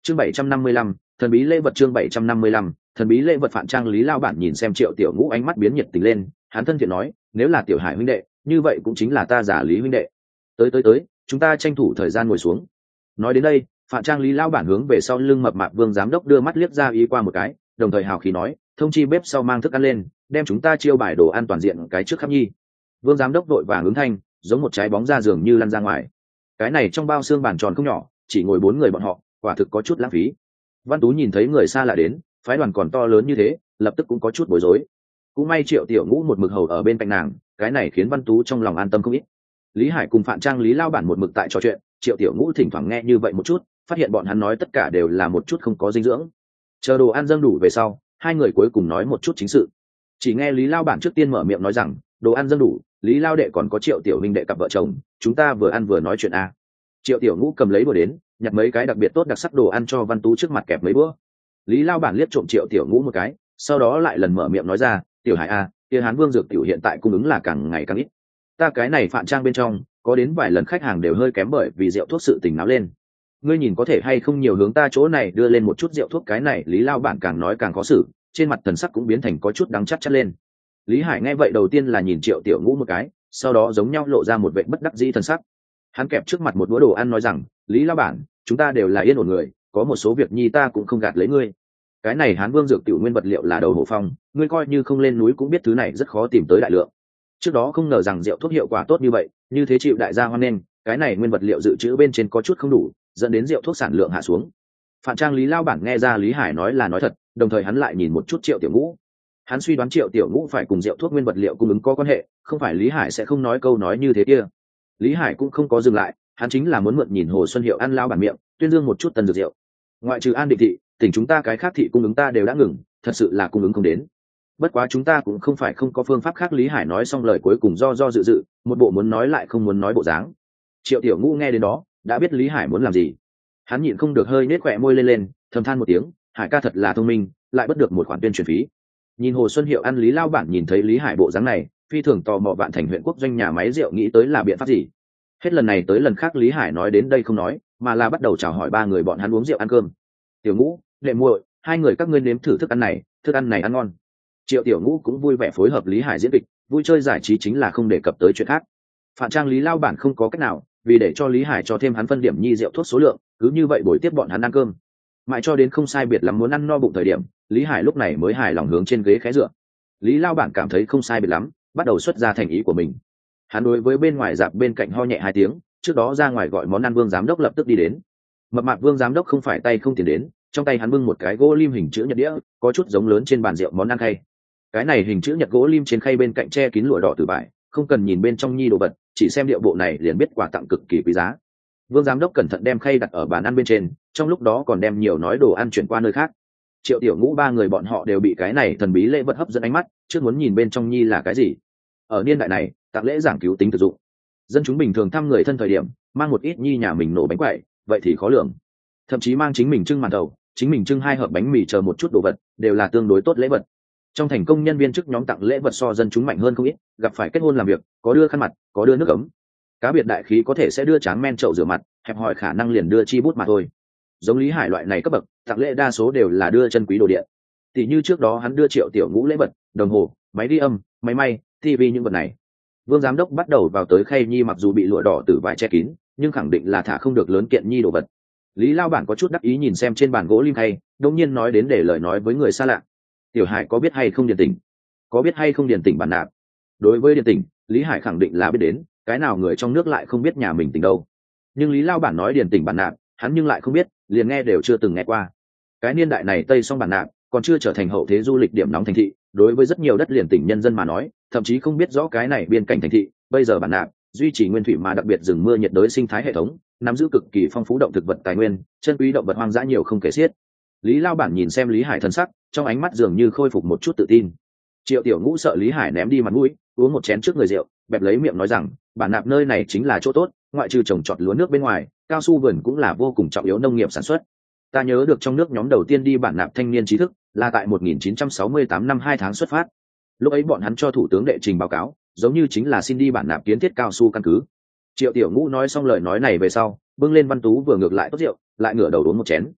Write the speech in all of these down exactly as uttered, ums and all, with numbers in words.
chương bảy trăm năm mươi lăm, thần bí lễ vật. Chương bảy trăm năm mươi lăm, thần bí lễ vật. Phản Trang Lý Lao Bản nhìn xem Triệu Tiểu Ngũ ánh mắt biến nhiệt tình lên, hắn thân thiện nói, nếu là Tiểu Hải huynh đệ, như vậy cũng chính là ta giả Lý huynh đệ. Tới tới tới, chúng ta tranh thủ thời gian ngồi xuống. Nói đến đây, Phản Trang Lý Lao Bản hướng về sau lưng mập mạp Vương giám đốc đưa mắt liếc ra ý qua một cái, đồng thời hào khí nói, thông chi bếp sau mang thức ăn lên, đem chúng ta chiêu bài đồ ăn toàn diện cái trước khắp nhi. Vương giám đốc vội vàng ứng thanh, giống một trái bóng ra giường như lăn ra ngoài. Cái này trong bao xương bàn tròn không nhỏ, chỉ ngồi bốn người bọn họ, quả thực có chút lãng phí. Văn Tú nhìn thấy người xa lạ đến, phái đoàn còn to lớn như thế, lập tức cũng có chút bối rối. Cũng may Triệu Tiểu Ngũ một mực hầu ở bên cạnh nàng, cái này khiến Văn Tú trong lòng an tâm không ít. Lý Hải cùng Phản Trang Lý Lao Bản một mực tại trò chuyện, Triệu Tiểu Ngũ thỉnh thoảng nghe như vậy một chút, phát hiện bọn hắn nói tất cả đều là một chút không có dinh dưỡng. Chờ đồ ăn dâng đủ về sau, hai người cuối cùng nói một chút chính sự. Chỉ nghe Lý Lao Bản trước tiên mở miệng nói rằng, đồ ăn dâng đủ, Lý Lao đệ còn có Triệu Tiểu huynh đệ cặp vợ chồng, chúng ta vừa ăn vừa nói chuyện a. Triệu Tiểu Ngũ cầm lấy bữa đến, nhặt mấy cái đặc biệt tốt đặc sắc đồ ăn cho Văn Tú trước mặt kẹp mấy bữa. Lý Lao Bản liếc trộm Triệu Tiểu Ngũ một cái, sau đó lại lần mở miệng nói ra, Tiểu Hải a, kia Hán Vương dược tiểu hiện tại cung ứng là càng ngày càng ít. Ta cái này Phản Trang bên trong, có đến vài lần khách hàng đều hơi kém bởi vì rượu thuốc sự tình náo lên. Ngươi nhìn có thể hay không nhiều hướng ta chỗ này đưa lên một chút rượu thuốc. Cái này Lý Lao Bản càng nói càng khó xử, trên mặt thần sắc cũng biến thành có chút đắng chát chát lên. Lý Hải nghe vậy đầu tiên là nhìn Triệu Tiểu Ngũ một cái, sau đó giống nhau lộ ra một vẻ bất đắc dĩ thần sắc. Hắn kẹp trước mặt một đũa đồ ăn nói rằng, Lý Lao Bản, chúng ta đều là yên ổn người, có một số việc nhi ta cũng không gạt lấy ngươi. Cái này Hán Vương dược tiểu nguyên vật liệu là đầu hổ phong, ngươi coi như không lên núi cũng biết thứ này rất khó tìm tới đại lượng. Trước đó không ngờ rằng rượu thuốc hiệu quả tốt như vậy, như thế chịu đại gia hoan nghênh, cái này nguyên vật liệu dự trữ bên trên có chút không đủ, dẫn đến rượu thuốc sản lượng hạ xuống. Phản Trang Lý Lao Bản nghe ra Lý Hải nói là nói thật, đồng thời hắn lại nhìn một chút Triệu Tiểu Ngũ. Hắn suy đoán Triệu Tiểu Ngũ phải cùng rượu thuốc nguyên vật liệu cung ứng có quan hệ, không phải Lý Hải sẽ không nói câu nói như thế kia. Lý Hải cũng không có dừng lại, hắn chính là muốn mượn nhìn Hồ Xuân Hiệu ăn lao bản miệng, tuyên dương một chút tân dược rượu. Ngoại trừ An Định thị, tỉnh chúng ta cái khác thị cung ứng ta đều đã ngừng, thật sự là cung ứng không đến. Bất quá chúng ta cũng không phải không có phương pháp khác. Lý Hải nói xong lời cuối cùng do do dự dự, một bộ muốn nói lại không muốn nói bộ dáng. Triệu Tiểu Ngũ nghe đến đó, đã biết Lý Hải muốn làm gì. Hắn nhịn không được hơi nết khỏe môi lên lên, thầm than một tiếng, Hải ca thật là thông minh, lại bất được một khoản tuyên truyền phí. Nhìn Hồ Xuân Hiệu ăn, Lý Lao Bản nhìn thấy Lý Hải bộ dáng này, phi thường tò mò Vạn Thành huyện quốc doanh nhà máy rượu nghĩ tới là biện pháp gì. Hết lần này tới lần khác Lý Hải nói đến đây không nói, mà là bắt đầu chào hỏi ba người bọn hắn uống rượu ăn cơm. Tiểu Ngũ, Lệ Muội, hai người các ngươi nếm thử thức ăn này, thức ăn này ăn ngon. Triệu Tiểu Ngũ cũng vui vẻ phối hợp Lý Hải diễn kịch, vui chơi giải trí chính là không đề cập tới chuyện khác. Phản Trang Lý Lao Bản không có cách nào, vì để cho Lý Hải cho thêm hắn phân điểm nhi rượu thuốc số lượng, cứ như vậy buổi tiếp bọn hắn ăn cơm. Mãi cho đến không sai biệt lắm muốn ăn no bụng thời điểm, Lý Hải lúc này mới hài lòng hướng trên ghế khé dựa. Lý Lao Bản cảm thấy không sai biệt lắm, bắt đầu xuất ra thành ý của mình. Hắn đối với bên ngoài dạp bên cạnh ho nhẹ hai tiếng, trước đó ra ngoài gọi món ăn. Vương giám đốc lập tức đi đến. Mập mạp Vương giám đốc không phải tay không tiền đến, trong tay hắn bưng một cái gỗ lim hình chữ nhật đĩa, có chút giống lớn trên bàn rượu món ăn khay. Cái này hình chữ nhật gỗ lim trên khay bên cạnh che kín lụa đỏ từ vải, không cần nhìn bên trong nhi đồ vật, chỉ xem điệu bộ này liền biết quà tặng cực kỳ quý giá. Vương giám đốc cẩn thận đem khay đặt ở bàn ăn bên trên, trong lúc đó còn đem nhiều nói đồ ăn chuyển qua nơi khác. Triệu Tiểu Ngũ ba người bọn họ đều bị cái này thần bí lễ vật hấp dẫn ánh mắt, trước muốn nhìn bên trong nhi là cái gì. Ở niên đại này, tặng lễ giảng cứu tính thực dụng. Dân chúng bình thường thăm người thân thời điểm, mang một ít nhi nhà mình nổ bánh quẩy, vậy thì khó lường. Thậm chí mang chính mình trưng màn thầu, chính mình trưng hai hộp bánh mì chờ một chút đồ vật, đều là tương đối tốt lễ vật. Trong thành công nhân viên chức nhóm tặng lễ vật so dân chúng mạnh hơn không ít, gặp phải kết hôn làm việc, có đưa khăn mặt, có đưa nước ấm. Cá biệt đại khí có thể sẽ đưa tráng men chậu rửa mặt, hẹp hòi khả năng liền đưa chi bút mà thôi. Giống Lý Hải loại này cấp bậc, tặng lễ đa số đều là đưa chân quý đồ điện. Tỷ như trước đó hắn đưa Triệu Tiểu Ngũ lễ vật, đồng hồ, máy ghi âm, máy may, tivi những vật này. Vương giám đốc bắt đầu vào tới khay nhi, mặc dù bị lụa đỏ từ vải che kín, nhưng khẳng định là thả không được lớn kiện nhi đồ vật. Lý Lao Bản có chút đắc ý nhìn xem trên bàn gỗ lim khay, đột nhiên nói đến để lời nói với người xa lạ. Tiểu Hải có biết hay không điền tỉnh? Có biết hay không điền tỉnh bản nạp? Đối với điền tỉnh, Lý Hải khẳng định là biết đến, cái nào người trong nước lại không biết nhà mình tỉnh đâu. Nhưng Lý Lao Bản nói điền tỉnh bản nạp, hắn nhưng lại không biết, liền nghe đều chưa từng nghe qua. Cái niên đại này Tây Song bản nạp còn chưa trở thành hậu thế du lịch điểm nóng thành thị, đối với rất nhiều đất liền tỉnh nhân dân mà nói, thậm chí không biết rõ cái này biên cảnh thành thị. Bây giờ bản nạp duy trì nguyên thủy mà đặc biệt rừng mưa nhiệt đới sinh thái hệ thống, nắm giữ cực kỳ phong phú động thực vật tài nguyên, chân quý động vật hoang dã nhiều không kể xiết. Lý Lao Bản nhìn xem Lý Hải thân sắc, trong ánh mắt dường như khôi phục một chút tự tin. Triệu Tiểu Ngũ sợ Lý Hải ném đi mặt mũi, uống một chén trước người rượu, bẹp lấy miệng nói rằng, bản nạp nơi này chính là chỗ tốt, ngoại trừ trồng trọt lúa nước bên ngoài, cao su vườn cũng là vô cùng trọng yếu nông nghiệp sản xuất. Ta nhớ được trong nước nhóm đầu tiên đi bản nạp thanh niên trí thức là tại một nghìn chín trăm sáu mươi tám năm hai tháng xuất phát. Lúc ấy bọn hắn cho thủ tướng đệ trình báo cáo, giống như chính là xin đi bản nạp kiến thiết cao su căn cứ. Triệu Tiểu Ngũ nói xong lời nói này về sau, bưng lên Văn Tú vừa ngược lại tốt rượu, lại ngửa đầu uống một chén.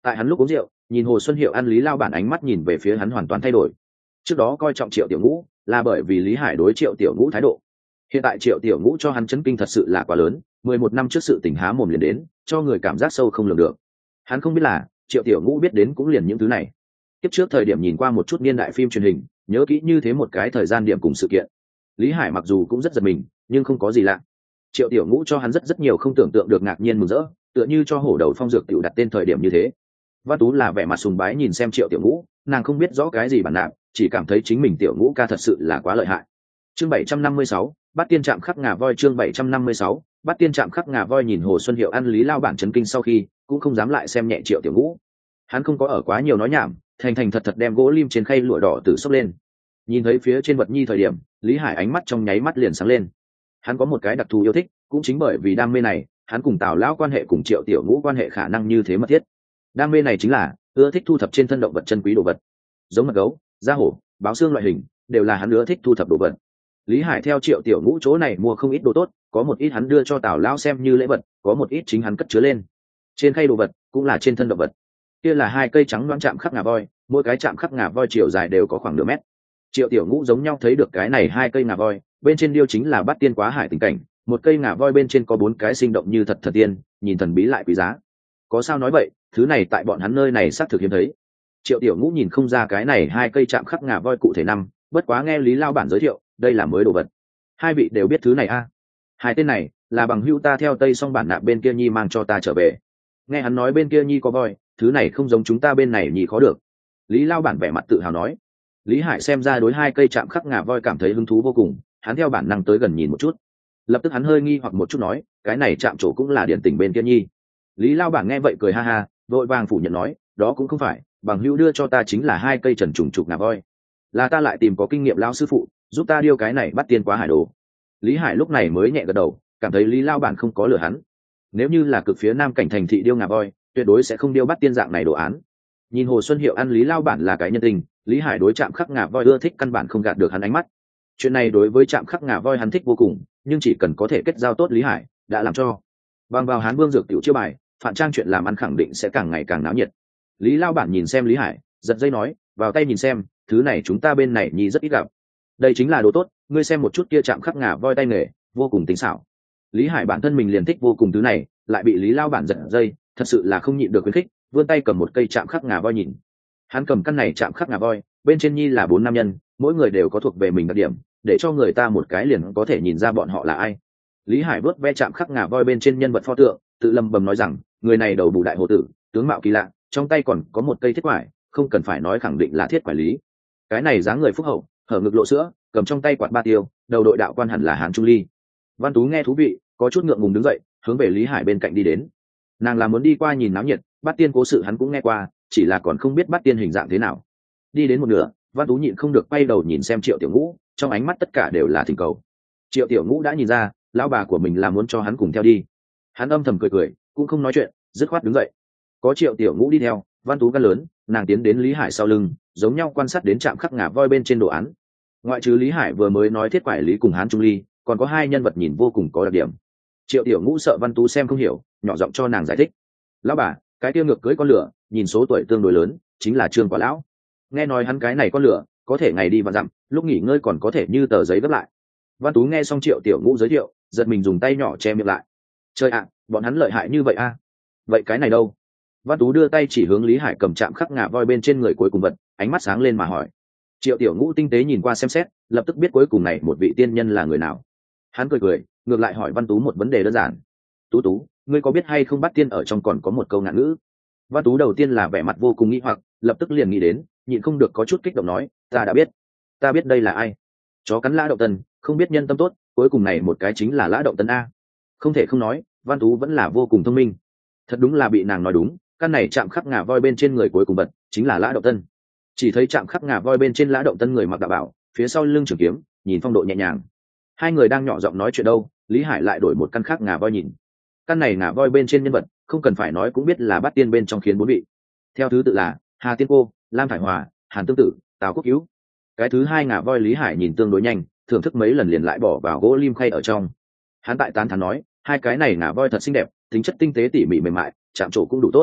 tại hắn lúc uống rượu nhìn Hồ Xuân Hiệu ăn Lý Lao Bản ánh mắt nhìn về phía hắn hoàn toàn thay đổi. Trước đó coi trọng Triệu Tiểu Ngũ là bởi vì Lý Hải đối Triệu Tiểu Ngũ thái độ, hiện tại Triệu Tiểu Ngũ cho hắn chấn kinh thật sự là quá lớn. Mười một năm trước sự tình há mồm liền đến, cho người cảm giác sâu không lường được. Hắn không biết là Triệu Tiểu Ngũ biết đến cũng liền những thứ này. Tiếp trước thời điểm nhìn qua một chút niên đại phim truyền hình, nhớ kỹ như thế một cái thời gian điểm cùng sự kiện. Lý Hải mặc dù cũng rất giật mình, nhưng không có gì lạ. Triệu Tiểu Ngũ cho hắn rất rất nhiều không tưởng tượng được ngạc nhiên mừng rỡ, tựa như cho hổ đầu phong dược tiểu đặt tên thời điểm như thế. Văn Tú là vẻ mặt sùng bái nhìn xem Triệu Tiểu Ngũ, nàng không biết rõ cái gì bản nạp, chỉ cảm thấy chính mình Tiểu Ngũ ca thật sự là quá lợi hại. Chương bảy trăm năm mươi sáu, Bát Tiên Trạm khắc ngà voi. Chương bảy trăm năm mươi sáu, Bát Tiên Trạm khắc ngà voi. Nhìn Hồ Xuân Hiệu ăn Lý Lao Bản chấn kinh sau khi, cũng không dám lại xem nhẹ Triệu Tiểu Ngũ. Hắn không có ở quá nhiều nói nhảm, thành thành thật thật đem gỗ lim trên khay lụa đỏ từ xốc lên. Nhìn thấy phía trên vật nhi thời điểm, Lý Hải ánh mắt trong nháy mắt liền sáng lên. Hắn có một cái đặc thù yêu thích, cũng chính bởi vì đam mê này, hắn cùng Tào lão quan hệ cùng Triệu Tiểu Ngũ quan hệ khả năng như thế mật thiết. Đam mê này chính là ưa thích thu thập trên thân động vật chân quý đồ vật, giống mật gấu, da hổ, báo xương loại hình, đều là hắn ưa thích thu thập đồ vật. Lý Hải theo Triệu Tiểu Ngũ chỗ này mua không ít đồ tốt, có một ít hắn đưa cho Tào lão xem như lễ vật, có một ít chính hắn cất chứa lên. Trên khay đồ vật cũng là trên thân động vật. Kia là hai cây trắng loáng chạm khắc ngà voi, mỗi cái chạm khắc ngà voi chiều dài đều có khoảng nửa mét. Triệu Tiểu Ngũ giống nhau thấy được cái này hai cây ngà voi, bên trên điêu chính là Bát Tiên Quá Hải tình cảnh, một cây ngà voi bên trên có bốn cái sinh động như thật thật tiên, nhìn thần bí lại quý giá. Có sao nói vậy, thứ này tại bọn hắn nơi này xác thực hiếm thấy. Triệu Tiểu Ngũ nhìn không ra cái này hai cây chạm khắc ngà voi cụ thể năm, bất quá nghe Lý Lao Bản giới thiệu, đây là mới đồ vật. Hai vị đều biết thứ này a? À? Hai tên này là bằng hữu ta theo Tây Song Bản Nạp bên kia nhi mang cho ta trở về. Nghe hắn nói bên kia nhi có voi, thứ này không giống chúng ta bên này nhi khó được. Lý Lao Bản vẻ mặt tự hào nói. Lý Hải xem ra đối hai cây chạm khắc ngà voi cảm thấy hứng thú vô cùng, hắn theo bản năng tới gần nhìn một chút. Lập tức hắn hơi nghi hoặc một chút nói, cái này chạm trổ cũng là điển tình bên kia nhi. Lý Lao Bản nghe vậy cười ha ha, vội vàng phủ nhận nói, đó cũng không phải, bằng hữu đưa cho ta chính là hai cây trần trùng trục ngà voi, là ta lại tìm có kinh nghiệm lao sư phụ giúp ta điêu cái này Bắt Tiên Quá Hải đồ. Lý Hải lúc này mới nhẹ gật đầu, cảm thấy Lý Lao Bản không có lừa hắn. Nếu như là cực phía nam cảnh thành thị điêu ngà voi, tuyệt đối sẽ không điêu Bắt Tiên dạng này đồ án. Nhìn Hồ Xuân Hiệu ăn Lý Lao Bản là cái nhân tình, Lý Hải đối chạm khắc ngà voi ưa thích căn bản không gạt được hắn ánh mắt. Chuyện này đối với chạm khắc ngà voi hắn thích vô cùng, nhưng chỉ cần có thể kết giao tốt Lý Hải đã làm cho. Bằng vào Hán Vương dược tiểu chiêu bài, Phạn Trang chuyện làm ăn khẳng định sẽ càng ngày càng náo nhiệt. Lý Lao Bản nhìn xem Lý Hải, giật dây nói, vào tay nhìn xem, thứ này chúng ta bên này nhi rất ít gặp. Đây chính là đồ tốt, ngươi xem một chút kia chạm khắc ngà voi tay nghề, vô cùng tinh xảo. Lý Hải bản thân mình liền thích vô cùng thứ này, lại bị Lý Lao Bản giật dây, thật sự là không nhịn được khuyến khích, vươn tay cầm một cây chạm khắc ngà voi nhìn. Hắn cầm căn này chạm khắc ngà voi, bên trên nhi là bốn nam nhân, mỗi người đều có thuộc về mình đặc điểm, để cho người ta một cái liền có thể nhìn ra bọn họ là ai. Lý Hải vớt ve chạm khắc ngà voi bên trên nhân vật pho tượng, tự lầm bầm nói rằng, người này đầu bù đại hồ tử, tướng mạo kỳ lạ, trong tay còn có một cây thiết quải, không cần phải nói khẳng định là thiết quải lý. Cái này dáng người phúc hậu, hở ngực lộ sữa, cầm trong tay quạt ba tiêu, đầu đội đạo quan hẳn là Hàn Trung Ly. Văn Tú nghe thú vị, có chút ngượng ngùng đứng dậy, hướng về Lý Hải bên cạnh đi đến. Nàng là muốn đi qua nhìn náo nhiệt, Bát Tiên cố sự hắn cũng nghe qua, chỉ là còn không biết Bát Tiên hình dạng thế nào. Đi đến một nửa, Văn Tú nhịn không được quay đầu nhìn xem Triệu Tiểu Ngũ, trong ánh mắt tất cả đều là thỉnh cầu. Triệu Tiểu Ngũ đã nhìn ra, lão bà của mình là muốn cho hắn cùng theo đi. Hắn âm thầm cười cười, cũng không nói chuyện, dứt khoát đứng dậy. Có Triệu Tiểu Ngũ đi theo, Văn Tú gan lớn, nàng tiến đến Lý Hải sau lưng, giống nhau quan sát đến trạm khắc ngà voi bên trên đồ án. Ngoại trừ Lý Hải vừa mới nói thiết quải lý cùng Hán Trung Ly, còn có hai nhân vật nhìn vô cùng có đặc điểm. Triệu Tiểu Ngũ sợ Văn Tú xem không hiểu, nhỏ giọng cho nàng giải thích. Lão bà, cái tiêu ngược cưới con lửa, nhìn số tuổi tương đối lớn, chính là Trương Quả lão. Nghe nói hắn cái này con lửa, có thể ngày đi và dặm, lúc nghỉ ngơi còn có thể như tờ giấy gấp lại. Văn Tú nghe xong Triệu Tiểu Ngũ giới thiệu, giật mình dùng tay nhỏ che miệng lại. Trời ạ, bọn hắn lợi hại như vậy a? À? Vậy cái này đâu? Văn Tú đưa tay chỉ hướng Lý Hải cầm chạm khắc ngà voi bên trên người cuối cùng vật, ánh mắt sáng lên mà hỏi. Triệu Tiểu Ngũ tinh tế nhìn qua xem xét, lập tức biết cuối cùng này một vị tiên nhân là người nào. Hắn cười cười, ngược lại hỏi Văn Tú một vấn đề đơn giản. Tú Tú, ngươi có biết hay không Bát Tiên ở trong còn có một câu ngạn ngữ? Văn Tú đầu tiên là vẻ mặt vô cùng nghi hoặc, lập tức liền nghĩ đến, nhịn không được có chút kích động nói, ta đã biết, ta biết đây là ai. Chó cắn Lã Động Tân, không biết nhân tâm tốt, cuối cùng này một cái chính là Lã Động Tân a. Không thể không nói, Văn Tú vẫn là vô cùng thông minh. Thật đúng là bị nàng nói đúng, căn này chạm khắc ngà voi bên trên người cuối cùng bật chính là Lã Động Tân. Chỉ thấy chạm khắc ngà voi bên trên Lã Động Tân người mặc đạo bảo, phía sau lưng trường kiếm, nhìn phong độ nhẹ nhàng. Hai người đang nhỏ giọng nói chuyện đâu, Lý Hải lại đổi một căn khác ngà voi nhìn. Căn này ngà voi bên trên nhân vật, không cần phải nói cũng biết là Bát Tiên bên trong khiến bốn vị. Theo thứ tự là Hà Tiên Cô, Lam Thải Hòa, Hàn Tương Tự, Tào Quốc Cứu. Cái thứ hai ngà voi Lý Hải nhìn tương đối nhanh, thưởng thức mấy lần liền lại bỏ vào gỗ lim khay ở trong. Hắn tại tán thán nói, hai cái này ngà voi thật xinh đẹp, tính chất tinh tế tỉ mỉ mềm mại, chạm trổ cũng đủ tốt.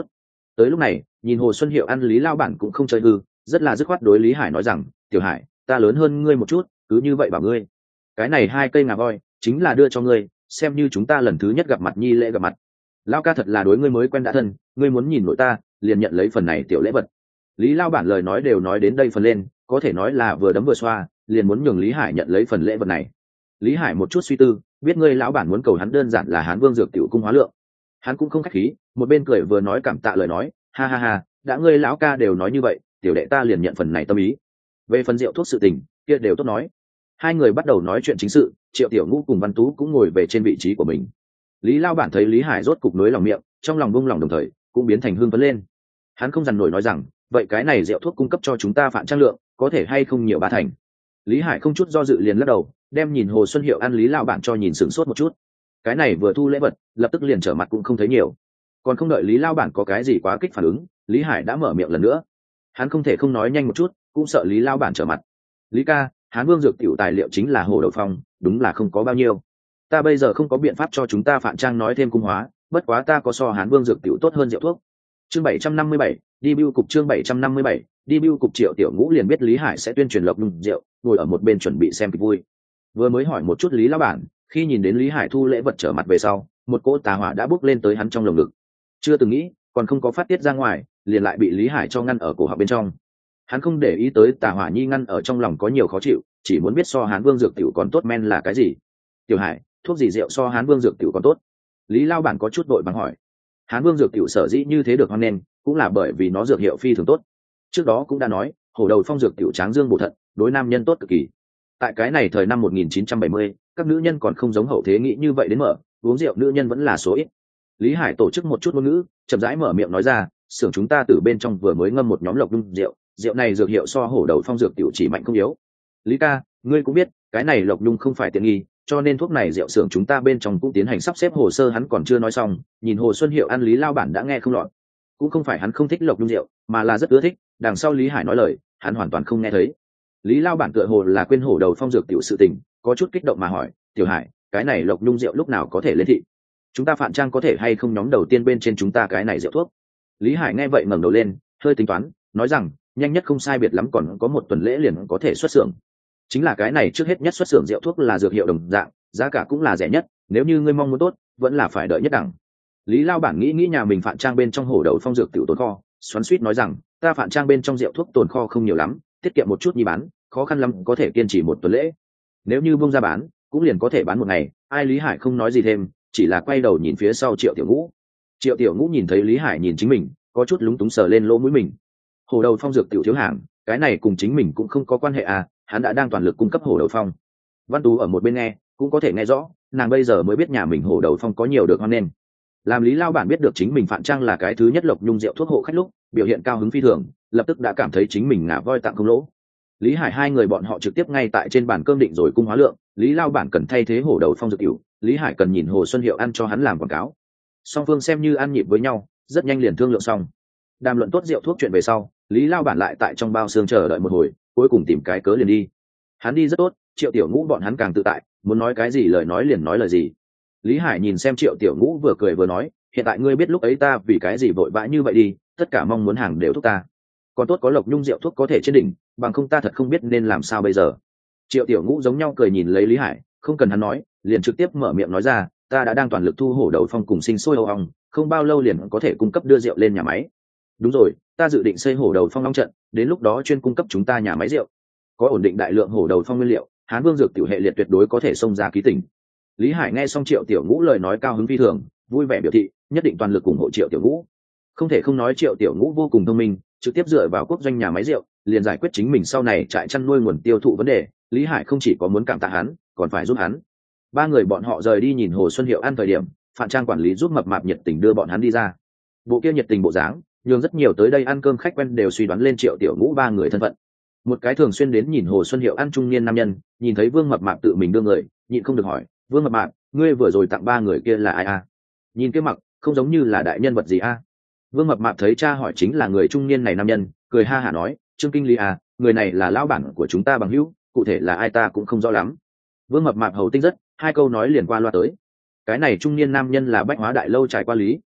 Tới lúc này nhìn Hồ Xuân Hiệu ăn Lý lao bản cũng không chơi hư, rất là dứt khoát đối Lý Hải nói rằng, tiểu Hải, ta lớn hơn ngươi một chút, cứ như vậy bảo ngươi, cái này hai cây ngà voi chính là đưa cho ngươi, xem như chúng ta lần thứ nhất gặp mặt nhi lễ gặp mặt. Lao ca thật là đối ngươi mới quen đã thân, ngươi muốn nhìn nội ta liền nhận lấy phần này tiểu lễ vật. Lý lao bản lời nói đều nói đến đây phần lên, có thể nói là vừa đấm vừa xoa, liền muốn nhường Lý Hải nhận lấy phần lễ vật này. Lý Hải một chút suy tư, biết ngươi lão bản muốn cầu hắn đơn giản là Hán Vương dược tiểu cung hóa lượng, hắn cũng không khách khí, một bên cười vừa nói cảm tạ lời nói, ha ha ha, đã ngươi lão ca đều nói như vậy, tiểu đệ ta liền nhận phần này tâm ý. Về phần rượu thuốc sự tình kia đều tốt nói. Hai người bắt đầu nói chuyện chính sự, Triệu Tiểu Ngũ cùng Văn Tú cũng ngồi về trên vị trí của mình. Lý lao bản thấy Lý Hải rốt cục nối lòng miệng, trong lòng buông lòng đồng thời cũng biến thành hưng phấn lên. Hắn không dằn nổi nói rằng, vậy cái này rượu thuốc cung cấp cho chúng ta Phạm Trang lượng có thể hay không nhiều ba thành. Lý Hải không chút do dự liền lắc đầu, đem nhìn Hồ Xuân Hiệu ăn Lý lao bản cho nhìn sửng sốt một chút. Cái này vừa thu lễ vật lập tức liền trở mặt cũng không thấy nhiều, còn không đợi Lý lao bản có cái gì quá kích phản ứng, Lý Hải đã mở miệng lần nữa. Hắn không thể không nói nhanh một chút, cũng sợ Lý lao bản trở mặt. Lý ca, Hán Vương dược tiểu tài liệu chính là Hồ Đầu Phong, đúng là không có bao nhiêu. Ta bây giờ không có biện pháp cho chúng ta Phạm Trang nói thêm cung hóa, bất quá ta có so Hán Vương dược tiểu tốt hơn rượu thuốc. Chương bảy trăm năm mươi bảy, đi bưu cục chương bảy trăm năm mươi bảy, đi bưu cục. Triệu Tiểu Ngũ liền biết Lý Hải sẽ tuyên truyền lộc nhung rượu, ngồi ở một bên chuẩn bị xem kịch vui. Vừa mới hỏi một chút Lý lão bản, khi nhìn đến Lý Hải thu lễ vật trở mặt về sau, một cỗ tà hỏa đã bốc lên tới hắn trong lồng ngực. Chưa từng nghĩ, còn không có phát tiết ra ngoài, liền lại bị Lý Hải cho ngăn ở cổ họng bên trong. Hắn không để ý tới tà hỏa nhi ngăn ở trong lòng có nhiều khó chịu, chỉ muốn biết so Hán Vương dược tiểu còn tốt men là cái gì. Tiểu Hải, thuốc gì rượu so Hán Vương dược tiểu còn tốt? Lý lao bản có chút đội bằng hỏi. Hán Vương dược tiểu sở dĩ như thế được hoan nghênh, cũng là bởi vì nó dược hiệu phi thường tốt. Trước đó cũng đã nói, Hổ Đầu Phong dược tiểu tráng dương bổ thận, đối nam nhân tốt cực kỳ. Tại cái này thời năm một nghìn chín trăm bảy mươi, các nữ nhân còn không giống hậu thế nghĩ như vậy đến mở, uống rượu nữ nhân vẫn là số ít. Lý Hải tổ chức một chút ngôn ngữ, chậm rãi mở miệng nói ra, xưởng chúng ta từ bên trong vừa mới ngâm một nhóm lộc nhung rượu, rượu này dược hiệu so Hổ Đầu Phong dược tiểu chỉ mạnh không yếu. Lý ca, ngươi cũng biết, cái này lộc nhung không phải tiện nghi, cho nên thuốc này rượu xưởng chúng ta bên trong cũng tiến hành sắp xếp hồ sơ. Hắn còn chưa nói xong, nhìn Hồ Xuân Hiệu ăn Lý lao bản đã nghe không lọt. Cũng không phải hắn không thích lộc nhung rượu, mà là rất ưa thích. Đằng sau Lý Hải nói lời, hắn hoàn toàn không nghe thấy. Lý lao bản tựa hồ là quên Hổ Đầu Phong dược tiểu sự tình, có chút kích động mà hỏi, tiểu Hải, cái này lộc nhung rượu lúc nào có thể lên thị? Chúng ta Phạm Trang có thể hay không nhóm đầu tiên bên trên chúng ta cái này rượu thuốc? Lý Hải nghe vậy ngẩng đầu lên, hơi tính toán, nói rằng, nhanh nhất không sai biệt lắm còn có một tuần lễ liền có thể xuất xưởng. Chính là cái này trước hết nhất xuất xưởng rượu thuốc là dược hiệu đồng dạng, giá cả cũng là rẻ nhất, nếu như ngươi mong muốn tốt, vẫn là phải đợi nhất đẳng. Lý lao bản nghĩ nghĩ nhà mình Phạm Trang bên trong Hổ Đầu Phong dược tiểu tồn kho, xoắn xuýt nói rằng, ta Phạm Trang bên trong rượu thuốc tồn kho không nhiều lắm, tiết kiệm một chút nhi bán, khó khăn lắm có thể kiên trì một tuần lễ. Nếu như buông ra bán, cũng liền có thể bán một ngày. Ai Lý Hải không nói gì thêm, chỉ là quay đầu nhìn phía sau Triệu Tiểu Ngũ. Triệu Tiểu Ngũ nhìn thấy Lý Hải nhìn chính mình, có chút lúng túng sờ lên lỗ mũi mình. Hổ Đầu Phong dược tiểu thiếu hàng, cái này cùng chính mình cũng không có quan hệ à, hắn đã đang toàn lực cung cấp Hổ Đầu Phong. Văn Tú ở một bên nghe, cũng có thể nghe rõ, nàng bây giờ mới biết nhà mình Hổ Đầu Phong có nhiều được hoan nghênh. Làm Lý lao bản biết được chính mình Phạm Trang là cái thứ nhất lộc nhung rượu thuốc hộ khách lúc, biểu hiện cao hứng phi thường, lập tức đã cảm thấy chính mình ngả voi tặng không lỗ. Lý Hải hai người bọn họ trực tiếp ngay tại trên bàn cơm định rồi cung hóa lượng. Lý lao bản cần thay thế Hổ Đầu Phong dược tiểu, Lý Hải cần nhìn Hồ Xuân Hiệu ăn cho hắn làm quảng cáo. Song phương xem như ăn nhịp với nhau, rất nhanh liền thương lượng xong. Đàm luận tốt rượu thuốc chuyện về sau, Lý lao bản lại tại trong bao xương chờ đợi một hồi, cuối cùng tìm cái cớ liền đi. Hắn đi rất tốt, Triệu Tiểu Ngũ bọn hắn càng tự tại, muốn nói cái gì lời nói liền nói lời gì. Lý Hải nhìn xem Triệu Tiểu Ngũ vừa cười vừa nói, hiện tại ngươi biết lúc ấy ta vì cái gì vội vã như vậy đi, tất cả mong muốn hàng đều thúc ta. Còn tốt có lộc nhung rượu thuốc có thể trên đỉnh, bằng không ta thật không biết nên làm sao bây giờ. Triệu Tiểu Ngũ giống nhau cười nhìn lấy Lý Hải, không cần hắn nói, liền trực tiếp mở miệng nói ra, ta đã đang toàn lực thu Hổ Đầu Phong cùng sinh sôi âu ong, không bao lâu liền có thể cung cấp đưa rượu lên nhà máy. Đúng rồi, ta dự định xây Hổ Đầu Phong long trận, đến lúc đó chuyên cung cấp chúng ta nhà máy rượu. Có ổn định đại lượng Hổ Đầu Phong nguyên liệu, Hán Vương dược tiểu hệ liệt tuyệt đối có thể xông ra ký tỉnh. Lý Hải nghe xong Triệu Tiểu Ngũ lời nói cao hứng phi thường, vui vẻ biểu thị nhất định toàn lực ủng hộ Triệu Tiểu Ngũ. Không thể không nói Triệu Tiểu Ngũ vô cùng thông minh, trực tiếp dựa vào quốc doanh nhà máy rượu, liền giải quyết chính mình sau này trại chăn nuôi nguồn tiêu thụ vấn đề. Lý Hải không chỉ có muốn cảm tạ hắn, còn phải giúp hắn. Ba người bọn họ rời đi nhìn Hồ Xuân Hiệu ăn thời điểm, Phạm Trang quản lý giúp mập mạp nhiệt tình đưa bọn hắn đi ra. Bộ kia nhiệt tình bộ dáng, nhường rất nhiều tới đây ăn cơm khách quen đều suy đoán lên Triệu Tiểu Ngũ ba người thân phận. Một cái thường xuyên đến nhìn Hồ Xuân Hiệu ăn trung niên nam nhân, nhìn thấy Vương mập mạp tự mình đưa người, nhịn không được hỏi, Vương mập mạp, ngươi vừa rồi tặng ba người kia là ai a? Nhìn cái mặc, không giống như là đại nhân vật gì a? Vương mập mạp thấy cha hỏi chính là người trung niên này nam nhân, cười ha hả nói, Trương kinh lý à, người này là lão bản của chúng ta bằng hữu, cụ thể là ai ta cũng không rõ lắm. Vương mập mạp hầu tinh rất, hai câu nói liền qua loa tới. Cái này trung niên nam nhân là Bách Hóa Đại lâu trải qua lý,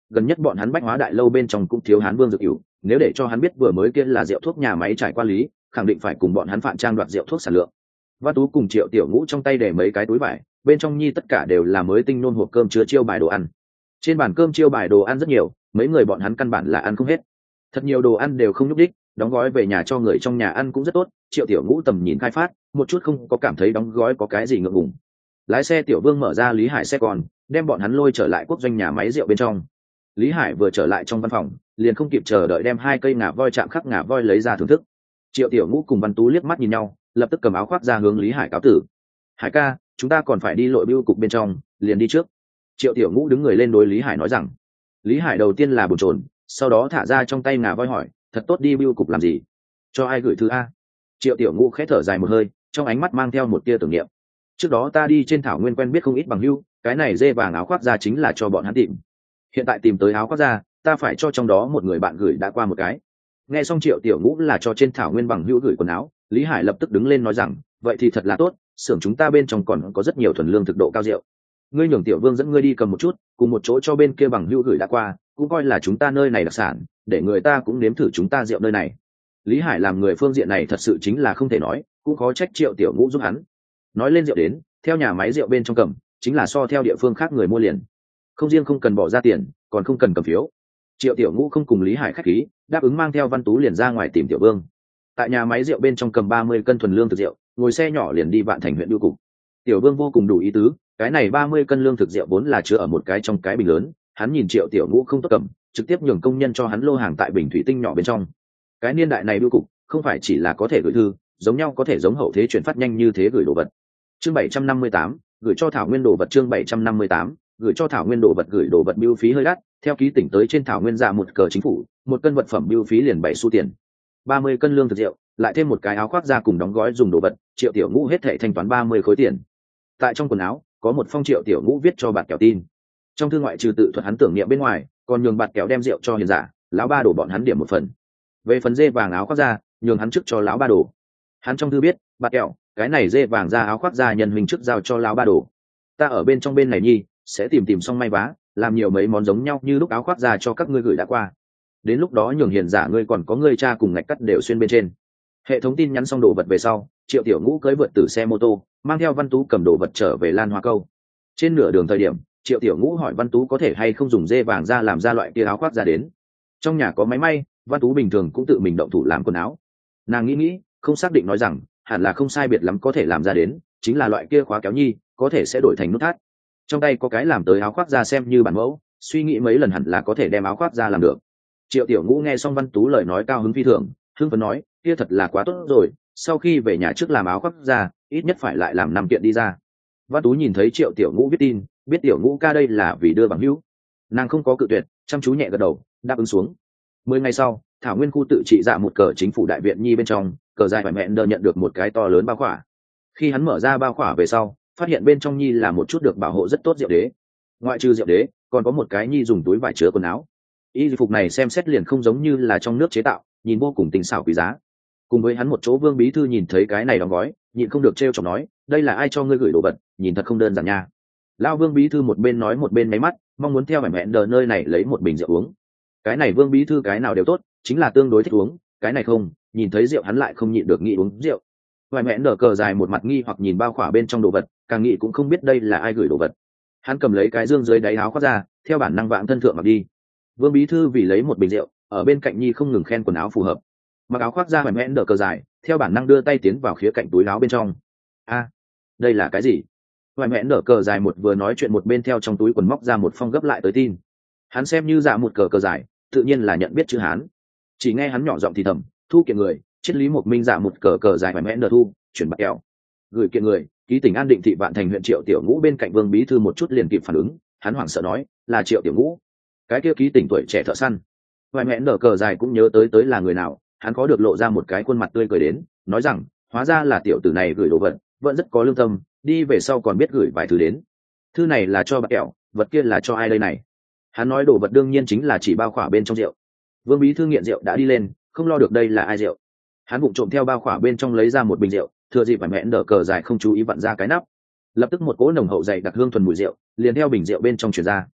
gần nhất bọn hắn bách hóa đại lâu bên trong cũng thiếu hán vương dược cửu, nếu để cho hắn biết vừa mới kia là rượu thuốc nhà máy trải qua lý, khẳng định phải cùng bọn hắn Phạn Trang đoạt rượu thuốc sản lượng. Văn Tú cùng Triệu Tiểu Ngũ trong tay để mấy cái túi vải, bên trong nhi tất cả đều là mới tinh nôn hộp cơm chứa chiêu bài đồ ăn. Trên bàn cơm chiêu bài đồ ăn rất nhiều, mấy người bọn hắn căn bản là ăn không hết. Thật nhiều đồ ăn đều không nhúc đích, đóng gói về nhà cho người trong nhà ăn cũng rất tốt. Triệu Tiểu Ngũ tầm nhìn khai phát, một chút không có cảm thấy đóng gói có cái gì ngượng ngùng. Lái xe Tiểu Vương mở ra Lý Hải xe con, đem bọn hắn lôi trở lại quốc doanh nhà máy rượu bên trong. Lý Hải vừa trở lại trong văn phòng, liền không kịp chờ đợi đem hai cây ngà voi chạm khắc ngà voi lấy ra thưởng thức. Triệu Tiểu Ngũ cùng Văn Tú liếc mắt nhìn nhau, lập tức cầm áo khoác ra hướng Lý Hải cáo tử. Hải ca, chúng ta còn phải đi lội bưu cục bên trong, liền đi trước. Triệu Tiểu Ngũ đứng người lên đối Lý Hải nói rằng. Lý Hải đầu tiên là bồn chồn, sau đó thả ra trong tay ngà voi hỏi, thật tốt đi bưu cục làm gì? Cho ai gửi thư a? Triệu Tiểu Ngũ khẽ thở dài một hơi, trong ánh mắt mang theo một tia tưởng niệm. Trước đó ta đi trên thảo nguyên quen biết không ít bằng hữu, cái này dê vàng áo khoác ra chính là cho bọn hắn tìm. Hiện tại tìm tới áo khoác ra, ta phải cho trong đó một người bạn gửi đã qua một cái. Nghe xong Triệu Tiểu Ngũ là cho trên thảo nguyên bằng hữu gửi quần áo, Lý Hải lập tức đứng lên nói rằng, vậy thì thật là tốt, xưởng chúng ta bên trong còn có rất nhiều thuần lương thực độ cao rượu. Ngươi nhường Tiểu Vương dẫn ngươi đi cầm một chút, cùng một chỗ cho bên kia bằng hữu gửi đã qua, cũng coi là chúng ta nơi này đặc sản, để người ta cũng nếm thử chúng ta rượu nơi này. Lý Hải làm người phương diện này thật sự chính là không thể nói, cũng khó trách Triệu Tiểu Ngũ giúp hắn. Nói lên rượu đến, theo nhà máy rượu bên trong cầm, chính là so theo địa phương khác người mua liền. Không riêng không cần bỏ ra tiền, còn không cần cầm phiếu. Triệu Tiểu Ngũ không cùng Lý Hải khách khí, đáp ứng mang theo Văn Tú liền ra ngoài tìm Tiểu Vương. Tại nhà máy rượu bên trong cầm ba mươi cân thuần lương thực rượu, ngồi xe nhỏ liền đi Vạn Thành huyện bưu cục. Tiểu Vương vô cùng đủ ý tứ, cái này ba mươi cân lương thực rượu vốn là chứa ở một cái trong cái bình lớn, hắn nhìn Triệu Tiểu Ngũ không tốt cầm, trực tiếp nhường công nhân cho hắn lô hàng tại bình thủy tinh nhỏ bên trong. Cái niên đại này bưu cục không phải chỉ là có thể gửi thư, giống nhau có thể giống hậu thế chuyển phát nhanh như thế gửi đồ vật. Chương bảy trăm năm mươi tám, gửi cho Thảo Nguyên đồ vật. Chương bảy trăm năm mươi tám, gửi cho Thảo Nguyên đồ vật. Gửi đồ vật bưu phí hơi đắt, theo ký tỉnh tới trên Thảo Nguyên ra một cờ chính phủ, một cân vật phẩm bưu phí liền bảy xu tiền. ba mươi cân lương thực rượu, lại thêm một cái áo khoác da cùng đóng gói dùng đồ vật, Triệu Tiểu Ngũ hết thảy thanh toán ba mươi khối tiền. Tại trong quần áo có một phong Triệu Tiểu Ngũ viết cho Bạt Kẹo tin. Trong thư ngoại trừ tự thuật hắn tưởng niệm bên ngoài, còn nhường Bạt Kẹo đem rượu cho Hiền Giả, lão ba đổ bọn hắn điểm một phần. Về phần dê vàng áo khoác da, nhường hắn trước cho lão ba đổ. Hắn trong thư biết, Bạt Kẹo, cái này dê vàng da áo khoác da nhân huynh trước giao cho lão ba đổ. Ta ở bên trong bên này nhi, sẽ tìm tìm xong may vá, làm nhiều mấy món giống nhau như lúc áo khoác da cho các ngươi gửi đã qua. Đến lúc đó nhường Hiền Giả ngươi còn có ngươi cha cùng ngạch cắt đều xuyên bên trên. Hệ thống tin nhắn xong đồ vật về sau, Triệu Tiểu Ngũ cưỡi vượt từ xe mô tô, mang theo Văn Tú cầm đồ vật trở về Lan Hoa Câu. Trên nửa đường thời điểm, Triệu Tiểu Ngũ hỏi Văn Tú có thể hay không dùng dê vàng ra làm ra loại kia áo khoác ra đến. Trong nhà có máy may, Văn Tú bình thường cũng tự mình động thủ làm quần áo. Nàng nghĩ nghĩ, không xác định nói rằng, hẳn là không sai biệt lắm có thể làm ra đến, chính là loại kia khóa kéo nhi, có thể sẽ đổi thành nút thắt. Trong tay có cái làm tới áo khoác ra xem như bản mẫu, suy nghĩ mấy lần hẳn là có thể đem áo khoác ra làm được. Triệu Tiểu Ngũ nghe xong Văn Tú lời nói cao hứng phi thường, hưng phấn nói, kia thật là quá tốt rồi, sau khi về nhà trước làm áo khoác ra, ít nhất phải lại làm năm kiện đi ra. Văn Tú nhìn thấy Triệu Tiểu Ngũ viết tin, biết Tiểu Ngũ ca đây là vì đưa bằng hữu, nàng không có cự tuyệt, chăm chú nhẹ gật đầu, đáp ứng xuống. Mười ngày sau, Thảo Nguyên khu tự trị dạ một cờ chính phủ đại viện nhi bên trong, cờ dài phải mẹn đờ nhận được một cái to lớn bao khỏa. Khi hắn mở ra bao khỏa về sau, phát hiện bên trong nhi là một chút được bảo hộ rất tốt rượu đế. Ngoại trừ rượu đế, còn có một cái nhi dùng túi vải chứa quần áo. Y phục này xem xét liền không giống như là trong nước chế tạo, nhìn vô cùng tinh xảo quý giá. Cùng với hắn một chỗ Vương bí thư nhìn thấy cái này đóng gói, nhịn không được trêu chọc nói, đây là ai cho ngươi gửi đồ vật, nhìn thật không đơn giản nha. Lão Vương bí thư một bên nói một bên máy mắt, mong muốn theo mẹ mẹ đờ nơi này lấy một bình rượu uống. Cái này Vương bí thư cái nào đều tốt, chính là tương đối thích uống, cái này không, nhìn thấy rượu hắn lại không nhịn được nghĩ uống rượu. Mẹ mẹ đờ cờ dài một mặt nghi hoặc nhìn bao khỏa bên trong đồ vật, càng nghĩ cũng không biết đây là ai gửi đồ vật. Hắn cầm lấy cái dương dưới đáy áo khoác ra, theo bản năng vạng thân thượng mặc đi. Vương bí thư vì lấy một bình rượu, ở bên cạnh nhi không ngừng khen quần áo phù hợp. Mặc áo khoác ra mẹ mẹ đờ cờ dài, theo bản năng đưa tay tiến vào khía cạnh túi áo bên trong. A, đây là cái gì? Mẹ mẹ đờ cờ dài một vừa nói chuyện một bên theo trong túi quần móc ra một phong gấp lại tới tin. Hắn xem như dạ một cờ cờ dài, tự nhiên là nhận biết chữ Hán. Chỉ nghe hắn nhỏ giọng thì thầm, thu kiện người, triết lý một minh dạ một cờ cờ dài mẹ mẹ đờ thu, chuyển bạc kẹo. Gửi kiện người, ký tỉnh An Định thị Vạn Thành huyện Triệu Tiểu Ngũ. Bên cạnh Vương bí thư một chút liền kịp phản ứng, hắn hoảng sợ nói, là Triệu Tiểu Ngũ, cái kia ký tỉnh tuổi trẻ thợ săn. Vài mẹ nở cờ dài cũng nhớ tới tới là người nào, hắn có được lộ ra một cái khuôn mặt tươi cười đến, nói rằng, hóa ra là tiểu tử này gửi đồ vật, vẫn rất có lương tâm, đi về sau còn biết gửi vài thứ đến. Thư này là cho bạc kẹo, vật kia là cho ai đây này? Hắn nói đồ vật đương nhiên chính là chỉ bao khỏa bên trong rượu. Vương bí thư nghiện rượu đã đi lên, không lo được đây là ai rượu. Hắn vụng trộm theo bao khỏa bên trong lấy ra một bình rượu, thừa dịp vài mẹ nở cờ dài không chú ý vặn ra cái nắp, lập tức một cỗ nồng hậu dày đặc hương thuần mùi rượu liền theo bình rượu bên trong truyền ra.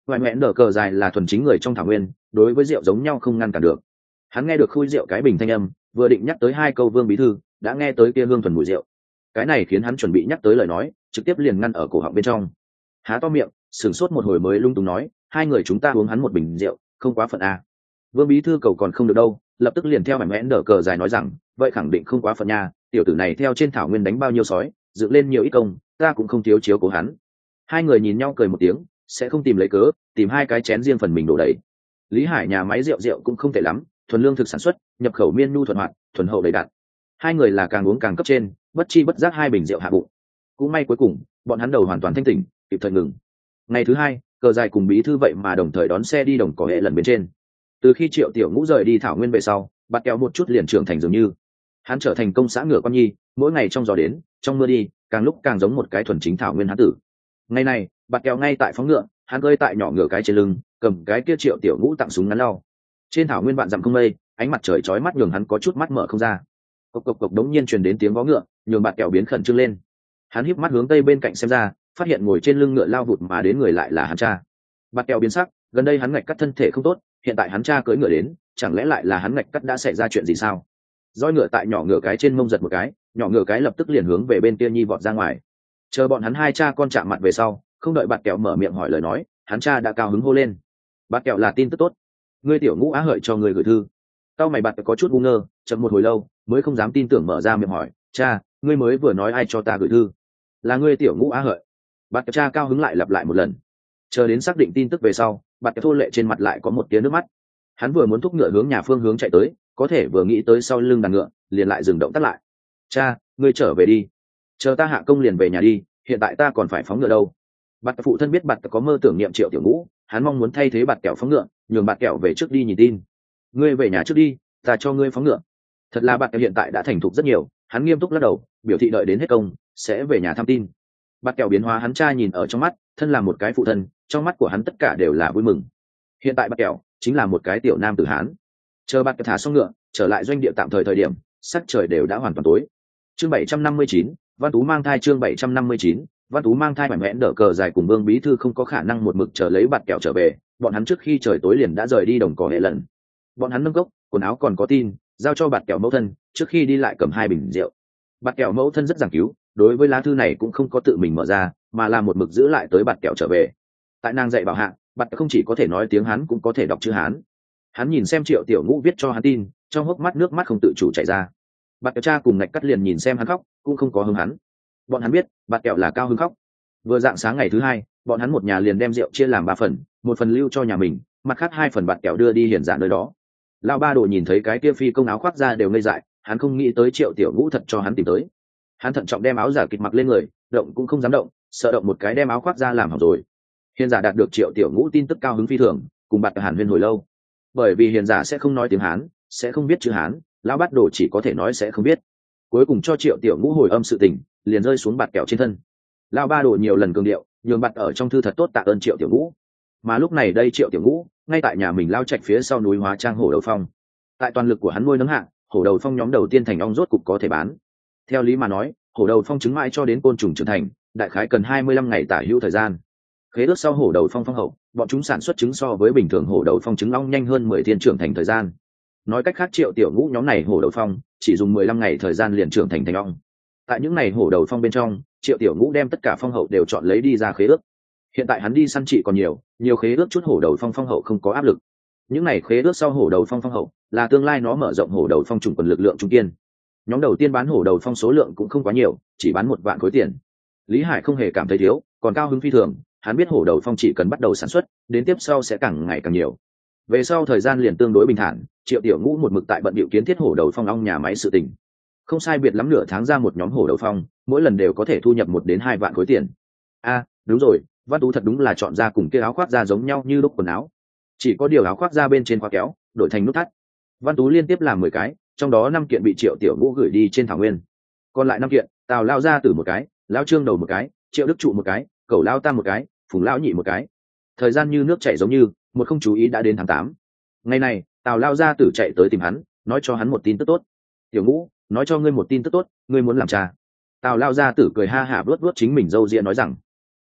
ngoại ngoẹn đờ cờ dài là thuần chính người trong thảo nguyên, đối với rượu giống nhau không ngăn cản được. Hắn nghe được khui rượu cái bình thanh âm, vừa định nhắc tới hai câu Vương bí thư, đã nghe tới kia hương thuần mùi rượu. Cái này khiến hắn chuẩn bị nhắc tới lời nói, trực tiếp liền ngăn ở cổ họng bên trong. Há to miệng, sửng sốt một hồi mới lung tung nói, hai người chúng ta uống hắn một bình rượu, không quá phận à. Vương bí thư cầu còn không được đâu, lập tức liền theo mảnh mẽn đờ cờ dài nói rằng, vậy khẳng định không quá phận nha, tiểu tử này theo trên thảo nguyên đánh bao nhiêu sói, dựng lên nhiều ít công, ta cũng không thiếu chiếu cố hắn. Hai người nhìn nhau cười một tiếng, sẽ không tìm lấy cớ, tìm hai cái chén riêng phần mình đổ đầy. Lý Hải nhà máy rượu rượu cũng không tệ lắm, thuần lương thực sản xuất, nhập khẩu miên nhu thuận hoạt, thuần hậu đầy đặn. Hai người là càng uống càng cấp trên, bất chi bất giác hai bình rượu hạ bụng. Cũng may cuối cùng, bọn hắn đầu hoàn toàn thanh tỉnh, kịp thời ngừng. Ngày thứ hai, cờ dài cùng bí thư vậy mà đồng thời đón xe đi đồng cỏ hệ lần bên trên. Từ khi Triệu Tiểu Ngũ rời đi thảo nguyên về sau, bạt kẹo một chút liền trưởng thành dường như. Hắn trở thành công xã ngựa con nhi, mỗi ngày trong gió đến, trong mưa đi, càng lúc càng giống một cái thuần chính thảo nguyên hán tử. Ngày này, bạt kẹo ngay tại phóng ngựa, hắn gơi tại nhỏ ngựa cái trên lưng, cầm cái kia Triệu Tiểu Ngũ tặng súng ngắn lao. Trên thảo nguyên vạn dặm không mây, ánh mặt trời chói mắt nhường hắn có chút mắt mở không ra. Cộc cộc cộc đống nhiên truyền đến tiếng vó ngựa, nhường bạt kẹo biến khẩn trương lên. Hắn híp mắt hướng tây bên cạnh xem ra, phát hiện ngồi trên lưng ngựa lao vụt mà đến người lại là hắn cha. Bạt kẹo biến sắc, gần đây hắn ngạch cắt thân thể không tốt, hiện tại hắn cha cưỡi ngựa đến, chẳng lẽ lại là hắn ngạch cắt đã xảy ra chuyện gì sao? Roi ngựa tại nhỏ ngựa cái trên mông giật một cái, nhỏ ngựa cái lập tức liền hướng về bên kia nhi vọt ra ngoài. Chờ bọn hắn hai cha con chạm mặt về sau, không đợi bạt kẹo mở miệng hỏi lời nói, hắn cha đã cao hứng hô lên. Bạt kẹo là tin tức tốt, ngươi Tiểu Ngũ Á hợi cho người gửi thư. Tao mày bạt có chút ngu ngơ, chậm một hồi lâu mới không dám tin tưởng mở ra miệng hỏi, cha, ngươi mới vừa nói ai cho ta gửi thư? Là ngươi Tiểu Ngũ Á hợi. Bạt cha cao hứng lại lặp lại một lần. Chờ đến xác định tin tức về sau, bạt thô lệ trên mặt lại có một tia nước mắt. Hắn vừa muốn thúc ngựa hướng nhà phương hướng chạy tới, có thể vừa nghĩ tới sau lưng đàn ngựa, liền lại dừng động tắt lại. Cha, ngươi trở về đi, chờ ta hạ công liền về nhà đi, hiện tại ta còn phải phóng ngựa đâu. Bạt phụ thân biết bạt có mơ tưởng niệm Triệu Tiểu Ngũ, hắn mong muốn thay thế bạt kẹo phóng ngựa, nhường bạt kẹo về trước đi nhìn tin. Ngươi về nhà trước đi, ta cho ngươi phóng ngựa. Thật là bạt kẹo hiện tại đã thành thục rất nhiều, hắn nghiêm túc lắc đầu, biểu thị đợi đến hết công sẽ về nhà thăm tin. Bạt kẹo biến hóa hắn cha nhìn ở trong mắt, thân là một cái phụ thân, trong mắt của hắn tất cả đều là vui mừng. Hiện tại bạt kẹo chính là một cái tiểu nam tử hán. Chờ bạt kẹo thả xong ngựa, trở lại doanh địa tạm thời thời điểm, sắc trời đều đã hoàn toàn tối. Chương bảy trăm năm mươi chín, Văn Tú mang thai. Chương bảy trăm năm mươi chín, Văn Tú mang thai. Mảnh mẽn đỡ cờ dài cùng Vương bí thư không có khả năng một mực chờ lấy bạt kẹo trở về, bọn hắn trước khi trời tối liền đã rời đi đồng cỏ hệ lần. Bọn hắn nâng cốc, quần áo còn có tin, giao cho bạt kẹo mẫu thân, trước khi đi lại cầm hai bình rượu. Bạt kẹo mẫu thân rất giảng cứu, đối với lá thư này cũng không có tự mình mở ra, mà là một mực giữ lại tới bạt kẹo trở về. Tại nàng dạy bảo hạ, bạt không chỉ có thể nói tiếng Hán cũng có thể đọc chữ Hán. Hắn nhìn xem Triệu Tiểu Ngũ viết cho hắn tin, trong hốc mắt nước mắt không tự chủ chảy ra. Bạt kẹo cha cùng ngạch cắt liền nhìn xem hắn khóc, cũng không có hứng hắn. Bọn hắn biết bạt kẹo là cao hứng khóc. Vừa dạng sáng ngày thứ hai, bọn hắn một nhà liền đem rượu chia làm ba phần, một phần lưu cho nhà mình, mặt khác hai phần bạt kẹo đưa đi hiển dạ nơi đó. Lão ba đồ nhìn thấy cái kia phi công áo khoác ra đều ngây dại, hắn không nghĩ tới Triệu Tiểu Ngũ thật cho hắn tìm tới. Hắn thận trọng đem áo giả kịch mặc lên người, động cũng không dám động, sợ động một cái đem áo khoác ra làm hỏng rồi. Hiền giả đạt được Triệu Tiểu Ngũ tin tức cao hứng phi thường, cùng bạt hàn huyên hồi lâu. Bởi vì hiền giả sẽ không nói tiếng Hán, sẽ không biết chữ Hán, lão bát đồ chỉ có thể nói sẽ không biết. Cuối cùng cho Triệu Tiểu Ngũ hồi âm sự tình, liền rơi xuống bạt kẹo trên thân. Lão ba đồ nhiều lần cường điệu, nhường bạt ở trong thư thật tốt tạ ơn Triệu Tiểu Ngũ. Mà lúc này đây Triệu Tiểu Ngũ ngay tại nhà mình lao trạch phía sau núi Hóa Trang Hổ Đầu Phong. Tại toàn lực của hắn nuôi nấng hạ, Hổ Đầu Phong nhóm đầu tiên thành ong rốt cục có thể bán. Theo lý mà nói, Hổ Đầu Phong trứng mãi cho đến côn trùng trưởng thành, đại khái cần hai mươi lăm ngày tả hữu thời gian. Khế ước sau Hổ Đầu Phong phong hậu, bọn chúng sản xuất trứng so với bình thường Hổ Đầu Phong trứng ong nhanh hơn mười thiên trưởng thành thời gian. Nói cách khác Triệu Tiểu Ngũ nhóm này Hổ Đầu Phong chỉ dùng mười lăm ngày thời gian liền trưởng thành thành ong. Tại những ngày Hổ Đầu Phong bên trong, Triệu Tiểu Ngũ đem tất cả phong hậu đều chọn lấy đi ra khế ước. Hiện tại hắn đi săn trị còn nhiều, nhiều khế ước chút Hổ Đầu Phong phong hậu không có áp lực. Những ngày khế ước sau Hổ Đầu Phong phong hậu là tương lai nó mở rộng Hổ Đầu Phong chủng quần lực lượng trung kiên. Nhóm đầu tiên bán Hổ Đầu Phong số lượng cũng không quá nhiều, chỉ bán một vạn khối tiền. Lý Hải không hề cảm thấy thiếu, còn cao hứng phi thường, hắn biết Hổ Đầu Phong chỉ cần bắt đầu sản xuất, đến tiếp sau sẽ càng ngày càng nhiều. Về sau thời gian liền tương đối bình thản, Triệu Tiểu Ngũ một mực tại bận bịu kiến thiết Hổ Đầu Phong ong nhà máy sự tình. Không sai biệt lắm nửa tháng ra một nhóm Hổ Đầu Phong, mỗi lần đều có thể thu nhập một đến hai vạn khối tiền. A, à, đúng rồi, Văn Tú thật đúng là chọn ra cùng kia áo khoác da giống nhau như lúc quần áo. Chỉ có điều áo khoác da bên trên khóa kéo, đổi thành nút thắt. Văn Tú liên tiếp làm mười cái, trong đó năm kiện bị Triệu Tiểu Ngũ gửi đi trên thảo nguyên. Còn lại năm kiện, Tào lao ra từ một cái, Lão Trương đầu một cái, Triệu Đức trụ một cái, Cẩu lao tam một cái, Phùng lão nhị một cái. Thời gian như nước chảy giống như, một không chú ý đã đến tháng tám. Ngày này, Tào lao ra tử chạy tới tìm hắn, nói cho hắn một tin tức tốt. Tiểu Ngũ, nói cho ngươi một tin tức tốt, ngươi muốn làm cha. Tào lao ra tử cười ha hả vuốt vuốt chính mình râu ria nói rằng,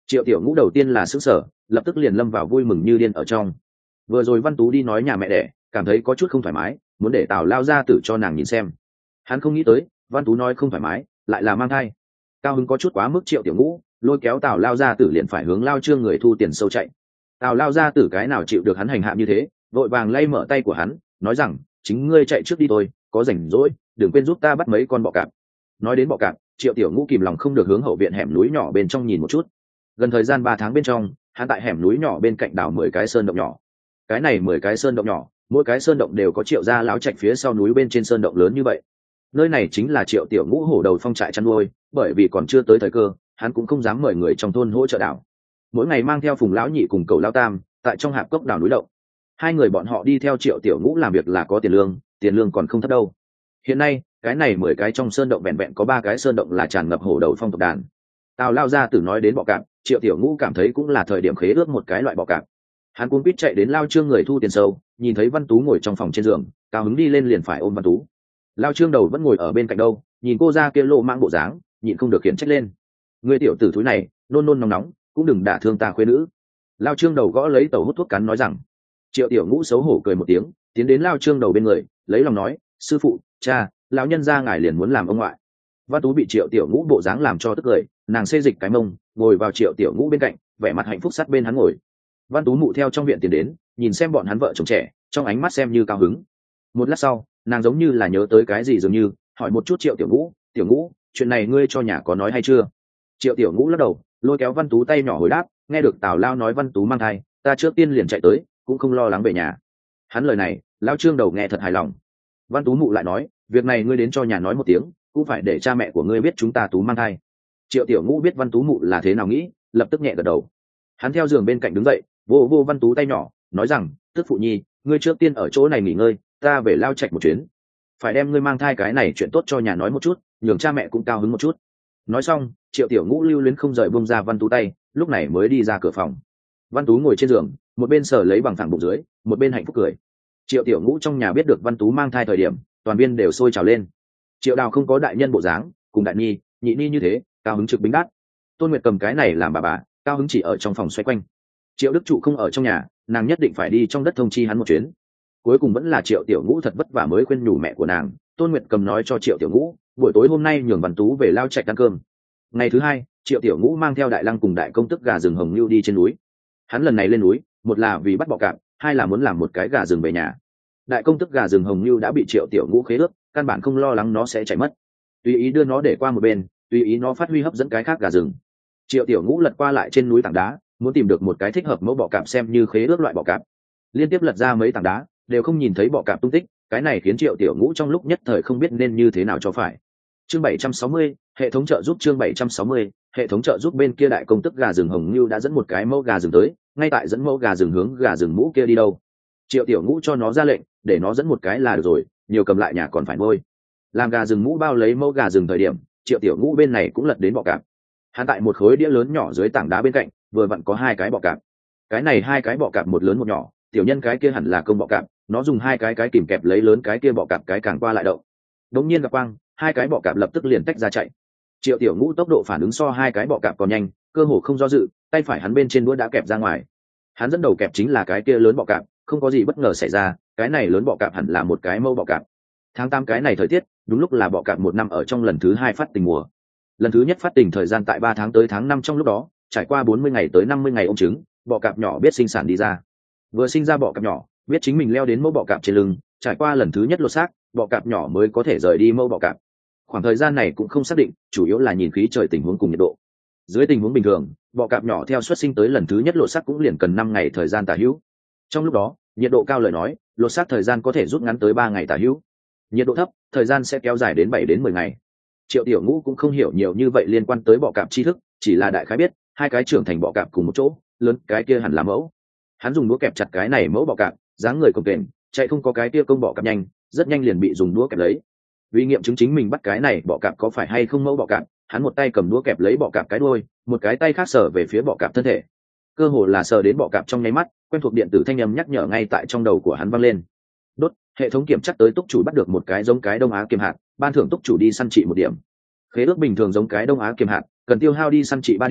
Triệu tiểu ngũ đầu tiên là sững sờ, lập tức liền lâm vào vui mừng như điên ở trong. Vừa rồi Văn Tú đi nói nhà mẹ đẻ, cảm thấy có chút không thoải mái, muốn để Tào lao gia tử cho nàng nhìn xem. Hắn không nghĩ tới Văn Tú nói không thoải mái lại là mang thai. Cao hứng có chút quá mức, Triệu tiểu ngũ lôi kéo Tào lao gia tử liền phải hướng Lao Trương người thu tiền sâu chạy. Tào lao gia tử cái nào chịu được hắn hành hạ như thế, vội vàng lay mở tay của hắn, nói rằng chính ngươi chạy trước đi thôi, có rảnh rỗi đừng quên giúp ta bắt mấy con bọ cạp. Nói đến bọ cạp, Triệu tiểu ngũ kìm lòng không được hướng hậu viện hẻm núi nhỏ bên trong nhìn một chút. Gần thời gian ba tháng bên trong, hắn tại hẻm núi nhỏ bên cạnh đào mười cái sơn động nhỏ. Cái này mười cái sơn động nhỏ, mỗi cái sơn động đều có Triệu gia láo trạch phía sau núi bên trên sơn động lớn như vậy. Nơi này chính là Triệu tiểu ngũ hổ đầu phong trại chăn nuôi, bởi vì còn chưa tới thời cơ, hắn cũng không dám mời người trong thôn hỗ trợ đào. Mỗi ngày mang theo Phùng lão nhị cùng Cầu lão tam tại trong hạp cốc đào núi động. Hai người bọn họ đi theo Triệu tiểu ngũ làm việc là có tiền lương, tiền lương còn không thấp đâu. Hiện nay cái này mười cái trong sơn động vẹn vẹn có ba cái sơn động là tràn ngập hổ đầu phong tộc đàn. Tào lao ra tử nói đến bọ cạp, Triệu tiểu ngũ cảm thấy cũng là thời điểm khế ước một cái loại bọ cạp. Hắn cuống quýt chạy đến Lao Trương người thu tiền sâu, nhìn thấy Văn Tú ngồi trong phòng trên giường, cao hứng đi lên liền phải ôm Văn Tú. Lao Trương đầu vẫn ngồi ở bên cạnh đâu, nhìn cô ra kia lộ mang bộ dáng, nhịn không được khiển trách lên. Người tiểu tử thúi này nôn nôn nóng nóng, cũng đừng đả thương ta khuê nữ. Lao Trương đầu gõ lấy tàu hút thuốc cắn nói rằng. Triệu tiểu ngũ xấu hổ cười một tiếng, tiến đến Lao Trương đầu bên người, lấy lòng nói, sư phụ, cha, lão nhân gia ngài liền muốn làm ông ngoại. Văn Tú bị Triệu tiểu ngũ bộ dáng làm cho tức cười, nàng xê dịch cái mông, ngồi vào Triệu tiểu ngũ bên cạnh, vẻ mặt hạnh phúc sát bên hắn ngồi. Văn Tú mụ theo trong viện tiến đến, nhìn xem bọn hắn vợ chồng trẻ, trong ánh mắt xem như cao hứng. Một lát sau, nàng giống như là nhớ tới cái gì dường như, hỏi một chút Triệu tiểu ngũ, tiểu ngũ, chuyện này ngươi cho nhà có nói hay chưa? Triệu tiểu ngũ lắc đầu, lôi kéo Văn Tú tay nhỏ hồi đáp, nghe được Tào lao nói Văn Tú mang thai, ta trước tiên liền chạy tới, cũng không lo lắng về nhà. Hắn lời này, Lao Trương đầu nghe thật hài lòng. Văn Tú mụ lại nói, việc này ngươi đến cho nhà nói một tiếng, cũng phải để cha mẹ của ngươi biết chúng ta Tú mang thai. Triệu tiểu ngũ biết Văn Tú mụ là thế nào nghĩ, lập tức nhẹ gật đầu. Hắn theo giường bên cạnh đứng dậy, vô vô Văn Tú tay nhỏ, nói rằng, tức phụ nhi, ngươi trước tiên ở chỗ này nghỉ ngơi, ta về Lao Trạch một chuyến. Phải đem ngươi mang thai cái này chuyện tốt cho nhà nói một chút, nhường cha mẹ cũng cao hứng một chút. Nói xong, Triệu tiểu ngũ lưu luyến không rời buông ra Văn Tú tay, lúc này mới đi ra cửa phòng. Văn Tú ngồi trên giường, một bên sờ lấy bằng phẳng bụng dưới, một bên hạnh phúc cười. Triệu tiểu ngũ trong nhà biết được Văn Tú mang thai thời điểm, toàn viên đều sôi trào lên. Triệu đào không có đại nhân bộ dáng, cùng đại nhi nhị nhi như thế, cao hứng trực bính đát. Tôn Nguyệt cầm cái này làm bà bà, cao hứng chỉ ở trong phòng xoay quanh. Triệu đức trụ không ở trong nhà, nàng nhất định phải đi trong đất thông chi hắn một chuyến. Cuối cùng vẫn là Triệu tiểu ngũ thật vất vả mới khuyên nhủ mẹ của nàng. Tôn Nguyệt cầm nói cho Triệu tiểu ngũ, buổi tối hôm nay nhường Văn Tú về Lao Trạch ăn cơm. Ngày thứ hai, Triệu tiểu ngũ mang theo đại lăng cùng đại công tức gà rừng hồng lưu đi trên núi. Hắn lần này lên núi, một là vì bắt bọ cạp, hai là muốn làm một cái gà rừng về nhà. Đại công tức gà rừng hồng lưu đã bị Triệu tiểu ngũ khế ước, căn bản không lo lắng nó sẽ chạy mất. Tùy ý đưa nó để qua một bên, tùy ý nó phát huy hấp dẫn cái khác gà rừng. Triệu tiểu ngũ lật qua lại trên núi tảng đá, muốn tìm được một cái thích hợp mẫu bọ cạp xem như khế ước loại bọ cạp. Liên tiếp lật ra mấy tảng đá, đều không nhìn thấy bọ cạp tung tích, cái này khiến Triệu tiểu ngũ trong lúc nhất thời không biết nên như thế nào cho phải. Chương bảy trăm sáu mươi, hệ thống trợ giúp. Chương bảy trăm sáu mươi, hệ thống trợ giúp. Bên kia đại công tức gà rừng hồng lưu đã dẫn một cái mẫu gà rừng tới, ngay tại dẫn mẫu gà rừng hướng gà rừng mũ kia đi đâu. Triệu tiểu ngũ cho nó ra lệnh, để nó dẫn một cái là được rồi, nhiều cầm lại nhà còn phải nuôi. Làm gà rừng mũ bao lấy mẫu gà rừng thời điểm, Triệu tiểu ngũ bên này cũng lật đến bọ cạp. Hắn tại một khối đĩa lớn nhỏ dưới tảng đá bên cạnh, vừa vặn có hai cái bọ cạp. Cái này hai cái bọ cạp một lớn một nhỏ, tiểu nhân cái kia hẳn là công bọ cạp, nó dùng hai cái cái kìm kẹp lấy lớn cái kia bọ cạp cái càng qua lại đậu. Đống nhiên gặp quang, hai cái bọ cạp lập tức liền tách ra chạy. Triệu tiểu ngũ tốc độ phản ứng so hai cái bọ cạp còn nhanh, cơ hồ không do dự, tay phải hắn bên trên đũa đã kẹp ra ngoài. Hắn dẫn đầu kẹp chính là cái kia lớn bọ cạp, không có gì bất ngờ xảy ra, cái này lớn bọ cạp hẳn là một cái mâu bọ cạp. Tháng tám cái này thời tiết, đúng lúc là bọ cạp một năm ở trong lần thứ hai phát tình mùa. Lần thứ nhất phát tình thời gian tại ba tháng tới tháng năm, trong lúc đó trải qua bốn mươi ngày tới năm mươi ngày ôm trứng, bọ cạp nhỏ biết sinh sản đi ra. Vừa sinh ra bọ cạp nhỏ biết chính mình leo đến mẫu bọ cạp trên lưng, trải qua lần thứ nhất lột xác, bọ cạp nhỏ mới có thể rời đi mẫu bọ cạp. Khoảng thời gian này cũng không xác định, chủ yếu là nhìn khí trời tình huống cùng nhiệt độ. Dưới tình huống bình thường, bọ cạp nhỏ theo xuất sinh tới lần thứ nhất lột xác cũng liền cần năm ngày thời gian tả hữu. Trong lúc đó nhiệt độ cao lời nói, lột xác thời gian có thể rút ngắn tới ba ngày tả hữu. Nhiệt độ thấp, thời gian sẽ kéo dài đến bảy đến mười ngày. Triệu tiểu ngũ cũng không hiểu nhiều như vậy liên quan tới bọ cạp tri thức, chỉ là đại khái biết hai cái trưởng thành bọ cạp cùng một chỗ, lớn cái kia hẳn là mẫu. Hắn dùng đũa kẹp chặt cái này mẫu bọ cạp, dáng người cồng kềnh, chạy không có cái kia công bọ cạp nhanh, rất nhanh liền bị dùng đũa kẹp lấy. Vì nghiệm chứng chính mình bắt cái này bọ cạp có phải hay không mẫu bọ cạp, hắn một tay cầm đũa kẹp lấy bọ cạp cái đuôi, một cái tay khác sờ về phía bọ cạp thân thể. Cơ hồ là sờ đến bọ cạp trong nháy mắt, quen thuộc điện tử thanh âm nhắc nhở ngay tại trong đầu của hắn vang lên. Đốt, hệ thống kiểm chắc tới túc chủ bắt được một cái giống cái Đông Á kiềm hạt, ban thưởng túc chủ đi săn trị một điểm. Khế ước bình thường giống cái Đông Á kiềm hạt, cần tiêu hao đi săn trị ba điểm,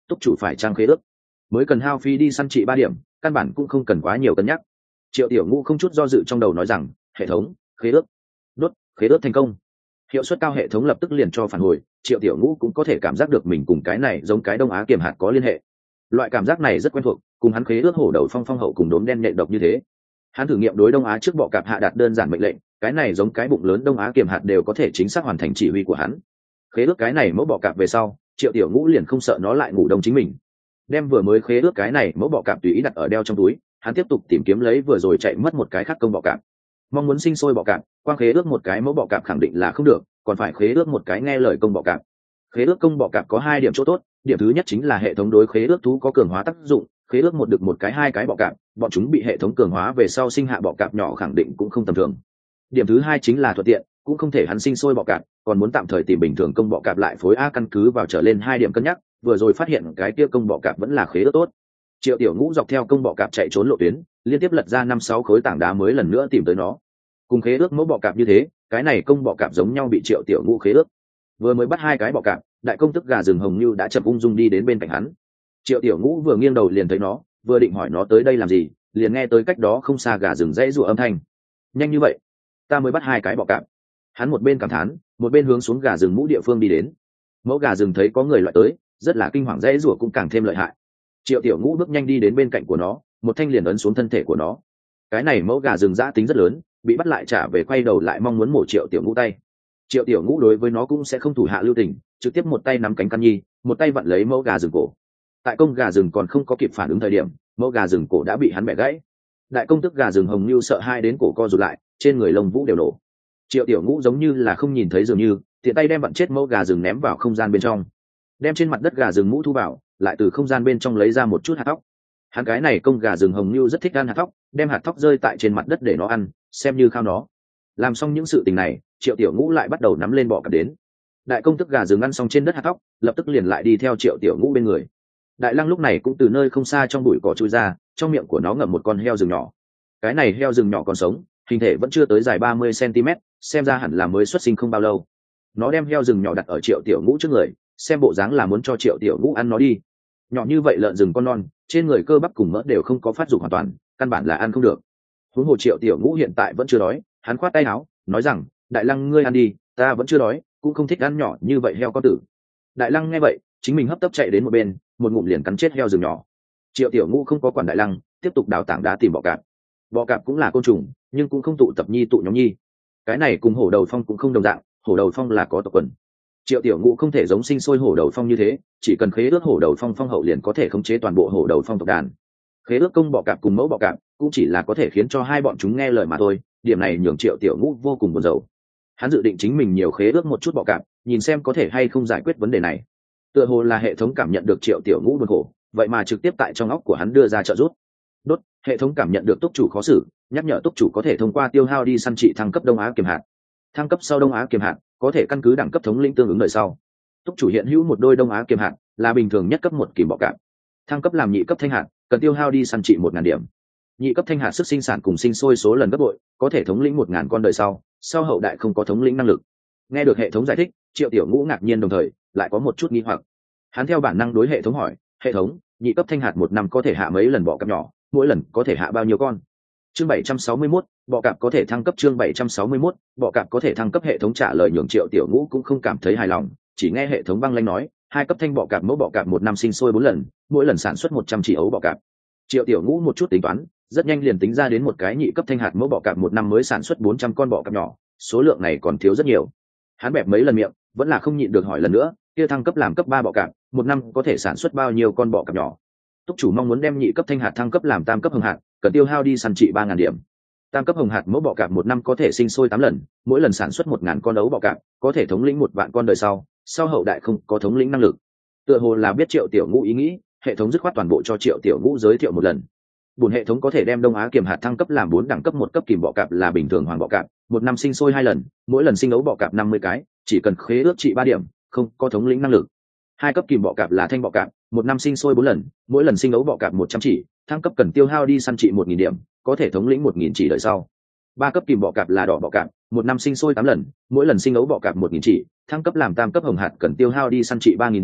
túc chủ phải trang khế ước mới cần hao phí đi săn trị ba điểm, căn bản cũng không cần quá nhiều cân nhắc. Triệu Tiểu Ngũ không chút do dự trong đầu nói rằng hệ thống khế ước đốt khế ước thành công. Hiệu suất cao hệ thống lập tức liền cho phản hồi. Triệu Tiểu Ngũ cũng có thể cảm giác được mình cùng cái này giống cái Đông Á kiềm hạt có liên hệ. Loại cảm giác này rất quen thuộc, cùng hắn khế ước hổ đầu phong phong hậu cùng đốm đen nhện độc như thế. Hắn thử nghiệm đối Đông Á trước bọ cạp hạ đạt đơn giản mệnh lệnh, cái này giống cái bụng lớn Đông Á kiềm hạt đều có thể chính xác hoàn thành chỉ huy của hắn. Khế ước cái này mẫu bọ cạp về sau, Triệu Tiểu Ngũ liền không sợ nó lại ngủ đông chính mình. Đem vừa mới khế ước cái này mẫu bọ cạp tùy ý đặt ở đeo trong túi, hắn tiếp tục tìm kiếm lấy vừa rồi chạy mất một cái khác công bọ cạp. Mong muốn sinh sôi bọ cạp, quang khế ước một cái mẫu bọ cạp khẳng định là không được, còn phải khế ước một cái nghe lời công bọ cạp. Khế ước công bọ cạp có hai điểm chỗ tốt, điểm thứ nhất chính là hệ thống đối khế ước thú có cường hóa tác dụng, khế ước một được một cái hai cái bọ cạp, bọn chúng bị hệ thống cường hóa về sau sinh hạ bọ cạp nhỏ khẳng định cũng không tầm thường. Điểm thứ hai chính là thuận tiện, cũng không thể hắn sinh sôi bọ cạp, còn muốn tạm thời tìm bình thường công bọ cạp lại phối a căn cứ vào trở lên hai điểm cân nhắc, vừa rồi phát hiện cái kia công bọ cạp vẫn là khế ước tốt. Triệu Tiểu Ngũ dọc theo công bọ cạp chạy trốn lộ tuyến, liên tiếp lật ra năm sáu khối tảng đá mới lần nữa tìm tới nó. Cùng khế ước mẫu bọ cạp như thế, cái này công bọ cạp giống nhau bị Triệu Tiểu Ngũ khế ước. Vừa mới bắt hai cái bọ cạp, đại công tức gà rừng hồng như đã chậm ung dung đi đến bên cạnh hắn. Triệu Tiểu Ngũ vừa nghiêng đầu liền thấy nó, vừa định hỏi nó tới đây làm gì, liền nghe tới cách đó không xa gà rừng dãy rủa âm thanh. Nhanh như vậy, ta mới bắt hai cái bọ cạp. Hắn một bên cảm thán, một bên hướng xuống gà rừng mũ địa phương đi đến. Mẫu gà rừng thấy có người loại tới, rất là kinh hoàng, dãy rủa cũng càng thêm lợi hại. Triệu Tiểu Ngũ bước nhanh đi đến bên cạnh của nó, một thanh liền ấn xuống thân thể của nó. Cái này mẫu gà rừng dã tính rất lớn, bị bắt lại trả về quay đầu lại mong muốn mổ Triệu Tiểu Ngũ tay. Triệu Tiểu Ngũ đối với nó cũng sẽ không thủ hạ lưu tình, trực tiếp một tay nắm cánh căn nhi, một tay vặn lấy mẫu gà rừng cổ. Tại công gà rừng còn không có kịp phản ứng thời điểm, mẫu gà rừng cổ đã bị hắn bẻ gãy. Đại công tức gà rừng hồng như sợ hai đến cổ co rụt lại, trên người lông vũ đều nổ. Triệu Tiểu Ngũ giống như là không nhìn thấy dường như, tiện tay đem vặn chết mẫu gà rừng ném vào không gian bên trong, đem trên mặt đất gà rừng mũ thu vào, lại từ không gian bên trong lấy ra một chút hạt thóc. Hắn cái này công gà rừng hồng như rất thích ăn hạt thóc, đem hạt thóc rơi tại trên mặt đất để nó ăn, xem như khao nó. Làm xong những sự tình này, Triệu Tiểu Ngũ lại bắt đầu nắm lên bọ cạp đến. Đại công tức gà rừng ăn xong trên đất hạt thóc, lập tức liền lại đi theo Triệu Tiểu Ngũ bên người. Đại Lăng lúc này cũng từ nơi không xa trong bụi cỏ chui ra, trong miệng của nó ngậm một con heo rừng nhỏ. Cái này heo rừng nhỏ còn sống, hình thể vẫn chưa tới dài ba mươi xăng-ti-mét, xem ra hẳn là mới xuất sinh không bao lâu. Nó đem heo rừng nhỏ đặt ở Triệu Tiểu Ngũ trước người, xem bộ dáng là muốn cho Triệu Tiểu Ngũ ăn nó đi. Nhỏ như vậy lợn rừng con non, trên người cơ bắp cùng mỡ đều không có phát dục hoàn toàn, căn bản là ăn không được. Huống hồ Triệu Tiểu Ngũ hiện tại vẫn chưa đói, hắn khoát tay áo, nói rằng, Đại Lăng ngươi ăn đi, ta vẫn chưa đói, cũng không thích ăn nhỏ như vậy heo con tử. Đại Lăng nghe vậy, chính mình hấp tấp chạy đến một bên, một ngụm liền cắn chết heo rừng nhỏ. Triệu Tiểu Ngũ không có quản Đại Lăng, tiếp tục đào tảng đá tìm bọ cạp. Bọ cạp cũng là côn trùng, nhưng cũng không tụ tập nhi tụ nhóm nhi. Cái này cùng hổ đầu phong cũng không đồng dạng, hổ đầu phong là có tộc quần. Triệu Tiểu Ngũ không thể giống sinh sôi hổ đầu phong như thế, chỉ cần khế ước hổ đầu phong phong hậu liền có thể khống chế toàn bộ hổ đầu phong tộc đàn. Khế ước công bọ cạp cùng mẫu bọ cạp cũng chỉ là có thể khiến cho hai bọn chúng nghe lời mà thôi, điểm này nhường Triệu Tiểu Ngũ vô cùng buồn rầu. Hắn dự định chính mình nhiều khế ước một chút bọ cạp, nhìn xem có thể hay không giải quyết vấn đề này. Tựa hồ là hệ thống cảm nhận được Triệu Tiểu Ngũ buồn khổ, vậy mà trực tiếp tại trong óc của hắn đưa ra trợ giúp. Đốt, hệ thống cảm nhận được túc chủ khó xử, nhắc nhở túc chủ có thể thông qua tiêu hao đi săn trị thăng cấp Đông Á kiềm hạt. Thăng cấp sau Đông Á kiềm hạt, có thể căn cứ đẳng cấp thống lĩnh tương ứng đời sau. Túc chủ hiện hữu một đôi Đông Á kiềm hạt, là bình thường nhất cấp một kìm bọ cạp. Thăng cấp làm nhị cấp thanh hạt, cần tiêu hao đi săn trị một ngàn điểm. Nhị cấp thanh hạt sức sinh sản cùng sinh sôi số lần gấp bội, có thể thống lĩnh một ngàn con đời sau, sau hậu đại không có thống lĩnh năng lực. Nghe được hệ thống giải thích, Triệu Tiểu Ngũ ngạc nhiên đồng thời lại có một chút nghi hoặc. Hắn theo bản năng đối hệ thống hỏi, hệ thống, nhị cấp thanh hạt một năm có thể hạ mấy lần bọ cạp nhỏ, mỗi lần có thể hạ bao nhiêu con? Chương bảy trăm sáu mươi mốt, bọ cạp có thể thăng cấp. Chương bảy trăm sáu mươi mốt, bọ cạp có thể thăng cấp. Hệ thống trả lời nhường Triệu Tiểu Ngũ cũng không cảm thấy hài lòng, chỉ nghe hệ thống băng lãnh nói, hai cấp thanh bọ cạp mẫu bọ cạp một năm sinh sôi bốn lần, mỗi lần sản xuất một trăm chỉ ấu bọ cạp. Triệu Tiểu Ngũ một chút tính toán, rất nhanh liền tính ra đến một cái nhị cấp thanh hạt mẫu bọ cạp một năm mới sản xuất bốn trăm con bọ cạp nhỏ, số lượng này còn thiếu rất nhiều. Hắn bẹp mấy lần miệng, vẫn là không nhịn được hỏi lần nữa, kia thăng cấp làm cấp ba bọ cạp, một năm có thể sản xuất bao nhiêu con bọ cạp nhỏ? Túc chủ mong muốn đem nhị cấp thanh hạt thăng cấp làm tam cấp hồng hạt, cần tiêu hao đi săn trị ba ngàn điểm. Tam cấp hồng hạt mẫu bọ cạp một năm có thể sinh sôi tám lần, mỗi lần sản xuất một ngàn con ấu bọ cạp, có thể thống lĩnh một vạn con đời sau, sau hậu đại không có thống lĩnh năng lực. Tựa hồ là biết Triệu Tiểu Ngũ ý nghĩ, hệ thống dứt khoát toàn bộ cho Triệu Tiểu Ngũ giới thiệu một lần. Buồn hệ thống có thể đem Đông Á kiềm hạt thăng cấp làm bốn đẳng cấp, một cấp kìm bọ cạp là bình thường hoàng bọ cạp, một năm sinh sôi hai lần, mỗi lần sinh ấu bọ cạp năm mươi cái, chỉ cần khế ước trị ba điểm, không có thống lĩnh năng lực. Hai cấp kìm bọ cạp là thanh bọ cạp, một năm sinh sôi bốn lần, mỗi lần sinh ấu bọ cạp một trăm chỉ, thăng cấp cần tiêu hao đi săn trị một nghìn điểm, có thể thống lĩnh một nghìn chỉ đời sau. Ba cấp kìm bọ cạp là đỏ bọ cạp, một năm sinh sôi tám lần, mỗi lần sinh ấu bọ cạp một nghìn chỉ, thăng cấp làm tam cấp hồng hạt cần tiêu hao đi săn trị ba nghìn điểm,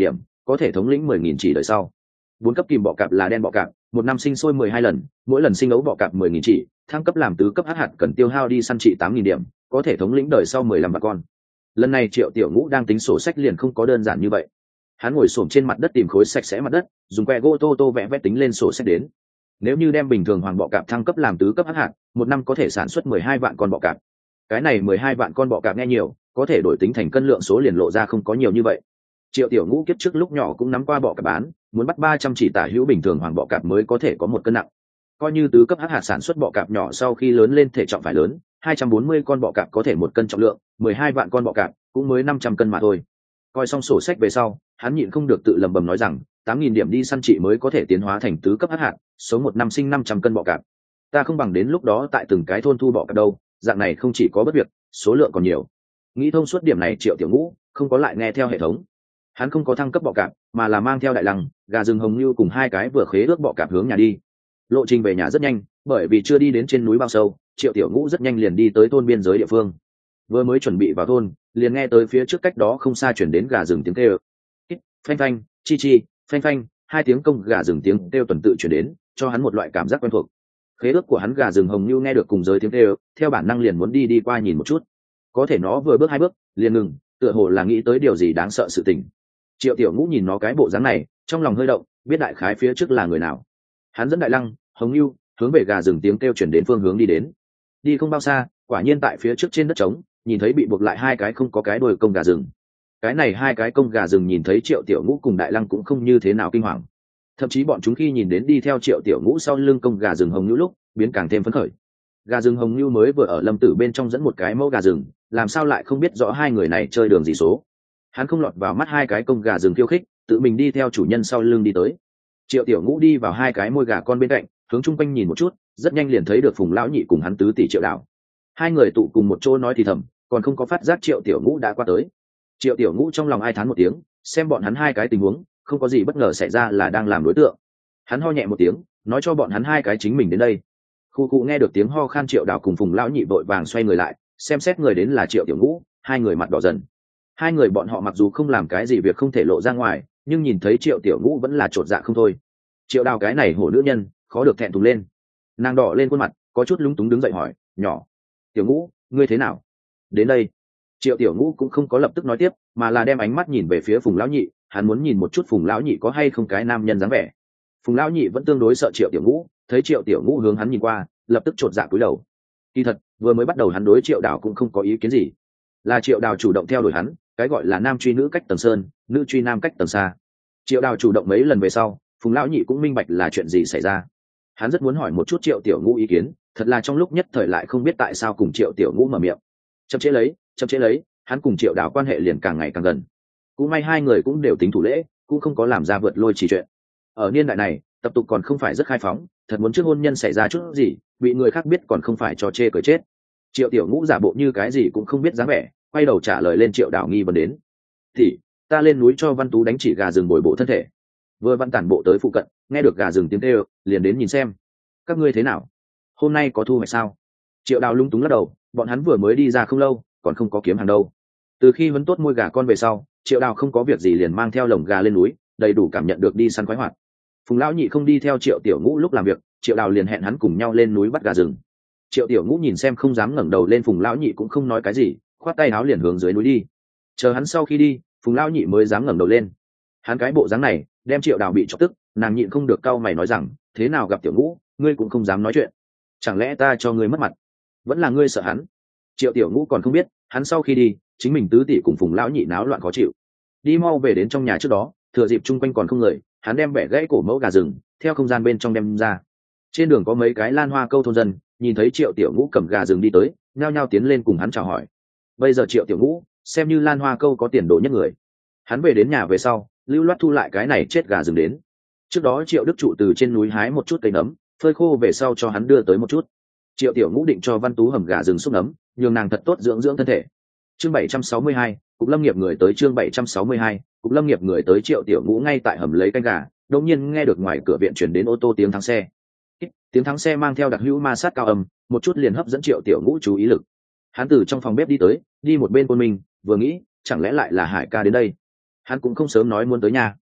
có thể thống lĩnh mười nghìn chỉ đời sau. Bốn cấp kìm bọ cạp là đen bọ cạp, một năm sinh sôi mười hai lần, mỗi lần sinh ấu bọ cạp mười nghìn chỉ, thăng cấp làm tứ cấp hắc hạt cần tiêu hao đi săn trị tám nghìn điểm, có thể thống lĩnh đời sau mười lăm vạn con. Lần này Triệu Tiểu Ngũ đang tính sổ sách liền không có đơn giản như vậy. Hắn ngồi xổm trên mặt đất tìm khối sạch sẽ mặt đất, dùng que gỗ tô tô vẽ vẽ tính lên sổ sách đến. Nếu như đem bình thường hoàng bọ cạp thăng cấp làm tứ cấp hắc hạt, một năm có thể sản xuất mười hai vạn con bọ cạp. Cái này mười hai vạn con bọ cạp nghe nhiều, có thể đổi tính thành cân lượng số liền lộ ra không có nhiều như vậy. Triệu Tiểu Ngũ kiếp trước lúc nhỏ cũng nắm qua bọ cạp bán, muốn bắt ba trăm chỉ tả hữu bình thường hoàng bọ cạp mới có thể có một cân nặng. Coi như tứ cấp hắc hạt sản xuất bọ cạp nhỏ sau khi lớn lên thể trọng phải lớn, hai trăm bốn mươi con bọ cạp có thể một cân trọng lượng, mười hai vạn con bọ cạp cũng mới năm trăm cân mà thôi. Coi xong sổ sách về sau, hắn nhịn không được tự lẩm bẩm nói rằng, tám nghìn điểm đi săn trị mới có thể tiến hóa thành tứ cấp hắc hạt, số một năm sinh năm trăm cân bọ cạp. Ta không bằng đến lúc đó tại từng cái thôn thu bọ cạp đâu, dạng này không chỉ có bất việc, số lượng còn nhiều. Nghĩ thông suốt điểm này, Triệu Tiểu Ngũ không có lại nghe theo hệ thống. Hắn không có thăng cấp bọ cạp, mà là mang theo đại lăng, gà rừng hồng như cùng hai cái vừa khế ước bọ cạp hướng nhà đi. Lộ trình về nhà rất nhanh, bởi vì chưa đi đến trên núi bao sâu, Triệu Tiểu Ngũ rất nhanh liền đi tới thôn biên giới địa phương. Vừa mới chuẩn bị vào thôn, liền nghe tới phía trước cách đó không xa chuyển đến gà rừng tiếng kêu. Phanh phanh, chi chi, phanh phanh, hai tiếng công gà rừng tiếng kêu tuần tự chuyển đến, cho hắn một loại cảm giác quen thuộc. Khế ước của hắn gà rừng hồng như nghe được cùng giới tiếng kêu, theo bản năng liền muốn đi đi qua nhìn một chút. Có thể nó vừa bước hai bước, liền ngừng, tựa hồ là nghĩ tới điều gì đáng sợ sự tình. Triệu Tiểu Ngũ nhìn nó cái bộ dáng này, trong lòng hơi động, biết đại khái phía trước là người nào. Hắn dẫn đại lăng, hồng như hướng về gà rừng tiếng kêu chuyển đến phương hướng đi đến. Đi không bao xa, quả nhiên tại phía trước trên đất trống, nhìn thấy bị buộc lại hai cái không có cái đuôi công gà rừng. Cái này hai cái công gà rừng nhìn thấy Triệu Tiểu Ngũ cùng đại lăng cũng không như thế nào kinh hoàng. Thậm chí bọn chúng khi nhìn đến đi theo Triệu Tiểu Ngũ sau lưng công gà rừng hồng như lúc, biến càng thêm phấn khởi. Gà rừng hồng như mới vừa ở lâm tử bên trong dẫn một cái mẫu gà rừng, làm sao lại không biết rõ hai người này chơi đường gì số. Hắn không lọt vào mắt hai cái công gà rừng khiêu khích, tự mình đi theo chủ nhân sau lưng đi tới. Triệu Tiểu Ngũ đi vào hai cái môi gà con bên cạnh, hướng chung quanh nhìn một chút, rất nhanh liền thấy được Phùng lão nhị cùng hắn tứ tỷ Triệu Đào. Hai người tụ cùng một chỗ nói thì thầm, còn không có phát giác Triệu Tiểu Ngũ đã qua tới. Triệu Tiểu Ngũ trong lòng ai thán một tiếng, xem bọn hắn hai cái tình huống, không có gì bất ngờ xảy ra là đang làm đối tượng. Hắn ho nhẹ một tiếng, nói cho bọn hắn hai cái chính mình đến đây. Khu cụ nghe được tiếng ho khan, Triệu Đào cùng Phùng lão nhị vội vàng xoay người lại, xem xét người đến là Triệu Tiểu Ngũ, hai người mặt đỏ dần. Hai người bọn họ mặc dù không làm cái gì việc không thể lộ ra ngoài, nhưng nhìn thấy Triệu Tiểu Ngũ vẫn là chột dạ không thôi. Triệu Đào cái này hổ nữ nhân, khó được thẹn thùng lên. Nàng đỏ lên khuôn mặt, có chút lúng túng đứng dậy hỏi, nhỏ Tiểu Ngũ, ngươi thế nào? Đến đây. Triệu Tiểu Ngũ cũng không có lập tức nói tiếp, mà là đem ánh mắt nhìn về phía Phùng lão nhị, hắn muốn nhìn một chút Phùng lão nhị có hay không cái nam nhân dáng vẻ. Phùng lão nhị vẫn tương đối sợ Triệu Tiểu Ngũ, thấy Triệu Tiểu Ngũ hướng hắn nhìn qua, lập tức chột dạ cúi đầu. Kỳ thật, vừa mới bắt đầu hắn đối Triệu Đào cũng không có ý kiến gì, là Triệu Đào chủ động theo đuổi hắn, cái gọi là nam truy nữ cách tầng sơn, nữ truy nam cách tầng xa. Triệu Đào chủ động mấy lần về sau, Phùng lão nhị cũng minh bạch là chuyện gì xảy ra. Hắn rất muốn hỏi một chút Triệu Tiểu Ngũ ý kiến, thật là trong lúc nhất thời lại không biết tại sao cùng Triệu Tiểu Ngũ mở miệng. Chậm chế lấy, chậm chế lấy, hắn cùng Triệu Đào quan hệ liền càng ngày càng gần. Cũng may hai người cũng đều tính thủ lễ, cũng không có làm ra vượt lôi chỉ chuyện. Ở niên đại này, tập tục còn không phải rất khai phóng, thật muốn trước hôn nhân xảy ra chút gì, bị người khác biết còn không phải cho chê cười chết. Triệu Tiểu Ngũ giả bộ như cái gì cũng không biết dáng vẻ, quay đầu trả lời lên Triệu Đào nghi vấn đến. Thì ta lên núi cho Văn Tú đánh chỉ gà rừng bồi bổ thân thể. Vừa Văn tản bộ tới phụ cận, nghe được gà rừng tiếng kêu, liền đến nhìn xem. Các ngươi thế nào? Hôm nay có thu hoạch sao? Triệu Đào lung túng lắc đầu, bọn hắn vừa mới đi ra không lâu, còn không có kiếm hàng đâu. Từ khi huấn tốt môi gà con về sau, Triệu Đào không có việc gì liền mang theo lồng gà lên núi, đầy đủ cảm nhận được đi săn khoái hoạt. Phùng lão nhị không đi theo Triệu Tiểu Ngũ lúc làm việc, Triệu Đào liền hẹn hắn cùng nhau lên núi bắt gà rừng. Triệu Tiểu Ngũ nhìn xem không dám ngẩng đầu lên, Phùng lão nhị cũng không nói cái gì, khoát tay áo liền hướng dưới núi đi. Chờ hắn sau khi đi, Phùng lão nhị mới dám ngẩng đầu lên. Hắn cái bộ dáng này, đem Triệu Đào bị chọc tức, nàng nhịn không được cau mày nói rằng, thế nào gặp Tiểu Ngũ, ngươi cũng không dám nói chuyện, chẳng lẽ ta cho ngươi mất mặt? Vẫn là ngươi sợ hắn? Triệu Tiểu Ngũ còn không biết, hắn sau khi đi, chính mình tứ tỷ cùng Phùng lão nhị náo loạn khó chịu. Đi mau về đến trong nhà trước đó, thừa dịp chung quanh còn không người, hắn đem bẻ gãy cổ mẫu gà rừng, theo không gian bên trong đem ra. Trên đường có mấy cái lan hoa câu thôn dân, nhìn thấy Triệu Tiểu Ngũ cầm gà rừng đi tới, nhao nhao tiến lên cùng hắn chào hỏi. Bây giờ Triệu Tiểu Ngũ xem như lan hoa câu có tiền đồ nhất người. Hắn về đến nhà về sau, lưu loát thu lại cái này chết gà rừng đến. Trước đó Triệu Đức Trụ từ trên núi hái một chút cây nấm, phơi khô về sau cho hắn đưa tới một chút. Triệu Tiểu Ngũ định cho Văn Tú hầm gà rừng xúc nấm, nhường nàng thật tốt dưỡng dưỡng thân thể. Chương bảy trăm sáu mươi hai, cục lâm nghiệp người tới. Chương bảy trăm sáu mươi hai, cục lâm nghiệp người tới. Triệu Tiểu Ngũ ngay tại hầm lấy canh gà, đột nhiên nghe được ngoài cửa viện chuyển đến ô tô tiếng thắng xe. Tiếng thắng xe mang theo đặc hữu ma sát cao âm, một chút liền hấp dẫn Triệu Tiểu Ngũ chú ý lực. Hắn từ trong phòng bếp đi tới, đi một bên Côn Minh, vừa nghĩ, chẳng lẽ lại là Hải ca đến đây. Hắn cũng không sớm nói muốn tới nhà.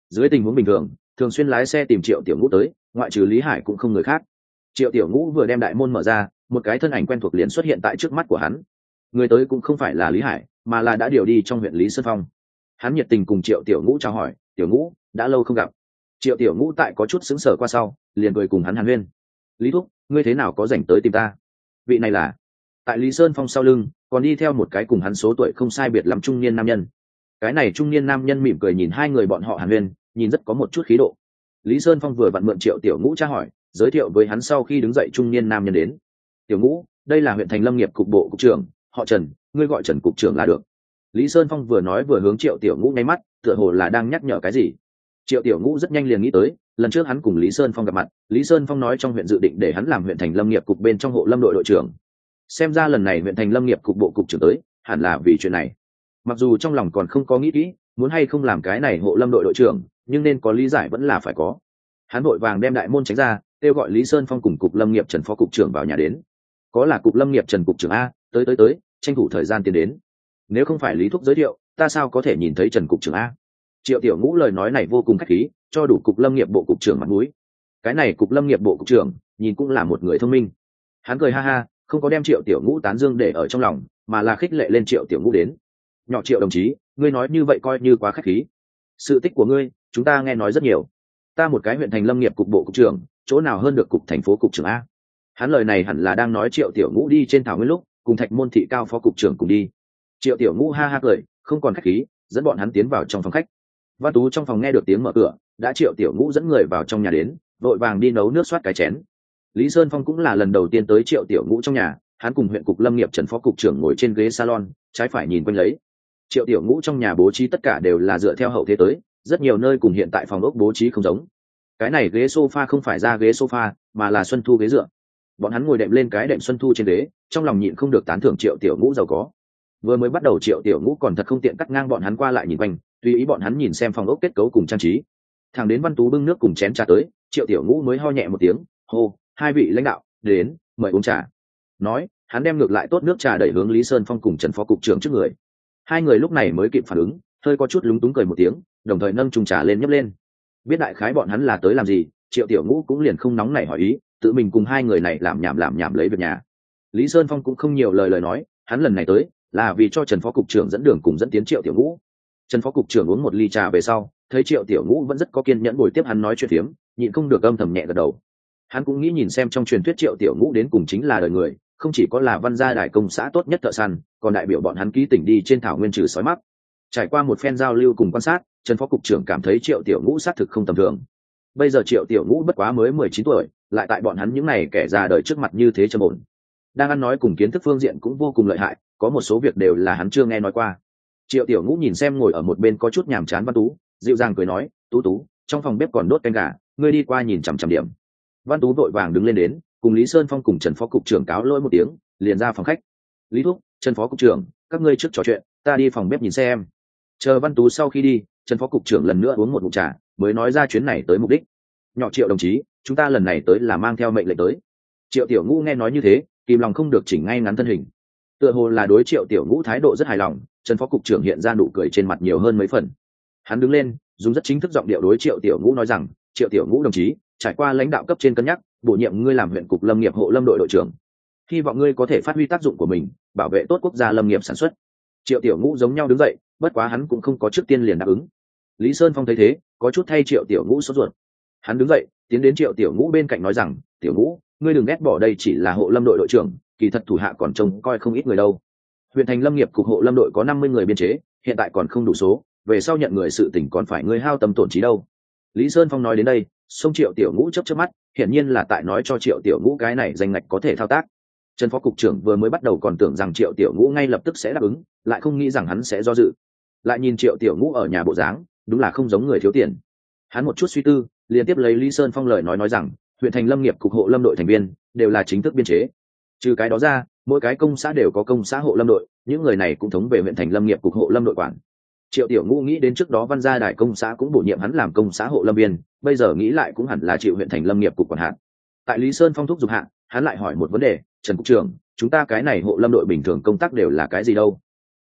Dưới tình huống bình thường thường xuyên lái xe tìm triệu tiểu ngũ tới, ngoại trừ Lý Hải cũng không người khác. Triệu tiểu ngũ vừa đem đại môn mở ra, một cái thân ảnh quen thuộc liền xuất hiện tại trước mắt của hắn. Người tới cũng không phải là Lý Hải, mà là đã điều đi trong huyện Lý Sơn Phong. Hắn nhiệt tình cùng triệu tiểu ngũ chào hỏi, tiểu ngũ đã lâu không gặp. Triệu tiểu ngũ tại có chút sững sờ qua sau liền cười cùng hắn hàn huyên. Lý thúc, ngươi thế nào có rảnh tới tìm ta? Vị này là... Tại Lý Sơn Phong sau lưng còn đi theo một cái cùng hắn số tuổi không sai biệt lắm trung niên nam nhân. Cái này trung niên nam nhân mỉm cười nhìn hai người bọn họ hàn huyên, nhìn rất có một chút khí độ. Lý Sơn Phong vừa vặn mượn triệu tiểu ngũ tra hỏi, giới thiệu với hắn sau khi đứng dậy trung niên nam nhân đến. Tiểu ngũ, đây là huyện thành lâm nghiệp cục bộ cục trưởng, họ Trần, ngươi gọi Trần cục trưởng là được. Lý Sơn Phong vừa nói vừa hướng triệu tiểu ngũ nháy mắt, tựa hồ là đang nhắc nhở cái gì. Triệu tiểu ngũ rất nhanh liền nghĩ tới, lần trước hắn cùng Lý Sơn Phong gặp mặt, Lý Sơn Phong nói trong huyện dự định để hắn làm huyện thành lâm nghiệp cục bên trong hộ lâm đội đội trưởng. Xem ra lần này huyện thành lâm nghiệp cục bộ cục trưởng tới hẳn là vì chuyện này. Mặc dù trong lòng còn không có nghĩ kỹ muốn hay không làm cái này hộ lâm đội đội trưởng, nhưng nên có lý giải vẫn là phải có. Hắn vội vàng đem đại môn tránh ra, kêu gọi Lý Sơn Phong cùng cục lâm nghiệp Trần phó cục trưởng vào nhà đến. Có là cục lâm nghiệp Trần cục trưởng a, tới tới tới, tranh thủ thời gian tiến đến. Nếu không phải Lý thúc giới thiệu, ta sao có thể nhìn thấy Trần cục trưởng a? Triệu tiểu ngũ lời nói này vô cùng khách khí, cho đủ cục lâm nghiệp bộ cục trưởng mặt mũi. Cái này cục lâm nghiệp bộ cục trưởng nhìn cũng là một người thông minh. Hắn cười ha ha, không có đem triệu tiểu ngũ tán dương để ở trong lòng, mà là khích lệ lên triệu tiểu ngũ đến. Nhỏ Triệu đồng chí, ngươi nói như vậy coi như quá khách khí. Sự tích của ngươi chúng ta nghe nói rất nhiều, ta một cái huyện thành lâm nghiệp cục bộ cục trưởng, chỗ nào hơn được cục thành phố cục trưởng a? Hắn lời này hẳn là đang nói triệu tiểu ngũ đi trên thảo nguyên lúc cùng thạch môn thị cao phó cục trưởng cùng đi. Triệu tiểu ngũ ha ha cười, không còn khách khí, dẫn bọn hắn tiến vào trong phòng khách. Văn Tú trong phòng nghe được tiếng mở cửa, đã triệu tiểu ngũ dẫn người vào trong nhà đến, vội vàng đi nấu nước soát cái chén. Lý Sơn Phong cũng là lần đầu tiên tới triệu tiểu ngũ trong nhà, hắn cùng huyện cục lâm nghiệp Trần phó cục trưởng ngồi trên ghế salon, trái phải nhìn quanh lấy. Triệu tiểu ngũ trong nhà bố trí tất cả đều là dựa theo hậu thế tới, rất nhiều nơi cùng hiện tại phòng ốc bố trí không giống. Cái này ghế sofa không phải ra ghế sofa, mà là xuân thu ghế dựa. Bọn hắn ngồi đệm lên cái đệm xuân thu trên ghế, trong lòng nhịn không được tán thưởng triệu tiểu ngũ giàu có. Vừa mới bắt đầu triệu tiểu ngũ còn thật không tiện cắt ngang bọn hắn qua lại nhìn quanh, tùy ý bọn hắn nhìn xem phòng ốc kết cấu cùng trang trí. Thằng đến Văn Tú bưng nước cùng chén trà tới, triệu tiểu ngũ mới ho nhẹ một tiếng, hô, hai vị lãnh đạo đến, mời uống trà. Nói, hắn đem ngược lại tốt nước trà đẩy hướng Lý Sơn Phong cùng Trần phó cục trưởng trước người. Hai người lúc này mới kịp phản ứng, hơi có chút lúng túng cười một tiếng, đồng thời nâng chung trà lên nhấp lên. Biết đại khái bọn hắn là tới làm gì, triệu tiểu ngũ cũng liền không nóng nảy hỏi ý, tự mình cùng hai người này làm nhảm làm nhảm lấy việc nhà. Lý Sơn Phong cũng không nhiều lời lời nói, hắn lần này tới là vì cho Trần phó cục trưởng dẫn đường cùng dẫn tiến triệu tiểu ngũ. Trần phó cục trưởng uống một ly trà về sau, thấy triệu tiểu ngũ vẫn rất có kiên nhẫn ngồi tiếp hắn nói chuyện phiếm, nhịn không được âm thầm nhẹ gật đầu. Hắn cũng nghĩ nhìn xem trong truyền thuyết triệu tiểu ngũ đến cùng chính là đời người, không chỉ có là văn gia đại công xã tốt nhất thợ săn, còn đại biểu bọn hắn ký tỉnh đi trên thảo nguyên trừ sói mắc. Trải qua một phen giao lưu cùng quan sát, Trần phó cục trưởng cảm thấy triệu tiểu ngũ xác thực không tầm thường. Bây giờ triệu tiểu ngũ bất quá mới mười chín tuổi, lại tại bọn hắn những này kẻ già đời trước mặt như thế trầm ổn. Đang ăn nói cùng kiến thức phương diện cũng vô cùng lợi hại, có một số việc đều là hắn chưa nghe nói qua. Triệu tiểu ngũ nhìn xem ngồi ở một bên có chút nhàm chán Văn Tú, dịu dàng cười nói, tú tú, trong phòng bếp còn đốt canh gà, ngươi đi qua nhìn chằm chằm điểm. Văn Tú vội vàng đứng lên đến, cùng Lý Sơn Phong cùng Trần phó cục trưởng cáo lỗi một tiếng, liền ra phòng khách. Lý thúc, Trần phó cục trưởng, các ngươi trước trò chuyện, ta đi phòng bếp nhìn xem. Chờ Văn Tú sau khi đi, Trần phó cục trưởng lần nữa uống một ngụm trà, mới nói ra chuyến này tới mục đích. Nhỏ Triệu đồng chí, chúng ta lần này tới là mang theo mệnh lệnh tới. Triệu tiểu ngũ nghe nói như thế, kìm lòng không được chỉnh ngay ngắn thân hình. Tựa hồ là đối Triệu tiểu ngũ thái độ rất hài lòng, Trần phó cục trưởng hiện ra nụ cười trên mặt nhiều hơn mấy phần. Hắn đứng lên, dùng rất chính thức giọng điệu đối Triệu tiểu ngũ nói rằng, Triệu tiểu ngũ đồng chí, trải qua lãnh đạo cấp trên cân nhắc, bổ nhiệm ngươi làm huyện cục lâm nghiệp hộ lâm đội đội trưởng, hy vọng ngươi có thể phát huy tác dụng của mình, bảo vệ tốt quốc gia lâm nghiệp sản xuất. Triệu tiểu ngũ giống nhau đứng dậy, bất quá hắn cũng không có trước tiên liền đáp ứng. Lý Sơn Phong thấy thế, có chút thay Triệu tiểu ngũ sốt ruột. Hắn đứng dậy, tiến đến Triệu tiểu ngũ bên cạnh nói rằng, tiểu ngũ, ngươi đừng ghét bỏ đây chỉ là hộ lâm đội đội trưởng, kỳ thật thủ hạ còn trông coi không ít người đâu. Huyện thành lâm nghiệp cục hộ lâm đội có năm mươi người biên chế, hiện tại còn không đủ số, về sau nhận người sự tỉnh còn phải ngươi hao tâm tổn trí đâu. Lý Sơn Phong nói đến đây, xông Triệu tiểu ngũ chớp chớp mắt, hiển nhiên là tại nói cho Triệu tiểu ngũ cái này danh ngạch có thể thao tác. Trần phó cục trưởng vừa mới bắt đầu còn tưởng rằng Triệu tiểu ngũ ngay lập tức sẽ đáp ứng, lại không nghĩ rằng hắn sẽ do dự. Lại nhìn Triệu tiểu ngũ ở nhà bộ dáng, đúng là không giống người thiếu tiền. Hắn một chút suy tư, liền tiếp lấy Lý Sơn Phong lời nói nói rằng, huyện thành lâm nghiệp cục hộ lâm đội thành viên đều là chính thức biên chế. Trừ cái đó ra, mỗi cái công xã đều có công xã hộ lâm đội, những người này cũng thống về huyện thành lâm nghiệp cục hộ lâm đội quản. Triệu tiểu ngũ nghĩ đến trước đó văn gia đại công xã cũng bổ nhiệm hắn làm công xã hộ lâm viên, bây giờ nghĩ lại cũng hẳn là chịu huyện thành lâm nghiệp cục quản hạt. Tại Lý Sơn Phong thúc giục hạ, hắn lại hỏi một vấn đề, Trần cục trưởng, chúng ta cái này hộ lâm đội bình thường công tác đều là cái gì đâu?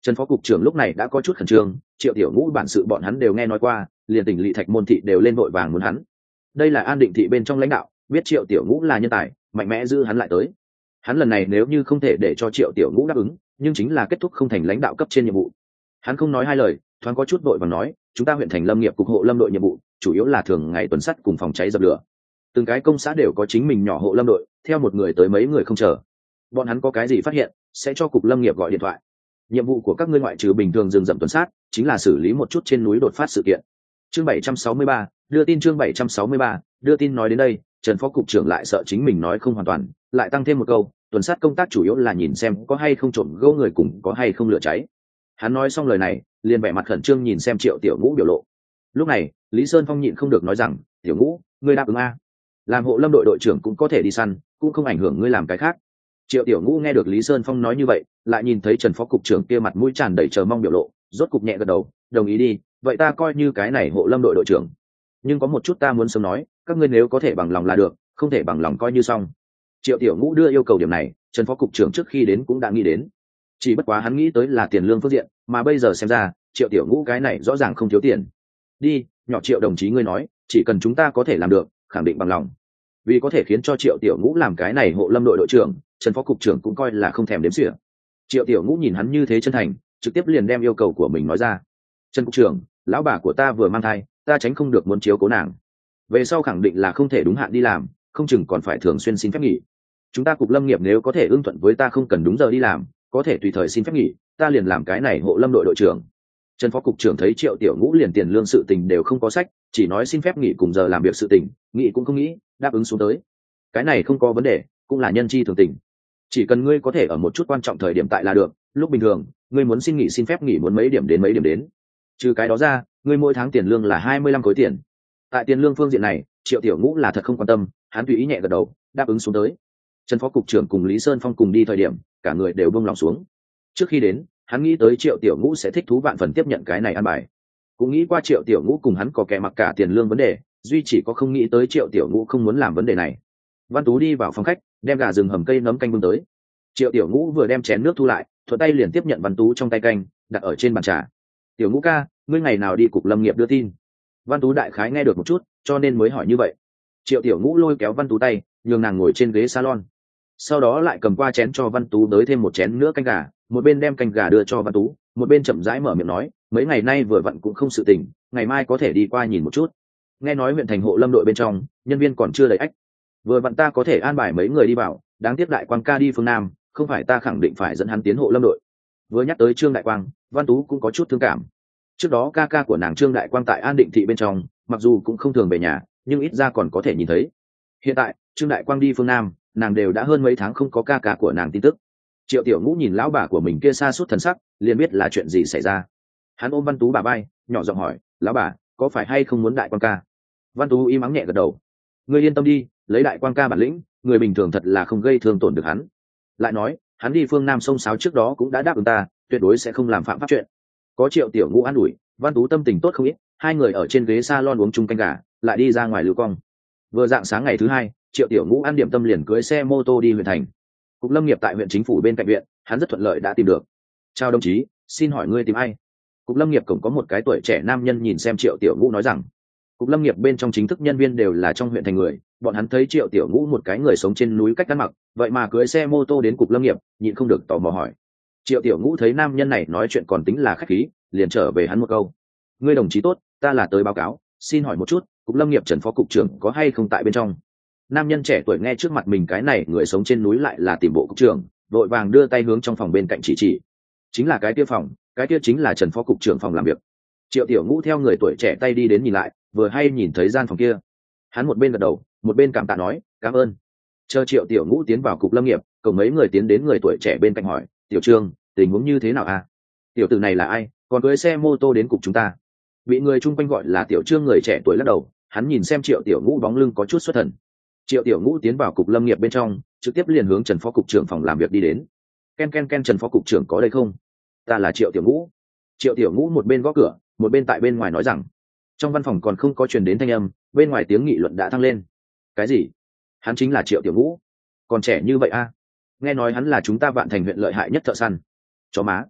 Trần phó cục trưởng lúc này đã có chút khẩn trương, Triệu Tiểu Ngũ bản sự bọn hắn đều nghe nói qua, liền tỉnh lỵ thạch môn thị đều lên vội vàng muốn hắn. Đây là An Định thị bên trong lãnh đạo, biết Triệu Tiểu Ngũ là nhân tài, mạnh mẽ giữ hắn lại tới. Hắn lần này nếu như không thể để cho Triệu Tiểu Ngũ đáp ứng, nhưng chính là kết thúc không thành lãnh đạo cấp trên nhiệm vụ. Hắn không nói hai lời, thoáng có chút vội vàng nói, chúng ta huyện thành lâm nghiệp cục hộ lâm đội nhiệm vụ, chủ yếu là thường ngày tuần sắt cùng phòng cháy dập lửa. Từng cái công xã đều có chính mình nhỏ hộ lâm đội, theo một người tới mấy người không chờ. Bọn hắn có cái gì phát hiện, sẽ cho cục lâm nghiệp gọi điện thoại. Nhiệm vụ của các ngươi ngoại trừ bình thường rừng rậm tuần sát, chính là xử lý một chút trên núi đột phát sự kiện. Chương bảy trăm sáu mươi ba, đưa tin chương bảy trăm sáu mươi ba, đưa tin nói đến đây, Trần phó cục trưởng lại sợ chính mình nói không hoàn toàn, lại tăng thêm một câu, tuần sát công tác chủ yếu là nhìn xem có hay không trộm gỗ người cùng có hay không lửa cháy. Hắn nói xong lời này, liền vẻ mặt khẩn trương nhìn xem Triệu Tiểu Ngũ biểu lộ. Lúc này, Lý Sơn Phong nhịn không được nói rằng, Tiểu Ngũ, ngươi đáp ứng a? Làm hộ lâm đội đội trưởng cũng có thể đi săn, cũng không ảnh hưởng ngươi làm cái khác. Triệu Tiểu Ngũ nghe được Lý Sơn Phong nói như vậy, lại nhìn thấy Trần phó cục trưởng kia mặt mũi tràn đầy chờ mong biểu lộ, rốt cục nhẹ gật đầu, đồng ý đi, vậy ta coi như cái này hộ lâm đội đội trưởng. Nhưng có một chút ta muốn sớm nói, các ngươi nếu có thể bằng lòng là được, không thể bằng lòng coi như xong. Triệu Tiểu Ngũ đưa yêu cầu điểm này, Trần phó cục trưởng trước khi đến cũng đã nghĩ đến. Chỉ bất quá hắn nghĩ tới là tiền lương phương diện, mà bây giờ xem ra, Triệu Tiểu Ngũ cái này rõ ràng không thiếu tiền. Đi, nhỏ Triệu đồng chí ngươi nói, chỉ cần chúng ta có thể làm được, khẳng định bằng lòng. Vì có thể khiến cho Triệu Tiểu Ngũ làm cái này hộ lâm đội đội trưởng, Trần phó cục trưởng cũng coi là không thèm đếm xỉa. Triệu Tiểu Ngũ nhìn hắn như thế chân thành, trực tiếp liền đem yêu cầu của mình nói ra. Trần cục trưởng, lão bà của ta vừa mang thai, ta tránh không được muốn chiếu cố nàng. Về sau khẳng định là không thể đúng hạn đi làm, không chừng còn phải thường xuyên xin phép nghỉ. Chúng ta cục lâm nghiệp nếu có thể ưng thuận với ta không cần đúng giờ đi làm, có thể tùy thời xin phép nghỉ, ta liền làm cái này hộ lâm đội đội trưởng. Trần phó cục trưởng thấy Triệu Tiểu Ngũ liền tiền lương sự tình đều không có sách, chỉ nói xin phép nghỉ cùng giờ làm việc sự tình, nghĩ cũng không nghĩ, đáp ứng xuống tới. Cái này không có vấn đề, cũng là nhân chi thường tình. Chỉ cần ngươi có thể ở một chút quan trọng thời điểm tại là được, lúc bình thường, ngươi muốn xin nghỉ xin phép nghỉ muốn mấy điểm đến mấy điểm đến. Trừ cái đó ra, ngươi mỗi tháng tiền lương là hai mươi lăm khối tiền. Tại tiền lương phương diện này, Triệu Tiểu Ngũ là thật không quan tâm, hắn tùy ý nhẹ gật đầu, đáp ứng xuống tới. Trần phó cục trưởng cùng Lý Sơn Phong cùng đi thời điểm, cả người đều buông lòng xuống. Trước khi đến, hắn nghĩ tới Triệu Tiểu Ngũ sẽ thích thú vạn phần tiếp nhận cái này ăn bài. Cũng nghĩ qua Triệu Tiểu Ngũ cùng hắn có kẻ mặc cả tiền lương vấn đề, duy chỉ có không nghĩ tới Triệu Tiểu Ngũ không muốn làm vấn đề này. Văn Tú đi vào phòng khách, đem gà rừng hầm cây nấm canh bưng tới. Triệu Tiểu Ngũ vừa đem chén nước thu lại, thuận tay liền tiếp nhận Văn Tú trong tay canh, đặt ở trên bàn trà. Tiểu Ngũ ca, ngươi ngày nào đi cục lâm nghiệp đưa tin? Văn Tú đại khái nghe được một chút, cho nên mới hỏi như vậy. Triệu Tiểu Ngũ lôi kéo Văn Tú tay, nhường nàng ngồi trên ghế salon. Sau đó lại cầm qua chén cho Văn Tú đới thêm một chén nữa canh gà, một bên đem canh gà đưa cho Văn Tú, một bên chậm rãi mở miệng nói, mấy ngày nay vừa vặn cũng không sự tình, ngày mai có thể đi qua nhìn một chút. Nghe nói huyện thành hộ lâm đội bên trong, nhân viên còn chưa đầy ách. Vừa vặn ta có thể an bài mấy người đi vào, đáng tiếc Đại Quang ca đi phương Nam, không phải ta khẳng định phải dẫn hắn tiến hộ lâm đội. Vừa nhắc tới Trương Đại Quang, Văn Tú cũng có chút thương cảm. Trước đó ca ca của nàng Trương Đại Quang tại An Định thị bên trong, mặc dù cũng không thường về nhà, nhưng ít ra còn có thể nhìn thấy. Hiện tại, Trương Đại Quang đi phương Nam, nàng đều đã hơn mấy tháng không có ca ca của nàng tin tức. Triệu Tiểu Ngũ nhìn lão bà của mình kia xa suốt thần sắc, liền biết là chuyện gì xảy ra. Hắn ôm Văn Tú bà bay, nhỏ giọng hỏi, lão bà, có phải hay không muốn Đại Quang ca? Văn Tú im ắng nhẹ gật đầu. Ngươi yên tâm đi, lấy Đại Quang ca bản lĩnh, người bình thường thật là không gây thương tổn được hắn. Lại nói, hắn đi phương Nam sông Sáo trước đó cũng đã đáp ứng ta, tuyệt đối sẽ không làm phạm pháp chuyện. Có Triệu Tiểu Ngũ an ủi, Văn Tú tâm tình tốt không ít, hai người ở trên ghế salon uống chung canh gà, lại đi ra ngoài lưu cong. Vừa dạng sáng ngày thứ hai, Triệu Tiểu Ngũ ăn điểm tâm liền cưới xe mô tô đi huyện thành. Cục lâm nghiệp tại huyện chính phủ bên cạnh viện, hắn rất thuận lợi đã tìm được. Chào đồng chí, xin hỏi ngươi tìm ai? Cục lâm nghiệp cổng có một cái tuổi trẻ nam nhân nhìn xem Triệu Tiểu Ngũ nói rằng, cục lâm nghiệp bên trong chính thức nhân viên đều là trong huyện thành người, bọn hắn thấy Triệu Tiểu Ngũ một cái người sống trên núi cách ăn mặc, vậy mà cưới xe mô tô đến cục lâm nghiệp, nhịn không được tò mò hỏi. Triệu Tiểu Ngũ thấy nam nhân này nói chuyện còn tính là khách khí, liền trở về hắn một câu, ngươi đồng chí tốt, ta là tới báo cáo, xin hỏi một chút, cục lâm nghiệp Trần phó cục trưởng có hay không tại bên trong? Nam nhân trẻ tuổi nghe trước mặt mình cái này người sống trên núi lại là tìm bộ cục trưởng, vội vàng đưa tay hướng trong phòng bên cạnh chỉ chỉ, chính là cái kia phòng, cái kia chính là Trần phó cục trưởng phòng làm việc. Triệu Tiểu Ngũ theo người tuổi trẻ tay đi đến nhìn lại, vừa hay nhìn thấy gian phòng kia, hắn một bên gật đầu, một bên cảm tạ nói, cảm ơn. Chờ Triệu Tiểu Ngũ tiến vào cục lâm nghiệp, cùng mấy người tiến đến người tuổi trẻ bên cạnh hỏi, tiểu Trương, tình huống như thế nào à? Tiểu tử này là ai, còn cưới xe mô tô đến cục chúng ta? Bị người chung quanh gọi là tiểu Trương người trẻ tuổi lắc đầu, hắn nhìn xem Triệu Tiểu Ngũ bóng lưng có chút xuất thần. Triệu Tiểu Ngũ tiến vào cục lâm nghiệp bên trong, trực tiếp liền hướng Trần phó cục trưởng phòng làm việc đi đến. Ken ken ken, Trần phó cục trưởng có đây không? Ta là Triệu Tiểu Ngũ. Triệu Tiểu Ngũ một bên gõ cửa, một bên tại bên ngoài nói rằng. Trong văn phòng còn không có truyền đến thanh âm, bên ngoài tiếng nghị luận đã thăng lên. Cái gì? Hắn chính là Triệu Tiểu Ngũ? Còn trẻ như vậy a? À? Nghe nói hắn là chúng ta Vạn Thành huyện lợi hại nhất thợ săn. Chó má.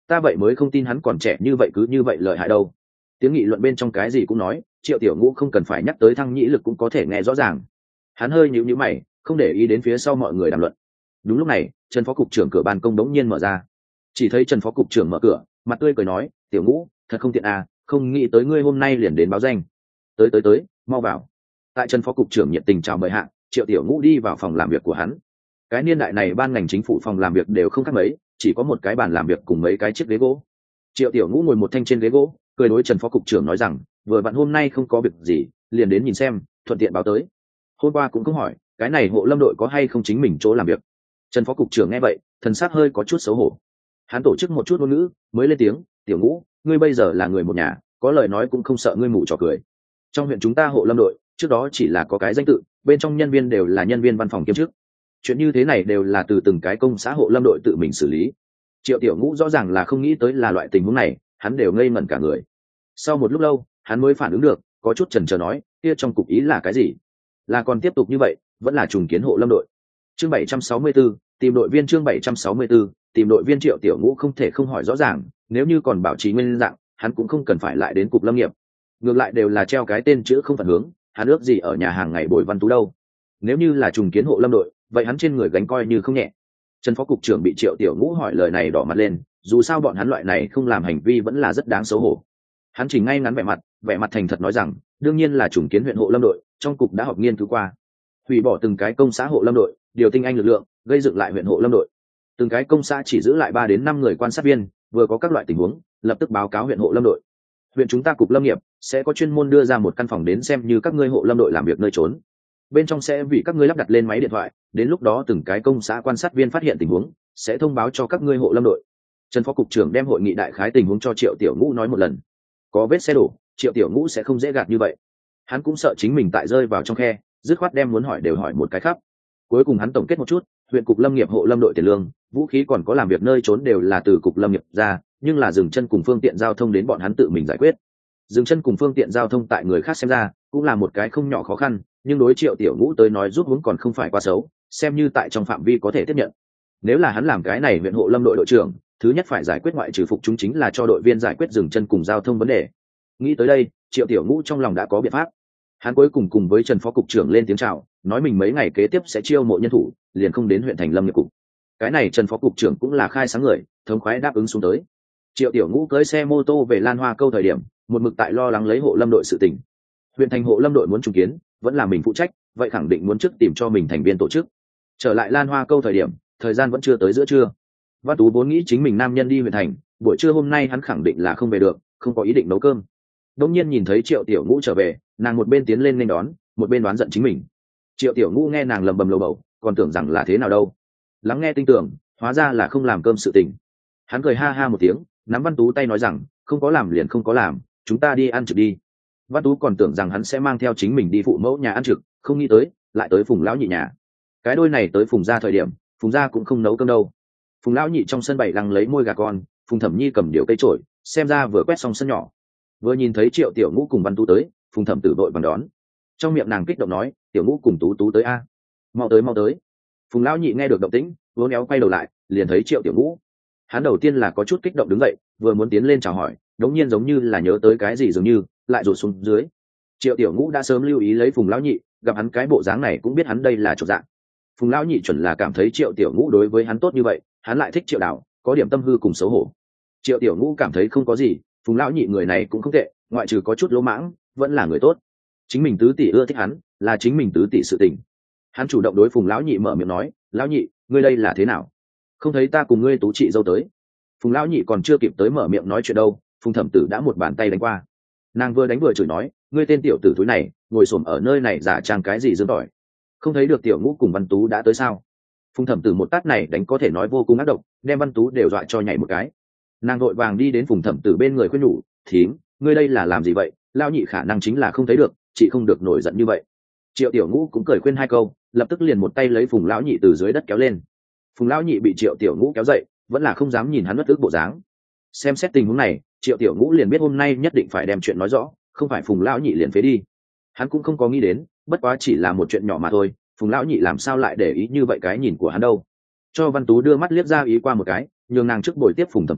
ta vậy mới không tin hắn còn trẻ như vậy cứ như vậy lợi hại đâu. Tiếng nghị luận bên trong cái gì cũng nói, Triệu Tiểu Ngũ không cần phải nhắc tới Thăng Nhĩ Lực cũng có thể nghe rõ ràng. Hắn hơi nhíu nhíu mày, không để ý đến phía sau mọi người đàm luận. Đúng lúc này, Trần phó cục trưởng cửa ban công đống nhiên mở ra. Chỉ thấy Trần phó cục trưởng mở cửa, mặt tươi cười nói, Tiểu Ngũ, thật không tiện à, không nghĩ tới ngươi hôm nay liền đến báo danh. Tới tới tới, mau vào. Tại Trần phó cục trưởng nhiệt tình chào mời hạ, Triệu Tiểu Ngũ đi vào phòng làm việc của hắn. Cái niên đại này ban ngành chính phủ phòng làm việc đều không khác mấy, chỉ có một cái bàn làm việc cùng mấy cái chiếc ghế gỗ. Triệu Tiểu Ngũ ngồi một thanh trên ghế gỗ, cười đối Trần phó cục trưởng nói rằng, vừa vặn hôm nay không có việc gì, liền đến nhìn xem, thuận tiện báo tới. Hôm qua cũng không hỏi, cái này hộ lâm đội có hay không chính mình chỗ làm việc. Trần phó cục trưởng nghe vậy, thần sắc hơi có chút xấu hổ. Hắn tổ chức một chút ngôn ngữ, mới lên tiếng, Tiểu Ngũ, ngươi bây giờ là người một nhà, có lời nói cũng không sợ ngươi mù trò cười. Trong huyện chúng ta hộ lâm đội, trước đó chỉ là có cái danh tự, bên trong nhân viên đều là nhân viên văn phòng kiêm chức. Chuyện như thế này đều là từ từng cái công xã hộ lâm đội tự mình xử lý. Triệu Tiểu Ngũ rõ ràng là không nghĩ tới là loại tình huống này, hắn đều ngây ngẩn cả người. Sau một lúc lâu, hắn mới phản ứng được, có chút chần chờ nói, kia trong cục ý là cái gì? Là còn tiếp tục như vậy, vẫn là trùng kiến hộ lâm đội. Chương bảy trăm sáu mươi tư, tìm đội viên chương bảy trăm sáu mươi tư, tìm đội viên. Triệu Tiểu Ngũ không thể không hỏi rõ ràng, nếu như còn bảo trì nguyên dạng, hắn cũng không cần phải lại đến cục lâm nghiệp. Ngược lại đều là treo cái tên chữ không phản hướng, hắn ước gì ở nhà hàng ngày bồi văn tú đâu. Nếu như là trùng kiến hộ lâm đội, vậy hắn trên người gánh coi như không nhẹ. Trần phó cục trưởng bị Triệu Tiểu Ngũ hỏi lời này đỏ mặt lên, dù sao bọn hắn loại này không làm hành vi vẫn là rất đáng xấu hổ. Hắn chỉnh ngay ngắn vẻ mặt, vẻ mặt thành thật nói rằng, đương nhiên là trùng kiến huyện hộ lâm đội, trong cục đã họp nghiên cứu qua, hủy bỏ từng cái công xã hộ lâm đội, điều tinh anh lực lượng, gây dựng lại huyện hộ lâm đội. Từng cái công xã chỉ giữ lại ba đến năm người quan sát viên, vừa có các loại tình huống, lập tức báo cáo huyện hộ lâm đội. Huyện chúng ta cục lâm nghiệp sẽ có chuyên môn đưa ra một căn phòng đến xem như các ngươi hộ lâm đội làm việc nơi trốn. Bên trong sẽ vì các ngươi lắp đặt lên máy điện thoại, đến lúc đó từng cái công xã quan sát viên phát hiện tình huống, sẽ thông báo cho các ngươi hộ lâm đội. Trần phó cục trưởng đem hội nghị đại khái tình huống cho Triệu Tiểu Ngũ nói một lần. Có vết xe đổ, Triệu Tiểu Ngũ sẽ không dễ gạt như vậy. Hắn cũng sợ chính mình tại rơi vào trong khe, dứt khoát đem muốn hỏi đều hỏi một cái khắp. Cuối cùng hắn tổng kết một chút, huyện cục lâm nghiệp hộ lâm đội tiền lương, vũ khí còn có làm việc nơi trốn đều là từ cục lâm nghiệp ra, nhưng là dừng chân cùng phương tiện giao thông đến bọn hắn tự mình giải quyết. Dừng chân cùng phương tiện giao thông tại người khác xem ra cũng là một cái không nhỏ khó khăn, nhưng đối Triệu Tiểu Ngũ tới nói giúp muốn còn không phải quá xấu, xem như tại trong phạm vi có thể tiếp nhận. Nếu là hắn làm cái này huyện hộ lâm đội đội trưởng, thứ nhất phải giải quyết ngoại trừ phục chúng chính là cho đội viên giải quyết dừng chân cùng giao thông vấn đề. Nghĩ tới đây, Triệu Tiểu Ngũ trong lòng đã có biện pháp. Hắn cuối cùng cùng với Trần phó cục trưởng lên tiếng chào, nói mình mấy ngày kế tiếp sẽ chiêu mộ nhân thủ, liền không đến huyện thành lâm nghiệp cục. Cái này Trần phó cục trưởng cũng là khai sáng người, thống khoái đáp ứng xuống tới. Triệu Tiểu Ngũ cưỡi xe mô tô về Lan Hoa Câu thời điểm, một mực tại lo lắng lấy hộ lâm đội sự tình. Huyện thành hộ lâm đội muốn trùng kiến, vẫn là mình phụ trách, vậy khẳng định muốn trước tìm cho mình thành viên tổ chức. Trở lại Lan Hoa Câu thời điểm, thời gian vẫn chưa tới giữa trưa. Văn Tú vốn nghĩ chính mình nam nhân đi huyện thành, buổi trưa hôm nay hắn khẳng định là không về được, không có ý định nấu cơm. Đống nhiên nhìn thấy Triệu Tiểu Ngũ trở về, nàng một bên tiến lên nên đón, một bên đoán giận chính mình. Triệu Tiểu Ngũ nghe nàng lầm bầm lầu bầu, còn tưởng rằng là thế nào đâu. Lắng nghe tinh tưởng, hóa ra là không làm cơm sự tình. Hắn cười ha ha một tiếng, nắm Văn Tú tay nói rằng, không có làm liền không có làm, chúng ta đi ăn trực đi. Văn Tú còn tưởng rằng hắn sẽ mang theo chính mình đi phụ mẫu nhà ăn trực, không nghĩ tới lại tới Phùng lão nhị nhà. Cái đôi này tới Phùng gia thời điểm, Phùng gia cũng không nấu cơm đâu. Phùng lão nhị trong sân bày lăng lấy môi gà con, Phùng Thẩm Nhi cầm điệu cây trổi, xem ra vừa quét xong sân nhỏ. Vừa nhìn thấy Triệu Tiểu Ngũ cùng Văn Tú tới, Phùng Thẩm Tử đội bằng đón. Trong miệng nàng kích động nói, Tiểu Ngũ cùng Tú Tú tới a, mau tới mau tới. Phùng lão nhị nghe được động tĩnh, vốn éo quay đầu lại, liền thấy Triệu Tiểu Ngũ. Hắn đầu tiên là có chút kích động đứng dậy, vừa muốn tiến lên chào hỏi, đống nhiên giống như là nhớ tới cái gì dường như, lại rụt xuống dưới. Triệu Tiểu Ngũ đã sớm lưu ý lấy Phùng lão nhị, gặp hắn cái bộ dáng này cũng biết hắn đây là chỗ dạng. Phùng lão nhị chuẩn là cảm thấy Triệu Tiểu Ngũ đối với hắn tốt như vậy, hắn lại thích Triệu Đào, có điểm tâm hư cùng xấu hổ. Triệu Tiểu Ngũ cảm thấy không có gì, Phùng lão nhị người này cũng không tệ, ngoại trừ có chút lỗ mãng, vẫn là người tốt. Chính mình tứ tỷ ưa thích hắn, là chính mình tứ tỷ sự tình. Hắn chủ động đối Phùng lão nhị mở miệng nói, lão nhị, ngươi đây là thế nào? Không thấy ta cùng ngươi Tú chị dâu tới. Phùng lão nhị còn chưa kịp tới mở miệng nói chuyện đâu, Phùng Thẩm Tử đã một bàn tay đánh qua. Nàng vừa đánh vừa chửi nói, ngươi tên tiểu tử thúi này, ngồi xổm ở nơi này giả trang cái gì dương tỏi? Không thấy được Tiểu Ngũ cùng Văn Tú đã tới sao? Phùng Thẩm Tử một tát này đánh có thể nói vô cùng ác độc, đem Văn Tú đều dọa cho nhảy một cái. Nàng vội vàng đi đến Phùng Thẩm Tử bên người khuyên nhủ, thím, ngươi đây là làm gì vậy? Lão nhị khả năng chính là không thấy được, chị không được nổi giận như vậy. Triệu Tiểu Ngũ cũng cười khuyên hai câu, lập tức liền một tay lấy Phùng lão nhị từ dưới đất kéo lên. Phùng lão nhị bị Triệu Tiểu Ngũ kéo dậy, vẫn là không dám nhìn hắn bất tức bộ dáng. Xem xét tình huống này, Triệu Tiểu Ngũ liền biết hôm nay nhất định phải đem chuyện nói rõ, không phải Phùng lão nhị liền phế đi. Hắn cũng không có nghĩ đến, bất quá chỉ là một chuyện nhỏ mà thôi, Phùng lão nhị làm sao lại để ý như vậy cái nhìn của hắn đâu. Cho Văn Tú đưa mắt liếc ra ý qua một cái, nhường nàng trước buổi tiếp Phùng Thẩm Tử,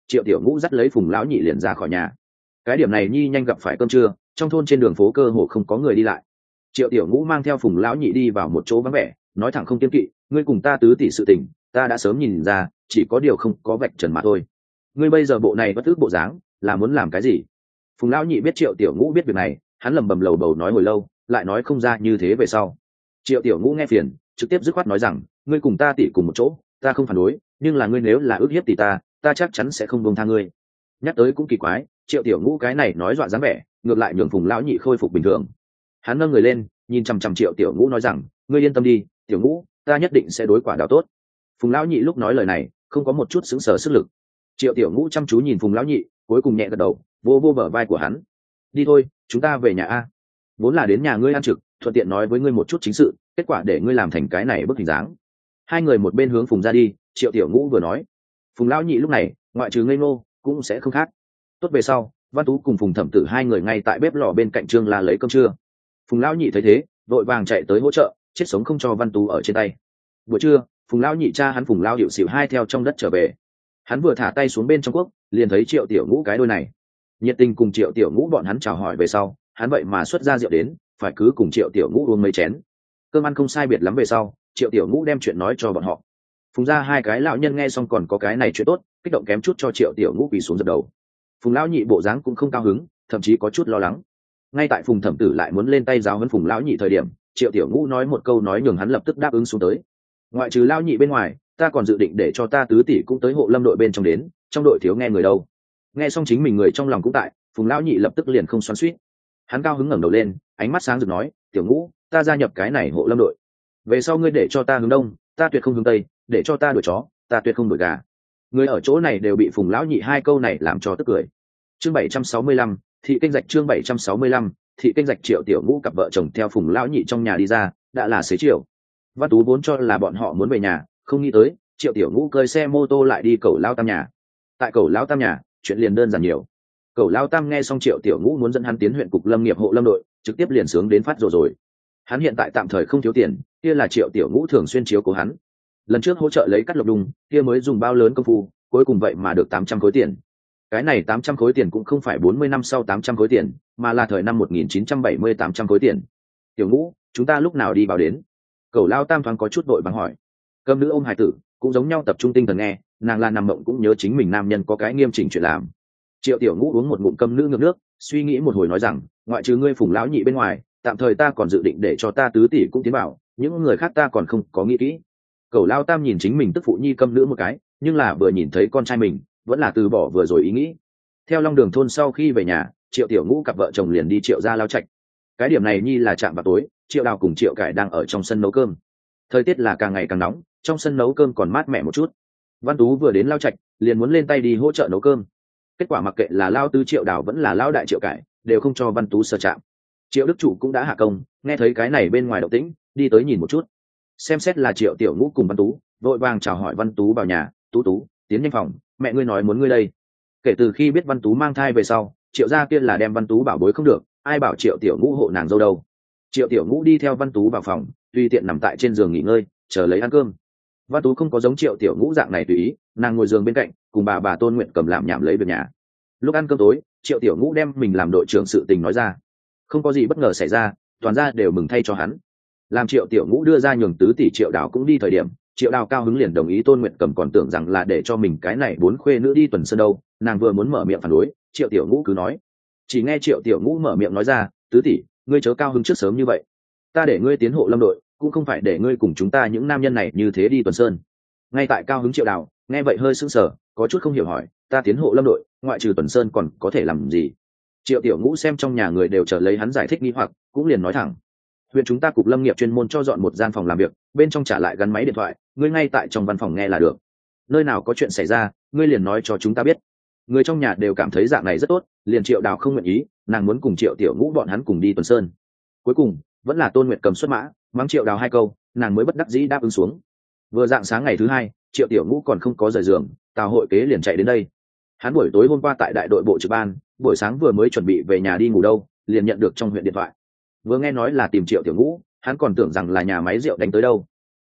triệu tiểu ngũ dắt lấy Phùng lão nhị liền ra khỏi nhà. Cái điểm này nhi nhanh gặp phải cơm trưa, trong thôn trên đường phố cơ hồ không có người đi lại. Triệu tiểu ngũ mang theo Phùng lão nhị đi vào một chỗ vắng vẻ, nói thẳng không kiêng kỵ, ngươi cùng ta tứ tỷ sự tình ta đã sớm nhìn ra, chỉ có điều không có vạch trần mà thôi. Ngươi bây giờ bộ này bất ước bộ dáng là muốn làm cái gì? Phùng lão nhị biết triệu tiểu ngũ biết việc này, hắn lầm bầm lầu bầu nói hồi lâu, lại nói không ra như thế về sau. Triệu tiểu ngũ nghe phiền, trực tiếp dứt khoát nói rằng, ngươi cùng ta tỷ cùng một chỗ, ta không phản đối, nhưng là ngươi nếu là ước hiếp tỷ ta, ta chắc chắn sẽ không buông tha ngươi. Nhắc tới cũng kỳ quái, triệu tiểu ngũ cái này nói dọa dáng vẻ, ngược lại nhường Phùng lão nhị khôi phục bình thường. Hắn nâng người lên, nhìn chằm chằm triệu tiểu ngũ nói rằng, ngươi yên tâm đi, tiểu ngũ, ta nhất định sẽ đối quả đào tốt. Phùng lão nhị lúc nói lời này không có một chút sững sờ sức lực. Triệu tiểu ngũ chăm chú nhìn Phùng lão nhị, cuối cùng nhẹ gật đầu, vô vô bờ vai của hắn. Đi thôi, chúng ta về nhà a. Vốn là đến nhà ngươi ăn trực, thuận tiện nói với ngươi một chút chính sự, kết quả để ngươi làm thành cái này bức hình dáng. Hai người một bên hướng Phùng ra đi, triệu tiểu ngũ vừa nói. Phùng lão nhị lúc này ngoại trừ ngây ngô cũng sẽ không khác. Tốt về sau, Văn Tú cùng Phùng Thẩm Tử hai người ngay tại bếp lò bên cạnh Trương La lấy cơm trưa. Phùng lão nhị thấy thế, vội vàng chạy tới hỗ trợ, chết sống không cho Văn Tú ở trên tay. Buổi trưa, Phùng lão nhị cha hắn Phùng lão hiệu xỉu hai theo trong đất trở về. Hắn vừa thả tay xuống bên trong cuốc, liền thấy triệu tiểu ngũ cái đôi này. Nhiệt tình cùng triệu tiểu ngũ bọn hắn chào hỏi về sau, hắn vậy mà xuất ra rượu đến, phải cứ cùng triệu tiểu ngũ uống mấy chén. Cơm ăn không sai biệt lắm về sau, triệu tiểu ngũ đem chuyện nói cho bọn họ. Phùng ra hai cái lão nhân nghe xong còn có cái này chuyện tốt, kích động kém chút cho triệu tiểu ngũ quỳ xuống dập đầu. Phùng lão nhị bộ dáng cũng không cao hứng, thậm chí có chút lo lắng. Ngay tại Phùng Thẩm Tử lại muốn lên tay giáo huấn Phùng lão nhị thời điểm, triệu tiểu ngũ nói một câu nói nhường hắn lập tức đáp ứng xuống tới. Ngoại trừ lão nhị bên ngoài, ta còn dự định để cho ta tứ tỷ cũng tới hộ lâm đội bên trong đến, trong đội thiếu nghe người đâu. Nghe xong chính mình người trong lòng cũng tại, Phùng lão nhị lập tức liền không xoắn xuýt. Hắn cao hứng ngẩng đầu lên, ánh mắt sáng rực nói, tiểu ngũ, ta gia nhập cái này hộ lâm đội. Về sau ngươi để cho ta hướng đông, ta tuyệt không hướng tây, để cho ta đuổi chó, ta tuyệt không đuổi gà. Người ở chỗ này đều bị Phùng lão nhị hai câu này làm cho tức cười. Chương bảy trăm sáu mươi lăm, thị kinh rạch chương bảy trăm sáu mươi lăm, thị kinh rạch triệu tiểu ngũ cặp vợ chồng theo Phùng lão nhị trong nhà đi ra, đã là xế chiều. Văn Tú vốn cho là bọn họ muốn về nhà, không nghĩ tới, triệu tiểu ngũ cơi xe mô tô lại đi cầu lao tam nhà. Tại cầu lao tam nhà, chuyện liền đơn giản nhiều. Cầu lao tam nghe xong triệu tiểu ngũ muốn dẫn hắn tiến huyện cục lâm nghiệp hộ lâm đội, trực tiếp liền sướng đến phát rồi rồi. Hắn hiện tại tạm thời không thiếu tiền, kia là triệu tiểu ngũ thường xuyên chiếu cố hắn. Lần trước hỗ trợ lấy cắt lộc đùng, kia mới dùng bao lớn công phu, cuối cùng vậy mà được tám trăm khối tiền. Cái này tám trăm khối tiền cũng không phải bốn mươi năm sau tám trăm khối tiền, mà là thời năm một nghìn chín trăm bảy mươi tám trăm khối tiền. Tiểu ngũ, chúng ta lúc nào đi vào đến? Cầu lao tam thoáng có chút vội vàng hỏi. Cơm nữ ôm hải tử, cũng giống nhau tập trung tinh thần nghe, nàng là nằm mộng cũng nhớ chính mình nam nhân có cái nghiêm chỉnh chuyện làm. Triệu tiểu ngũ uống một ngụm cơm nữ ngược nước, suy nghĩ một hồi nói rằng, ngoại trừ ngươi Phùng lão nhị bên ngoài, tạm thời ta còn dự định để cho ta tứ tỷ cũng tiến vào, những người khác ta còn không có nghĩ kỹ. Cầu lao tam nhìn chính mình tức phụ nhi câm nữ một cái, nhưng là vừa nhìn thấy con trai mình, vẫn là từ bỏ vừa rồi ý nghĩ. Theo Long Đường thôn sau khi về nhà, Triệu tiểu ngũ cặp vợ chồng liền đi Triệu gia lao trạch. Cái điểm này nhi là chạm vào tối, Triệu đào cùng Triệu cải đang ở trong sân nấu cơm. Thời tiết là càng ngày càng nóng, trong sân nấu cơm còn mát mẻ một chút. Văn Tú vừa đến lao trạch, liền muốn lên tay đi hỗ trợ nấu cơm. Kết quả mặc kệ là lao tứ Triệu đào vẫn là lao đại Triệu cải, đều không cho Văn Tú sơ chạm. Triệu đức chủ cũng đã hạ công, nghe thấy cái này bên ngoài động tĩnh, đi tới nhìn một chút. Xem xét là Triệu tiểu ngũ cùng Văn Tú, vội vàng chào hỏi Văn Tú vào nhà, tú tú tiến nhanh phòng, mẹ ngươi nói muốn ngươi đây. Kể từ khi biết Văn Tú mang thai về sau, Triệu gia kia là đem Văn Tú bảo bối không được, ai bảo Triệu tiểu ngũ hộ nàng dâu đâu. Triệu tiểu ngũ đi theo Văn Tú vào phòng, tùy tiện nằm tại trên giường nghỉ ngơi, chờ lấy ăn cơm. Văn Tú không có giống Triệu tiểu ngũ dạng này tùy ý, nàng ngồi giường bên cạnh, cùng bà bà Tôn Nguyện cầm làm nhảm lấy việc nhà. Lúc ăn cơm tối, Triệu tiểu ngũ đem mình làm đội trưởng sự tình nói ra. Không có gì bất ngờ xảy ra, toàn ra đều mừng thay cho hắn. Làm Triệu tiểu ngũ đưa ra nhường tứ tỷ Triệu đào cũng đi thời điểm, Triệu đào cao hứng liền đồng ý. Tôn Nguyện cầm còn tưởng rằng là để cho mình cái này bốn khuê nữ đi tuần sơn đâu, nàng vừa muốn mở miệng phản đối, Triệu tiểu ngũ cứ nói. Chỉ nghe Triệu tiểu ngũ mở miệng nói ra, tứ tỷ, ngươi chớ cao hứng trước sớm như vậy, ta để ngươi tiến hộ lâm đội cũng không phải để ngươi cùng chúng ta những nam nhân này như thế đi tuần sơn. Ngay tại cao hứng Triệu đào nghe vậy hơi sững sờ, có chút không hiểu hỏi, ta tiến hộ lâm đội ngoại trừ tuần sơn còn có thể làm gì? Triệu tiểu ngũ xem trong nhà người đều chờ lấy hắn giải thích nghi hoặc, cũng liền nói thẳng, huyện chúng ta cục lâm nghiệp chuyên môn cho dọn một gian phòng làm việc, bên trong trả lại gắn máy điện thoại, ngươi ngay tại trong văn phòng nghe là được. Nơi nào có chuyện xảy ra, ngươi liền nói cho chúng ta biết. Người trong nhà đều cảm thấy dạng này rất tốt, liền Triệu đào không nguyện ý, nàng muốn cùng Triệu tiểu ngũ bọn hắn cùng đi tuần sơn. Cuối cùng vẫn là Tôn Nguyệt cầm xuất mã, mắng Triệu đào hai câu, nàng mới bất đắc dĩ đáp ứng xuống. Vừa dạng sáng ngày thứ hai, Triệu tiểu ngũ còn không có rời giường, Tào hội kế liền chạy đến đây. Hắn buổi tối hôm qua tại đại đội bộ trực ban, buổi sáng vừa mới chuẩn bị về nhà đi ngủ đâu, liền nhận được trong huyện điện thoại. Vừa nghe nói là tìm Triệu tiểu ngũ, hắn còn tưởng rằng là nhà máy rượu đánh tới đâu.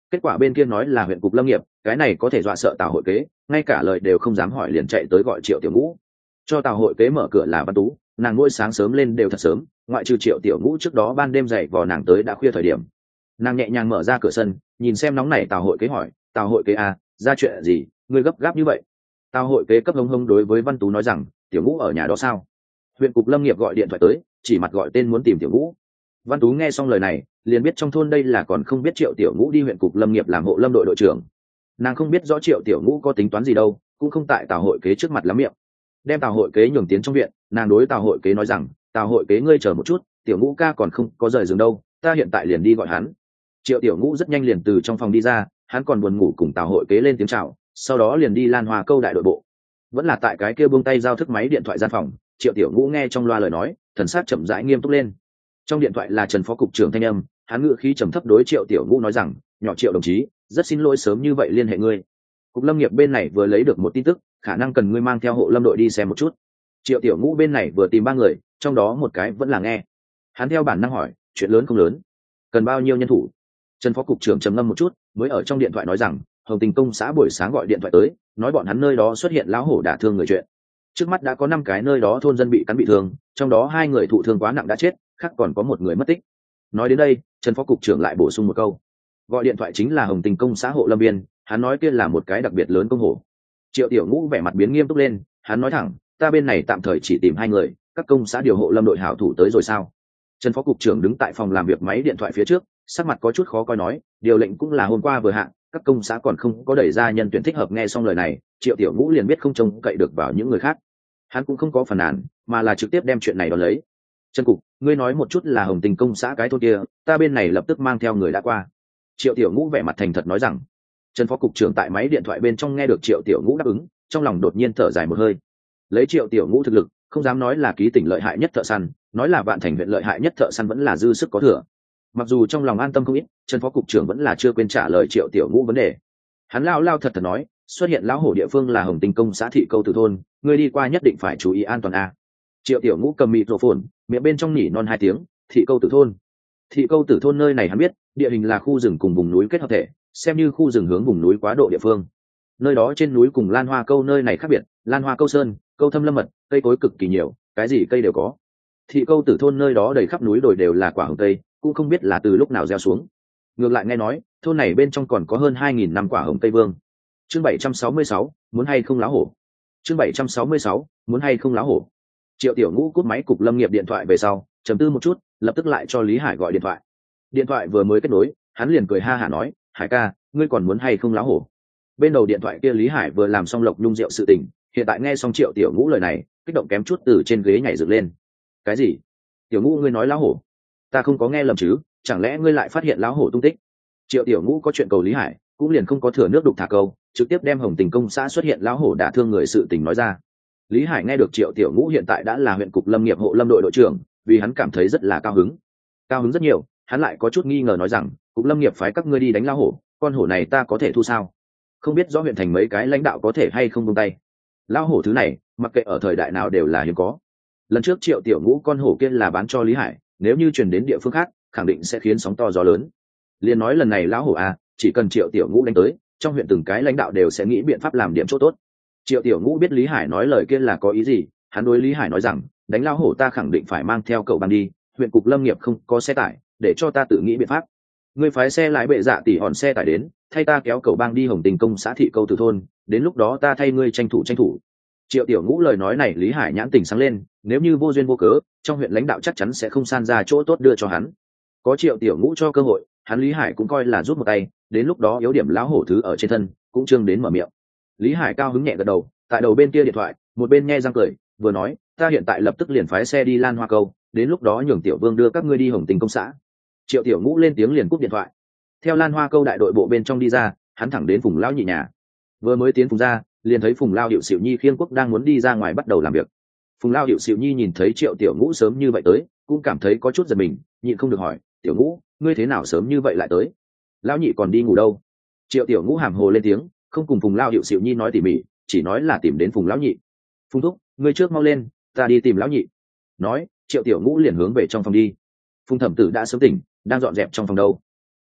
kết quả bên kia nói là huyện cục lâm nghiệp, cái này có thể dọa sợ Tào Hội Kế, ngay cả lời đều không dám hỏi liền chạy tới gọi Triệu Tiểu Ngũ. Cho Tào Hội Kế mở cửa là Văn Tú, nàng mỗi sáng sớm lên đều thật sớm, ngoại trừ Triệu Tiểu Ngũ trước đó ban đêm dậy vò nàng tới đã khuya thời điểm. Nàng nhẹ nhàng mở ra cửa sân, nhìn xem nóng nảy Tào Hội Kế hỏi, Tào Hội Kế à, ra chuyện gì, ngươi gấp gáp như vậy? Tào Hội Kế cấp hông hông đối với Văn Tú nói rằng, Tiểu Ngũ ở nhà đó sao? Huyện cục lâm nghiệp gọi điện thoại tới, chỉ mặt gọi tên muốn tìm Tiểu Ngũ. Văn Tú nghe xong lời này, liền biết trong thôn đây là còn không biết Triệu Tiểu Ngũ đi huyện cục lâm nghiệp làm hộ lâm đội đội trưởng. Nàng không biết rõ Triệu Tiểu Ngũ có tính toán gì đâu, cũng không tại Tào Hội Kế trước mặt lắm miệng. Đem Tào Hội Kế nhường tiến trong viện, nàng đối Tào Hội Kế nói rằng, Tào Hội Kế ngươi chờ một chút, Tiểu Ngũ ca còn không có rời giường đâu, ta hiện tại liền đi gọi hắn. Triệu Tiểu Ngũ rất nhanh liền từ trong phòng đi ra, hắn còn buồn ngủ cùng Tào Hội Kế lên tiếng chào, sau đó liền đi Lan Hoa câu đại đội bộ. Vẫn là tại cái kia buông tay giao thức máy điện thoại gian phòng, Triệu Tiểu Ngũ nghe trong loa lời nói, thần sắc chậm rãi nghiêm túc lên. Trong điện thoại là Trần phó cục trưởng thanh âm, hắn ngữ khí trầm thấp đối Triệu Tiểu Ngũ nói rằng, nhỏ Triệu đồng chí, rất xin lỗi sớm như vậy liên hệ ngươi. Cục lâm nghiệp bên này vừa lấy được một tin tức, khả năng cần ngươi mang theo hộ lâm đội đi xem một chút. Triệu Tiểu Ngũ bên này vừa tìm ba người, trong đó một cái vẫn là nghe. Hắn theo bản năng hỏi, chuyện lớn không lớn, cần bao nhiêu nhân thủ? Trần phó cục trưởng trầm ngâm một chút, mới ở trong điện thoại nói rằng, Hồng Tình công xã buổi sáng gọi điện thoại tới, nói bọn hắn nơi đó xuất hiện lão hổ đả thương người chuyện. Trước mắt đã có năm cái nơi đó thôn dân bị cắn bị thương, trong đó hai người thụ thương quá nặng đã chết, khác còn có một người mất tích. Nói đến đây, Trần phó cục trưởng lại bổ sung một câu, gọi điện thoại chính là Hồng Tình công xã hộ lâm viên, hắn nói kia là một cái đặc biệt lớn công hổ. Triệu Tiểu Ngũ vẻ mặt biến nghiêm túc lên, hắn nói thẳng, ta bên này tạm thời chỉ tìm hai người, các công xã điều hộ lâm đội hảo thủ tới rồi sao? Trần phó cục trưởng đứng tại phòng làm việc máy điện thoại phía trước, sắc mặt có chút khó coi nói, điều lệnh cũng là hôm qua vừa hạ, các công xã còn không có đẩy ra nhân tuyển thích hợp. Nghe xong lời này, Triệu Tiểu Ngũ liền biết không trông cậy được vào những người khác. Hắn cũng không có phàn nàn, mà là trực tiếp đem chuyện này đón lấy. Trần cục, ngươi nói một chút là Hồng Tình công xã cái thôn kia, ta bên này lập tức mang theo người đã qua. Triệu Tiểu Ngũ vẻ mặt thành thật nói rằng. Trần phó cục trưởng tại máy điện thoại bên trong nghe được Triệu Tiểu Ngũ đáp ứng, trong lòng đột nhiên thở dài một hơi. Lấy Triệu Tiểu Ngũ thực lực, không dám nói là ký tỉnh lợi hại nhất thợ săn, nói là Vạn Thành huyện lợi hại nhất thợ săn vẫn là dư sức có thừa. Mặc dù trong lòng an tâm không ít, Trần phó cục trưởng vẫn là chưa quên trả lời Triệu Tiểu Ngũ vấn đề. Hắn lao lao thật thật nói, xuất hiện lão hổ địa phương là Hồng Tình công xã thị câu tử thôn, ngươi đi qua nhất định phải chú ý an toàn a. Triệu Tiểu Ngũ cầm mịt rổ phồn, miệng bên trong nhỉ non hai tiếng, thị câu tử thôn. Thị câu tử thôn nơi này hắn biết, địa hình là khu rừng cùng vùng núi kết hợp thể, xem như khu rừng hướng vùng núi quá độ địa phương. Nơi đó trên núi cùng Lan Hoa câu nơi này khác biệt, Lan Hoa câu sơn, câu thâm lâm mật, cây cối cực kỳ nhiều, cái gì cây đều có. Thị câu tử thôn nơi đó đầy khắp núi đồi đều là quả hồng cây, cũng không biết là từ lúc nào gieo xuống. Ngược lại nghe nói, thôn này bên trong còn có hơn hai nghìn năm quả hồng cây vương. Chương bảy trăm sáu mươi sáu, muốn hay không láo hổ. Chương bảy trăm sáu mươi sáu, muốn hay không láo hổ. Triệu Tiểu Ngũ cúp máy cục lâm nghiệp điện thoại về sau, trầm tư một chút, lập tức lại cho Lý Hải gọi điện thoại. Điện thoại vừa mới kết nối, hắn liền cười ha hả nói, Hải ca, ngươi còn muốn hay không láo hổ? Bên đầu điện thoại kia Lý Hải vừa làm xong lộc nhung rượu sự tình, hiện tại nghe xong Triệu Tiểu Ngũ lời này, kích động kém chút từ trên ghế nhảy dựng lên. Cái gì? Tiểu Ngũ ngươi nói láo hổ? Ta không có nghe lầm chứ, chẳng lẽ ngươi lại phát hiện láo hổ tung tích? Triệu Tiểu Ngũ có chuyện cầu Lý Hải, cũng liền không có thừa nước đục thả câu, trực tiếp đem Hồng Tình công xã xuất hiện láo hổ đả thương người sự tình nói ra. Lý Hải nghe được Triệu Tiểu Ngũ hiện tại đã là huyện cục lâm nghiệp hộ lâm đội đội trưởng, vì hắn cảm thấy rất là cao hứng. Cao hứng rất nhiều, hắn lại có chút nghi ngờ nói rằng, cục lâm nghiệp phái các ngươi đi đánh láo hổ, con hổ này ta có thể thu sao? Không biết rõ huyện thành mấy cái lãnh đạo có thể hay không buông tay. Láo hổ thứ này, mặc kệ ở thời đại nào đều là hiếm có. Lần trước Triệu Tiểu Ngũ con hổ kia là bán cho Lý Hải, nếu như truyền đến địa phương khác, khẳng định sẽ khiến sóng to gió lớn. Liên nói lần này lão hổ à, chỉ cần Triệu Tiểu Ngũ đánh tới, trong huyện từng cái lãnh đạo đều sẽ nghĩ biện pháp làm điểm chỗ tốt. Triệu Tiểu Ngũ biết Lý Hải nói lời kia là có ý gì, hắn đối Lý Hải nói rằng, đánh lão hổ ta khẳng định phải mang theo cậu băng đi, huyện cục lâm nghiệp không có xe tải, để cho ta tự nghĩ biện pháp. Ngươi phái xe lái bệ dạ tỉ hòn xe tải đến, thay ta kéo cậu băng đi Hồng Tình công xã thị câu từ thôn, đến lúc đó ta thay ngươi tranh thủ tranh thủ. Triệu Tiểu Ngũ lời nói này Lý Hải nhãn tình sáng lên, nếu như vô duyên vô cớ, trong huyện lãnh đạo chắc chắn sẽ không san ra chỗ tốt đưa cho hắn. Có Triệu Tiểu Ngũ cho cơ hội, hắn Lý Hải cũng coi là rút một tay, đến lúc đó yếu điểm lão hổ thứ ở trên thân, cũng trương đến mở miệng. Lý Hải cao hứng nhẹ gật đầu, tại đầu bên kia điện thoại, một bên nghe răng cười, vừa nói, ta hiện tại lập tức liền phái xe đi Lan Hoa câu, đến lúc đó nhường Tiểu Vương đưa các ngươi đi Hồng Tình công xã. Triệu Tiểu Ngũ lên tiếng liền cúp điện thoại. Theo Lan Hoa câu đại đội bộ bên trong đi ra, hắn thẳng đến Phùng lão nhị nhà. Vừa mới tiến Phùng ra, liền thấy Phùng Lao Hiệu Sửu Nhi khiêng quốc đang muốn đi ra ngoài bắt đầu làm việc. Phùng Lao Hiệu Sửu Nhi nhìn thấy Triệu Tiểu Ngũ sớm như vậy tới, cũng cảm thấy có chút giật mình, nhịn không được hỏi, Tiểu Ngũ, ngươi thế nào sớm như vậy lại tới? Lão nhị còn đi ngủ đâu? Triệu Tiểu Ngũ hàm hồ lên tiếng, không cùng Phùng Lao Hiệu Sửu Nhi nói tỉ mỉ, chỉ nói là tìm đến Phùng lão nhị. Phùng thúc, ngươi trước mau lên, ta đi tìm lão nhị. Nói, Triệu Tiểu Ngũ liền hướng về trong phòng đi. Phùng Thẩm Tử đã sớm tỉnh, đang dọn dẹp trong phòng đâu.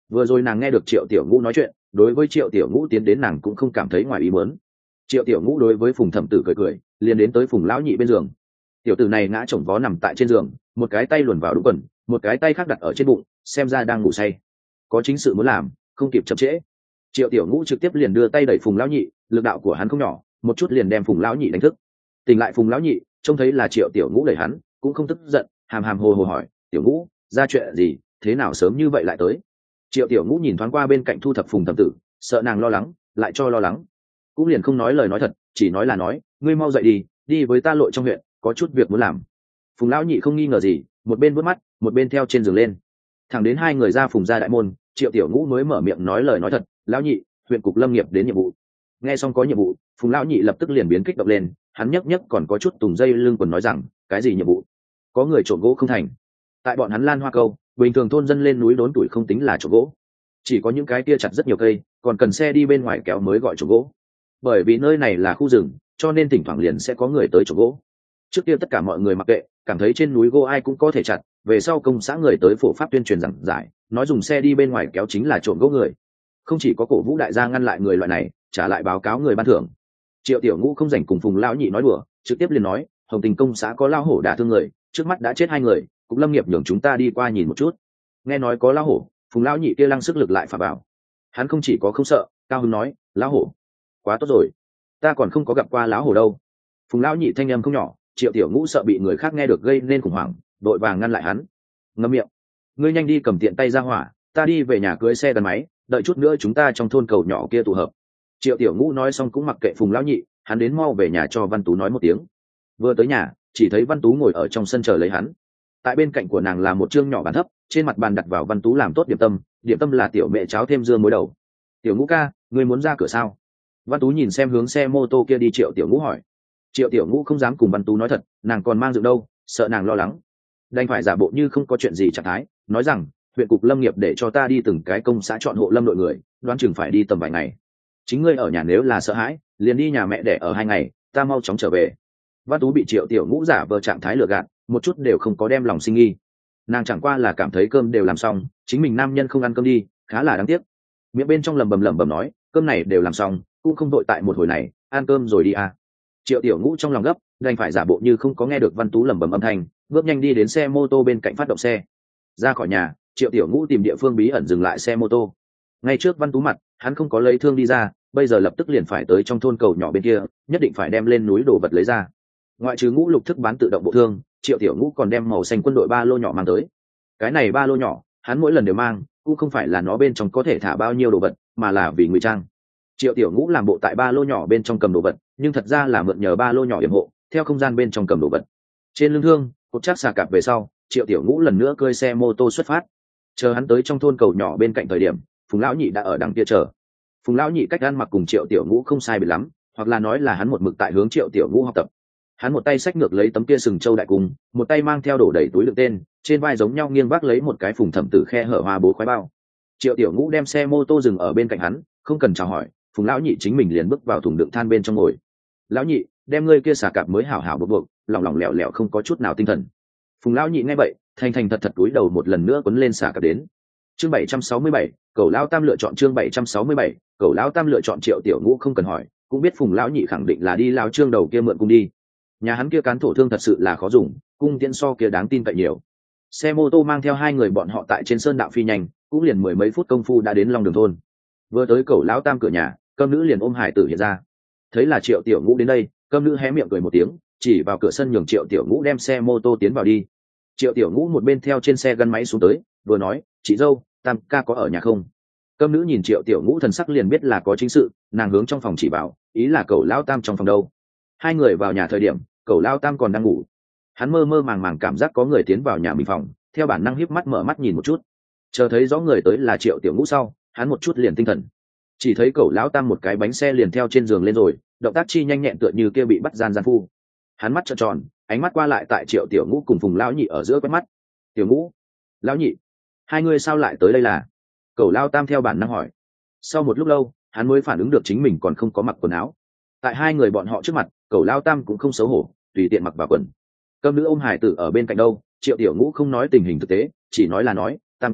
Vừa rồi nàng nghe được triệu tiểu ngũ nói chuyện, đối với triệu tiểu ngũ tiến đến nàng cũng không cảm thấy ngoài ý muốn. Triệu tiểu ngũ đối với phùng thẩm tử cười cười, liền đến tới phùng lão nhị bên giường. Tiểu tử này ngã chồng vó nằm tại trên giường, một cái tay luồn vào đúng quần, một cái tay khác đặt ở trên bụng, xem ra đang ngủ say. Có chính sự muốn làm, không kịp chậm trễ. Triệu tiểu ngũ trực tiếp liền đưa tay đẩy phùng lão nhị, lực đạo của hắn không nhỏ, một chút liền đem phùng lão nhị đánh thức. Tỉnh lại phùng lão nhị, trông thấy là triệu tiểu ngũ đẩy hắn, cũng không tức giận, hàm hàm hồ hồ hỏi: tiểu ngũ, ra chuyện gì, thế nào sớm như vậy lại tới? Triệu tiểu ngũ nhìn thoáng qua bên cạnh thu thập phùng thẩm tử, sợ nàng lo lắng, lại cho lo lắng, cũng liền không nói lời nói thật, chỉ nói là nói: ngươi mau dậy đi, đi với ta lội trong huyện, có chút việc muốn làm. Phùng lão nhị không nghi ngờ gì, một bên vớt mắt, một bên theo trên giường lên. Thẳng đến hai người ra phùng gia đại môn, triệu tiểu ngũ mới mở miệng nói lời nói thật: lão nhị, huyện cục lâm nghiệp đến nhiệm vụ. Nghe xong có nhiệm vụ, phùng lão nhị lập tức liền biến kích động lên, hắn nhấc nhấc còn có chút tùng dây lưng quần nói rằng: cái gì nhiệm vụ? Có người trộm gỗ không thành? Tại bọn hắn Lan Hoa Câu, bình thường thôn dân lên núi đốn tuổi không tính là trộm gỗ, chỉ có những cái kia chặt rất nhiều cây, còn cần xe đi bên ngoài kéo mới gọi trộm gỗ. Bởi vì nơi này là khu rừng, cho nên thỉnh thoảng liền sẽ có người tới trộm gỗ. Trước kia tất cả mọi người mặc kệ, cảm thấy trên núi gỗ ai cũng có thể chặt, về sau công xã người tới phổ pháp tuyên truyền giảng giải, nói dùng xe đi bên ngoài kéo chính là trộm gỗ người. Không chỉ có cổ vũ đại gia ngăn lại người loại này, trả lại báo cáo người ban thưởng. Triệu tiểu ngũ không rảnh cùng phùng lão nhị nói đùa, trực tiếp liền nói: hồng tình công xã có lao hổ đả thương người, trước mắt đã chết hai người, cục lâm nghiệp nhường chúng ta đi qua nhìn một chút. Nghe nói có lao hổ, phùng lão nhị kia lăng sức lực lại phà bảo. Hắn không chỉ có không sợ, cao hứng nói: lão hổ, quá tốt rồi, ta còn không có gặp qua lão hổ đâu. Phùng lão nhị thanh âm không nhỏ, triệu tiểu ngũ sợ bị người khác nghe được gây nên khủng hoảng, đội vàng ngăn lại hắn. Ngậm miệng, ngươi nhanh đi cầm tiện tay ra hỏa, ta đi về nhà cưới xe gắn máy, đợi chút nữa chúng ta trong thôn cầu nhỏ kia tụ hợp. Triệu tiểu ngũ nói xong cũng mặc kệ phùng lão nhị, hắn đến mau về nhà cho Văn Tú nói một tiếng. Vừa tới nhà, chỉ thấy Văn Tú ngồi ở trong sân chờ lấy hắn. Tại bên cạnh của nàng là một chương nhỏ bàn thấp, trên mặt bàn đặt vào Văn Tú làm tốt điểm tâm, điểm tâm là tiểu mẹ cháo thêm dưa muối đầu. Tiểu ngũ ca, ngươi muốn ra cửa sao? Văn Tú nhìn xem hướng xe mô tô kia đi, triệu tiểu ngũ hỏi. Triệu tiểu ngũ không dám cùng Văn Tú nói thật, nàng còn mang dựng đâu, sợ nàng lo lắng, đành phải giả bộ như không có chuyện gì trạng thái, nói rằng huyện cục lâm nghiệp để cho ta đi từng cái công xã chọn hộ lâm đội người, đoán chừng phải đi tầm vài ngày. Chính ngươi ở nhà nếu là sợ hãi, liền đi nhà mẹ để ở hai ngày, ta mau chóng trở về. Văn Tú bị triệu tiểu ngũ giả vờ trạng thái lừa gạt, một chút đều không có đem lòng sinh nghi. Nàng chẳng qua là cảm thấy cơm đều làm xong, chính mình nam nhân không ăn cơm đi, khá là đáng tiếc. Miệng bên trong lầm bầm lẩm bẩm nói: cơm này đều làm xong, cũng không đội tại một hồi này, ăn cơm rồi đi à. Triệu tiểu ngũ trong lòng gấp, đành phải giả bộ như không có nghe được Văn Tú lẩm bẩm âm thanh, bước nhanh đi đến xe mô tô bên cạnh phát động xe. Ra khỏi nhà, triệu tiểu ngũ tìm địa phương bí ẩn dừng lại xe mô tô. Ngay trước Văn Tú mặt, hắn không có lấy thương đi ra, bây giờ lập tức liền phải tới trong thôn cầu nhỏ bên kia, nhất định phải đem lên núi đồ vật lấy ra. Ngoại trừ ngũ lục thức bán tự động bộ thương, triệu tiểu ngũ còn đem màu xanh quân đội ba lô nhỏ mang tới. Cái này ba lô nhỏ, hắn mỗi lần đều mang, cũng không phải là nó bên trong có thể thả bao nhiêu đồ vật, mà là vì ngụy trang. Triệu tiểu ngũ làm bộ tại ba lô nhỏ bên trong cầm đồ vật, nhưng thật ra là mượn nhờ ba lô nhỏ yểm hộ, theo không gian bên trong cầm đồ vật. Trên lưng thương cột chắc xà cạp về sau, triệu tiểu ngũ lần nữa cơi xe mô tô xuất phát. Chờ hắn tới trong thôn cầu nhỏ bên cạnh thời điểm, phùng lão nhị đã ở đằng kia chờ. Phùng lão nhị cách ăn mặc cùng triệu tiểu ngũ không sai biệt lắm, hoặc là nói là hắn một mực tại hướng triệu tiểu ngũ học tập. Hắn một tay xách ngược lấy tấm kia sừng châu đại cung, một tay mang theo đổ đầy túi đựng tên, trên vai giống nhau nghiêng vác lấy một cái phùng thẩm tử khe hở hoa bố khoái bao. Triệu tiểu ngũ đem xe mô tô dừng ở bên cạnh hắn, không cần chào hỏi, phùng lão nhị chính mình liền bước vào thùng đựng than bên trong ngồi. Lão nhị, đem ngươi kia xà cạp mới hảo hảo buộc buộc, lỏng lỏng lẻo lẻo không có chút nào tinh thần. Phùng lão nhị nghe vậy, thành thành thật thật túi đầu một lần nữa quấn lên xà cạp đến. Chương bảy trăm sáu mươi bảy, Cẩu lão tam lựa chọn chương bảy trăm sáu mươi bảy, Cẩu lão tam lựa chọn. Triệu tiểu ngũ không cần hỏi, cũng biết phùng lão nhị khẳng định là đi lão trương đầu kia mượn cung đi. Nhà hắn kia cán thổ thương thật sự là khó dùng, cung tiễn so kia đáng tin cậy nhiều. Xe mô tô mang theo hai người bọn họ tại trên sơn đạo phi nhanh, cũng liền mười mấy phút công phu đã đến Long Đường thôn. Vừa tới Cẩu lão tam cửa nhà, cơm nữ liền ôm hải tử hiện ra. Thấy là triệu tiểu ngũ đến đây, cơm nữ hé miệng cười một tiếng, chỉ vào cửa sân nhường triệu tiểu ngũ đem xe mô tô tiến vào đi. Triệu tiểu ngũ một bên theo trên xe gắn máy xuống tới, vừa nói: chị dâu, tam ca có ở nhà không? Cơm nữ nhìn triệu tiểu ngũ thần sắc liền biết là có chính sự, nàng hướng trong phòng chỉ bảo, ý là Cẩu lão tam trong phòng đâu. Hai người vào nhà thời điểm, Cẩu lão tam còn đang ngủ. Hắn mơ mơ màng màng cảm giác có người tiến vào nhà mình phòng, theo bản năng híp mắt mở mắt nhìn một chút. Chờ thấy rõ người tới là triệu tiểu ngũ sau, hắn một chút liền tinh thần. Chỉ thấy Cẩu lão tam một cái bánh xe liền theo trên giường lên rồi, động tác chi nhanh nhẹn tựa như kia bị bắt gian gian phu. Hắn mắt trợn tròn, ánh mắt qua lại tại triệu tiểu ngũ cùng phùng lão nhị ở giữa quét mắt. Tiểu ngũ, lão nhị, hai người sao lại tới đây là? Cẩu lão tam theo bản năng hỏi. Sau một lúc lâu, hắn mới phản ứng được chính mình còn không có mặc quần áo. Tại hai người bọn họ trước mặt, Cẩu lão tam cũng không xấu hổ, tùy tiện mặc vào quần. Cơm nữ ôm hải tử ở bên cạnh đâu, triệu tiểu ngũ không nói tình hình thực tế, chỉ nói là nói: tam ca,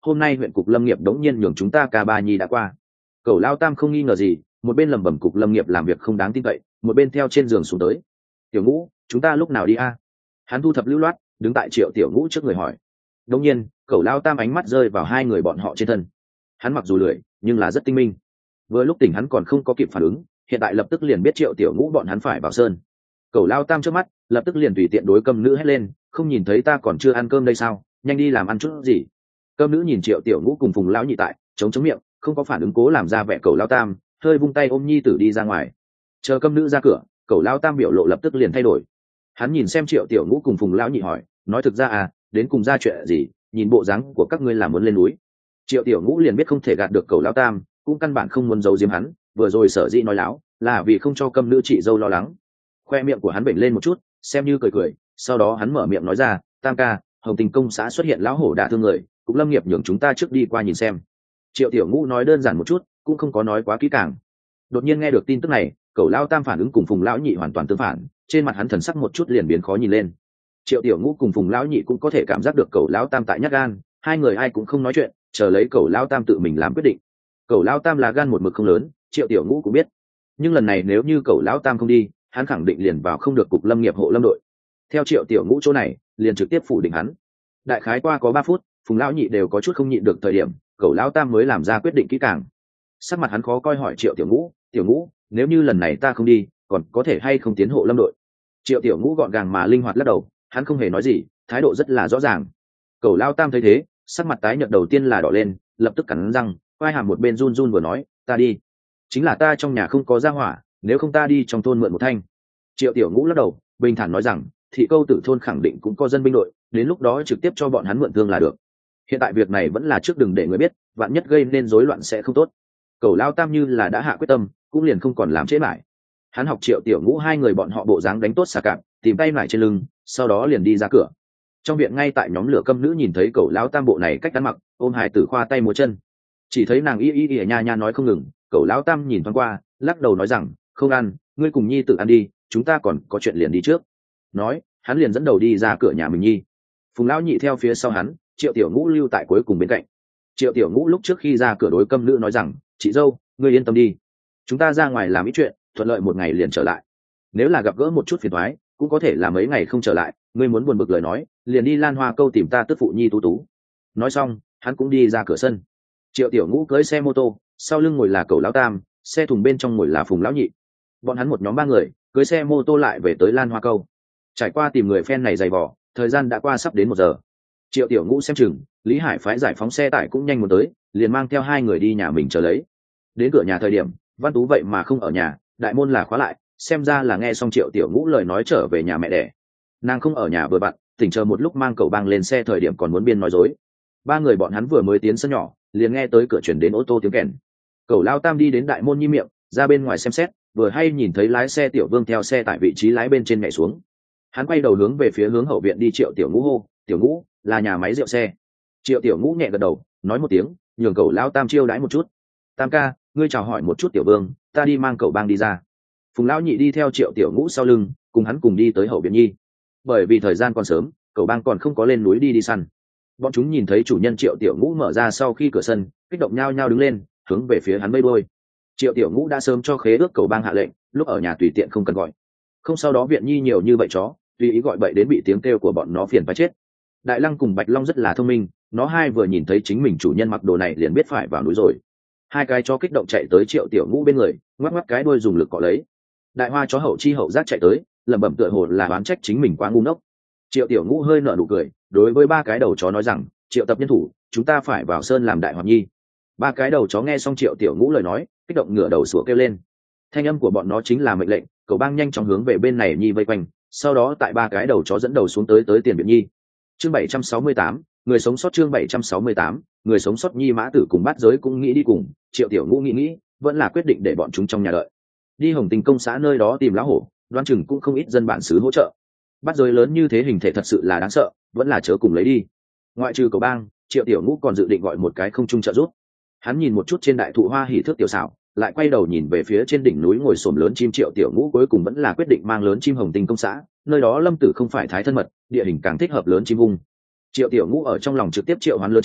hôm nay huyện cục lâm nghiệp đống nhiên nhường chúng ta ca ba nhi đã qua. Cẩu lao tam không nghi ngờ gì, một bên lẩm bẩm cục lâm nghiệp làm việc không đáng tin cậy, một bên theo trên giường xuống tới. Tiểu Ngũ, chúng ta lúc nào đi a? Hắn thu thập lưu loát, đứng tại Triệu Tiểu Ngũ trước người hỏi. Đống nhiên, Cẩu lao tam ánh mắt rơi vào hai người bọn họ trên thân. Hắn mặc dù lười, nhưng là rất tinh minh. Vừa lúc tỉnh hắn còn không có kịp phản ứng, hiện tại lập tức liền biết Triệu Tiểu Ngũ bọn hắn phải vào sơn. Cẩu lao tam trước mắt, lập tức liền tùy tiện đối Câm Nữ hét lên, không nhìn thấy ta còn chưa ăn cơm đây sao? Nhanh đi làm ăn chút gì. Câm Nữ nhìn Triệu Tiểu Ngũ cùng Phùng lão nhị tại, chống chống miệng, không có phản ứng, cố làm ra vẻ Cẩu lao tam, hơi vung tay ôm nhi tử đi ra ngoài. Chờ Câm Nữ ra cửa, Cẩu lao tam biểu lộ lập tức liền thay đổi. Hắn nhìn xem Triệu Tiểu Ngũ cùng Phùng lão nhị hỏi, nói thực ra à, đến cùng ra chuyện gì, nhìn bộ dáng của các ngươi là muốn lên núi. Triệu Tiểu Ngũ liền biết không thể gạt được Cẩu lao tam, cũng căn bản không muốn giấu giếm hắn, vừa rồi sở dĩ nói láo là vì không cho Câm Nữ chị dâu lo lắng. Khoe miệng của hắn bệnh lên một chút, xem như cười cười, sau đó hắn mở miệng nói ra, tam ca, Hồng Tình công xã xuất hiện lão hổ đả thương người, cục lâm nghiệp nhường chúng ta trước đi qua nhìn xem. Triệu Tiểu Ngũ nói đơn giản một chút, cũng không có nói quá kỹ càng. Đột nhiên nghe được tin tức này, Cẩu lao tam phản ứng cùng Phùng lão nhị hoàn toàn tương phản, trên mặt hắn thần sắc một chút liền biến khó nhìn lên. Triệu Tiểu Ngũ cùng Phùng lão nhị cũng có thể cảm giác được Cẩu lão tam tại nhát gan, hai người ai cũng không nói chuyện, chờ lấy Cẩu lão tam tự mình làm quyết định. Cẩu lão tam là gan một mực không lớn, Triệu Tiểu Ngũ cũng biết, nhưng lần này nếu như Cẩu lão tam không đi, hắn khẳng định liền vào không được cục lâm nghiệp hộ lâm đội. Theo Triệu Tiểu Ngũ chỗ này, liền trực tiếp phủ định hắn. Đại khái qua có ba phút, Phùng lão nhị đều có chút không nhịn được thời điểm, Cẩu lão tam mới làm ra quyết định kỹ càng. Sắc mặt hắn khó coi hỏi Triệu Tiểu Ngũ, Tiểu Ngũ, nếu như lần này ta không đi, còn có thể hay không tiến hộ lâm đội? Triệu Tiểu Ngũ gọn gàng mà linh hoạt lắc đầu, hắn không hề nói gì, thái độ rất là rõ ràng. Cẩu lão tam thấy thế, sắc mặt tái nhợt đầu tiên là đỏ lên, lập tức cắn răng, quay hàm một bên run run vừa nói, ta đi. Chính là ta trong nhà không có gia hỏa, nếu không ta đi trong thôn mượn một thanh. Triệu Tiểu Ngũ lắc đầu, bình thản nói rằng, thị câu tử thôn khẳng định cũng có dân binh đội, đến lúc đó trực tiếp cho bọn hắn mượn thương là được. Hiện tại việc này vẫn là trước đừng để người biết, vạn nhất gây nên rối loạn sẽ không tốt. Cẩu lao tam như là đã hạ quyết tâm, cũng liền không còn làm trễ mãi. Hắn học Triệu Tiểu Ngũ hai người bọn họ bộ dáng đánh tốt xà cạp, tìm tay lại trên lưng, sau đó liền đi ra cửa. Trong viện ngay tại nhóm lửa Câm Nữ nhìn thấy Cẩu lao tam bộ này cách ăn mặc, ôm hài tử khoa tay múa chân. Chỉ thấy nàng y y y nha nha nói không ngừng, Cẩu lão tam nhìn thoáng qua, lắc đầu nói rằng, không ăn, ngươi cùng nhi tự ăn đi, chúng ta còn có chuyện liền đi trước. Nói, hắn liền dẫn đầu đi ra cửa nhà mình nhi. Phùng lão nhị theo phía sau hắn, Triệu Tiểu Ngũ lưu tại cuối cùng bên cạnh. Triệu Tiểu Ngũ lúc trước khi ra cửa đối Câm Nữ nói rằng, chị dâu, ngươi yên tâm đi, chúng ta ra ngoài làm ít chuyện, thuận lợi một ngày liền trở lại. Nếu là gặp gỡ một chút phiền toái, cũng có thể là mấy ngày không trở lại, ngươi muốn buồn bực lời nói, liền đi Lan Hoa Câu tìm ta tức phụ nhi Tú Tú. Nói xong, hắn cũng đi ra cửa sân. Triệu Tiểu Ngũ cưỡi xe mô tô, sau lưng ngồi là Cẩu lão tam, xe thùng bên trong ngồi là Phùng lão nhị. Bọn hắn một nhóm ba người cưỡi xe mô tô lại về tới Lan Hoa Câu. Trải qua tìm người phen này dày vò, thời gian đã qua sắp đến một giờ. Triệu Tiểu Ngũ xem chừng Lý Hải phái giải phóng xe tải cũng nhanh muốn tới, liền mang theo hai người đi nhà mình chờ lấy. Đến cửa nhà thời điểm, Văn Tú vậy mà không ở nhà, đại môn là khóa lại, xem ra là nghe xong Triệu Tiểu Ngũ lời nói trở về nhà mẹ đẻ. Nàng không ở nhà vừa vặn, tỉnh chờ một lúc mang Cẩu Bang lên xe thời điểm còn muốn biên nói dối. Ba người bọn hắn vừa mới tiến sân nhỏ, liền nghe tới cửa chuyển đến ô tô tiếng kèn. Cẩu lao tam đi đến đại môn nhi miệng, ra bên ngoài xem xét, vừa hay nhìn thấy lái xe Tiểu Vương theo xe tại vị trí lái bên trên nhảy xuống. Hắn quay đầu hướng về phía hướng hậu viện đi. Triệu Tiểu Ngũ hô, Tiểu Ngũ, là nhà máy rượu xe. Triệu Tiểu Ngũ nhẹ gật đầu, nói một tiếng, nhường Cẩu lao tam chiêu đãi một chút. Tam ca, ngươi chào hỏi một chút Tiểu Vương, ta đi mang Cẩu Bang đi ra. Phùng lão nhị đi theo Triệu Tiểu Ngũ sau lưng, cùng hắn cùng đi tới hậu viện nhi. Bởi vì thời gian còn sớm, Cẩu Bang còn không có lên núi đi đi săn. Bọn chúng nhìn thấy chủ nhân Triệu Tiểu Ngũ mở ra sau khi cửa sân, kích động nhao nhao đứng lên, hướng về phía hắn vây đôi. Triệu Tiểu Ngũ đã sớm cho khế ước Cẩu Bang hạ lệnh, lúc ở nhà tùy tiện không cần gọi. Không sau đó viện nhi nhiều như vậy chó, tùy ý gọi bậy đến bị tiếng kêu của bọn nó phiền phải chết. Đại Lăng cùng Bạch Long rất là thông minh, nó hai vừa nhìn thấy chính mình chủ nhân mặc đồ này liền biết phải vào núi rồi. Hai cái chó kích động chạy tới Triệu Tiểu Ngũ bên người, ngoắc ngoắc cái đuôi dùng lực cọ lấy. Đại Hoa chó hậu chi hậu giác chạy tới, lẩm bẩm tựa hồ là oán trách chính mình quá ngu ngốc. Triệu Tiểu Ngũ hơi nở nụ cười, đối với ba cái đầu chó nói rằng, Triệu tập nhân thủ, chúng ta phải vào sơn làm đại hoạt nhi. Ba cái đầu chó nghe xong Triệu Tiểu Ngũ lời nói, kích động ngửa đầu sủa kêu lên. Thanh âm của bọn nó chính là mệnh lệnh, Cẩu Bang nhanh chóng hướng về bên này nhi vây quanh, sau đó tại ba cái đầu chó dẫn đầu xuống tới tới tiền viện nhi. Chương bảy trăm sáu mươi tám, người sống sót. Chương bảy trăm sáu mươi tám, người sống sót. Nhi Mã Tử cùng Bát Giới cũng nghĩ đi cùng, Triệu Tiểu Ngũ nghĩ nghĩ, vẫn là quyết định để bọn chúng trong nhà đợi. Đi Hồng Tình công xã nơi đó tìm lão hổ, đoán chừng cũng không ít dân bản xứ hỗ trợ. Bát Giới lớn như thế hình thể thật sự là đáng sợ, vẫn là chớ cùng lấy đi. Ngoại trừ Cẩu Bang, Triệu Tiểu Ngũ còn dự định gọi một cái không trung trợ giúp. Hắn nhìn một chút trên đại thụ hoa hỉ thước tiểu xảo, lại quay đầu nhìn về phía trên đỉnh núi ngồi xổm lớn chim. Triệu Tiểu Ngũ cuối cùng vẫn là quyết định mang lớn chim Hồng Tình công xã, nơi đó lâm tử không phải thái thân mật, địa hình càng thích hợp lớn chim hung. Triệu Tiểu Ngũ ở trong lòng trực tiếp triệu hoán lớn chim,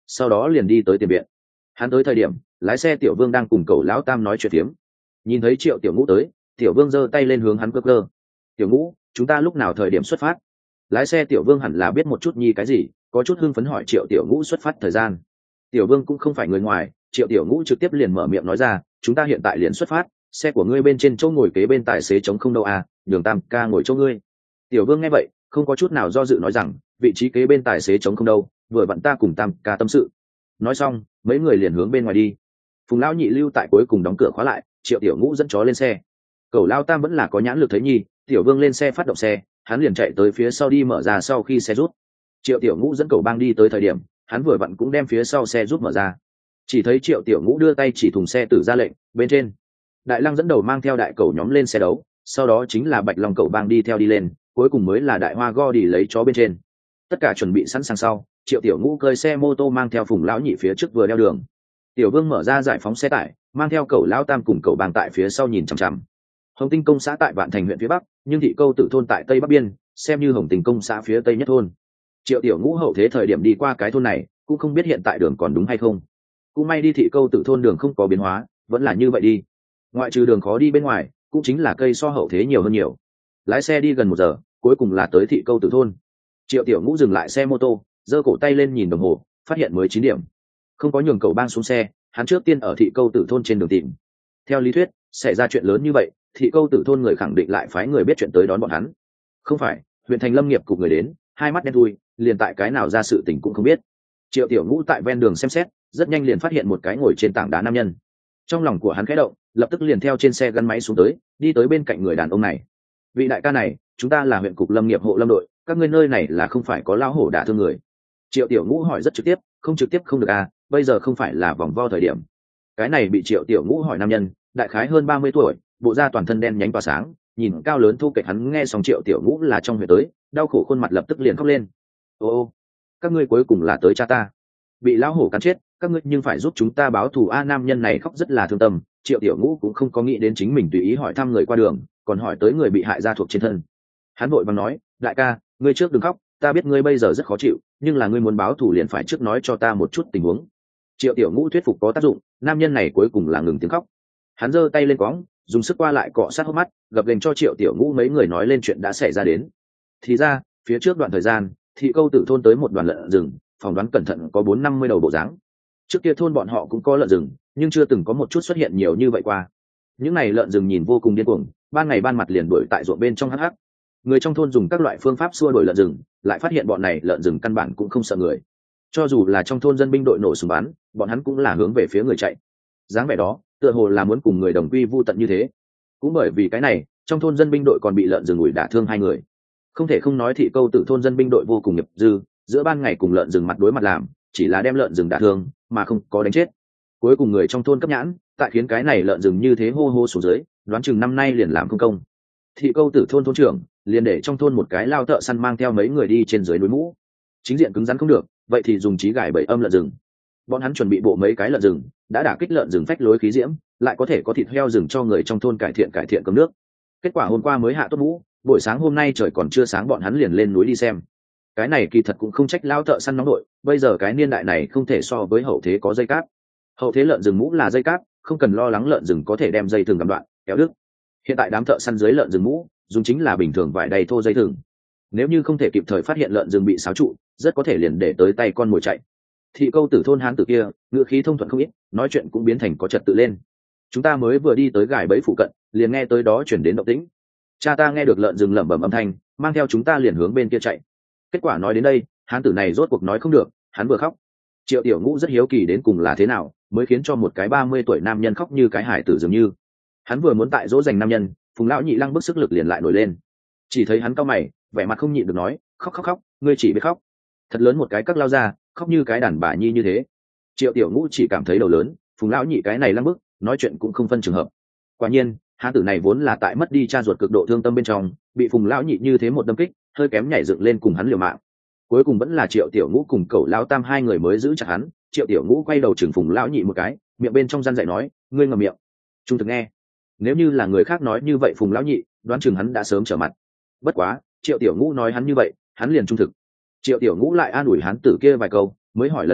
sau đó liền đi tới tiền viện. Hắn tới thời điểm lái xe Tiểu Vương đang cùng cậu lão tam nói chuyện tiếm. Nhìn thấy Triệu Tiểu Ngũ tới, Tiểu Vương giơ tay lên hướng hắn cơ cơ. Tiểu Ngũ, chúng ta lúc nào thời điểm xuất phát? Lái xe Tiểu Vương hẳn là biết một chút nhi cái gì, có chút hưng phấn hỏi Triệu Tiểu Ngũ xuất phát thời gian. Tiểu Vương cũng không phải người ngoài, Triệu Tiểu Ngũ trực tiếp liền mở miệng nói ra, chúng ta hiện tại liền xuất phát, xe của ngươi bên trên chỗ ngồi kế bên tài xế chống không đâu à, Đường Tam ca ngồi chỗ ngươi. Tiểu Vương nghe vậy không có chút nào do dự nói rằng, vị trí kế bên tài xế chống không đâu, vừa vặn ta cùng Tam ca tâm sự. Nói xong mấy người liền hướng bên ngoài đi. Phùng lão nhị lưu tại cuối cùng đóng cửa khóa lại, Triệu Tiểu Ngũ dẫn chó lên xe. Cẩu lao tam vẫn là có nhãn lực thấy nhi, Tiểu Vương lên xe phát động xe, hắn liền chạy tới phía sau đi mở ra sau khi xe rút. Triệu Tiểu Ngũ dẫn cẩu bang đi tới thời điểm, hắn vừa vặn cũng đem phía sau xe rút mở ra. Chỉ thấy Triệu Tiểu Ngũ đưa tay chỉ thùng xe tử ra lệnh, bên trên. Đại Lăng dẫn đầu mang theo đại cẩu nhóm lên xe đấu, sau đó chính là Bạch Long cẩu bang đi theo đi lên, cuối cùng mới là Đại Hoa go đi lấy chó bên trên. Tất cả chuẩn bị sẵn sàng sau, Triệu Tiểu Ngũ cơi xe mô tô mang theo Phùng lão nhị phía trước vừa đeo đường. Tiểu Vương mở ra giải phóng xe tải, mang theo cẩu lão tam cùng cẩu bang tại phía sau nhìn chằm chằm. Hồng Tinh công xã tại Vạn Thành huyện phía bắc, nhưng thị câu tự thôn tại tây bắc biên, xem như Hồng Tinh công xã phía tây nhất thôn. Triệu Tiểu Ngũ hậu thế thời điểm đi qua cái thôn này, cũng không biết hiện tại đường còn đúng hay không. Cũng may đi thị câu tự thôn đường không có biến hóa, vẫn là như vậy đi. Ngoại trừ đường khó đi bên ngoài, cũng chính là cây so hậu thế nhiều hơn nhiều. Lái xe đi gần một giờ, cuối cùng là tới thị câu tự thôn. Triệu Tiểu Ngũ dừng lại xe mô tô, giơ cổ tay lên nhìn đồng hồ, phát hiện mới chín điểm. Không có nhường cậu bang xuống xe, hắn trước tiên ở thị câu tự thôn trên đường tìm. Theo lý thuyết, xảy ra chuyện lớn như vậy, thị câu tự thôn người khẳng định lại phái người biết chuyện tới đón bọn hắn. Không phải, huyện thành lâm nghiệp cục người đến, hai mắt đen thui, liền tại cái nào ra sự tình cũng không biết. Triệu Tiểu Ngũ tại ven đường xem xét, rất nhanh liền phát hiện một cái ngồi trên tảng đá nam nhân. Trong lòng của hắn khẽ động, lập tức liền theo trên xe gắn máy xuống tới, đi tới bên cạnh người đàn ông này. Vị đại ca này, chúng ta là huyện cục lâm nghiệp hộ lâm đội, các ngươi nơi này là không phải có lão hổ đả thương người? Triệu Tiểu Ngũ hỏi rất trực tiếp, không trực tiếp không được à, bây giờ không phải là vòng vo thời điểm. Cái này bị Triệu Tiểu Ngũ hỏi nam nhân, đại khái hơn ba mươi tuổi, bộ da toàn thân đen nhánh tỏa sáng, nhìn cao lớn thu kệch. Hắn nghe xong Triệu Tiểu Ngũ là trong huyện tới, đau khổ khuôn mặt lập tức liền khóc lên. Ô ô, các ngươi cuối cùng là tới cha ta, bị lão hổ cắn chết, các ngươi nhưng phải giúp chúng ta báo thù a. Nam nhân này khóc rất là thương tâm. Triệu Tiểu Ngũ cũng không có nghĩ đến chính mình tùy ý hỏi thăm người qua đường, còn hỏi tới người bị hại gia thuộc trên thân. Hắn vội vàng nói, đại ca, ngươi trước đừng khóc, ta biết ngươi bây giờ rất khó chịu, nhưng là ngươi muốn báo thù liền phải trước nói cho ta một chút tình huống. Triệu Tiểu Ngũ thuyết phục có tác dụng, nam nhân này cuối cùng là ngừng tiếng khóc. Hắn giơ tay lên quõng, dùng sức qua lại cọ sát hốc mắt, gập gềnh cho Triệu Tiểu Ngũ mấy người nói lên chuyện đã xảy ra đến. Thì ra, phía trước đoạn thời gian, thị câu tự thôn tới một đoàn lợn rừng, phỏng đoán cẩn thận có bốn năm mươi đầu bộ dáng. Trước kia thôn bọn họ cũng có lợn rừng, nhưng chưa từng có một chút xuất hiện nhiều như vậy qua. Những này lợn rừng nhìn vô cùng điên cuồng, ban ngày ban mặt liền đuổi tại ruộng bên trong hắc hắc. Người trong thôn dùng các loại phương pháp xua đuổi lợn rừng, lại phát hiện bọn này lợn rừng căn bản cũng không sợ người. Cho dù là trong thôn dân binh đội nổ súng bắn, bọn hắn cũng là hướng về phía người chạy. Dáng vẻ đó, tựa hồ là muốn cùng người đồng quy vu tận như thế. Cũng bởi vì cái này, trong thôn dân binh đội còn bị lợn rừng ủi đả thương hai người. Không thể không nói thị câu tự thôn dân binh đội vô cùng nghiệp dư, giữa ban ngày cùng lợn rừng mặt đối mặt làm, chỉ là đem lợn rừng đả thương, mà không có đánh chết. Cuối cùng người trong thôn cấp nhãn, tại khiến cái này lợn rừng như thế hô hô xuống dưới, đoán chừng năm nay liền làm không công. Thị câu tử thôn thôn trưởng liền để trong thôn một cái lao thợ săn mang theo mấy người đi trên dưới núi mũ. Chính diện cứng rắn không được, vậy thì dùng trí gài bẫy âm lợn rừng. Bọn hắn chuẩn bị bộ mấy cái lợn rừng, đã đả kích lợn rừng phách lối khí diễm, lại có thể có thịt heo rừng cho người trong thôn cải thiện cải thiện cơm nước. Kết quả hôm qua mới hạ tốt mũ, buổi sáng hôm nay trời còn chưa sáng bọn hắn liền lên núi đi xem. Cái này kỳ thật cũng không trách lao thợ săn nóng đội, bây giờ cái niên đại này không thể so với hậu thế có dây cáp. Hậu thế lợn rừng mũ là dây cáp, không cần lo lắng lợn rừng có thể đem dây thừng gặm đoạn kéo đứt. Hiện tại đám thợ săn dưới lợn rừng mũ dùng chính là bình thường vải đầy thô dây thừng, nếu như không thể kịp thời phát hiện lợn rừng bị xáo trụ, rất có thể liền để tới tay con mồi chạy. Thị câu tử thôn hán tử kia ngựa khí thông thuận không ít, nói chuyện cũng biến thành có trật tự lên. Chúng ta mới vừa đi tới gài bẫy phụ cận, liền nghe tới đó chuyển đến động tĩnh. Cha ta nghe được lợn rừng lẩm bẩm âm thanh, mang theo chúng ta liền hướng bên kia chạy. Kết quả nói đến đây, hán tử này rốt cuộc nói không được, hắn vừa khóc. Triệu Tiểu Ngũ rất hiếu kỳ đến cùng là thế nào mới khiến cho một cái ba mươi tuổi nam nhân khóc như cái hải tử dường như. Hắn vừa muốn tại dỗ dành nam nhân, Phùng lão nhị lăng bức sức lực liền lại nổi lên. Chỉ thấy hắn cau mày, vẻ mặt không nhịn được nói, khóc khóc khóc, ngươi chỉ biết khóc. Thật lớn một cái cắc lao ra, khóc như cái đàn bà nhi như thế. Triệu Tiểu Ngũ chỉ cảm thấy đầu lớn, Phùng lão nhị cái này lăng bức, nói chuyện cũng không phân trường hợp. Quả nhiên, hán tử này vốn là tại mất đi cha ruột cực độ thương tâm bên trong, bị Phùng lão nhị như thế một đâm kích, hơi kém nhảy dựng lên cùng hắn liều mạng. Cuối cùng vẫn là Triệu Tiểu Ngũ cùng Cẩu lão tam hai người mới giữ chặt hắn. Triệu Tiểu Ngũ quay đầu chừng Phùng lão nhị một cái, miệng bên trong răn dạy nói, ngươi ngậm miệng. Trung thực nghe. Nếu như là người khác nói như vậy Phùng lão nhị, đoán chừng hắn đã sớm trở mặt. Bất quá, Triệu Tiểu Ngũ nói hắn như vậy, hắn liền trung thực. Triệu Tiểu Ngũ lại an ủi hắn tử kia vài câu, mới hỏi lần nữa,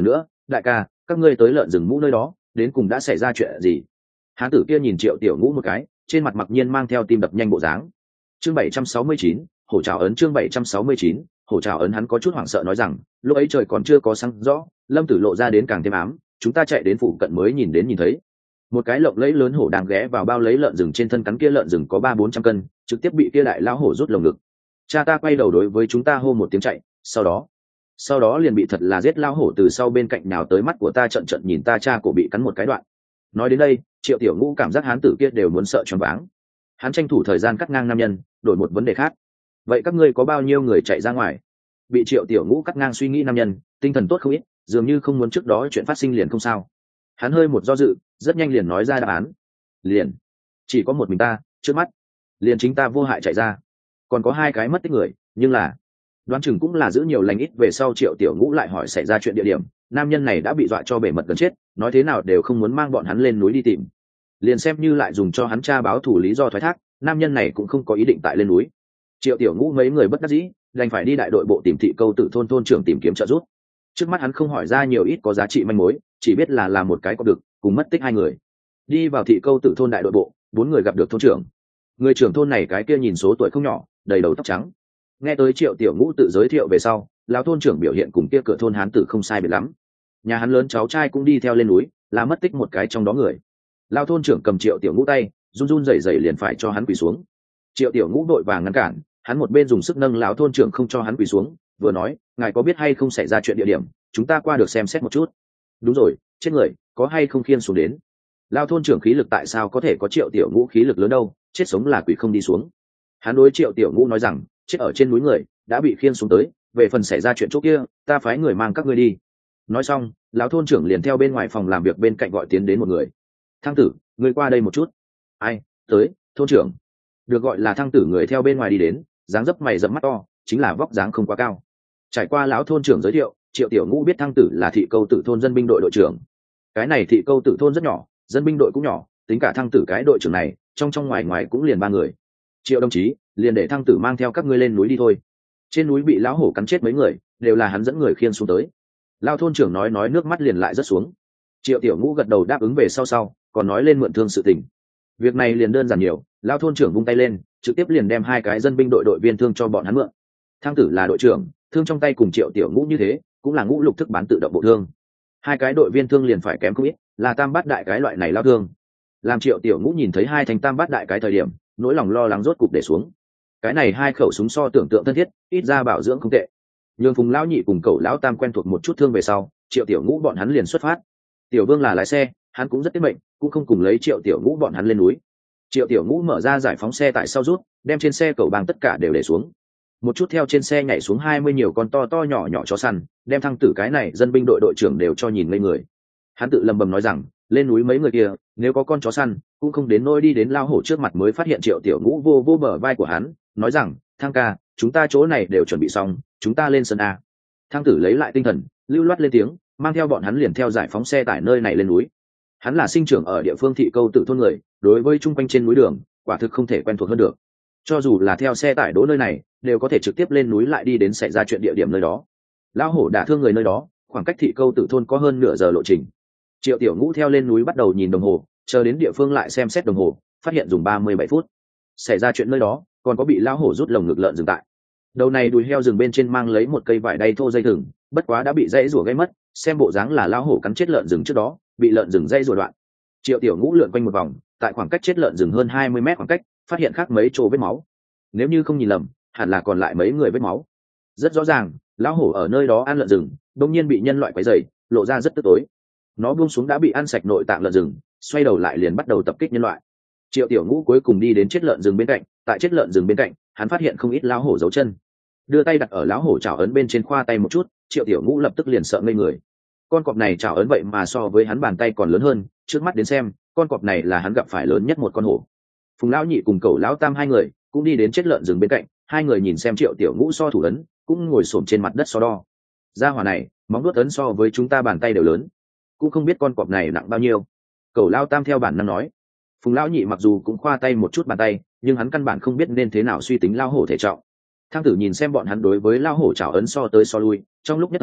đại ca, các ngươi tới lợn rừng mũ nơi đó đến cùng đã xảy ra chuyện gì? Hán tử kia nhìn Triệu Tiểu Ngũ một cái, trên mặt mặc nhiên mang theo tim đập nhanh bộ dáng. Chương bảy trăm sáu mươi chín, hổ trảo ấn. Chương bảy trăm sáu mươi chín, hổ trảo ấn. Hắn có chút hoảng sợ nói rằng, lúc ấy trời còn chưa có sáng rõ, lâm tử lộ ra đến càng thêm ám, chúng ta chạy đến phụ cận mới nhìn đến nhìn thấy một cái lộng lẫy lớn hổ đang ghé vào bao lấy lợn rừng trên thân, cắn kia lợn rừng có ba bốn trăm cân, trực tiếp bị kia đại lão hổ rút lồng ngực. Cha ta quay đầu đối với chúng ta hô một tiếng chạy, sau đó sau đó liền bị thật là giết lão hổ từ sau bên cạnh nào tới, mắt của ta trận trận nhìn ta cha cổ bị cắn một cái đoạn. Nói đến đây, Triệu Tiểu Ngũ cảm giác hán tử kia đều muốn sợ choáng váng. Hắn tranh thủ thời gian cắt ngang nam nhân, đổi một vấn đề khác. Vậy các ngươi có bao nhiêu người chạy ra ngoài? Bị Triệu Tiểu Ngũ cắt ngang suy nghĩ nam nhân, tinh thần tốt không ít, dường như không muốn trước đó chuyện phát sinh liền không sao. Hắn hơi một do dự, rất nhanh liền nói ra đáp án. Liền, chỉ có một mình ta, trước mắt, liền chính ta vô hại chạy ra. Còn có hai cái mất tích người, nhưng là đoán chừng cũng là giữ nhiều lành ít. Về sau Triệu Tiểu Ngũ lại hỏi xảy ra chuyện địa điểm, nam nhân này đã bị dọa cho bể mật gần chết, nói thế nào đều không muốn mang bọn hắn lên núi đi tìm. Liền xem như lại dùng cho hắn cha báo thủ lý do thoái thác, nam nhân này cũng không có ý định tại lên núi. Triệu Tiểu Ngũ mấy người bất đắc dĩ, đành phải đi đại đội bộ tìm thị câu tử thôn thôn trưởng tìm kiếm trợ giúp. Trước mắt hắn không hỏi ra nhiều ít có giá trị manh mối, chỉ biết là làm một cái có được cùng mất tích hai người. Đi vào thị câu tử thôn đại đội bộ, bốn người gặp được thôn trưởng. Người trưởng thôn này cái kia nhìn số tuổi không nhỏ, đầy đầu tóc trắng. Nghe tới Triệu Tiểu Ngũ tự giới thiệu về sau, lão thôn trưởng biểu hiện cùng kia cửa thôn hán tử không sai biệt lắm. Nhà hắn lớn cháu trai cũng đi theo lên núi, là mất tích một cái trong đó người. Lão thôn trưởng cầm Triệu Tiểu Ngũ tay, run run rẩy rẩy liền phải cho hắn quỳ xuống. Triệu Tiểu Ngũ đội vàng ngăn cản, hắn một bên dùng sức nâng lão thôn trưởng không cho hắn quỳ xuống, vừa nói, ngài có biết hay không xảy ra chuyện địa điểm, chúng ta qua được xem xét một chút. Đúng rồi, chết người, có hay không khiêng xuống đến? Lão thôn trưởng khí lực tại sao có thể có Triệu Tiểu Ngũ khí lực lớn đâu, chết sống là quỷ không đi xuống. Hắn đối Triệu Tiểu Ngũ nói rằng, chết ở trên núi người đã bị khiêng xuống tới, về phần xảy ra chuyện chỗ kia, ta phái người mang các ngươi đi. Nói xong, lão thôn trưởng liền theo bên ngoài phòng làm việc bên cạnh gọi tiến đến một người. Thăng tử, ngươi qua đây một chút. Ai? Tới, thôn trưởng. Được gọi là Thăng tử người theo bên ngoài đi đến, dáng dấp mày rậm mắt to, chính là vóc dáng không quá cao. Trải qua lão thôn trưởng giới thiệu, Triệu Tiểu Ngũ biết Thăng tử là thị câu tử thôn dân binh đội đội trưởng. Cái này thị câu tử thôn rất nhỏ, dân binh đội cũng nhỏ, tính cả Thăng tử cái đội trưởng này, trong trong ngoài ngoài cũng liền ba người. Triệu đồng chí, liền để Thăng tử mang theo các ngươi lên núi đi thôi. Trên núi bị lão hổ cắn chết mấy người, đều là hắn dẫn người khiêng xuống tới. Lão thôn trưởng nói nói nước mắt liền lại rớt xuống. Triệu Tiểu Ngũ gật đầu đáp ứng về sau sau, còn nói lên mượn thương sự tình. Việc này liền đơn giản nhiều, lão thôn trưởng vung tay lên, trực tiếp liền đem hai cái dân binh đội đội viên thương cho bọn hắn mượn. Thăng tử là đội trưởng, thương trong tay cùng Triệu Tiểu Ngũ như thế, cũng là ngũ lục thức bán tự động bộ thương. Hai cái đội viên thương liền phải kém không ít, là tam bát đại cái loại này lão thương. Làm Triệu Tiểu Ngũ nhìn thấy hai thành tam bát đại cái thời điểm, nỗi lòng lo lắng rốt cục để xuống. Cái này hai khẩu súng so tưởng tượng thân thiết, ít ra bảo dưỡng không tệ. Nhường Phùng lão nhị cùng cậu lão tam quen thuộc một chút thương về sau, Triệu Tiểu Ngũ bọn hắn liền xuất phát. Tiểu Vương là lái xe, hắn cũng rất tiết mệnh, cũng không cùng lấy Triệu Tiểu Ngũ bọn hắn lên núi. Triệu Tiểu Ngũ mở ra giải phóng xe tại sau rút, đem trên xe cẩu bang tất cả đều để xuống. Một chút theo trên xe nhảy xuống hai mươi nhiều con to to nhỏ nhỏ chó săn, đem Thăng tử cái này dân binh đội đội trưởng đều cho nhìn ngây người. Hắn tự lầm bầm nói rằng, lên núi mấy người kia, nếu có con chó săn, cũng không đến nỗi đi đến lao hổ trước mặt mới phát hiện. Triệu Tiểu Ngũ vô vô bờ vai của hắn, nói rằng, Thăng ca, chúng ta chỗ này đều chuẩn bị xong, chúng ta lên sân a. Thăng tử lấy lại tinh thần, lưu loát lên tiếng, mang theo bọn hắn liền theo giải phóng xe tải nơi này lên núi. Hắn là sinh trưởng ở địa phương thị câu tử thôn người, đối với chung quanh trên núi đường, quả thực không thể quen thuộc hơn được. Cho dù là theo xe tải đỗ nơi này, đều có thể trực tiếp lên núi lại đi đến xảy ra chuyện địa điểm nơi đó. Lão hổ đả thương người nơi đó, khoảng cách thị câu tử thôn có hơn nửa giờ lộ trình. Triệu Tiểu Ngũ theo lên núi bắt đầu nhìn đồng hồ, chờ đến địa phương lại xem xét đồng hồ, phát hiện dùng ba mươi bảy phút. Xảy ra chuyện nơi đó, còn có bị lão hổ rút lồng ngực lợn dừng tại. Đầu này đùi heo rừng bên trên mang lấy một cây vải đay thô dây thừng, bất quá đã bị dãy rủa gây mất, xem bộ dáng là lão hổ cắn chết lợn rừng trước đó, bị lợn rừng dây rủa đoạn. Triệu Tiểu Ngũ lượn quanh một vòng, tại khoảng cách chết lợn rừng hơn hai mươi mét khoảng cách, phát hiện khác mấy chỗ vết máu. Nếu như không nhìn lầm, hẳn là còn lại mấy người vết máu. Rất rõ ràng, lão hổ ở nơi đó ăn lợn rừng, đột nhiên bị nhân loại quấy rầy, lộ ra rất tức tối. Nó buông xuống đã bị ăn sạch nội tạng lợn rừng, xoay đầu lại liền bắt đầu tập kích nhân loại. Triệu Tiểu Ngũ cuối cùng đi đến chết lợn rừng bên cạnh, tại chết lợn rừng bên cạnh, hắn phát hiện không ít lão hổ dấu chân. Đưa tay đặt ở lão hổ chảo ấn bên trên khoa tay một chút, Triệu Tiểu Ngũ lập tức liền sợ ngây người. Con cọp này chảo ấn vậy mà so với hắn bàn tay còn lớn hơn, trước mắt đến xem, con cọp này là hắn gặp phải lớn nhất một con hổ. Phùng lão nhị cùng cậu lão tam hai người cũng đi đến chết lợn rừng bên cạnh, hai người nhìn xem Triệu Tiểu Ngũ so thủ ấn, cũng ngồi xổm trên mặt đất so đo. Gia hỏa này, móng vuốt ấn so với chúng ta bàn tay đều lớn, cũng không biết con cọp này nặng bao nhiêu. Cậu lão tam theo bản năng nói. Phùng lão nhị mặc dù cũng khoa tay một chút bàn tay, nhưng hắn căn bản không biết nên thế nào suy tính lao hổ thể trọng. Thang tử nhìn xem bọn hắn đối với lao hổ chảo ấn so tới so lui, trong lúc nhất thời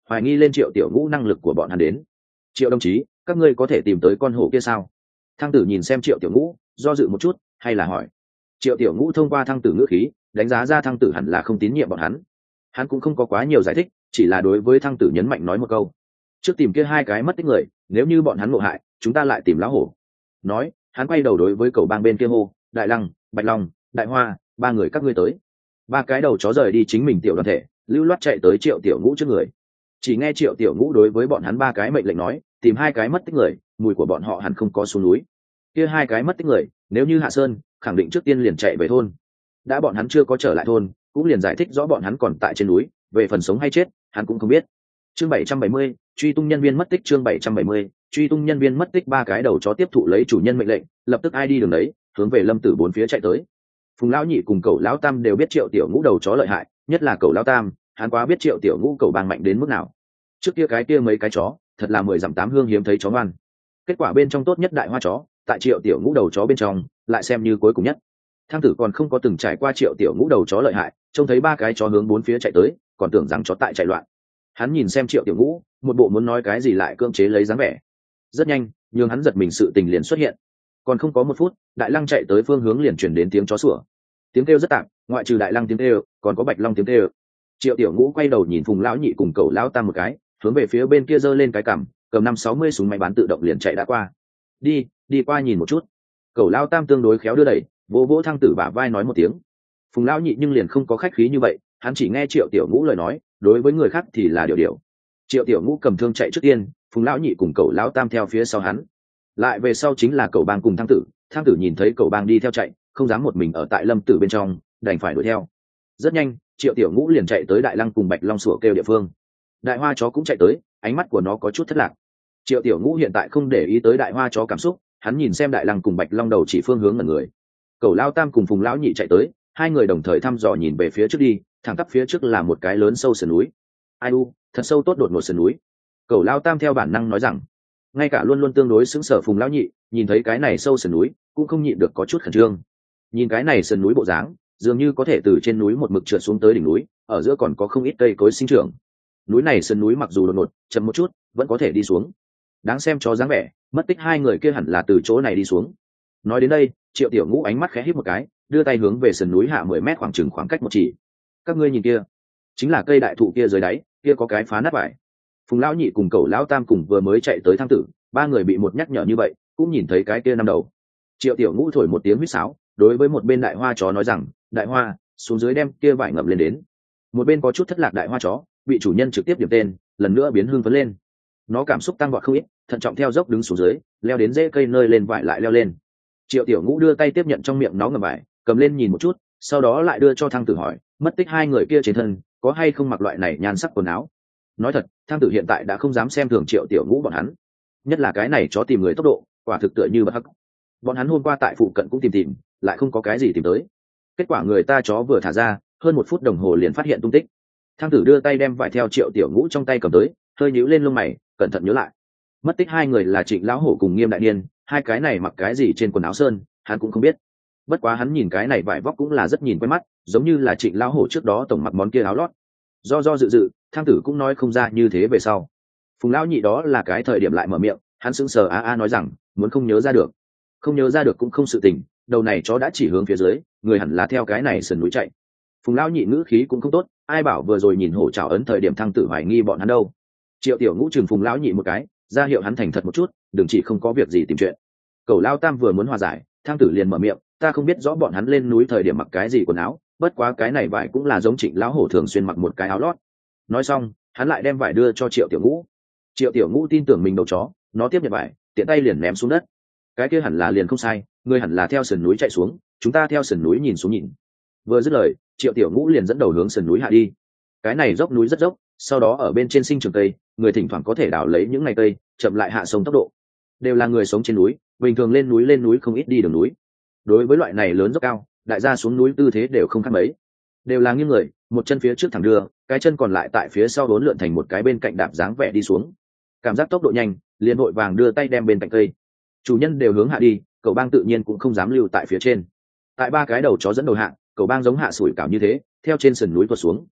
hoài nghi lên Triệu Tiểu Ngũ năng lực của bọn hắn đến. Triệu đồng chí, các ngươi có thể tìm tới con hổ kia sao? Thăng tử nhìn xem Triệu Tiểu Ngũ, do dự một chút, hay là hỏi. Triệu Tiểu Ngũ thông qua thăng tử ngữ khí đánh giá ra thăng tử hẳn là không tín nhiệm bọn hắn. Hắn cũng không có quá nhiều giải thích, chỉ là đối với thăng tử nhấn mạnh nói một câu: trước tìm kia hai cái mất tích người, nếu như bọn hắn ngộ hại, chúng ta lại tìm lão hổ. Nói, hắn quay đầu đối với cầu bang bên kia hô: Đại Lăng, Bạch Long, Đại Hoa, ba người các ngươi tới. Ba cái đầu chó rời đi chính mình tiểu đoàn thể, lưu loát chạy tới Triệu Tiểu Ngũ trước người. Chỉ nghe Triệu Tiểu Ngũ đối với bọn hắn ba cái mệnh lệnh nói: tìm hai cái mất tích người, mùi của bọn họ hẳn không có xuống núi. Kia hai cái mất tích người, nếu như hạ sơn, khẳng định trước tiên liền chạy về thôn. Đã bọn hắn chưa có trở lại thôn, cũng liền giải thích rõ bọn hắn còn tại trên núi, về phần sống hay chết, hắn cũng không biết. Chương bảy trăm bảy mươi, truy tung nhân viên mất tích. Chương bảy trăm bảy mươi, truy tung nhân viên mất tích. Ba cái đầu chó tiếp thụ lấy chủ nhân mệnh lệnh, lập tức ai đi đường đấy, hướng về Lâm Tử bốn phía chạy tới. Phùng lão nhị cùng Cẩu lão tam đều biết Triệu Tiểu Ngũ đầu chó lợi hại, nhất là Cẩu lão tam, hắn quá biết Triệu Tiểu Ngũ cầu bang mạnh đến mức nào. Trước kia cái kia mấy cái chó, thật là mười dặm tám hương hiếm thấy chó ngoan. Kết quả bên trong tốt nhất Đại Hoa chó, tại Triệu Tiểu Ngũ đầu chó bên trong, lại xem như cuối cùng nhất. Thang tử còn không có từng trải qua Triệu Tiểu Ngũ đầu chó lợi hại, trông thấy ba cái chó hướng bốn phía chạy tới, còn tưởng rằng chó tại chạy loạn. Hắn nhìn xem Triệu Tiểu Ngũ, một bộ muốn nói cái gì lại cưỡng chế lấy dáng vẻ. Rất nhanh, nhưng hắn giật mình sự tình liền xuất hiện. Còn không có một phút, Đại Lăng chạy tới phương hướng liền truyền đến tiếng chó sủa. Tiếng kêu rất tạm, ngoại trừ Đại Lăng tiếng kêu, còn có Bạch Long tiếng kêu. Triệu Tiểu Ngũ quay đầu nhìn Phùng lão nhị cùng Cẩu lão tam một cái, hướng về phía bên kia giơ lên cái cằm, cầm năm sáu mươi súng máy bán tự động liền chạy đã qua. Đi, đi qua nhìn một chút. Cẩu lão tam tương đối khéo đưa đẩy, vỗ vỗ Thăng tử bả vai nói một tiếng. Phùng lão nhị nhưng liền không có khách khí như vậy, hắn chỉ nghe Triệu Tiểu Ngũ lời nói, đối với người khác thì là điều điều. Triệu Tiểu Ngũ cầm thương chạy trước tiên, Phùng lão nhị cùng Cẩu lão tam theo phía sau hắn. Lại về sau chính là Cẩu bang cùng Thăng tử. Thăng tử nhìn thấy Cẩu bang đi theo chạy, không dám một mình ở tại Lâm Tử bên trong, đành phải đuổi theo. Rất nhanh, Triệu Tiểu Ngũ liền chạy tới Đại Lăng cùng Bạch Long sủa kêu địa phương. Đại Hoa chó cũng chạy tới, ánh mắt của nó có chút thất lạc. Triệu Tiểu Ngũ hiện tại không để ý tới Đại Hoa chó cảm xúc, hắn nhìn xem Đại Lăng cùng Bạch Long đầu chỉ phương hướng ngẩn người. Cẩu lão tam cùng Phùng lão nhị chạy tới, hai người đồng thời thăm dò nhìn về phía trước đi, thẳng tắp phía trước là một cái lớn sâu sườn núi. Ai u, thật sâu tốt đột ngột sườn núi. Cẩu lão tam theo bản năng nói rằng. Ngay cả luôn luôn tương đối sững sờ Phùng lão nhị, nhìn thấy cái này sâu sườn núi, cũng không nhịn được có chút khẩn trương. Nhìn cái này sườn núi bộ dáng, dường như có thể từ trên núi một mực trượt xuống tới đỉnh núi, ở giữa còn có không ít cây cối sinh trưởng. Núi này sườn núi mặc dù đột ngột, chậm một chút, vẫn có thể đi xuống. Đáng xem cho dáng vẻ, mất tích hai người kia hẳn là từ chỗ này đi xuống. Nói đến đây, Triệu Tiểu Ngũ ánh mắt khẽ híp một cái, đưa tay hướng về sườn núi hạ mười mét khoảng chừng khoảng cách một chỉ. Các ngươi nhìn kia, chính là cây đại thụ kia dưới đáy, kia có cái phá nát vải. Phùng lão nhị cùng Cẩu lão tam cùng vừa mới chạy tới Thăng tử, ba người bị một nhắc nhở như vậy, cũng nhìn thấy cái kia năm đầu. Triệu Tiểu Ngũ thổi một tiếng huýt sáo, đối với một bên Đại Hoa chó nói rằng, Đại Hoa, xuống dưới đem kia vải ngậm lên đến. Một bên có chút thất lạc Đại Hoa chó, bị chủ nhân trực tiếp điểm tên, lần nữa biến hưng phấn lên. Nó cảm xúc tăng vọt không ít, thận trọng theo dốc đứng xuống dưới, leo đến rễ cây nơi lên vải lại leo lên. Triệu Tiểu Ngũ đưa tay tiếp nhận trong miệng nó ngậm vải, cầm lên nhìn một chút, sau đó lại đưa cho Thăng tử hỏi, mất tích hai người kia trên thân có hay không mặc loại này nhan sắc quần áo. Nói thật, Thăng tử hiện tại đã không dám xem thường Triệu Tiểu Ngũ bọn hắn, nhất là cái này chó tìm người tốc độ, quả thực tựa như bất hắc. Bọn hắn hôm qua tại phụ cận cũng tìm tìm, lại không có cái gì tìm tới. Kết quả người ta chó vừa thả ra, hơn một phút đồng hồ liền phát hiện tung tích. Thăng tử đưa tay đem vải theo Triệu Tiểu Ngũ trong tay cầm tới, hơi nhíu lên lông mày, cẩn thận nhớ lại. Mất tích hai người là Trịnh lão hổ cùng Nghiêm đại niên, hai cái này mặc cái gì trên quần áo sơn, hắn cũng không biết. Bất quá hắn nhìn cái này vải vóc cũng là rất nhìn quen mắt, giống như là Trịnh lão hổ trước đó tổng mặc món kia áo lót. Do do dự dự, Thăng tử cũng nói không ra như thế về sau. Phùng lão nhị đó là cái thời điểm lại mở miệng, hắn sững sờ a a nói rằng, muốn không nhớ ra được. Không nhớ ra được cũng không sự tình, đầu này chó đã chỉ hướng phía dưới, người hẳn là theo cái này sườn núi chạy. Phùng lão nhị ngữ khí cũng không tốt, ai bảo vừa rồi nhìn hổ trảo ấn thời điểm Thăng tử hoài nghi bọn hắn đâu. Triệu Tiểu Ngũ chừng Phùng lão nhị một cái, ra hiệu hắn thành thật một chút, đừng chỉ không có việc gì tìm chuyện. Cẩu lao tam vừa muốn hòa giải, Thăng tử liền mở miệng, ta không biết rõ bọn hắn lên núi thời điểm mặc cái gì quần áo, bất quá cái này vải cũng là giống Trịnh lão hổ thường xuyên mặc một cái áo lót. Nói xong, hắn lại đem vải đưa cho Triệu Tiểu Ngũ. Triệu Tiểu Ngũ tin tưởng mình đầu chó, nó tiếp nhận vải, tiện tay liền ném xuống đất. Cái kia hẳn là liền không sai, người hẳn là theo sườn núi chạy xuống, chúng ta theo sườn núi nhìn xuống nhìn. Vừa dứt lời, Triệu Tiểu Ngũ liền dẫn đầu hướng sườn núi hạ đi. Cái này dốc núi rất dốc, sau đó ở bên trên sinh trường cây, người thỉnh thoảng có thể đào lấy những ngày cây, chậm lại hạ sông tốc độ. Đều là người sống trên núi, bình thường lên núi lên núi không ít đi đường núi. Đối với loại này lớn dốc cao, đại gia xuống núi tư thế đều không khác mấy, đều là nghiêng người, một chân phía trước thẳng đưa, cái chân còn lại tại phía sau đốn lượn thành một cái bên cạnh đạp dáng vẻ đi xuống. Cảm giác tốc độ nhanh, liền vội vàng đưa tay đem bên cạnh cây. Chủ nhân đều hướng hạ đi, cậu bang tự nhiên cũng không dám lưu tại phía trên. Tại ba cái đầu chó dẫn đầu hạ, cậu bang giống hạ sủi cảo như thế, theo trên sườn núi tuột xuống.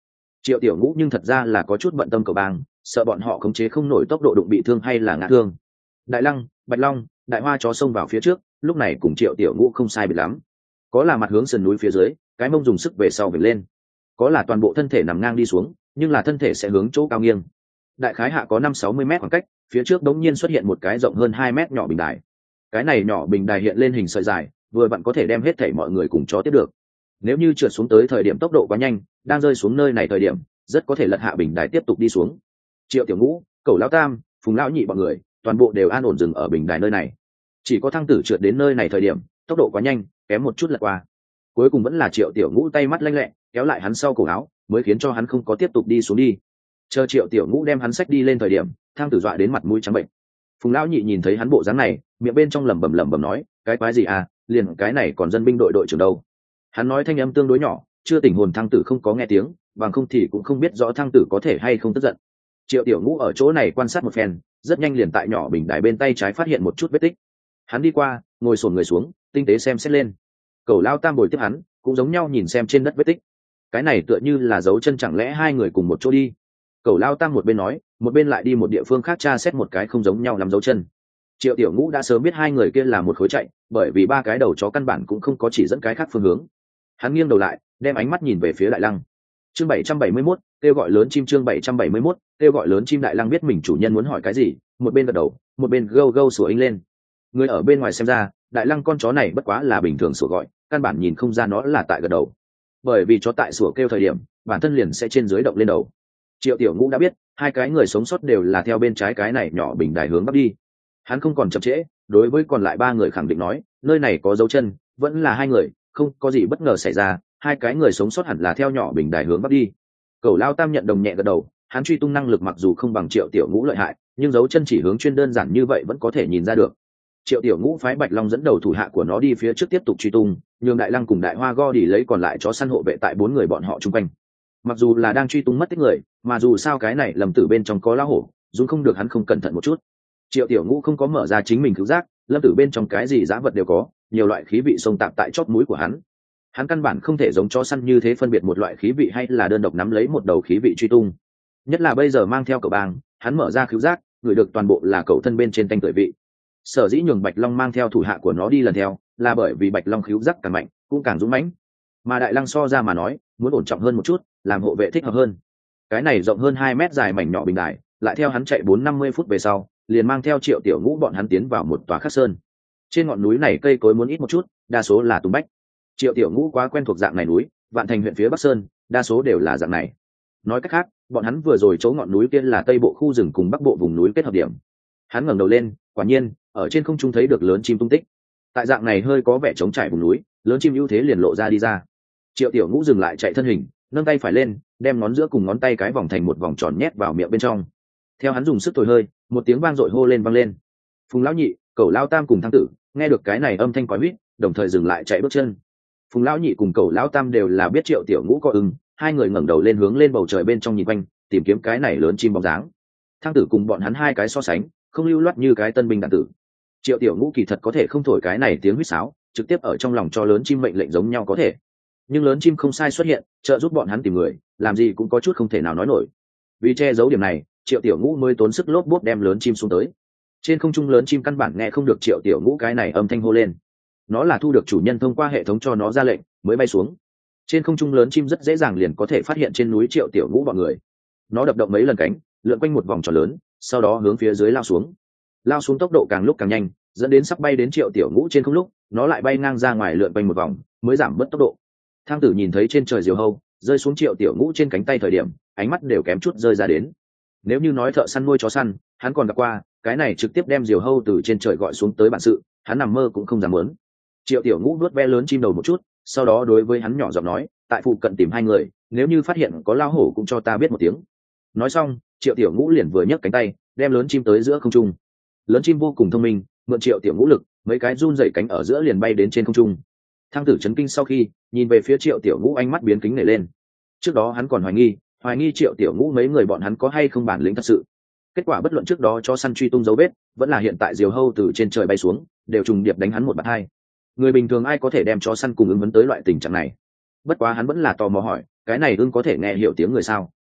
Triệu Tiểu Ngũ nhưng thật ra là có chút bận tâm cậu bang, sợ bọn họ khống chế không nổi tốc độ đụng bị thương hay là ngã thương. Đại Lăng, Bạch Long, Đại Hoa chó xông vào phía trước, lúc này cùng Triệu Tiểu Ngũ không sai biệt lắm. Có là mặt hướng sườn núi phía dưới, cái mông dùng sức về sau về lên. Có là toàn bộ thân thể nằm ngang đi xuống, nhưng là thân thể sẽ hướng chỗ cao nghiêng. Đại khái hạ có năm sáu mươi mét khoảng cách, phía trước đống nhiên xuất hiện một cái rộng hơn hai mét nhỏ bình đài. Cái này nhỏ bình đài hiện lên hình sợi dài, vừa vặn có thể đem hết thảy mọi người cùng chó tiếp được. Nếu như trượt xuống tới thời điểm tốc độ quá nhanh, đang rơi xuống nơi này thời điểm, rất có thể lật hạ bình đài tiếp tục đi xuống. Triệu Tiểu Ngũ, Cẩu Lão Tam, Phùng Lão Nhị bọn người, toàn bộ đều an ổn dừng ở bình đài nơi này. Chỉ có Thăng Tử trượt đến nơi này thời điểm, tốc độ quá nhanh, kém một chút lật qua. Cuối cùng vẫn là Triệu Tiểu Ngũ tay mắt lanh lẹ, kéo lại hắn sau cổ áo, mới khiến cho hắn không có tiếp tục đi xuống đi. Chờ Triệu Tiểu Ngũ đem hắn xách đi lên thời điểm, Thăng Tử dọa đến mặt mũi trắng bệnh. Phùng Lão Nhị nhìn thấy hắn bộ dáng này, miệng bên trong lẩm bẩm lẩm bẩm nói, cái quái gì à, liền cái này còn dân binh đội đội trưởng đâu. Hắn nói thanh âm tương đối nhỏ, chưa tỉnh hồn Thăng Tử không có nghe tiếng, bằng không thì cũng không biết rõ Thăng Tử có thể hay không tức giận. Triệu Tiểu Ngũ ở chỗ này quan sát một phen, rất nhanh liền tại nhỏ bình đài bên tay trái phát hiện một chút vết tích. Hắn đi qua, ngồi xổm người xuống, tinh tế xem xét lên. Cẩu Lao Tam bồi tiếp hắn, cũng giống nhau nhìn xem trên đất vết tích. Cái này tựa như là dấu chân, chẳng lẽ hai người cùng một chỗ đi. Cẩu Lao Tam một bên nói, một bên lại đi một địa phương khác tra xét một cái không giống nhau làm dấu chân. Triệu Tiểu Ngũ đã sớm biết hai người kia là một khối chạy, bởi vì ba cái đầu chó căn bản cũng không có chỉ dẫn cái khác phương hướng. Hắn nghiêng đầu lại, đem ánh mắt nhìn về phía Đại Lăng. Chương bảy trăm bảy mươi mốt, kêu gọi lớn chim. Chương bảy trăm bảy mươi mốt, kêu gọi lớn chim. Đại Lăng biết mình chủ nhân muốn hỏi cái gì, một bên gật đầu, một bên gâu gâu sủa inh lên. Người ở bên ngoài xem ra, Đại Lăng con chó này bất quá là bình thường sủa gọi, căn bản nhìn không ra nó là tại gật đầu. Bởi vì chó tại sủa kêu thời điểm, bản thân liền sẽ trên dưới động lên đầu. Triệu Tiểu Ngũ đã biết, hai cái người sống sót đều là theo bên trái cái này nhỏ bình đài hướng bắc đi. Hắn không còn chậm trễ, đối với còn lại ba người khẳng định nói, nơi này có dấu chân, vẫn là hai người, không có gì bất ngờ xảy ra, hai cái người sống sót hẳn là theo nhỏ bình đài hướng bắc đi. Cẩu Lao Tam nhận đồng nhẹ gật đầu, hắn truy tung năng lực mặc dù không bằng Triệu Tiểu Ngũ lợi hại, nhưng dấu chân chỉ hướng chuyên đơn giản như vậy vẫn có thể nhìn ra được. Triệu Tiểu Ngũ phái Bạch Long dẫn đầu thủ hạ của nó đi phía trước tiếp tục truy tung, nhường Đại Lăng cùng Đại Hoa go đi lấy còn lại chó săn hộ vệ tại bốn người bọn họ chung quanh. Mặc dù là đang truy tung mất tích người, mà dù sao cái này lầm tử bên trong có lão hổ, dù không được hắn không cẩn thận một chút. Triệu Tiểu Ngũ không có mở ra chính mình cứu giác, lâm tử bên trong cái gì dã vật đều có, nhiều loại khí vị xông tạp tại chót mũi của hắn. Hắn căn bản không thể giống chó săn như thế phân biệt một loại khí vị hay là đơn độc nắm lấy một đầu khí vị truy tung. Nhất là bây giờ mang theo cậu bang, hắn mở ra cứu giác, ngửi được toàn bộ là cậu thân bên trên tanh tưởi vị. Sở dĩ nhường Bạch Long mang theo thủ hạ của nó đi lần theo, là bởi vì Bạch Long cứu giác càng mạnh, cũng càng dũng mãnh. Mà Đại Lăng so ra mà nói, muốn ổn trọng hơn một chút, làm hộ vệ thích hợp hơn. Cái này rộng hơn hai mét dài mảnh nhỏ bình đài, lại theo hắn chạy bốn năm mươi phút về sau, liền mang theo Triệu Tiểu Ngũ bọn hắn tiến vào một tòa khắc sơn. Trên ngọn núi này cây cối muốn ít một chút, đa số là tùng bách. Triệu Tiểu Ngũ quá quen thuộc dạng này núi, Vạn Thành huyện phía Bắc Sơn, đa số đều là dạng này. Nói cách khác, bọn hắn vừa rồi chỗ ngọn núi kia là tây bộ khu rừng cùng bắc bộ vùng núi kết hợp điểm. Hắn ngẩng đầu lên, quả nhiên, ở trên không trung thấy được lớn chim tung tích. Tại dạng này hơi có vẻ trống trải vùng núi, lớn chim ưu thế liền lộ ra đi ra. Triệu Tiểu Ngũ dừng lại chạy thân hình, nâng tay phải lên, đem ngón giữa cùng ngón tay cái vòng thành một vòng tròn nhét vào miệng bên trong. Theo hắn dùng sức thổi hơi, một tiếng vang dội hô lên vang lên. Phùng Lão Nhị, Cẩu Lao Tam cùng Thăng Tử nghe được cái này âm thanh quái huýt, đồng thời dừng lại chạy bước chân. Phùng Lão Nhị cùng Cẩu Lão Tam đều là biết Triệu Tiểu Ngũ có ưng, hai người ngẩng đầu lên hướng lên bầu trời bên trong nhìn quanh, tìm kiếm cái này lớn chim bóng dáng. Thăng Tử cùng bọn hắn hai cái so sánh, không lưu loát như cái tân binh đạn tử. Triệu Tiểu Ngũ kỳ thật có thể không thổi cái này tiếng huýt sáo, trực tiếp ở trong lòng cho lớn chim mệnh lệnh giống nhau có thể. Nhưng lớn chim không sai xuất hiện, trợ giúp bọn hắn tìm người, làm gì cũng có chút không thể nào nói nổi. Vì che giấu điểm này, Triệu Tiểu Ngũ mới tốn sức lốp bốp đem lớn chim xuống tới. Trên không trung lớn chim căn bản nghe không được Triệu Tiểu Ngũ cái này âm thanh hô lên. Nó là thu được chủ nhân thông qua hệ thống cho nó ra lệnh mới bay xuống. Trên không trung lớn chim rất dễ dàng liền có thể phát hiện trên núi Triệu Tiểu Ngũ bọn người. Nó đập động mấy lần cánh, lượn quanh một vòng tròn lớn, sau đó hướng phía dưới lao xuống. Lao xuống tốc độ càng lúc càng nhanh, dẫn đến sắp bay đến Triệu Tiểu Ngũ trên không lúc, nó lại bay ngang ra ngoài lượn quanh một vòng, mới giảm bớt tốc độ. Thang Tử nhìn thấy trên trời diều hâu rơi xuống Triệu Tiểu Ngũ trên cánh tay thời điểm, ánh mắt đều kém chút rơi ra đến. Nếu như nói thợ săn nuôi chó săn, hắn còn gặp qua, cái này trực tiếp đem diều hâu từ trên trời gọi xuống tới bản sự, hắn nằm mơ cũng không dám muốn. Triệu Tiểu Ngũ vuốt ve lớn chim đầu một chút, sau đó đối với hắn nhỏ giọng nói, tại phụ cận tìm hai người, nếu như phát hiện có lao hổ cũng cho ta biết một tiếng. Nói xong, Triệu Tiểu Ngũ liền vừa nhấc cánh tay, đem lớn chim tới giữa không trung. Lớn chim vô cùng thông minh, mượn Triệu Tiểu Ngũ lực, mấy cái run rẩy cánh ở giữa liền bay đến trên không trung. Thang Tử chấn kinh sau khi nhìn về phía Triệu Tiểu Ngũ, ánh mắt biến kính nảy lên. Trước đó hắn còn hoài nghi, hoài nghi Triệu Tiểu Ngũ mấy người bọn hắn có hay không bản lĩnh thật sự. Kết quả bất luận trước đó cho săn truy tung dấu vết, vẫn là hiện tại diều hâu từ trên trời bay xuống, đều trùng điệp đánh hắn một bạt hai. Người bình thường ai có thể đem chó săn cùng ứng vấn tới loại tình trạng này? Bất quá hắn vẫn là tò mò hỏi, cái này ưng có thể nghe hiểu tiếng người sao?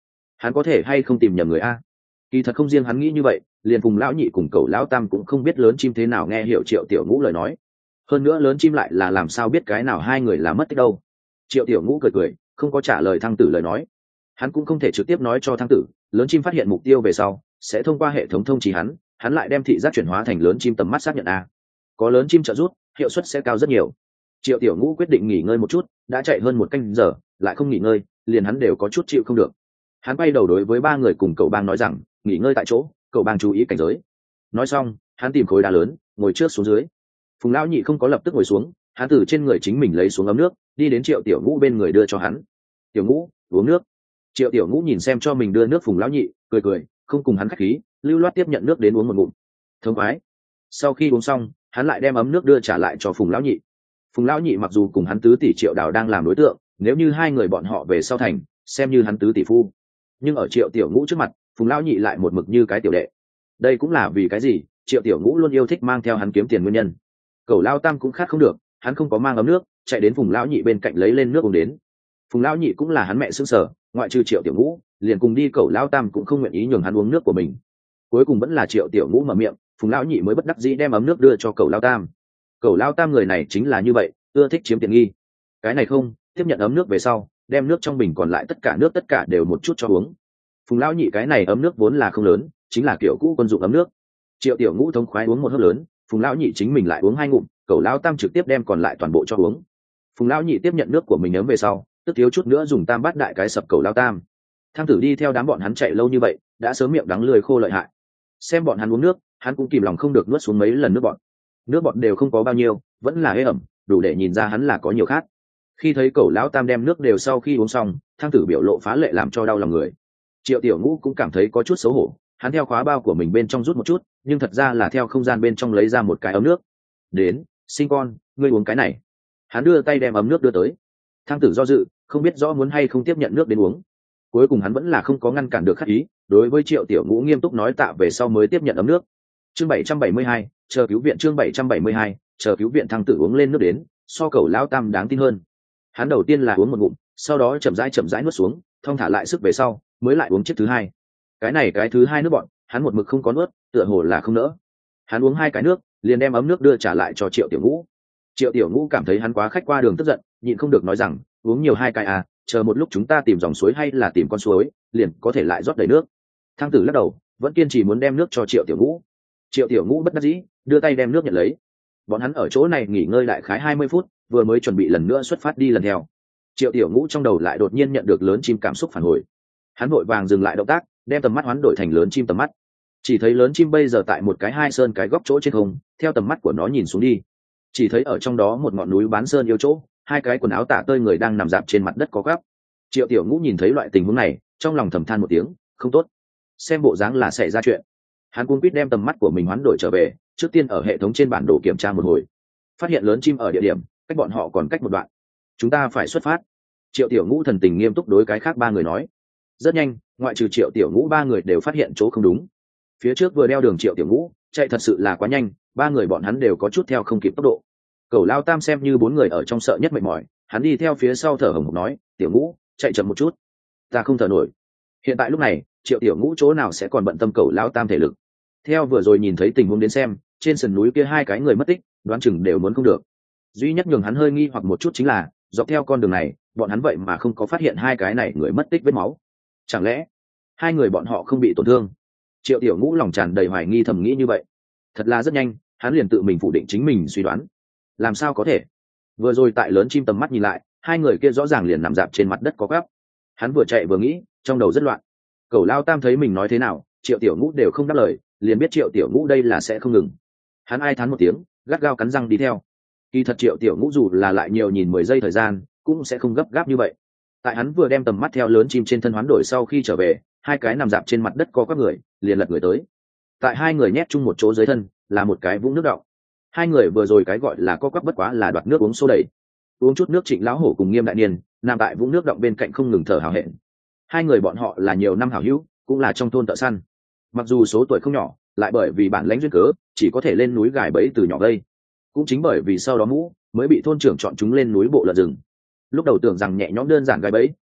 hắn có thể hay không tìm nhầm người a? Kỳ thật không riêng hắn nghĩ như vậy, liền Phùng lão nhị cùng Cẩu lão tam cũng không biết lớn chim thế nào nghe hiểu Triệu Tiểu Ngũ lời nói. Hơn nữa lớn chim lại là làm sao biết cái nào hai người là mất tích đâu. Triệu Tiểu Ngũ cười cười, không có trả lời Thăng Tử lời nói. Hắn cũng không thể trực tiếp nói cho Thăng Tử, lớn chim phát hiện mục tiêu về sau sẽ thông qua hệ thống thông chỉ hắn, hắn lại đem thị giác chuyển hóa thành lớn chim tầm mắt xác nhận a. Có lớn chim trợ giúp, hiệu suất sẽ cao rất nhiều. Triệu Tiểu Ngũ quyết định nghỉ ngơi một chút, đã chạy hơn một canh giờ lại không nghỉ ngơi, liền hắn đều có chút chịu không được. Hắn quay đầu đối với ba người cùng Cậu Bang nói rằng, nghỉ ngơi tại chỗ, Cậu Bang chú ý cảnh giới. Nói xong, hắn tìm khối đá lớn, ngồi trước xuống dưới. Phùng lão nhị không có lập tức ngồi xuống, hắn từ trên người chính mình lấy xuống ấm nước, đi đến Triệu Tiểu Ngũ bên người đưa cho hắn. Tiểu Ngũ, uống nước. Triệu Tiểu Ngũ nhìn xem cho mình đưa nước Phùng lão nhị, cười cười, không cùng hắn khách khí, lưu loát tiếp nhận nước đến uống một ngụm. Thống khoái. Sau khi uống xong, hắn lại đem ấm nước đưa trả lại cho Phùng lão nhị. Phùng lão nhị mặc dù cùng hắn tứ tỷ Triệu Đào đang làm đối tượng, nếu như hai người bọn họ về sau thành, xem như hắn tứ tỷ phu. Nhưng ở Triệu Tiểu Ngũ trước mặt, Phùng lão nhị lại một mực như cái tiểu đệ. Đây cũng là vì cái gì Triệu Tiểu Ngũ luôn yêu thích mang theo hắn kiếm tiền nguyên nhân. Cẩu lao tam cũng khát không được, hắn không có mang ấm nước, chạy đến Phùng lão nhị bên cạnh lấy lên nước uống đến. Phùng lão nhị cũng là hắn mẹ xương sở, ngoại trừ Triệu Tiểu Ngũ, liền cùng đi Cẩu lao tam cũng không nguyện ý nhường hắn uống nước của mình. Cuối cùng vẫn là Triệu Tiểu Ngũ mở miệng, Phùng lão nhị mới bất đắc dĩ đem ấm nước đưa cho Cẩu lao tam. Cẩu lao tam người này chính là như vậy, ưa thích chiếm tiện nghi. Cái này không, tiếp nhận ấm nước về sau, đem nước trong bình còn lại tất cả nước tất cả đều một chút cho uống. Phùng lão nhị cái này ấm nước vốn là không lớn, chính là kiểu cũ quân dụng ấm nước. Triệu Tiểu Ngũ thống khoái uống một hớp lớn, Phùng lão nhị chính mình lại uống hai ngụm, Cẩu lão tam trực tiếp đem còn lại toàn bộ cho uống. Phùng lão nhị tiếp nhận nước của mình ấm về sau, tức thiếu chút nữa dùng tam bát đại cái sập Cẩu lão tam. Thang Tử đi theo đám bọn hắn chạy lâu như vậy, đã sớm miệng đắng lưỡi khô lợi hại. Xem bọn hắn uống nước, hắn cũng kìm lòng không được nuốt xuống mấy lần nước bọt. Nước bọt đều không có bao nhiêu, vẫn là ế ẩm, đủ để nhìn ra hắn là có nhiều khát. Khi thấy Cẩu lão tam đem nước đều sau khi uống xong, Thang Tử biểu lộ phá lệ làm cho đau lòng người. Triệu Tiểu Ngũ cũng cảm thấy có chút xấu hổ, hắn theo khóa bao của mình bên trong rút một chút, nhưng thật ra là theo không gian bên trong lấy ra một cái ấm nước. Đến, sinh con, ngươi uống cái này. Hắn đưa tay đem ấm nước đưa tới. Thang Tử do dự, không biết rõ muốn hay không tiếp nhận nước đến uống. Cuối cùng hắn vẫn là không có ngăn cản được khách ý, đối với Triệu Tiểu Ngũ nghiêm túc nói tạ về sau mới tiếp nhận ấm nước. Chương bảy trăm bảy mươi hai, chờ cứu viện. Chương bảy trăm bảy mươi hai, chờ cứu viện. Thang Tử uống lên nước đến, so Cẩu lão tam đáng tin hơn. Hắn đầu tiên là uống một ngụm, sau đó chậm rãi chậm rãi nuốt xuống, thong thả lại sức về sau, mới lại uống chiếc thứ hai. Cái này cái thứ hai nước bọn, hắn một mực không có nuốt, tựa hồ là không nỡ. Hắn uống hai cái nước, liền đem ấm nước đưa trả lại cho Triệu Tiểu Ngũ. Triệu Tiểu Ngũ cảm thấy hắn quá khách qua đường tức giận, nhịn không được nói rằng, uống nhiều hai cái à, chờ một lúc chúng ta tìm dòng suối hay là tìm con suối, liền có thể lại rót đầy nước. Thang Tử lắc đầu, vẫn kiên trì muốn đem nước cho Triệu Tiểu Ngũ. Triệu Tiểu Ngũ bất đắc dĩ, đưa tay đem nước nhận lấy. Bọn hắn ở chỗ này nghỉ ngơi đại khái hai mươi phút, vừa mới chuẩn bị lần nữa xuất phát đi lần theo. Triệu Tiểu Ngũ trong đầu lại đột nhiên nhận được lớn chim cảm xúc phản hồi. Hắn vội vàng dừng lại động tác, đem tầm mắt hoán đổi thành lớn chim tầm mắt. Chỉ thấy lớn chim bây giờ tại một cái hai sơn cái góc chỗ trên không, theo tầm mắt của nó nhìn xuống đi, chỉ thấy ở trong đó một ngọn núi bán sơn yêu chỗ, hai cái quần áo tả tơi người đang nằm dạp trên mặt đất có gắp. Triệu Tiểu Ngũ nhìn thấy loại tình huống này, trong lòng thầm than một tiếng, không tốt, xem bộ dáng là xảy ra chuyện. Hắn cuống quýt đem tầm mắt của mình hoán đổi trở về, trước tiên ở hệ thống trên bản đồ kiểm tra một hồi, phát hiện lớn chim ở địa điểm cách bọn họ còn cách một đoạn, chúng ta phải xuất phát. Triệu Tiểu Ngũ thần tình nghiêm túc đối cái khác ba người nói. Rất nhanh, ngoại trừ Triệu Tiểu Ngũ ba người đều phát hiện chỗ không đúng. Phía trước vừa đeo đường Triệu Tiểu Ngũ chạy thật sự là quá nhanh, ba người bọn hắn đều có chút theo không kịp tốc độ. Cẩu lao tam xem như bốn người ở trong sợ nhất mệt mỏi, hắn đi theo phía sau thở hổn hển nói, Tiểu Ngũ, chạy chậm một chút, ta không thở nổi. Hiện tại lúc này, Triệu Tiểu Ngũ chỗ nào sẽ còn bận tâm Cẩu lao tam thể lực. Theo vừa rồi nhìn thấy tình huống đến xem, trên sườn núi kia hai cái người mất tích, đoán chừng đều muốn không được. Duy nhất nhường hắn hơi nghi hoặc một chút chính là, dọc theo con đường này, bọn hắn vậy mà không có phát hiện hai cái này người mất tích vết máu. Chẳng lẽ hai người bọn họ không bị tổn thương? Triệu Tiểu Ngũ lòng tràn đầy hoài nghi thầm nghĩ như vậy. Thật là rất nhanh, hắn liền tự mình phủ định chính mình suy đoán. Làm sao có thể? Vừa rồi tại lớn chim tầm mắt nhìn lại, hai người kia rõ ràng liền nằm dạp trên mặt đất có gắp. Hắn vừa chạy vừa nghĩ, trong đầu rất loạn. Cẩu lao tam thấy mình nói thế nào, Triệu Tiểu Ngũ đều không đáp lời, liền biết Triệu Tiểu Ngũ đây là sẽ không ngừng. Hắn ai thán một tiếng, gắt gao cắn răng đi theo. Kỳ thật Triệu Tiểu Ngũ dù là lại nhiều nhìn mười giây thời gian, cũng sẽ không gấp gáp như vậy. Tại hắn vừa đem tầm mắt theo lớn chim trên thân hoán đổi sau khi trở về, hai cái nằm dạp trên mặt đất có các người, liền lật người tới. Tại hai người nhét chung một chỗ dưới thân, là một cái vũng nước đọng. Hai người vừa rồi cái gọi là co quắp bất quá là đoạt nước uống xô đẩy. Uống chút nước Trịnh lão hổ cùng Nghiêm đại niên, nằm tại vũng nước đọng bên cạnh không ngừng thở hào hẹn. Hai người bọn họ là nhiều năm hảo hữu, cũng là trong thôn thợ săn. Mặc dù số tuổi không nhỏ, lại bởi vì bản lãnh duyên cớ, chỉ có thể lên núi gài bẫy từ nhỏ đây. Cũng chính bởi vì sau đó mũ mới bị thôn trưởng chọn chúng lên núi bộ lợn rừng. Lúc đầu tưởng rằng nhẹ nhõm đơn giản gài bẫy,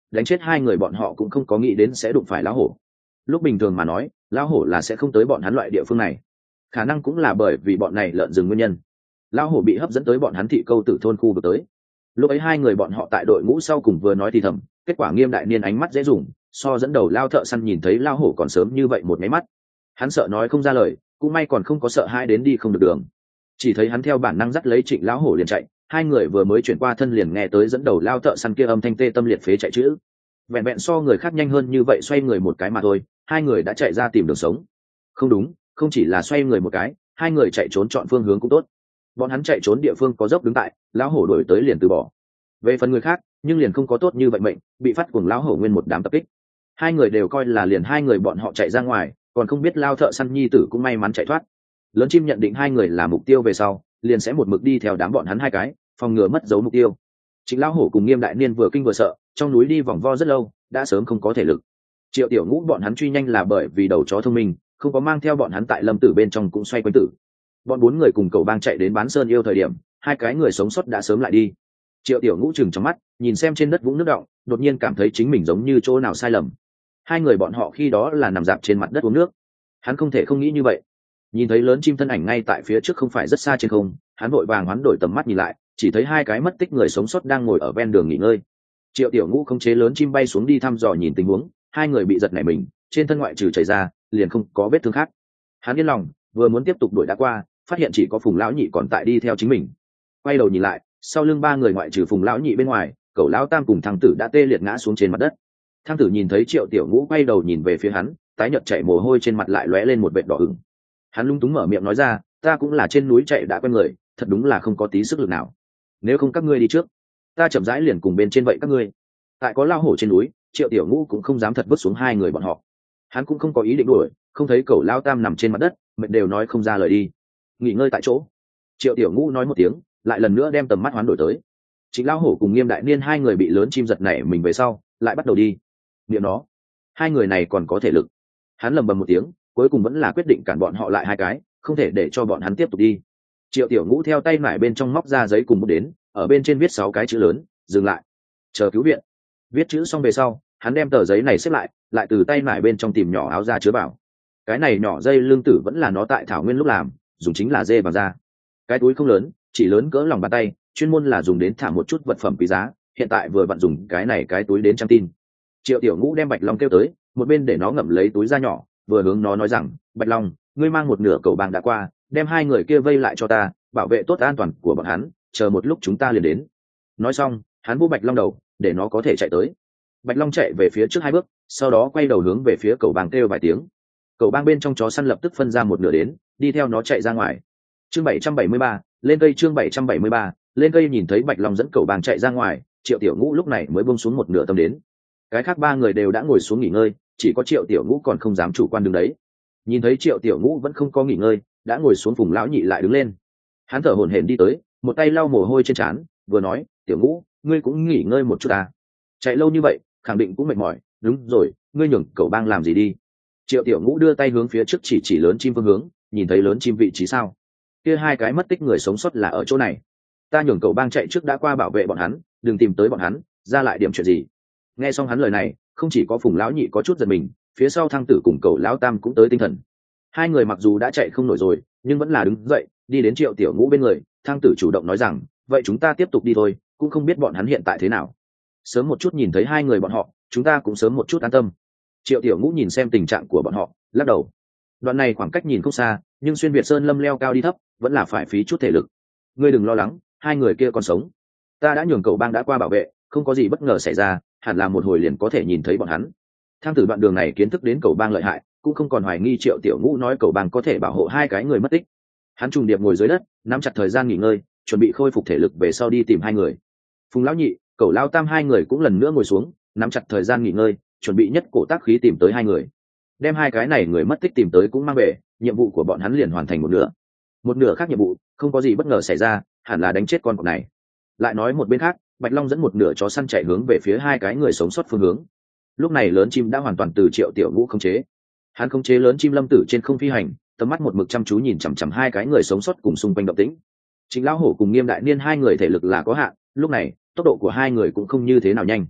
đánh chết hai người bọn họ cũng không có nghĩ đến sẽ đụng phải lão hổ. Lúc bình thường mà nói lão hổ là sẽ không tới bọn hắn loại địa phương này, khả năng cũng là bởi vì bọn này lợn rừng nguyên nhân, lão hổ bị hấp dẫn tới bọn hắn thị câu tử thôn khu vực tới. Lúc ấy hai người bọn họ tại đội ngũ sau cùng vừa nói thì thầm, kết quả Nghiêm Đại Niên ánh mắt dễ dùng, so dẫn đầu lao thợ săn nhìn thấy lao hổ còn sớm như vậy một máy mắt, hắn sợ nói không ra lời, cũng may còn không có sợ hai đến đi không được đường, chỉ thấy hắn theo bản năng dắt lấy Trịnh lão hổ liền chạy. Hai người vừa mới chuyển qua thân liền nghe tới dẫn đầu lao thợ săn kia âm thanh tê tâm liệt phế chạy chữ, vẹn vẹn so người khác nhanh hơn như vậy xoay người một cái mà thôi, hai người đã chạy ra tìm đường sống. Không đúng, không chỉ là xoay người một cái, hai người chạy trốn chọn phương hướng cũng tốt. Bọn hắn chạy trốn địa phương có dốc đứng tại, lão hổ đuổi tới liền từ bỏ. Về phần người khác, nhưng liền không có tốt như vậy mệnh, bị phát cuồng lão hổ nguyên một đám tập kích. Hai người đều coi là liền hai người bọn họ chạy ra ngoài, còn không biết lao thợ săn nhi tử cũng may mắn chạy thoát. Lớn chim nhận định hai người là mục tiêu về sau, liền sẽ một mực đi theo đám bọn hắn hai cái, phòng ngừa mất dấu mục tiêu. Chính lão hổ cùng Nghiêm Đại Niên vừa kinh vừa sợ, trong núi đi vòng vo rất lâu, đã sớm không có thể lực. Triệu Tiểu Ngũ bọn hắn truy nhanh là bởi vì đầu chó thông minh, không có mang theo bọn hắn tại lâm tử bên trong cũng xoay quanh tử. Bọn bốn người cùng cậu bang chạy đến bán sơn yêu thời điểm, hai cái người sống sót đã sớm lại đi. Triệu Tiểu Ngũ chừng trong mắt, nhìn xem trên đất vũng nước động, đột nhiên cảm thấy chính mình giống như chỗ nào sai lầm. Hai người bọn họ khi đó là nằm dạp trên mặt đất uống nước, hắn không thể không nghĩ như vậy. Nhìn thấy lớn chim thân ảnh ngay tại phía trước không phải rất xa trên không, hắn vội vàng hoán đổi tầm mắt nhìn lại, chỉ thấy hai cái mất tích người sống sót đang ngồi ở ven đường nghỉ ngơi. Triệu Tiểu Ngũ khống chế lớn chim bay xuống đi thăm dò nhìn tình huống, hai người bị giật nảy mình, trên thân ngoại trừ chảy ra, liền không có vết thương khác. Hắn yên lòng, vừa muốn tiếp tục đuổi đã qua, phát hiện chỉ có Phùng lão nhị còn tại đi theo chính mình. Quay đầu nhìn lại, sau lưng ba người ngoại trừ Phùng lão nhị bên ngoài, Cẩu lão tam cùng thằng tử đã tê liệt ngã xuống trên mặt đất. Thằng tử nhìn thấy Triệu Tiểu Ngũ quay đầu nhìn về phía hắn, tái nhợt chảy mồ hôi trên mặt lại lóe lên một vệt đỏ ửng. Hắn lung túng mở miệng nói ra, ta cũng là trên núi chạy đã quen người, thật đúng là không có tí sức lực nào. Nếu không các ngươi đi trước, ta chậm rãi liền cùng bên trên vậy các ngươi. Tại có lao hổ trên núi, Triệu Tiểu Ngũ cũng không dám thật vứt xuống hai người bọn họ. Hắn cũng không có ý định đuổi, không thấy Cẩu lao tam nằm trên mặt đất, mệt đều nói không ra lời đi. Nghỉ ngơi tại chỗ. Triệu Tiểu Ngũ nói một tiếng, lại lần nữa đem tầm mắt hoán đổi tới. Chính lão hổ cùng Nghiêm Đại Niên hai người bị lớn chim giật nảy mình về sau, lại bắt đầu đi. Niệm nó, hai người này còn có thể lực. Hắn lầm bầm một tiếng, cuối cùng vẫn là quyết định cản bọn họ lại hai cái, không thể để cho bọn hắn tiếp tục đi. Triệu Tiểu Ngũ theo tay mải bên trong móc ra giấy cùng bút đến, ở bên trên viết sáu cái chữ lớn, dừng lại, chờ cứu viện. Viết chữ xong về sau, hắn đem tờ giấy này xếp lại, lại từ tay mải bên trong tìm nhỏ áo ra chứa vào. Cái này nhỏ dây lưng tử vẫn là nó tại thảo nguyên lúc làm, dùng chính là dê bằng da. Cái túi không lớn, chỉ lớn cỡ lòng bàn tay, chuyên môn là dùng đến thả một chút vật phẩm quý giá, hiện tại vừa vặn dùng cái này cái túi đến trang tin. Triệu Tiểu Ngũ đem Bạch Long kêu tới, một bên để nó ngậm lấy túi da nhỏ, vừa hướng nó nói rằng, Bạch Long, ngươi mang một nửa cậu bang đã qua, đem hai người kia vây lại cho ta, bảo vệ tốt an toàn của bọn hắn, chờ một lúc chúng ta liền đến. Nói xong, hắn vu Bạch Long đầu, để nó có thể chạy tới. Bạch Long chạy về phía trước hai bước, sau đó quay đầu hướng về phía cậu bang kêu vài tiếng. Cậu bang bên trong chó săn lập tức phân ra một nửa đến, đi theo nó chạy ra ngoài. Chương bảy trăm bảy mươi ba, lên cây. Chương bảy trăm bảy mươi ba, lên cây. Nhìn thấy Bạch Long dẫn cậu bang chạy ra ngoài, Triệu Tiểu Ngũ lúc này mới buông xuống một nửa tâm đến. Cái khác ba người đều đã ngồi xuống nghỉ ngơi, chỉ có Triệu Tiểu Ngũ còn không dám chủ quan đứng đấy. Nhìn thấy Triệu Tiểu Ngũ vẫn không có nghỉ ngơi, đã ngồi xuống, Phùng lão nhị lại đứng lên. Hắn thở hổn hển đi tới, một tay lau mồ hôi trên trán, vừa nói, Tiểu Ngũ, ngươi cũng nghỉ ngơi một chút à? Chạy lâu như vậy, khẳng định cũng mệt mỏi. Đúng rồi, ngươi nhường cậu bang làm gì đi? Triệu Tiểu Ngũ đưa tay hướng phía trước chỉ chỉ lớn chim phương hướng, nhìn thấy lớn chim vị trí sao? Kia hai cái mất tích người sống sót là ở chỗ này. Ta nhường cậu bang chạy trước đã qua bảo vệ bọn hắn, đừng tìm tới bọn hắn, ra lại điểm chuyện gì. Nghe xong hắn lời này, không chỉ có Phùng lão nhị có chút giật mình, phía sau Thăng tử cùng cậu lão tam cũng tới tinh thần. Hai người mặc dù đã chạy không nổi rồi, nhưng vẫn là đứng dậy, đi đến Triệu Tiểu Ngũ bên người. Thăng tử chủ động nói rằng, vậy chúng ta tiếp tục đi thôi, cũng không biết bọn hắn hiện tại thế nào. Sớm một chút nhìn thấy hai người bọn họ, chúng ta cũng sớm một chút an tâm. Triệu Tiểu Ngũ nhìn xem tình trạng của bọn họ, lắc đầu. Đoạn này khoảng cách nhìn không xa, nhưng xuyên Việt Sơn lâm leo cao đi thấp, vẫn là phải phí chút thể lực. Ngươi đừng lo lắng, hai người kia còn sống. Ta đã nhường cậu bang đã qua bảo vệ, không có gì bất ngờ xảy ra, hẳn là một hồi liền có thể nhìn thấy bọn hắn. Thang tử đoạn đường này kiến thức đến cậu bang lợi hại, cũng không còn hoài nghi Triệu Tiểu Ngũ nói cậu bang có thể bảo hộ hai cái người mất tích. Hắn trùng điệp ngồi dưới đất, nắm chặt thời gian nghỉ ngơi, chuẩn bị khôi phục thể lực về sau đi tìm hai người. Phùng lão nhị, cậu lão tam hai người cũng lần nữa ngồi xuống, nắm chặt thời gian nghỉ ngơi, chuẩn bị nhất cổ tác khí tìm tới hai người. Đem hai cái này người mất tích tìm tới cũng mang về, nhiệm vụ của bọn hắn liền hoàn thành một nửa. Một nửa khác nhiệm vụ, không có gì bất ngờ xảy ra, hẳn là đánh chết con cọp này. Lại nói một bên khác, Bạch Long dẫn một nửa chó săn chạy hướng về phía hai cái người sống sót phương hướng. Lúc này lớn chim đã hoàn toàn từ Triệu Tiểu Ngũ khống chế. Hắn khống chế lớn chim lâm tử trên không phi hành, tầm mắt một mực chăm chú nhìn chằm chằm hai cái người sống sót cùng xung quanh động tĩnh. Chính lão hổ cùng Nghiêm Đại Niên hai người thể lực là có hạn, lúc này tốc độ của hai người cũng không như thế nào nhanh.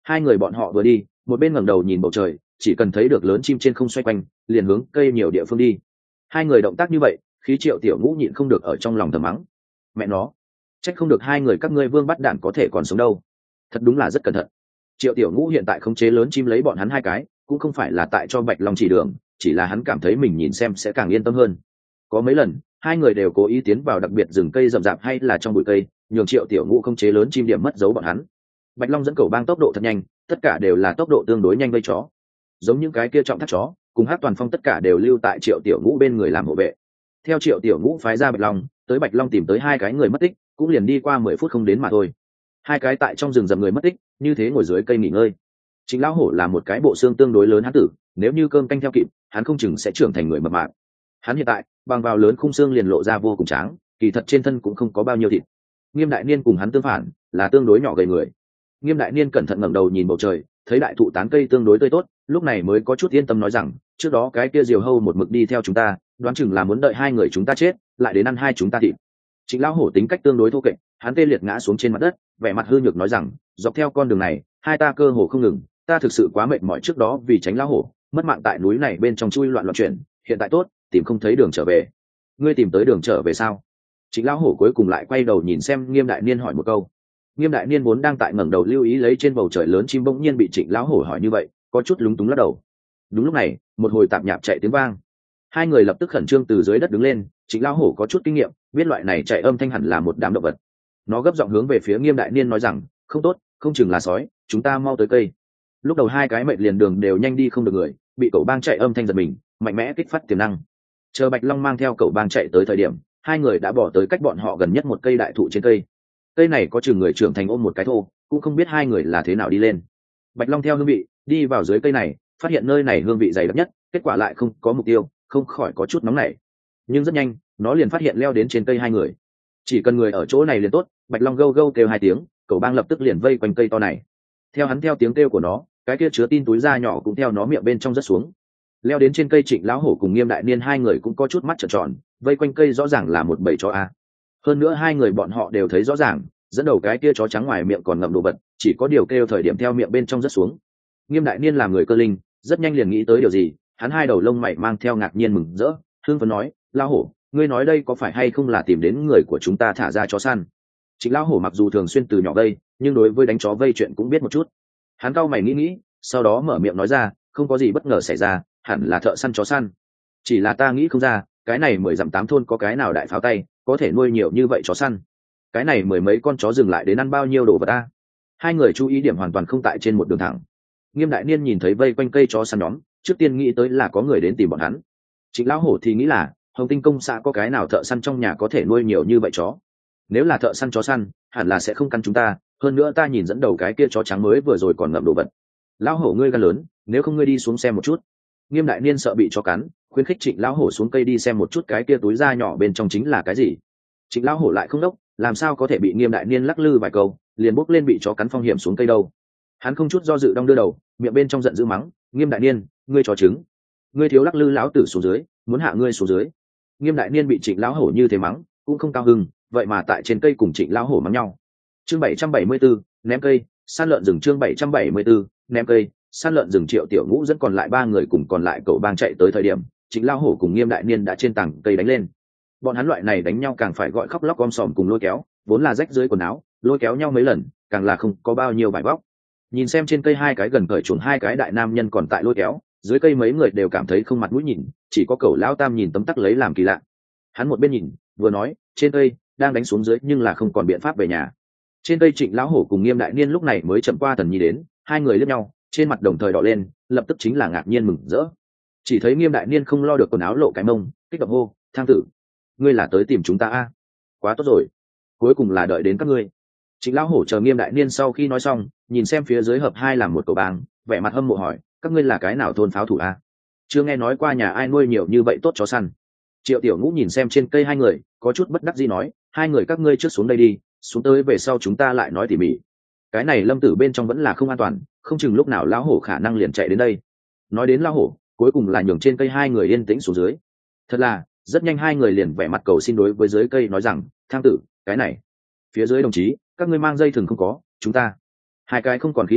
Hai người bọn họ vừa đi một bên ngẩng đầu nhìn bầu trời, chỉ cần thấy được lớn chim trên không xoay quanh liền hướng cây nhiều địa phương đi. Hai người động tác như vậy khí Triệu Tiểu Ngũ nhịn không được ở trong lòng thầm mắng, mẹ nó, trách không được hai người các ngươi vương bắt đản có thể còn sống đâu, thật đúng là rất cẩn thận. Triệu Tiểu Ngũ hiện tại khống chế lớn chim lấy bọn hắn hai cái cũng không phải là tại cho Bạch Long chỉ đường, chỉ là hắn cảm thấy mình nhìn xem sẽ càng yên tâm hơn. Có mấy lần hai người đều cố ý tiến vào đặc biệt rừng cây rậm rạp hay là trong bụi cây, nhường Triệu Tiểu Ngũ khống chế lớn chim điểm mất dấu bọn hắn. Bạch Long dẫn cầu bang tốc độ thật nhanh, tất cả đều là tốc độ tương đối nhanh vây chó, giống những cái kia trọng thắt chó cùng hát toàn phong tất cả đều lưu tại Triệu Tiểu Ngũ bên người làm hộ vệ. Theo Triệu Tiểu Ngũ phái ra Bạch Long tới Bạch Long tìm tới hai cái người mất tích cũng liền đi qua mười phút không đến mà thôi. Hai cái tại trong rừng rậm người mất tích như thế ngồi dưới cây nghỉ ngơi. Chính lão hổ là một cái bộ xương tương đối lớn hắn tử, nếu như cơm canh theo kịp hắn không chừng sẽ trưởng thành người mập mạp. Hắn hiện tại bằng vào lớn khung xương liền lộ ra vô cùng tráng, kỳ thật trên thân cũng không có bao nhiêu thịt. Nghiêm Đại Niên cùng hắn tương phản, là tương đối nhỏ gầy người. Nghiêm Đại Niên cẩn thận ngẩng đầu nhìn bầu trời, thấy đại thụ tán cây tương đối tươi tốt, lúc này mới có chút yên tâm nói rằng, trước đó cái kia diều hâu một mực đi theo chúng ta, đoán chừng là muốn đợi hai người chúng ta chết, lại đến ăn hai chúng ta thịt. Trịnh lão hổ tính cách tương đối thô kệch, hắn tê liệt ngã xuống trên mặt đất, vẻ mặt hư nhược nói rằng, dọc theo con đường này, hai ta cơ hồ không ngừng, ta thực sự quá mệt mỏi trước đó vì tránh lão hổ, mất mạng tại núi này bên trong chui loạn loạn chuyển, hiện tại tốt, tìm không thấy đường trở về. Ngươi tìm tới đường trở về sao? Trịnh lão hổ cuối cùng lại quay đầu nhìn xem Nghiêm Đại Niên hỏi một câu. Nghiêm Đại Niên vốn đang tại ngẩng đầu lưu ý lấy trên bầu trời lớn chim, bỗng nhiên bị Trịnh lão hổ hỏi như vậy, có chút lúng túng lắc đầu. Đúng lúc này, một hồi tạp nhạp chạy tiếng vang, hai người lập tức khẩn trương từ dưới đất đứng lên. Trịnh lão hổ có chút kinh nghiệm, biết loại này chạy âm thanh hẳn là một đám động vật. Nó gấp giọng hướng về phía Nghiêm Đại Niên nói rằng, không tốt, không chừng là sói, chúng ta mau tới cây. Lúc đầu hai cái mệnh liền đường đều nhanh đi không được người, bị cậu bang chạy âm thanh giật mình, mạnh mẽ kích phát tiềm năng. Chờ Bạch Long mang theo cậu bang chạy tới thời điểm, hai người đã bỏ tới cách bọn họ gần nhất một cây đại thụ trên cây. Cây này có chừng người trưởng thành ôm một cái thô, cũng không biết hai người là thế nào đi lên. Bạch Long theo hương vị đi vào dưới cây này, phát hiện nơi này hương vị dày đặc nhất, kết quả lại không có mục tiêu, không khỏi có chút nóng nảy. Nhưng rất nhanh nó liền phát hiện leo đến trên cây hai người. Chỉ cần người ở chỗ này liền tốt. Bạch Long gâu gâu kêu hai tiếng, cậu bang lập tức liền vây quanh cây to này. Theo hắn theo tiếng kêu của nó, cái kia chứa tin túi da nhỏ cũng theo nó miệng bên trong rớt xuống. Leo đến trên cây, Trịnh lão hổ cùng Nghiêm Đại Niên hai người cũng có chút mắt trợn tròn, vây quanh cây rõ ràng là một bầy chó a. Hơn nữa hai người bọn họ đều thấy rõ ràng, dẫn đầu cái kia chó trắng ngoài miệng còn ngậm đồ vật, chỉ có điều kêu thời điểm theo miệng bên trong rớt xuống. Nghiêm Đại Niên là người cơ linh, rất nhanh liền nghĩ tới điều gì, hắn hai đầu lông mày mang theo ngạc nhiên mừng rỡ, hưng phấn nói, lão hổ, ngươi nói đây có phải hay không là tìm đến người của chúng ta thả ra chó săn? Trịnh lão hổ mặc dù thường xuyên từ nhỏ vây, nhưng đối với đánh chó vây chuyện cũng biết một chút. Hắn cau mày nghĩ nghĩ, sau đó mở miệng nói ra, không có gì bất ngờ xảy ra, hẳn là thợ săn chó săn. Chỉ là ta nghĩ không ra, cái này mười dặm tám thôn có cái nào đại pháo tay có thể nuôi nhiều như vậy chó săn. Cái này mười mấy con chó dừng lại đến ăn bao nhiêu đồ vật ta? Hai người chú ý điểm hoàn toàn không tại trên một đường thẳng. Nghiêm Đại Niên nhìn thấy vây quanh cây chó săn nhóm, trước tiên nghĩ tới là có người đến tìm bọn hắn. Trịnh lão hổ thì nghĩ là Hồng Tinh công xã có cái nào thợ săn trong nhà có thể nuôi nhiều như vậy chó. Nếu là thợ săn chó săn, hẳn là sẽ không căn chúng ta, hơn nữa ta nhìn dẫn đầu cái kia chó trắng mới vừa rồi còn ngậm đồ vật. Lão hổ ngươi gan lớn, nếu không ngươi đi xuống xem một chút. Nghiêm Đại Niên sợ bị chó cắn, khuyến khích Trịnh lão hổ xuống cây đi xem một chút cái kia túi da nhỏ bên trong chính là cái gì. Trịnh lão hổ lại không đốc, làm sao có thể bị Nghiêm Đại Niên lắc lư vài câu liền bốc lên bị chó cắn phong hiểm xuống cây đâu. Hắn không chút do dự đong đưa đầu, miệng bên trong giận dữ mắng, Nghiêm Đại Niên, ngươi chó trứng, ngươi thiếu lắc lư lão tử xuống dưới, muốn hạ ngươi xuống dưới. Nghiêm Đại Niên bị Trịnh lão hổ như thế mắng cũng không cao hứng, vậy mà tại trên cây cùng Trịnh lão hổ mắng nhau. Chương bảy trăm bảy mươi tư, ném cây, săn lợn rừng. Chương bảy trăm bảy mươi tư, ném cây, săn lợn rừng. Triệu Tiểu Ngũ dẫn còn lại ba người cùng còn lại cậu bang chạy tới thời điểm, Trịnh lão hổ cùng Nghiêm Đại Niên đã trên tảng cây đánh lên. Bọn hắn loại này đánh nhau càng phải gọi khóc lóc om sòm cùng lôi kéo, vốn là rách dưới quần áo, lôi kéo nhau mấy lần, càng là không có bao nhiêu vải vóc. Nhìn xem trên cây hai cái gần cởi chuồng hai cái đại nam nhân còn tại lôi kéo, dưới cây mấy người đều cảm thấy không mặt mũi nhìn, chỉ có cậu lão tam nhìn tấm tắc lấy làm kỳ lạ. Hắn một bên nhìn vừa nói, trên cây đang đánh xuống dưới nhưng là không còn biện pháp về nhà. Trên cây Trịnh lão hổ cùng Nghiêm Đại Niên lúc này mới chậm qua Thần Nhi đến, hai người liếc nhau, trên mặt đồng thời đỏ lên, lập tức chính là ngạc nhiên mừng rỡ. Chỉ thấy Nghiêm Đại Niên không lo được quần áo lộ cái mông, kích động hô, Thang tử, ngươi là tới tìm chúng ta a? Quá tốt rồi, cuối cùng là đợi đến các ngươi. Trịnh lão hổ chờ Nghiêm Đại Niên sau khi nói xong, nhìn xem phía dưới hợp hai làm một cậu bang, vẻ mặt hâm mộ hỏi, các ngươi là cái nào thôn pháo thủ a? Chưa nghe nói qua nhà ai nuôi nhiều như vậy tốt chó săn. Triệu Tiểu Ngũ nhìn xem trên cây hai người, có chút bất đắc dĩ nói, hai người các ngươi trước xuống đây đi, xuống tới về sau chúng ta lại nói tỉ mỉ. Cái này Lâm Tử bên trong vẫn là không an toàn, không chừng lúc nào lão hổ khả năng liền chạy đến đây. Nói đến lão hổ, cuối cùng là nhường trên cây hai người yên tĩnh xuống dưới. Thật là, rất nhanh hai người liền vẻ mặt cầu xin đối với dưới cây nói rằng, Thang tử, cái này, phía dưới đồng chí, các ngươi mang dây thừng không có, chúng ta hai cái không còn khí lực,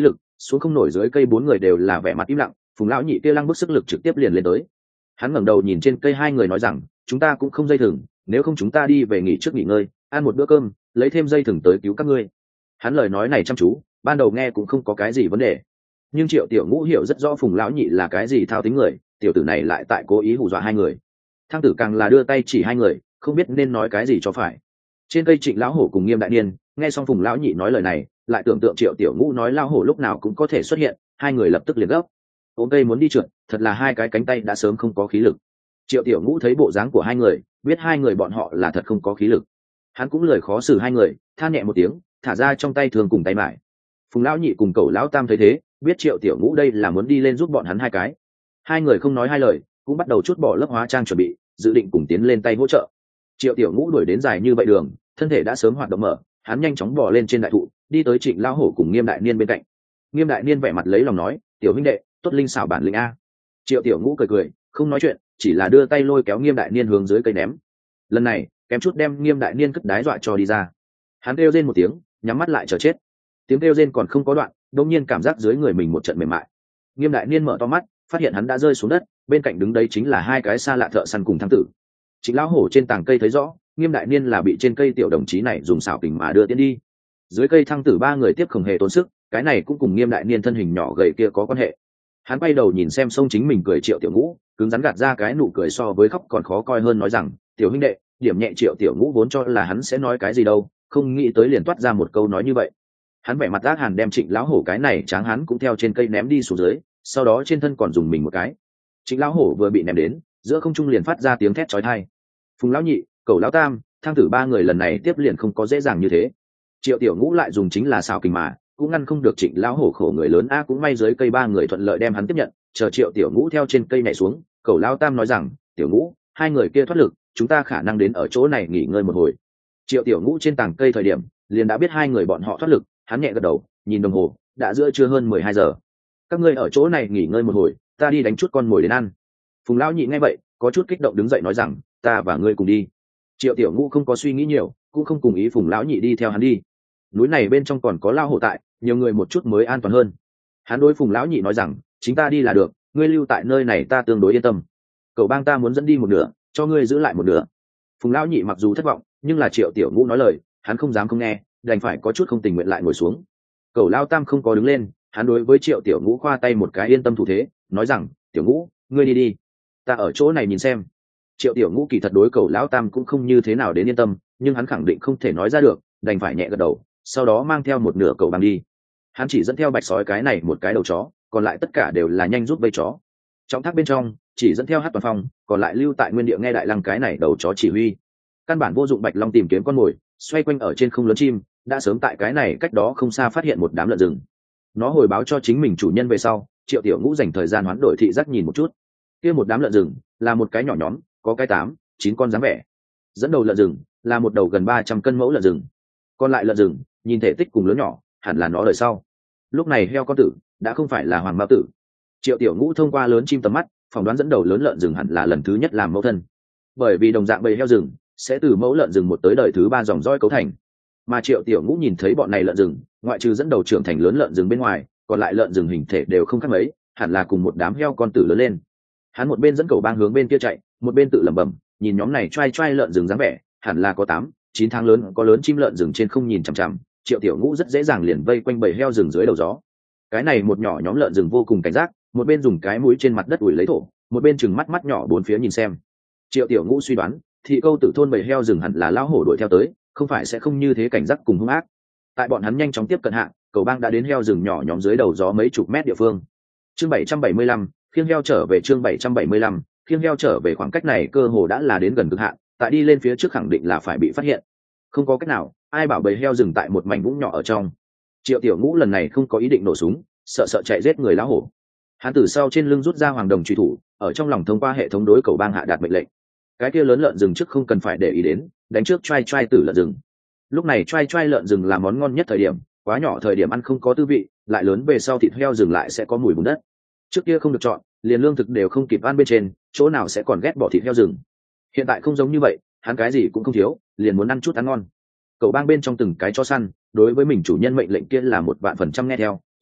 xuống không nổi dưới cây bốn người đều là vẻ mặt im lặng. Phùng lão nhị kia lăng bức sức lực trực tiếp liền lên tới. Hắn ngẩng đầu nhìn trên cây hai người nói rằng, chúng ta cũng không dây thừng, nếu không chúng ta đi về nghỉ trước nghỉ ngơi, ăn một bữa cơm, lấy thêm dây thừng tới cứu các ngươi. Hắn lời nói này chăm chú, ban đầu nghe cũng không có cái gì vấn đề, nhưng Triệu Tiểu Ngũ hiểu rất rõ Phùng lão nhị là cái gì thao tính người, tiểu tử này lại tại cố ý hù dọa hai người. Thang Tử càng là đưa tay chỉ hai người, không biết nên nói cái gì cho phải. Trên cây Trịnh lão hổ cùng Nghiêm đại niên nghe xong Phùng lão nhị nói lời này, lại tưởng tượng Triệu Tiểu Ngũ nói lão hổ lúc nào cũng có thể xuất hiện, hai người lập tức liền gấp. Ôm cây muốn đi trượt, thật là hai cái cánh tay đã sớm không có khí lực. Triệu Tiểu Ngũ thấy bộ dáng của hai người, biết hai người bọn họ là thật không có khí lực. Hắn cũng lời khó xử hai người, than nhẹ một tiếng, thả ra trong tay thường cùng tay mải. Phùng lão nhị cùng Cẩu lão tam thấy thế, biết Triệu Tiểu Ngũ đây là muốn đi lên giúp bọn hắn hai cái. Hai người không nói hai lời, cũng bắt đầu chút bỏ lớp hóa trang chuẩn bị, dự định cùng tiến lên tay hỗ trợ. Triệu Tiểu Ngũ đuổi đến dài như vậy đường, thân thể đã sớm hoạt động mở, hắn nhanh chóng bò lên trên đại thụ, đi tới Trịnh lão hổ cùng Nghiêm đại niên bên cạnh. Nghiêm đại niên vẻ mặt lấy lòng nói, tiểu huynh đệ, tốt linh xảo bản lĩnh a. Triệu Tiểu Ngũ cười cười, không nói chuyện, chỉ là đưa tay lôi kéo Nghiêm đại niên hướng dưới cây ném. Lần này kém chút đem Nghiêm đại niên cất đái dọa cho đi ra. Hắn kêu rên một tiếng, nhắm mắt lại chờ chết. Tiếng kêu rên còn không có đoạn, đột nhiên cảm giác dưới người mình một trận mềm mại. Nghiêm đại niên mở to mắt, phát hiện hắn đã rơi xuống đất, bên cạnh đứng đấy chính là hai cái xa lạ thợ săn cùng Thang Tử. Trịnh lão hổ trên tàng cây thấy rõ, Nghiêm đại niên là bị trên cây tiểu đồng chí này dùng xảo kình mà đưa tiến đi. Dưới cây Thang Tử ba người tiếp không hề tốn sức, cái này cũng cùng Nghiêm đại niên thân hình nhỏ gầy kia có quan hệ. Hắn quay đầu nhìn xem sông chính mình cười Triệu Tiểu Ngũ, cứng rắn gạt ra cái nụ cười so với khóc còn khó coi hơn, nói rằng, tiểu huynh đệ, điểm nhẹ. Triệu Tiểu Ngũ vốn cho là hắn sẽ nói cái gì đâu, không nghĩ tới liền toát ra một câu nói như vậy. Hắn vẻ mặt ác hàn đem Trịnh lão hổ cái này tráng hắn cũng theo trên cây ném đi xuống dưới, sau đó trên thân còn dùng mình một cái. Trịnh lão hổ vừa bị ném đến, giữa không trung liền phát ra tiếng thét chói tai. Phùng lão nhị, Cẩu lão tam, Thang Tử ba người lần này tiếp liền không có dễ dàng như thế. Triệu Tiểu Ngũ lại dùng chính là xào kình mà, cũng ngăn không được Trịnh lão hổ khổ người lớn a. Cũng may dưới cây ba người thuận lợi đem hắn tiếp nhận, chờ Triệu Tiểu Ngũ theo trên cây nhảy xuống. Cẩu lão tam nói rằng, Tiểu Ngũ, hai người kia thoát lực, chúng ta khả năng đến ở chỗ này nghỉ ngơi một hồi. Triệu Tiểu Ngũ trên tảng cây thời điểm liền đã biết hai người bọn họ thoát lực, hắn nhẹ gật đầu, nhìn đồng hồ, đã giữa trưa hơn mười hai giờ. Các ngươi ở chỗ này nghỉ ngơi một hồi, ta đi đánh chút con mồi đến ăn. Phùng lão nhị nghe vậy, có chút kích động đứng dậy nói rằng, ta và ngươi cùng đi. Triệu Tiểu Ngũ không có suy nghĩ nhiều, cũng không cùng ý Phùng lão nhị đi theo hắn đi. Núi này bên trong còn có lao hổ tại, nhiều người một chút mới an toàn hơn. Hắn đối Phùng lão nhị nói rằng, chính ta đi là được, ngươi lưu tại nơi này ta tương đối yên tâm. Cậu bang ta muốn dẫn đi một nửa, cho ngươi giữ lại một nửa. Phùng lão nhị mặc dù thất vọng, nhưng là Triệu Tiểu Ngũ nói lời, hắn không dám không nghe, đành phải có chút không tình nguyện lại ngồi xuống. Cẩu lao tam không có đứng lên, hắn đối với Triệu Tiểu Ngũ khoa tay một cái yên tâm thủ thế, nói rằng, Tiểu Ngũ, ngươi đi đi, ta ở chỗ này nhìn xem. Triệu Tiểu Ngũ kỳ thật đối Cẩu lão tam cũng không như thế nào đến yên tâm, nhưng hắn khẳng định không thể nói ra được, đành phải nhẹ gật đầu, sau đó mang theo một nửa cẩu bằng đi. Hắn chỉ dẫn theo bạch sói cái này một cái đầu chó, còn lại tất cả đều là nhanh rút vây chó. Trong thác bên trong chỉ dẫn theo Hát Toàn Phong, còn lại lưu tại nguyên địa nghe Đại Lăng cái này đầu chó chỉ huy. Căn bản vô dụng Bạch Long tìm kiếm con mồi, xoay quanh ở trên không lớn chim, đã sớm tại cái này cách đó không xa phát hiện một đám lợn rừng. Nó hồi báo cho chính mình chủ nhân về sau, Triệu Tiểu Ngũ dành thời gian hoán đổi thị giác nhìn một chút. Kia một đám lợn rừng là một cái nhỏ nhóm, có cái tám, chín con dáng vẻ. Dẫn đầu lợn rừng là một đầu gần ba trăm cân mẫu lợn rừng. Còn lại lợn rừng, nhìn thể tích cùng lớn nhỏ, hẳn là nó đời sau. Lúc này heo con tử đã không phải là hoàng mao tử. Triệu Tiểu Ngũ thông qua lớn chim tầm mắt, phỏng đoán dẫn đầu lớn lợn rừng hẳn là lần thứ nhất làm mẫu thân. Bởi vì đồng dạng bầy heo rừng sẽ từ mẫu lợn rừng một tới đời thứ ba dòng dõi cấu thành. Mà Triệu Tiểu Ngũ nhìn thấy bọn này lợn rừng, ngoại trừ dẫn đầu trưởng thành lớn lợn rừng bên ngoài, còn lại lợn rừng hình thể đều không khác mấy, hẳn là cùng một đám heo con tử lớn lên. Hắn một bên dẫn cầu bang hướng bên kia chạy, một bên tự lẩm bẩm, nhìn nhóm này trai trai lợn rừng dáng vẻ, hẳn là có tám, chín tháng lớn, có lớn chim lợn rừng trên không nhìn chằm chằm. Triệu Tiểu Ngũ rất dễ dàng liền vây quanh bầy heo rừng dưới đầu gió. Cái này một nhỏ nhóm lợn rừng vô cùng cảnh giác, một bên dùng cái mũi trên mặt đất ủi lấy thổ, một bên chừng mắt mắt nhỏ bốn phía nhìn xem. Triệu Tiểu Ngũ suy đoán, thị câu tử thôn bầy heo rừng hẳn là lão hổ đuổi theo tới, không phải sẽ không như thế cảnh giác cùng hung ác. Tại bọn hắn nhanh chóng tiếp cận hạ, cầu bang đã đến heo rừng nhỏ nhóm dưới đầu gió mấy chục mét địa phương. Chương bảy trăm bảy mươi lăm, khiêng heo trở về. Chương bảy trăm bảy mươi lăm, khiêng heo trở về. Khoảng cách này cơ hồ đã là đến gần cực hạn, tại đi lên phía trước khẳng định là phải bị phát hiện. Không có cách nào, ai bảo bầy heo rừng tại một mảnh vũng nhỏ ở trong. Triệu Tiểu Ngũ lần này không có ý định nổ súng, sợ sợ chạy giết người lão hổ. Hắn từ sau trên lưng rút ra hoàng đồng truy thủ, ở trong lòng thông qua hệ thống đối cầu bang hạ đạt mệnh lệnh. Cái kia lớn lợn rừng trước không cần phải để ý đến, đánh trước trai trai tử lợn rừng. Lúc này trai trai lợn rừng là món ngon nhất thời điểm, quá nhỏ thời điểm ăn không có tư vị, lại lớn về sau thịt heo rừng lại sẽ có mùi bùn đất. Trước kia không được chọn, liền lương thực đều không kịp ăn bên trên, chỗ nào sẽ còn ghét bỏ thịt heo rừng. Hiện tại không giống như vậy, hắn cái gì cũng không thiếu, liền muốn ăn chút ăn ngon. Cậu bang bên trong từng cái chó săn, đối với mình chủ nhân mệnh lệnh kia là một vạn phần trăm nghe theo,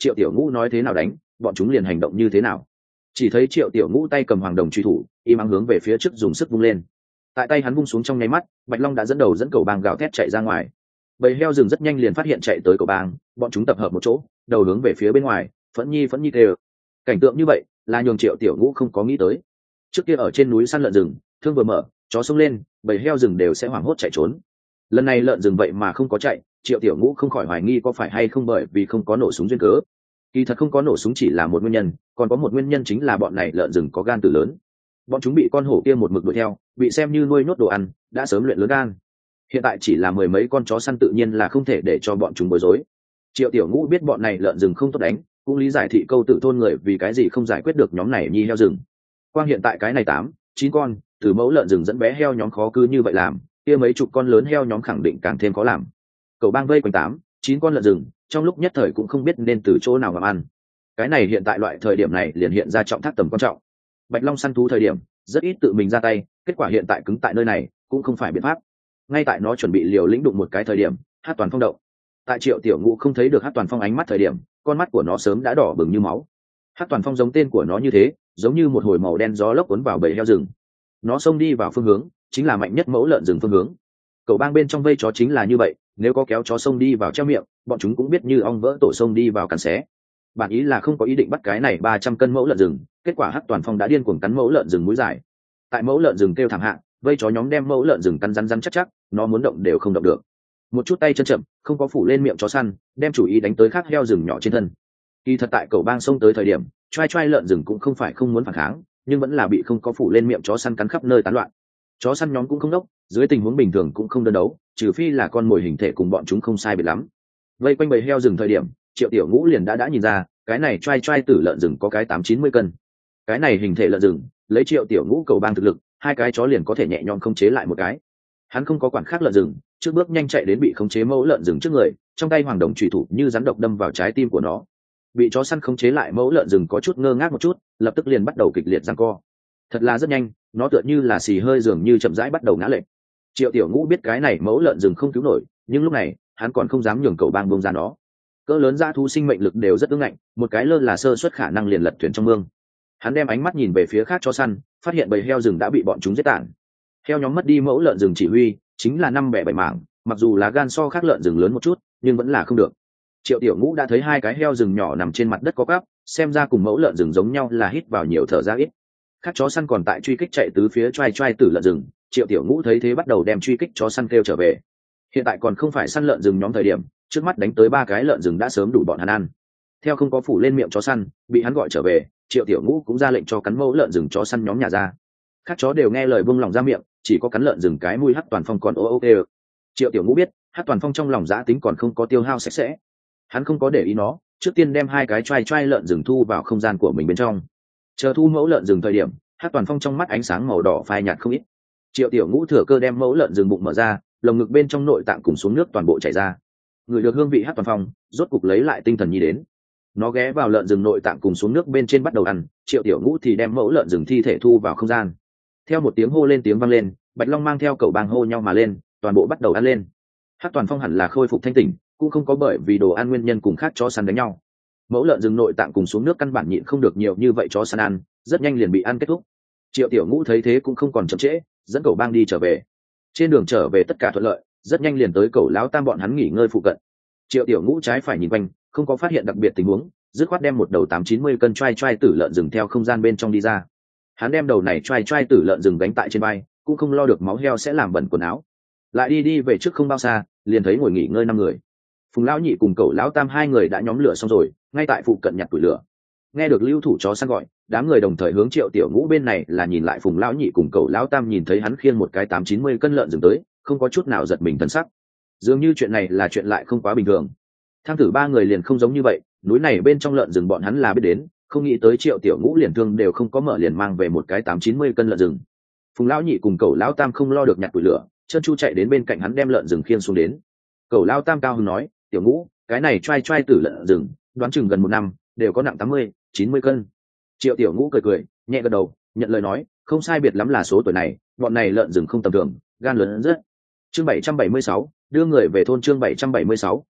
Triệu Tiểu Ngũ nói thế nào đánh, bọn chúng liền hành động như thế nào. Chỉ thấy Triệu Tiểu Ngũ tay cầm hoàng đồng truy thủ, im ắng hướng về phía trước dùng sức vung lên. Tại tay hắn vung xuống trong nháy mắt, Bạch Long đã dẫn đầu dẫn cầu bang gào thét chạy ra ngoài. Bầy heo rừng rất nhanh liền phát hiện chạy tới cầu bang, bọn chúng tập hợp một chỗ, đầu hướng về phía bên ngoài, phẫn nhi phẫn nhi kêu. Cảnh tượng như vậy là nhường Triệu Tiểu Ngũ không có nghĩ tới. Trước kia ở trên núi săn lợn rừng, thương vừa mở, chó xông lên, bầy heo rừng đều sẽ hoảng hốt chạy trốn. Lần này lợn rừng vậy mà không có chạy, Triệu Tiểu Ngũ không khỏi hoài nghi có phải hay không bởi vì không có nổ súng duyên cớ. Kỳ thật không có nổ súng chỉ là một nguyên nhân, còn có một nguyên nhân chính là bọn này lợn rừng có gan tử lớn. Bọn chúng bị con hổ kia một mực đuổi theo, bị xem như nuôi nhốt đồ ăn, đã sớm luyện lớn gan. Hiện tại chỉ là mười mấy con chó săn tự nhiên là không thể để cho bọn chúng bối rối. Triệu Tiểu Ngũ biết bọn này lợn rừng không tốt đánh, cũng lý giải thị câu tử thôn người vì cái gì không giải quyết được nhóm này nhi heo rừng. Quang hiện tại cái này tám, chín con, từ mẫu lợn rừng dẫn bé heo nhóm khó cứ như vậy làm, kia mấy chục con lớn heo nhóm khẳng định càng thêm khó làm. Cầu bang vây quanh tám, chín con lợn rừng, trong lúc nhất thời cũng không biết nên từ chỗ nào làm ăn. Cái này hiện tại loại thời điểm này liền hiện ra trọng thác tầm quan trọng. Bạch Long săn thú thời điểm rất ít tự mình ra tay, kết quả hiện tại cứng tại nơi này cũng không phải biện pháp. Ngay tại nó chuẩn bị liều lĩnh đụng một cái thời điểm, Hát Toàn Phong động. Tại Triệu Tiểu Ngũ không thấy được Hát Toàn Phong ánh mắt thời điểm, con mắt của nó sớm đã đỏ bừng như máu. Hát Toàn Phong giống tên của nó như thế, giống như một hồi màu đen gió lốc cuốn vào bầy heo rừng. Nó xông đi vào phương hướng chính là mạnh nhất mẫu lợn rừng phương hướng. Cầu bang bên trong vây chó chính là như vậy, nếu có kéo chó xông đi vào treo miệng, bọn chúng cũng biết như ong vỡ tổ xông đi vào cắn xé. Bản ý là không có ý định bắt cái này ba trăm cân mẫu lợn rừng, kết quả Hát Toàn Phong đã điên cuồng cắn mẫu lợn rừng mũi dài. Tại mẫu lợn rừng kêu thảm hạ, vây chó nhóm đem mẫu lợn rừng cắn rắn rắn chắc chắc, nó muốn động đều không động được. Một chút tay chân chậm, không có phủ lên miệng chó săn, đem chủ ý đánh tới khác heo rừng nhỏ trên thân. Kỳ thật tại cầu bang xông tới thời điểm, trai trai lợn rừng cũng không phải không muốn phản kháng, nhưng vẫn là bị không có phủ lên miệng chó săn cắn khắp nơi tán loạn. Chó săn nhóm cũng không đốc, dưới tình huống bình thường cũng không đơn đấu, trừ phi là con mồi hình thể cùng bọn chúng không sai biệt lắm. Vây quanh bầy heo rừng thời điểm, Triệu Tiểu Ngũ liền đã đã nhìn ra, cái này trai trai tử lợn rừng có cái tám chín mươi cân. Cái này hình thể lợn rừng, lấy Triệu Tiểu Ngũ cầu bang thực lực, hai cái chó liền có thể nhẹ nhõm khống chế lại một cái. Hắn không có quản khác lợn rừng, trước bước nhanh chạy đến bị khống chế mẫu lợn rừng trước người, trong tay hoàng đồng chủy thủ như rắn độc đâm vào trái tim của nó. Bị chó săn khống chế lại mẫu lợn rừng có chút ngơ ngác một chút, lập tức liền bắt đầu kịch liệt giằng co. Thật là rất nhanh, nó tựa như là xì hơi dường như chậm rãi bắt đầu ngã lệch. Triệu Tiểu Ngũ biết cái này mẫu lợn rừng không cứu nổi, nhưng lúc này hắn còn không dám nhường cầu bang buông ra nó. Cỡ lớn dã thú sinh mệnh lực đều rất ương ngạnh, một cái lơ là sơ suất khả năng liền lật thuyền trong mương. Hắn đem ánh mắt nhìn về phía khác chó săn, phát hiện bầy heo rừng đã bị bọn chúng giết tàn. Heo nhóm mất đi mẫu lợn rừng chỉ huy, chính là năm bẻ bảy mảng, mặc dù lá gan so khác lợn rừng lớn một chút, nhưng vẫn là không được. Triệu Tiểu Ngũ đã thấy hai cái heo rừng nhỏ nằm trên mặt đất có cắp, xem ra cùng mẫu lợn rừng giống nhau là hít vào nhiều thở ra ít. Khác chó săn còn tại truy kích chạy tứ phía trai trai tử lợn rừng, Triệu Tiểu Ngũ thấy thế bắt đầu đem truy kích chó săn kêu trở về. Hiện tại còn không phải săn lợn rừng nhóm thời điểm, trước mắt đánh tới ba cái lợn rừng đã sớm đủ bọn hắn ăn. Theo không có phủ lên miệng chó săn, bị hắn gọi trở về, Triệu Tiểu Ngũ cũng ra lệnh cho cắn mẫu lợn rừng chó săn nhóm nhà ra. Khác chó đều nghe lời buông lòng ra miệng, chỉ có cắn lợn rừng cái mũi Hát Toàn Phong còn ô ô kêu. Triệu Tiểu Ngũ biết, Hát Toàn Phong trong lòng giá tính còn không có tiêu hao sạch sẽ. Hắn không có để ý nó, trước tiên đem hai cái trai trai lợn rừng thu vào không gian của mình bên trong. Chờ thu mẫu lợn rừng thời điểm, Hát Toàn Phong trong mắt ánh sáng màu đỏ phai nhạt không ít. Triệu Tiểu Ngũ thừa cơ đem mẫu lợn rừng bụng mở ra, lồng ngực bên trong nội tạng cùng xuống nước toàn bộ chảy ra. Người được hương vị Hát Toàn Phong, rốt cục lấy lại tinh thần nhi đến. Nó ghé vào lợn rừng nội tạng cùng xuống nước bên trên bắt đầu ăn, Triệu Tiểu Ngũ thì đem mẫu lợn rừng thi thể thu vào không gian. Theo một tiếng hô lên tiếng vang lên, Bạch Long mang theo cẩu bang hô nhau mà lên, toàn bộ bắt đầu ăn lên. Hát Toàn Phong hẳn là khôi phục thanh tỉnh, cũng không có bởi vì đồ ăn nguyên nhân cùng khác chó săn đánh nhau. Mẫu lợn rừng nội tạng cùng xuống nước căn bản nhịn không được nhiều như vậy chó săn ăn, rất nhanh liền bị ăn kết thúc. Triệu Tiểu Ngũ thấy thế cũng không còn chậm trễ, dẫn cẩu bang đi trở về. Trên đường trở về tất cả thuận lợi, rất nhanh liền tới cẩu lão tam bọn hắn nghỉ ngơi phụ cận. Triệu Tiểu Ngũ trái phải nhìn quanh, không có phát hiện đặc biệt tình huống, dứt khoát đem một đầu tám chín mươi cân trai trai tử lợn rừng theo không gian bên trong đi ra. Hắn đem đầu này trai trai tử lợn rừng gánh tại trên vai, cũng không lo được máu heo sẽ làm bẩn quần áo. Lại đi đi về trước không bao xa, liền thấy ngồi nghỉ ngơi năm người. Phùng lão nhị cùng cẩu lão tam hai người đã nhóm lửa xong rồi, ngay tại phụ cận nhặt củi lửa. Nghe được lưu thủ chó săn gọi, đám người đồng thời hướng Triệu Tiểu Ngũ bên này là nhìn lại. Phùng lão nhị cùng cẩu lão tam nhìn thấy hắn khiêng một cái tám chín mươi cân lợn rừng tới, không có chút nào giật mình thần sắc. Dường như chuyện này là chuyện lại không quá bình thường. Tham tử ba người liền không giống như vậy, núi này bên trong lợn rừng bọn hắn là biết đến, không nghĩ tới Triệu Tiểu Ngũ liền thương đều không có mở liền mang về một cái tám chín mươi cân lợn rừng. Phùng lão nhị cùng cẩu lão tam không lo được nhặt củi lửa, chân chu chạy đến bên cạnh hắn đem lợn rừng khiêng xuống đến. Cẩu lão tam cao hứng nói, Tiểu Ngũ, cái này trai trai tử lợn rừng, đoán chừng gần một năm, đều có nặng tám mươi, chín mươi cân. Triệu Tiểu Ngũ cười cười, nhẹ gật đầu, nhận lời nói, không sai biệt lắm là số tuổi này, bọn này lợn rừng không tầm thường, gan lớn rất. Chương bảy trăm bảy mươi sáu, đưa người về thôn. Chương bảy trăm bảy mươi sáu,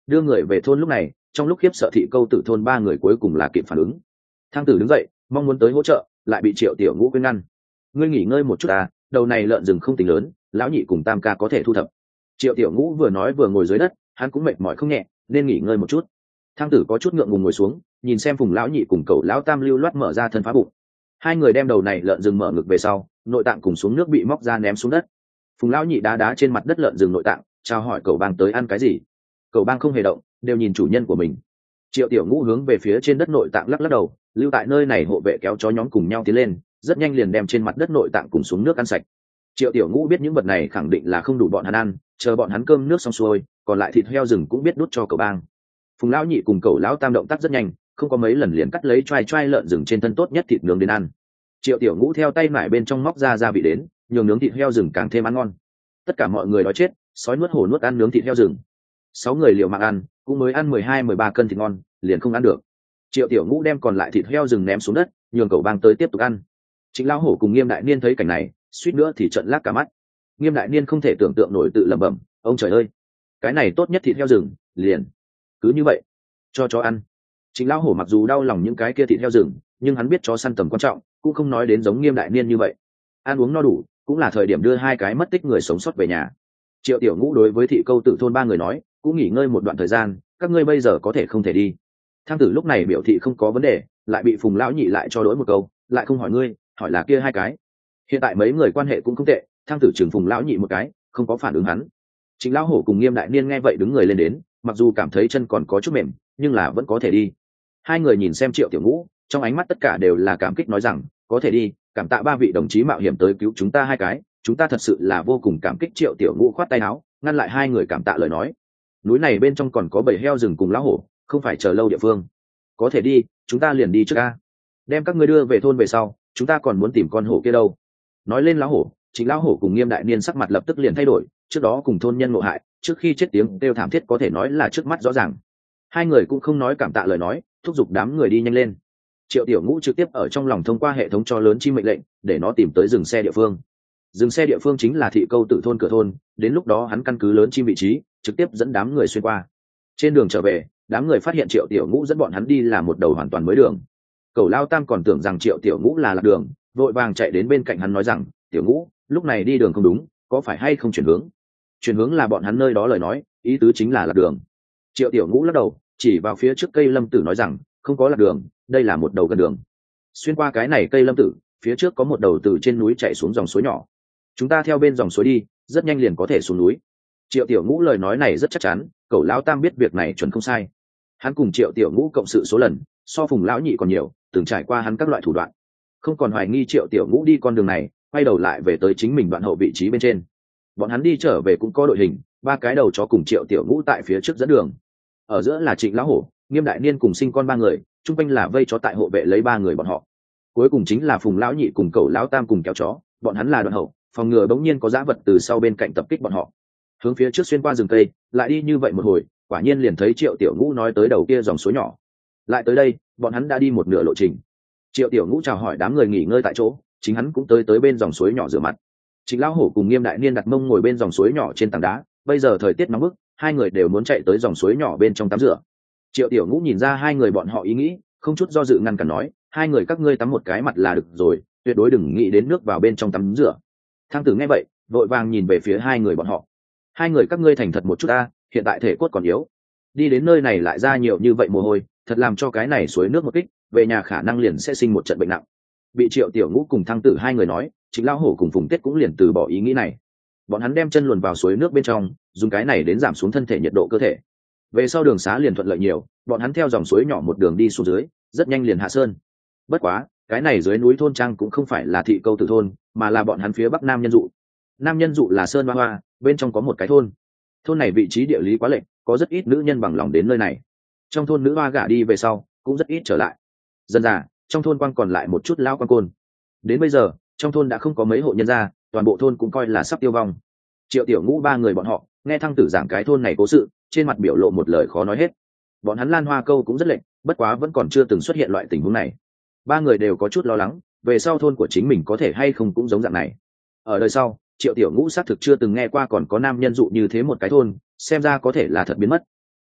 đưa người về thôn. Lúc này trong lúc khiếp sợ thị câu tử thôn ba người cuối cùng là kịp phản ứng. Thang tử đứng dậy mong muốn tới hỗ trợ, lại bị Triệu Tiểu Ngũ khuyên ngăn. Ngươi nghỉ ngơi một chút à, đầu này lợn rừng không tính lớn, lão nhị cùng tam ca có thể thu thập. Triệu Tiểu Ngũ vừa nói vừa ngồi dưới đất, hắn cũng mệt mỏi không nhẹ, nên nghỉ ngơi một chút. Thang tử có chút ngượng ngùng ngồi xuống, nhìn xem Phùng lão nhị cùng cậu lão tam lưu loát mở ra thân phá bụng. Hai người đem đầu này lợn rừng mở ngực về sau, nội tạng cùng xuống nước bị móc ra ném xuống đất. Phùng lão nhị đá đá trên mặt đất lợn rừng nội tạng, chào hỏi cậu bang tới ăn cái gì. Cậu bang không hề động, đều nhìn chủ nhân của mình. Triệu Tiểu Ngũ hướng về phía trên đất nội tạng lắc lắc đầu, lưu tại nơi này hộ vệ kéo chó nhóm cùng nhau tiến lên, rất nhanh liền đem trên mặt đất nội tạng cùng xuống nước ăn sạch. Triệu Tiểu Ngũ biết những vật này khẳng định là không đủ bọn hắn ăn, chờ bọn hắn cơm nước xong xuôi, còn lại thịt heo rừng cũng biết đút cho cậu bang. Phùng lão nhị cùng cậu lão tam động tác rất nhanh, không có mấy lần liền cắt lấy choai choai lợn rừng trên thân tốt nhất thịt nướng đến ăn. Triệu Tiểu Ngũ theo tay mải bên trong móc ra gia vị đến, nhường nướng thịt heo rừng càng thêm ăn ngon. Tất cả mọi người đói chết, sói nuốt hổ nuốt ăn nướng thịt heo rừng. Sáu người liều mạng ăn, cũng mới ăn mười hai mười ba cân thịt ngon, liền không ăn được. Triệu Tiểu Ngũ đem còn lại thịt heo rừng ném xuống đất, nhường cậu bang tới tiếp tục ăn. Trịnh lão hổ cùng Nghiêm đại niên thấy cảnh này, suýt nữa thì trợn lác cả mắt. Nghiêm đại niên không thể tưởng tượng nổi, tự lẩm bẩm, ông trời ơi, cái này tốt nhất thịt heo rừng, liền cứ như vậy cho chó ăn. Trịnh lão hổ mặc dù đau lòng những cái kia thịt heo rừng, nhưng hắn biết chó săn tầm quan trọng, cũng không nói đến giống Nghiêm đại niên như vậy. Ăn uống no đủ, cũng là thời điểm đưa hai cái mất tích người sống sót về nhà. Triệu Tiểu Ngũ đối với thị câu tử thôn ba người nói, cũng nghỉ ngơi một đoạn thời gian, các ngươi bây giờ có thể không thể đi. Thang tử lúc này biểu thị không có vấn đề, lại bị Phùng lão nhị lại cho đổi một câu, lại không hỏi ngươi, hỏi là kia hai cái. Hiện tại mấy người quan hệ cũng không tệ, Thang tử chừng Phùng lão nhị một cái, không có phản ứng hắn. Chính lão hổ cùng Nghiêm đại niên nghe vậy đứng người lên đến, mặc dù cảm thấy chân còn có chút mềm, nhưng là vẫn có thể đi. Hai người nhìn xem Triệu Tiểu Ngũ, trong ánh mắt tất cả đều là cảm kích, nói rằng có thể đi, cảm tạ ba vị đồng chí mạo hiểm tới cứu chúng ta hai cái, chúng ta thật sự là vô cùng cảm kích. Triệu Tiểu Ngũ khoát tay áo, ngăn lại hai người cảm tạ lời nói. Núi này bên trong còn có bầy heo rừng cùng lão hổ, không phải chờ lâu địa phương. Có thể đi, chúng ta liền đi trước a. Đem các ngươi đưa về thôn về sau, chúng ta còn muốn tìm con hổ kia đâu. Nói lên lão hổ, chính lão hổ cùng Nghiêm đại niên sắc mặt lập tức liền thay đổi, trước đó cùng thôn nhân ngộ hại, trước khi chết tiếng kêu thảm thiết có thể nói là trước mắt rõ ràng. Hai người cũng không nói cảm tạ lời nói, thúc giục đám người đi nhanh lên. Triệu Tiểu Ngũ trực tiếp ở trong lòng thông qua hệ thống cho lớn chim mệnh lệnh, để nó tìm tới dừng xe địa phương. Dừng xe địa phương chính là thị câu tử thôn cửa thôn, đến lúc đó hắn căn cứ lớn chim vị trí, trực tiếp dẫn đám người xuyên qua. Trên đường trở về, đám người phát hiện Triệu Tiểu Ngũ dẫn bọn hắn đi là một đầu hoàn toàn mới đường. Cẩu Lao Tam còn tưởng rằng Triệu Tiểu Ngũ là lạc đường, vội vàng chạy đến bên cạnh hắn nói rằng, Tiểu Ngũ, lúc này đi đường không đúng, có phải hay không chuyển hướng? Chuyển hướng là bọn hắn nơi đó lời nói, ý tứ chính là lạc đường. Triệu Tiểu Ngũ lắc đầu, chỉ vào phía trước cây lâm tử nói rằng, không có lạc đường, đây là một đầu gần đường. Xuyên qua cái này cây lâm tử, phía trước có một đầu từ trên núi chạy xuống dòng suối nhỏ. Chúng ta theo bên dòng suối đi, rất nhanh liền có thể xuống núi. Triệu Tiểu Ngũ lời nói này rất chắc chắn, cậu lão tam biết việc này chuẩn không sai. Hắn cùng Triệu Tiểu Ngũ cộng sự số lần, so Phùng lão nhị còn nhiều, từng trải qua hắn các loại thủ đoạn, không còn hoài nghi Triệu Tiểu Ngũ đi con đường này, quay đầu lại về tới chính mình đoạn hậu vị trí bên trên. Bọn hắn đi trở về cũng có đội hình, ba cái đầu chó cùng Triệu Tiểu Ngũ tại phía trước dẫn đường. Ở giữa là Trịnh lão hổ, Nghiêm đại niên cùng sinh con ba người, chung quanh là vây chó tại hộ vệ lấy ba người bọn họ. Cuối cùng chính là Phùng lão nhị cùng cậu lão tam cùng kéo chó, bọn hắn là đoạn hậu, phòng ngừa bỗng nhiên có dã vật từ sau bên cạnh tập kích bọn họ. Hướng phía trước xuyên qua rừng cây, lại đi như vậy một hồi, quả nhiên liền thấy Triệu Tiểu Ngũ nói tới đầu kia dòng suối nhỏ. Lại tới đây, bọn hắn đã đi một nửa lộ trình. Triệu Tiểu Ngũ chào hỏi đám người nghỉ ngơi tại chỗ, chính hắn cũng tới tới bên dòng suối nhỏ rửa mặt. Trịnh lão hổ cùng Nghiêm đại niên đặt mông ngồi bên dòng suối nhỏ trên tảng đá, bây giờ thời tiết nóng bức, hai người đều muốn chạy tới dòng suối nhỏ bên trong tắm rửa. Triệu Tiểu Ngũ nhìn ra hai người bọn họ ý nghĩ, không chút do dự ngăn cản nói, hai người các ngươi tắm một cái mặt là được rồi, tuyệt đối đừng nghĩ đến nước vào bên trong tắm rửa. Thang tử nghe vậy, vội vàng nhìn về phía hai người bọn họ. Hai người các ngươi thành thật một chút ta, hiện tại thể cốt còn yếu, đi đến nơi này lại ra nhiều như vậy mồ hôi, thật làm cho cái này suối nước một kích, về nhà khả năng liền sẽ sinh một trận bệnh nặng. Bị Triệu Tiểu Ngũ cùng Thang tử hai người nói, Trịnh lão hổ cùng Phùng Tiết cũng liền từ bỏ ý nghĩ này. Bọn hắn đem chân luồn vào suối nước bên trong, dùng cái này đến giảm xuống thân thể nhiệt độ cơ thể. Về sau đường xá liền thuận lợi nhiều, bọn hắn theo dòng suối nhỏ một đường đi xuống dưới, rất nhanh liền hạ sơn. Bất quá, cái này dưới núi thôn trang cũng không phải là thị câu tử thôn, mà là bọn hắn phía bắc Nam Nhân Dụ. Nam Nhân Dụ là sơn hoa hoa, bên trong có một cái thôn. Thôn này vị trí địa lý quá lệch, có rất ít nữ nhân bằng lòng đến nơi này. Trong thôn nữ hoa gả đi về sau, cũng rất ít trở lại. Dần dà, trong thôn quang còn lại một chút lão quan côn. Đến bây giờ, trong thôn đã không có mấy hộ nhân gia, toàn bộ thôn cũng coi là sắp tiêu vong. Triệu Tiểu Ngũ ba người bọn họ nghe Thăng tử giảng cái thôn này cố sự, trên mặt biểu lộ một lời khó nói hết. Bọn hắn lan hoa câu cũng rất lệnh, bất quá vẫn còn chưa từng xuất hiện loại tình huống này. Ba người đều có chút lo lắng, về sau thôn của chính mình có thể hay không cũng giống dạng này. Ở đời sau, Triệu Tiểu Ngũ xác thực chưa từng nghe qua còn có Nam Nhân Dụ như thế một cái thôn, xem ra có thể là thật biến mất.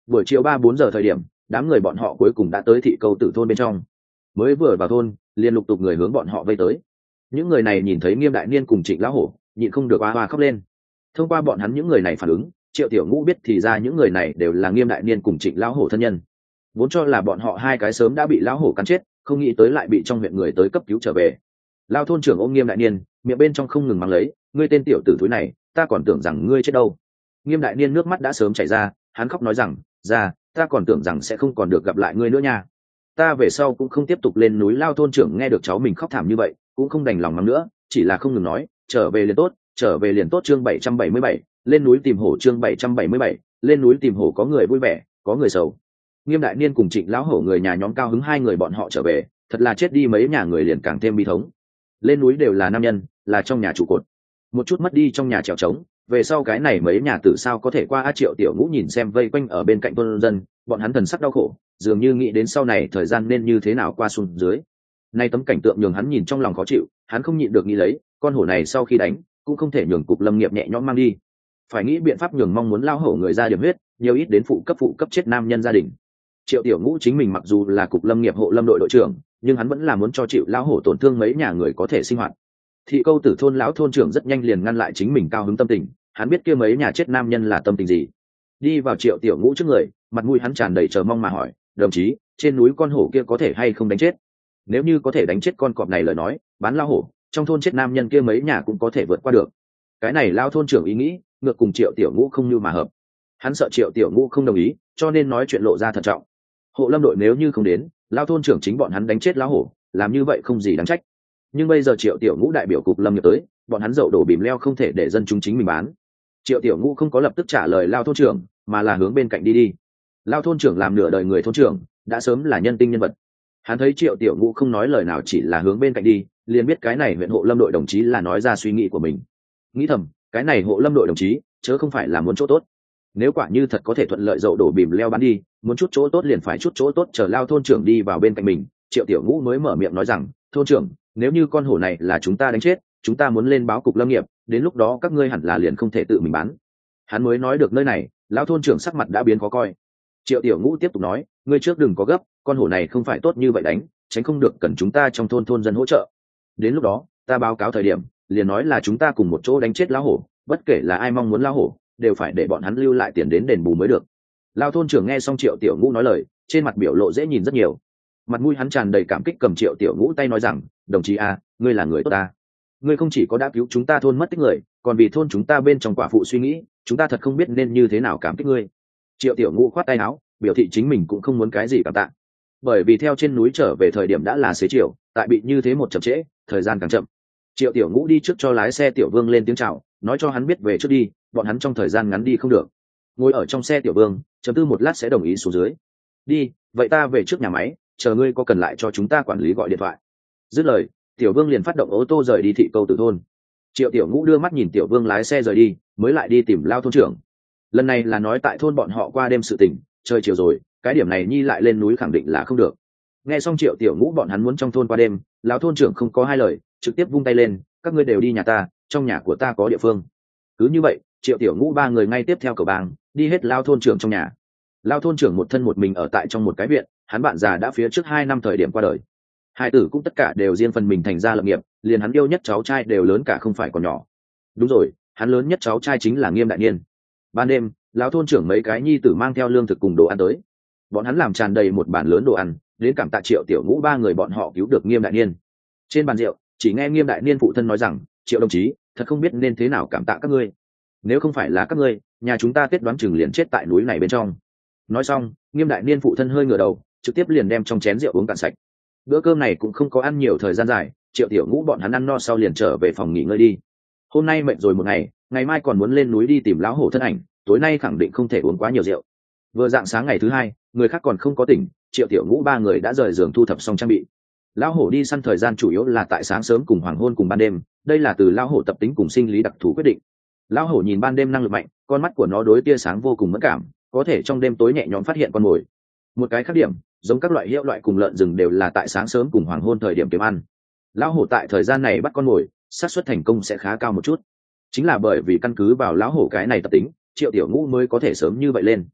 Buổi chiều ba bốn giờ thời điểm, đám người bọn họ cuối cùng đã tới thị câu tử thôn bên trong. Mới vừa vào thôn, liền lục tục người hướng bọn họ vây tới. Những người này nhìn thấy Nghiêm Đại Niên cùng Trịnh lão hổ, nhịn không được oa oa khóc lên. Thông qua bọn hắn những người này phản ứng, Triệu Tiểu Ngũ biết thì ra những người này đều là Nghiêm Đại Niên cùng Trịnh lão hổ thân nhân. Vốn cho là bọn họ hai cái sớm đã bị lão hổ cắn chết, không nghĩ tới lại bị trong huyện người tới cấp cứu trở về. Lao thôn trưởng ôm Nghiêm Đại Niên, miệng bên trong không ngừng mắng lấy, ngươi tên tiểu tử thúi này, ta còn tưởng rằng ngươi chết đâu. Nghiêm Đại Niên nước mắt đã sớm chảy ra, hắn khóc nói rằng, ra, ta còn tưởng rằng sẽ không còn được gặp lại ngươi nữa nha. Ta về sau cũng không tiếp tục lên núi. Lao thôn trưởng nghe được cháu mình khóc thảm như vậy, cũng không đành lòng mắng nữa, chỉ là không ngừng nói, trở về liền tốt, trở về liền tốt. Chương bảy trăm bảy mươi bảy, lên núi tìm hổ. Chương bảy trăm bảy mươi bảy, lên núi tìm hổ. Có người vui vẻ, có người sầu. Nghiêm Đại Niên cùng Trịnh lão hổ người nhà nhóm cao hứng hai người bọn họ trở về, thật là chết đi mấy nhà người liền càng thêm bi thống. Lên núi đều là nam nhân, là trong nhà trụ cột, một chút mất đi trong nhà trèo trống, về sau cái này mấy nhà tử sao có thể qua. A Triệu Tiểu Ngũ nhìn xem vây quanh ở bên cạnh thôn dân, bọn hắn thần sắc đau khổ, dường như nghĩ đến sau này thời gian nên như thế nào qua xuống dưới. Nay tấm cảnh tượng nhường hắn nhìn trong lòng khó chịu, hắn không nhịn được nghĩ lấy, con hổ này sau khi đánh, cũng không thể nhường cục lâm nghiệp nhẹ nhõm mang đi, phải nghĩ biện pháp nhường mong muốn lao hổ người ra điểm huyết, nhiều ít đến phụ cấp phụ cấp chết nam nhân gia đình. Triệu Tiểu Ngũ chính mình mặc dù là cục lâm nghiệp hộ lâm đội đội trưởng, nhưng hắn vẫn là muốn cho chịu lão hổ tổn thương mấy nhà người có thể sinh hoạt. Thị câu tử thôn lão thôn trưởng rất nhanh liền ngăn lại chính mình cao hứng tâm tình, hắn biết kia mấy nhà chết nam nhân là tâm tình gì. Đi vào Triệu Tiểu Ngũ trước người, mặt mũi hắn tràn đầy chờ mong mà hỏi, đồng chí, trên núi con hổ kia có thể hay không đánh chết? Nếu như có thể đánh chết con cọp này lời nói, bán lão hổ, trong thôn chết nam nhân kia mấy nhà cũng có thể vượt qua được. Cái này lão thôn trưởng ý nghĩ ngược cùng Triệu Tiểu Ngũ không như mà hợp, hắn sợ Triệu Tiểu Ngũ không đồng ý, cho nên nói chuyện lộ ra thận trọng. Hộ lâm đội nếu như không đến, lão thôn trưởng chính bọn hắn đánh chết lão hổ, làm như vậy không gì đáng trách. Nhưng bây giờ Triệu Tiểu Ngũ đại biểu cục lâm nghiệp tới, bọn hắn dậu đổ bìm leo không thể để dân chúng chính mình bán. Triệu Tiểu Ngũ không có lập tức trả lời lao thôn trưởng, mà là hướng bên cạnh đi đi. Lao thôn trưởng làm nửa đời người thôn trưởng, đã sớm là nhân tinh nhân vật. Hắn thấy Triệu Tiểu Ngũ không nói lời nào, chỉ là hướng bên cạnh đi, liền biết cái này huyện hộ lâm đội đồng chí là nói ra suy nghĩ của mình. Nghĩ thầm, cái này hộ lâm đội đồng chí chớ không phải là muốn chỗ tốt. Nếu quả như thật có thể thuận lợi dậu đổ bìm leo bán đi, muốn chút chỗ tốt liền phải chút chỗ tốt. Chờ lao thôn trưởng đi vào bên cạnh mình, Triệu Tiểu Ngũ mới mở miệng nói rằng, thôn trưởng, nếu như con hổ này là chúng ta đánh chết, chúng ta muốn lên báo cục lâm nghiệp, đến lúc đó các ngươi hẳn là liền không thể tự mình bán. Hắn mới nói được nơi này, lão thôn trưởng sắc mặt đã biến khó coi. Triệu Tiểu Ngũ tiếp tục nói, ngươi trước đừng có gấp, con hổ này không phải tốt như vậy đánh, tránh không được cần chúng ta trong thôn thôn dân hỗ trợ. Đến lúc đó ta báo cáo thời điểm, liền nói là chúng ta cùng một chỗ đánh chết lão hổ, bất kể là ai mong muốn lão hổ, đều phải để bọn hắn lưu lại tiền đến đền bù mới được. Lão thôn trưởng nghe xong Triệu Tiểu Ngũ nói lời, trên mặt biểu lộ dễ nhìn rất nhiều, mặt mũi hắn tràn đầy cảm kích, cầm Triệu Tiểu Ngũ tay nói rằng, đồng chí a, ngươi là người tốt ta, ngươi không chỉ có đã cứu chúng ta thôn mất tích người, còn vì thôn chúng ta bên trong quả phụ suy nghĩ, chúng ta thật không biết nên như thế nào cảm kích ngươi. Triệu Tiểu Ngũ khoát tay áo, biểu thị chính mình cũng không muốn cái gì cảm tạ, bởi vì theo trên núi trở về thời điểm đã là xế chiều, tại bị như thế một chậm trễ, thời gian càng chậm. Triệu Tiểu Ngũ đi trước cho lái xe Tiểu Vương lên tiếng chào, nói cho hắn biết về trước đi, bọn hắn trong thời gian ngắn đi không được. Ngồi ở trong xe Tiểu Vương chấm tư một lát sẽ đồng ý xuống dưới. Đi, vậy ta về trước nhà máy, chờ ngươi có cần lại cho chúng ta quản lý gọi điện thoại. Dứt lời, Tiểu Vương liền phát động ô tô rời đi thị câu tử thôn. Triệu Tiểu Ngũ đưa mắt nhìn Tiểu Vương lái xe rời đi, mới lại đi tìm lao thôn trưởng. Lần này là nói tại thôn bọn họ qua đêm sự tình, trời chiều rồi, cái điểm này nhi lại lên núi khẳng định là không được. Nghe xong Triệu Tiểu Ngũ bọn hắn muốn trong thôn qua đêm, lão thôn trưởng không có hai lời, trực tiếp vung tay lên, các ngươi đều đi nhà ta, trong nhà của ta có địa phương. Cứ như vậy, Triệu Tiểu Ngũ ba người ngay tiếp theo cầu bang, đi hết lao thôn trưởng trong nhà. Lao thôn trưởng một thân một mình ở tại trong một cái viện, hắn bạn già đã phía trước hai năm thời điểm qua đời. Hai tử cũng tất cả đều riêng phần mình thành ra lập nghiệp, liền hắn yêu nhất cháu trai đều lớn cả không phải còn nhỏ. Đúng rồi, hắn lớn nhất cháu trai chính là Nghiêm Đại Niên. Ban đêm, lão thôn trưởng mấy cái nhi tử mang theo lương thực cùng đồ ăn tới. Bọn hắn làm tràn đầy một bàn lớn đồ ăn, đến cảm tạ Triệu Tiểu Ngũ ba người bọn họ cứu được Nghiêm Đại Niên. Trên bàn rượu, chỉ nghe Nghiêm Đại Niên phụ thân nói rằng, Triệu đồng chí, thật không biết nên thế nào cảm tạ các ngươi. Nếu không phải là các ngươi, nhà chúng ta Tết đoán chừng liền chết tại núi này bên trong. Nói xong, Nghiêm Đại Niên phụ thân hơi ngửa đầu, trực tiếp liền đem trong chén rượu uống cạn sạch. Bữa cơm này cũng không có ăn nhiều thời gian dài, Triệu Tiểu Ngũ bọn hắn ăn no sau liền trở về phòng nghỉ ngơi đi. Hôm nay mệt rồi một ngày, ngày mai còn muốn lên núi đi tìm lão hổ thân ảnh, tối nay khẳng định không thể uống quá nhiều rượu. Vừa dạng sáng ngày thứ hai, người khác còn không có tỉnh, Triệu Tiểu Ngũ ba người đã rời giường thu thập xong trang bị. Lão hổ đi săn thời gian chủ yếu là tại sáng sớm cùng hoàng hôn cùng ban đêm, đây là từ lão hổ tập tính cùng sinh lý đặc thù quyết định. Lão hổ nhìn ban đêm năng lực mạnh, con mắt của nó đối tia sáng vô cùng mẫn cảm, có thể trong đêm tối nhẹ nhõm phát hiện con mồi. Một cái khác điểm, giống các loại hiệu loại cùng lợn rừng đều là tại sáng sớm cùng hoàng hôn thời điểm kiếm ăn. Lão hổ tại thời gian này bắt con mồi, xác suất thành công sẽ khá cao một chút. Chính là bởi vì căn cứ vào lão hổ cái này tập tính, Triệu Tiểu Ngũ mới có thể sớm như vậy lên.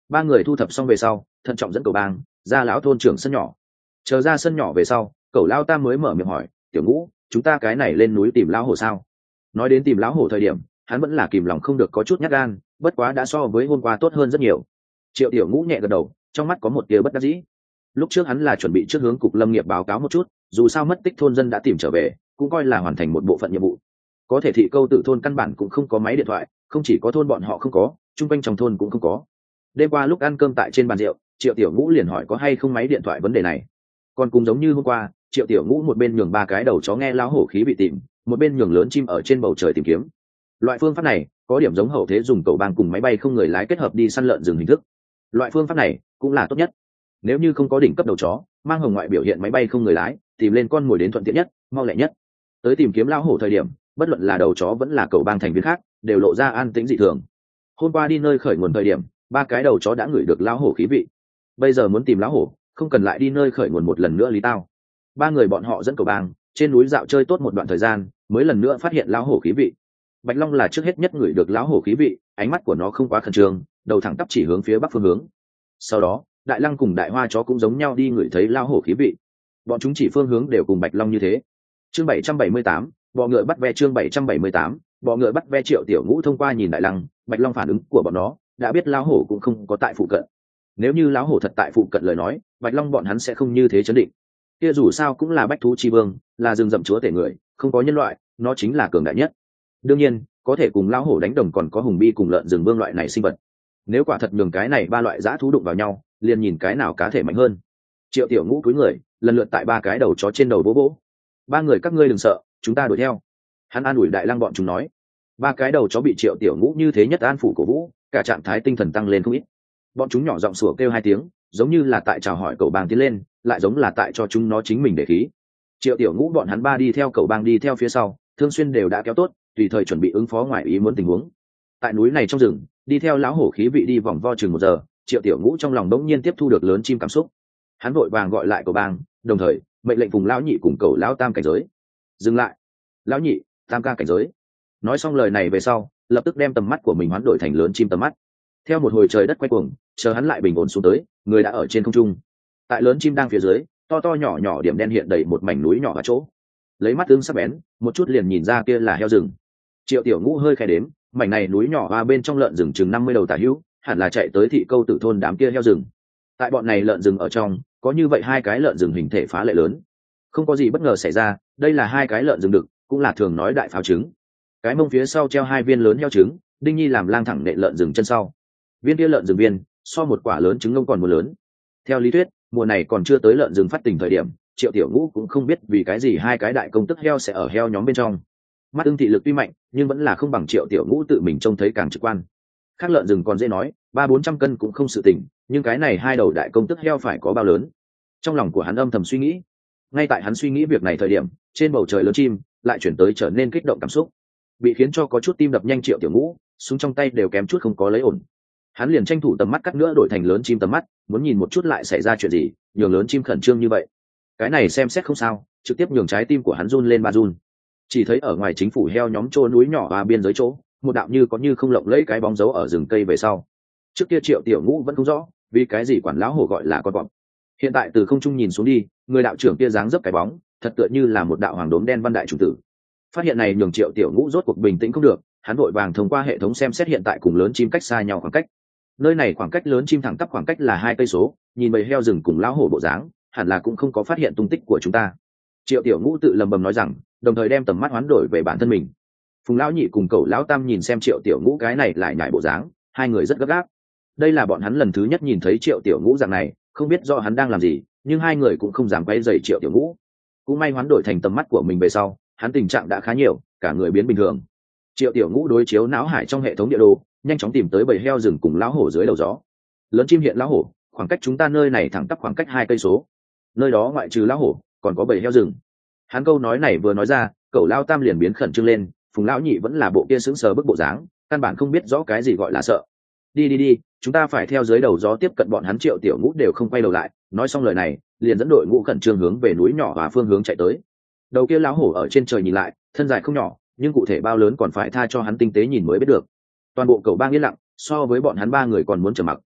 ba người thu thập xong về sau thận trọng dẫn cầu bang ra lão thôn trưởng sân nhỏ. Chờ ra sân nhỏ về sau cậu lao tam mới mở miệng hỏi, tiểu ngũ, chúng ta cái này lên núi tìm lão hổ sao? Nói đến tìm lão hổ thời điểm hắn vẫn là kìm lòng không được có chút nhát gan, bất quá đã so với hôm qua tốt hơn rất nhiều. Triệu tiểu ngũ nhẹ gật đầu, trong mắt có một tia bất đắc dĩ. Lúc trước hắn là chuẩn bị trước hướng cục lâm nghiệp báo cáo một chút, dù sao mất tích thôn dân đã tìm trở về cũng coi là hoàn thành một bộ phận nhiệm vụ. Có thể thị câu tự thôn căn bản cũng không có máy điện thoại, không chỉ có thôn bọn họ không có, chung quanh trong thôn cũng không có. Đêm qua lúc ăn cơm tại trên bàn rượu triệu tiểu ngũ liền hỏi có hay không máy điện thoại vấn đề này. Còn cùng giống như hôm qua triệu tiểu ngũ một bên nhường ba cái đầu chó nghe lão hổ khí bị tìm, một bên nhường lớn chim ở trên bầu trời tìm kiếm. Loại phương pháp này có điểm giống hậu thế dùng cầu bang cùng máy bay không người lái kết hợp đi săn lợn rừng hình thức. Loại phương pháp này cũng là tốt nhất. Nếu như không có đỉnh cấp đầu chó mang hồng ngoại biểu hiện máy bay không người lái, tìm lên con mồi đến thuận tiện nhất, mau lẹ nhất. Tới tìm kiếm lão hổ thời điểm bất luận là đầu chó vẫn là cầu bang thành viên khác đều lộ ra an tĩnh dị thường. Hôm qua đi nơi khởi nguồn thời điểm ba cái đầu chó đã ngửi được lão hổ khí vị, bây giờ muốn tìm lão hổ không cần lại đi nơi khởi nguồn một lần nữa lý tao. Ba người bọn họ dẫn cầu bang trên núi dạo chơi tốt một đoạn thời gian mới lần nữa phát hiện lão hổ khí vị. Bạch Long là trước hết nhất ngửi được lão hổ khí vị, ánh mắt của nó không quá khẩn trương, đầu thẳng tắp chỉ hướng phía bắc phương hướng. Sau đó Đại Lăng cùng Đại Hoa chó cũng giống nhau đi ngửi thấy lão hổ khí vị, bọn chúng chỉ phương hướng đều cùng Bạch Long như thế. Chương bảy trăm bảy mươi tám, bọ ngựa bắt ve. Chương bảy trăm bảy mươi tám, bọ ngựa bắt ve. Triệu tiểu ngũ thông qua nhìn Đại Lăng, Bạch Long phản ứng của bọn nó đã biết lão hổ cũng không có tại phụ cận. Nếu như lão hổ thật tại phụ cận lời nói Bạch Long bọn hắn sẽ không như thế chấn định. Kia dù sao cũng là bách thú chi vương, là rừng rậm chúa tể người, không có nhân loại nó chính là cường đại nhất. Đương nhiên có thể cùng lão hổ đánh đồng còn có hùng bi cùng lợn rừng vương loại này sinh vật. Nếu quả thật nhường cái này ba loại dã thú đụng vào nhau liền nhìn cái nào cá thể mạnh hơn. Triệu tiểu ngũ cúi người lần lượt tại ba cái đầu chó trên đầu bố bố. Ba người các ngươi đừng sợ, chúng ta đuổi theo. Hắn an ủi Đại Lăng bọn chúng nói. Ba cái đầu chó bị triệu tiểu ngũ như thế nhất an phủ cổ vũ, cả trạng thái tinh thần tăng lên không ít. Bọn chúng nhỏ giọng sủa kêu hai tiếng, giống như là tại chào hỏi cậu bang tiến lên, lại giống là tại cho chúng nó chính mình để khí. Triệu tiểu ngũ bọn hắn ba đi theo cậu bang đi theo phía sau, thương xuyên đều đã kéo tốt, tùy thời chuẩn bị ứng phó ngoài ý muốn tình huống. Tại núi này trong rừng đi theo lão hổ khí vị đi vòng vo chừng một giờ, triệu tiểu ngũ trong lòng bỗng nhiên tiếp thu được lớn chim cảm xúc. Hắn vội vàng gọi lại cậu bang, đồng thời mệnh lệnh vùng lão nhị cùng cậu lão tam cảnh giới. Dừng lại, lão nhị, tam ca cảnh giới. Nói xong lời này về sau lập tức đem tầm mắt của mình hoán đổi thành lớn chim tầm mắt. Theo một hồi trời đất quay cuồng chờ hắn lại bình ổn xuống tới, người đã ở trên không trung. Tại lớn chim đang phía dưới to to nhỏ nhỏ điểm đen hiện đầy một mảnh núi nhỏ ở chỗ. Lấy mắt tương sắc bén một chút liền nhìn ra kia là heo rừng. Triệu tiểu ngũ hơi khẽ đếm, mảnh này núi nhỏ và bên trong lợn rừng chừng năm mươi đầu tả hữu, hẳn là chạy tới thị câu tử thôn đám kia heo rừng. Tại bọn này lợn rừng ở trong có như vậy hai cái lợn rừng hình thể phá lệ lớn. Không có gì bất ngờ xảy ra, đây là hai cái lợn rừng đực, cũng là thường nói đại pháo trứng. Cái mông phía sau treo hai viên lớn heo trứng, Đinh Nhi làm lang thẳng nệ lợn rừng chân sau. Viên kia lợn rừng viên so một quả lớn trứng ngông còn một lớn. Theo lý thuyết mùa này còn chưa tới lợn rừng phát tình thời điểm, triệu tiểu ngũ cũng không biết vì cái gì hai cái đại công tức heo sẽ ở heo nhóm bên trong. Mắt ưng thị lực tuy mạnh nhưng vẫn là không bằng triệu tiểu ngũ tự mình trông thấy càng trực quan. Khác lợn rừng còn dễ nói, ba bốn trăm cân cũng không sự tình, nhưng cái này hai đầu đại công tức heo phải có bao lớn. Trong lòng của hắn âm thầm suy nghĩ. Ngay tại hắn suy nghĩ việc này thời điểm, trên bầu trời lớn chim lại chuyển tới trở nên kích động cảm xúc, bị khiến cho có chút tim đập nhanh triệu tiểu ngũ súng trong tay đều kém chút không có lấy ổn. Hắn liền tranh thủ tầm mắt cắt nữa đổi thành lớn chim tầm mắt, muốn nhìn một chút lại xảy ra chuyện gì nhường lớn chim khẩn trương như vậy. Cái này xem xét không sao, trực tiếp nhường trái tim của hắn run lên ba run. Chỉ thấy ở ngoài chính phủ heo nhóm trô núi nhỏ và biên giới chỗ, một đạo như có như không lộng lẫy cái bóng dấu ở rừng cây về sau. Trước kia triệu tiểu ngũ vẫn không rõ vì cái gì quản lão hổ gọi là con cọp. Hiện tại từ không trung nhìn xuống đi, người đạo trưởng kia dáng dấp cái bóng thật tựa như là một đạo hoàng đốm đen văn đại chủ tử. Phát hiện này nhường triệu tiểu ngũ rốt cuộc bình tĩnh không được, hắn vội vàng thông qua hệ thống xem xét hiện tại cùng lớn chim cách xa nhau khoảng cách. Nơi này khoảng cách lớn chim thẳng tắp khoảng cách là hai cây số, nhìn bầy heo rừng cùng lão hổ bộ dáng hẳn là cũng không có phát hiện tung tích của chúng ta. Triệu tiểu ngũ tự lầm bầm nói rằng, đồng thời đem tầm mắt hoán đổi về bản thân mình. Phùng lão nhị cùng cậu lão tam nhìn xem triệu tiểu ngũ cái này lại nhảy bộ dáng, hai người rất gấp gáp. Đây là bọn hắn lần thứ nhất nhìn thấy triệu tiểu ngũ dạng này, không biết do hắn đang làm gì, nhưng hai người cũng không dám quay dày triệu tiểu ngũ. Cũng may hoán đổi thành tầm mắt của mình về sau, hắn tình trạng đã khá nhiều, cả người biến bình thường. Triệu tiểu ngũ đối chiếu não hải trong hệ thống địa đồ, nhanh chóng tìm tới bầy heo rừng cùng lão hổ dưới đầu gió. Lớn chim hiện lão hổ khoảng cách chúng ta nơi này thẳng tắp khoảng cách hai cây số, nơi đó ngoại trừ lão hổ còn có bầy heo rừng. Hắn câu nói này vừa nói ra, cậu lao tam liền biến khẩn trương lên, Phùng lão nhị vẫn là bộ kia sững sờ bức bộ dáng, căn bản không biết rõ cái gì gọi là sợ. Đi đi đi, chúng ta phải theo dưới đầu gió tiếp cận bọn hắn. Triệu tiểu ngũ đều không quay đầu lại, nói xong lời này liền dẫn đội ngũ khẩn trương hướng về núi nhỏ và phương hướng chạy tới. Đầu kia lão hổ ở trên trời nhìn lại, thân dài không nhỏ, nhưng cụ thể bao lớn còn phải tha cho hắn tinh tế nhìn mới biết được. Toàn bộ cầu bang yên lặng, so với bọn hắn ba người còn muốn trầm mặc.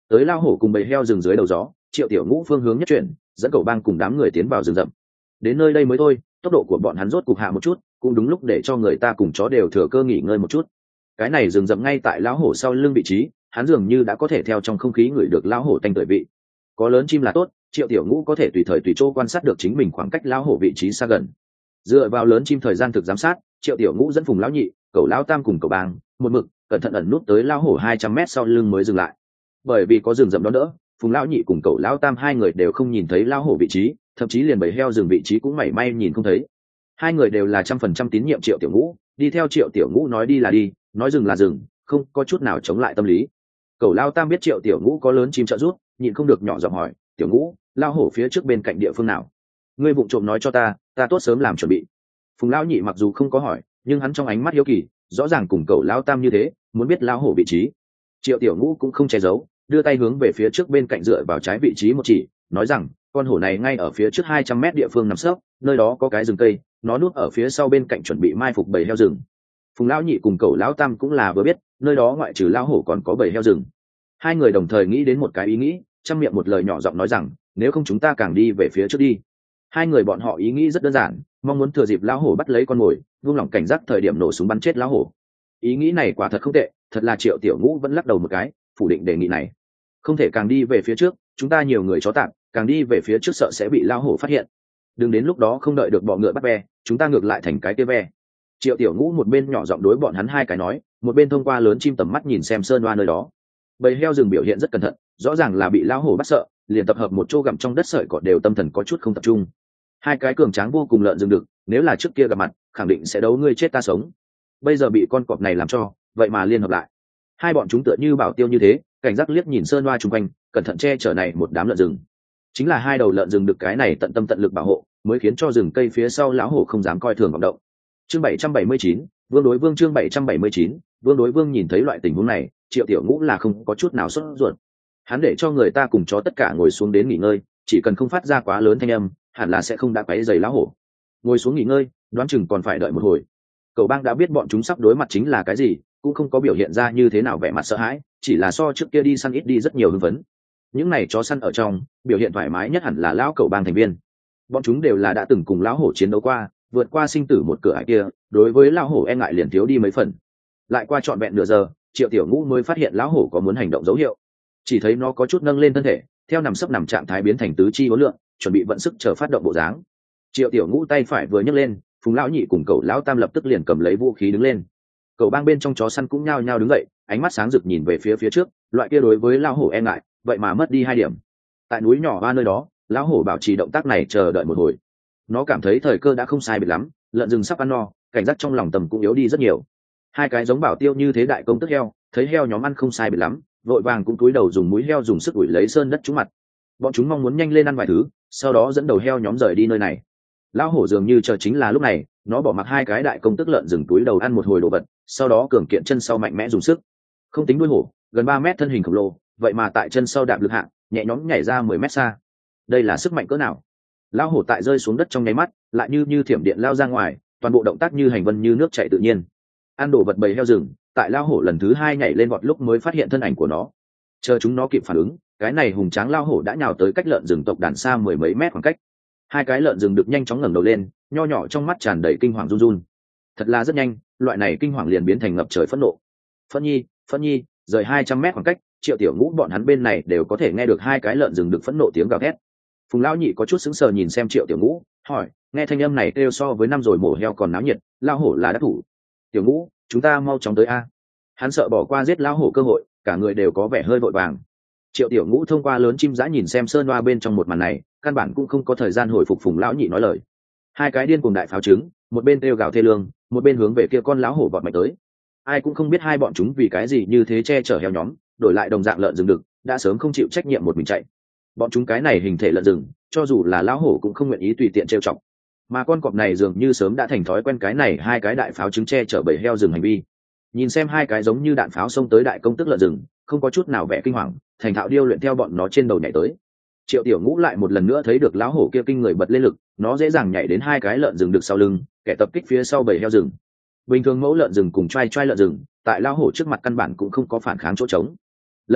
tới lao hổ cùng bầy heo rừng dưới đầu gió, Triệu Tiểu Ngũ phương hướng nhất chuyển, dẫn Cẩu Bang cùng đám người tiến vào rừng rậm. Đến nơi đây mới thôi, tốc độ của bọn hắn rốt cục hạ một chút, cũng đúng lúc để cho người ta cùng chó đều thừa cơ nghỉ ngơi một chút. Cái này rừng rậm ngay tại lão hổ sau lưng vị trí, hắn dường như đã có thể theo trong không khí ngửi được lão hổ tanh tưởi vị. Có lớn chim là tốt, Triệu Tiểu Ngũ có thể tùy thời tùy chỗ quan sát được chính mình khoảng cách lão hổ vị trí xa gần. Dựa vào lớn chim thời gian thực giám sát, Triệu Tiểu Ngũ dẫn Phùng lão nhị, Cẩu lão tam cùng Cẩu Bang, một mực cẩn thận ẩn nút tới lão hổ hai trăm mét sau lưng mới dừng lại. Bởi vì có rừng rậm đó đỡ, Phùng lão nhị cùng Cẩu lão tam hai người đều không nhìn thấy lão hổ vị trí, thậm chí liền bầy heo rừng vị trí cũng mảy may nhìn không thấy. Hai người đều là trăm phần trăm tín nhiệm Triệu Tiểu Ngũ, đi theo Triệu Tiểu Ngũ nói đi là đi, nói dừng là dừng, không có chút nào chống lại tâm lý. Cẩu lão tam biết Triệu Tiểu Ngũ có lớn chim trợ giúp, nhịn không được nhỏ giọng hỏi, Tiểu Ngũ, lão hổ phía trước bên cạnh địa phương nào? Ngươi vụng trộm nói cho ta, ta tốt sớm làm chuẩn bị. Phùng lão nhị mặc dù không có hỏi, nhưng hắn trong ánh mắt hiếu kỳ, rõ ràng cùng Cẩu lão tam như thế, muốn biết lão hổ vị trí. Triệu Tiểu Ngũ cũng không che giấu, đưa tay hướng về phía trước bên cạnh dựa vào trái vị trí một chỉ, nói rằng con hổ này ngay ở phía trước hai trăm mét địa phương nằm sấp, nơi đó có cái rừng cây, nó núp ở phía sau bên cạnh chuẩn bị mai phục bầy heo rừng. Phùng lão nhị cùng Cẩu lão tam cũng là vừa biết, nơi đó ngoại trừ lão hổ còn có bầy heo rừng. Hai người đồng thời nghĩ đến một cái ý nghĩ, trong miệng một lời nhỏ giọng nói rằng, nếu không chúng ta càng đi về phía trước đi. Hai người bọn họ ý nghĩ rất đơn giản, mong muốn thừa dịp lão hổ bắt lấy con mồi, buông lỏng cảnh giác thời điểm nổ súng bắn chết lão hổ. Ý nghĩ này quả thật không tệ, thật là Triệu Tiểu Ngũ vẫn lắc đầu một cái, phủ định đề nghị này. Không thể càng đi về phía trước, chúng ta nhiều người chó tạm, càng đi về phía trước sợ sẽ bị lão hổ phát hiện. Đừng đến lúc đó không đợi được bọ ngựa bắt ve, chúng ta ngược lại thành cái kia ve. Triệu Tiểu Ngũ một bên nhỏ giọng đối bọn hắn hai cái nói, một bên thông qua lớn chim tầm mắt nhìn xem sơn oa nơi đó. Bầy heo rừng biểu hiện rất cẩn thận, rõ ràng là bị lão hổ bắt sợ, liền tập hợp một chỗ gặm trong đất sợi cỏ đều tâm thần có chút không tập trung. Hai cái cường tráng vô cùng lợn rừng đực, nếu là trước kia gặp mặt, khẳng định sẽ đấu ngươi chết ta sống. Bây giờ bị con cọp này làm cho, vậy mà liên hợp lại. Hai bọn chúng tựa như bảo tiêu như thế, cảnh giác liếc nhìn sơn oa chung quanh, cẩn thận che chở này một đám lợn rừng. Chính là hai đầu lợn rừng đực cái này tận tâm tận lực bảo hộ, mới khiến cho rừng cây phía sau lão hổ không dám coi thường vọng động. Chương bảy trăm bảy mươi chín, Vương đối Vương chương bảy trăm bảy mươi chín, Vương đối Vương nhìn thấy loại tình huống này, Triệu Tiểu Ngũ là không có chút nào sốt ruột. Hắn để cho người ta cùng chó tất cả ngồi xuống đến nghỉ ngơi, chỉ cần không phát ra quá lớn thanh âm, hẳn là sẽ không đã quấy rầy lão hổ. Ngồi xuống nghỉ ngơi, đoán chừng còn phải đợi một hồi. Cẩu Bang đã biết bọn chúng sắp đối mặt chính là cái gì, cũng không có biểu hiện ra như thế nào vẻ mặt sợ hãi, chỉ là so trước kia đi săn ít đi rất nhiều hưng phấn. Những này chó săn ở trong, biểu hiện thoải mái nhất hẳn là lão Cẩu Bang thành viên. Bọn chúng đều là đã từng cùng lão hổ chiến đấu qua, vượt qua sinh tử một cửa ải kia, đối với lão hổ e ngại liền thiếu đi mấy phần. Lại qua trọn vẹn nửa giờ, Triệu Tiểu Ngũ mới phát hiện lão hổ có muốn hành động dấu hiệu. Chỉ thấy nó có chút nâng lên thân thể, theo nằm sấp nằm trạng thái biến thành tứ chi uốn lượn, chuẩn bị vận sức chờ phát động bộ dáng. Triệu Tiểu Ngũ tay phải vừa nhấc lên, Phùng lão nhị cùng Cẩu lão tam lập tức liền cầm lấy vũ khí đứng lên. Cẩu Bang bên trong chó săn cũng nhao nhao đứng dậy, ánh mắt sáng rực nhìn về phía phía trước, loại kia đối với lão hổ e ngại, vậy mà mất đi hai điểm. Tại núi nhỏ ba nơi đó, lão hổ bảo trì động tác này chờ đợi một hồi. Nó cảm thấy thời cơ đã không sai biệt lắm, lợn rừng sắp ăn no, cảnh giác trong lòng tầm cũng yếu đi rất nhiều. Hai cái giống bảo tiêu như thế đại công tức heo, thấy heo nhóm ăn không sai biệt lắm, vội vàng cũng cúi đầu dùng mũi heo dùng sức ủi lấy sơn đất trúng mặt. Bọn chúng mong muốn nhanh lên ăn vài thứ, sau đó dẫn đầu heo nhóm rời đi nơi này. Lão hổ dường như chờ chính là lúc này, nó bỏ mặc hai cái đại công tức lợn rừng túi đầu ăn một hồi đồ vật, sau đó cường kiện chân sau mạnh mẽ dùng sức. Không tính đuôi hổ, gần ba mét thân hình khổng lồ, vậy mà tại chân sau đạp lực hạng, nhẹ nhõm nhảy ra mười mét xa. Đây là sức mạnh cỡ nào? Lão hổ tại rơi xuống đất trong nháy mắt, lại như như thiểm điện lao ra ngoài, toàn bộ động tác như hành vân như nước chảy tự nhiên. Ăn đồ vật bầy heo rừng, tại lão hổ lần thứ hai nhảy lên vọt lúc mới phát hiện thân ảnh của nó. Chờ chúng nó kịp phản ứng, cái này hùng tráng lão hổ đã nhào tới cách lợn rừng tộc đàn xa mười mấy mét khoảng cách. Hai cái lợn rừng được nhanh chóng ngẩng đầu lên, nho nhỏ trong mắt tràn đầy kinh hoàng run run. Thật là rất nhanh, loại này kinh hoàng liền biến thành ngập trời phẫn nộ. Phẫn nhi, phẫn nhi, rời hai trăm mét khoảng cách, Triệu Tiểu Ngũ bọn hắn bên này đều có thể nghe được hai cái lợn rừng được phẫn nộ tiếng gào thét. Phùng lão nhị có chút sững sờ nhìn xem Triệu Tiểu Ngũ, hỏi, nghe thanh âm này kêu so với năm rồi mổ heo còn náo nhiệt, lão hổ là đắc thủ. Tiểu Ngũ, chúng ta mau chóng tới a. Hắn sợ bỏ qua giết lão hổ cơ hội, cả người đều có vẻ hơi vội vàng. Triệu Tiểu Ngũ thông qua lớn chim dã nhìn xem sơn loa bên trong một màn này, căn bản cũng không có thời gian hồi phục Phùng lão nhị nói lời. Hai cái điên cùng đại pháo trứng, một bên kêu gào thê lương, một bên hướng về kia con lão hổ vọt mạnh tới. Ai cũng không biết hai bọn chúng vì cái gì như thế che chở heo nhóm, đổi lại đồng dạng lợn rừng đực, đã sớm không chịu trách nhiệm một mình chạy. Bọn chúng cái này hình thể lợn rừng, cho dù là lão hổ cũng không nguyện ý tùy tiện trêu chọc. Mà con cọp này dường như sớm đã thành thói quen cái này hai cái đại pháo trứng che chở bầy heo rừng hành vi. Nhìn xem hai cái giống như đạn pháo xông tới đại công tức lợn rừng, không có chút nào vẻ kinh hoàng, thành thạo điêu luyện theo bọn nó trên đầu nhảy tới. Triệu Tiểu Ngũ lại một lần nữa thấy được lão hổ kia kinh người bật lên lực, nó dễ dàng nhảy đến hai cái lợn rừng được sau lưng, kẻ tập kích phía sau bầy heo rừng. Bình thường mẫu lợn rừng cùng trai trai lợn rừng, tại lão hổ trước mặt căn bản cũng không có phản kháng chỗ trống. Lần này,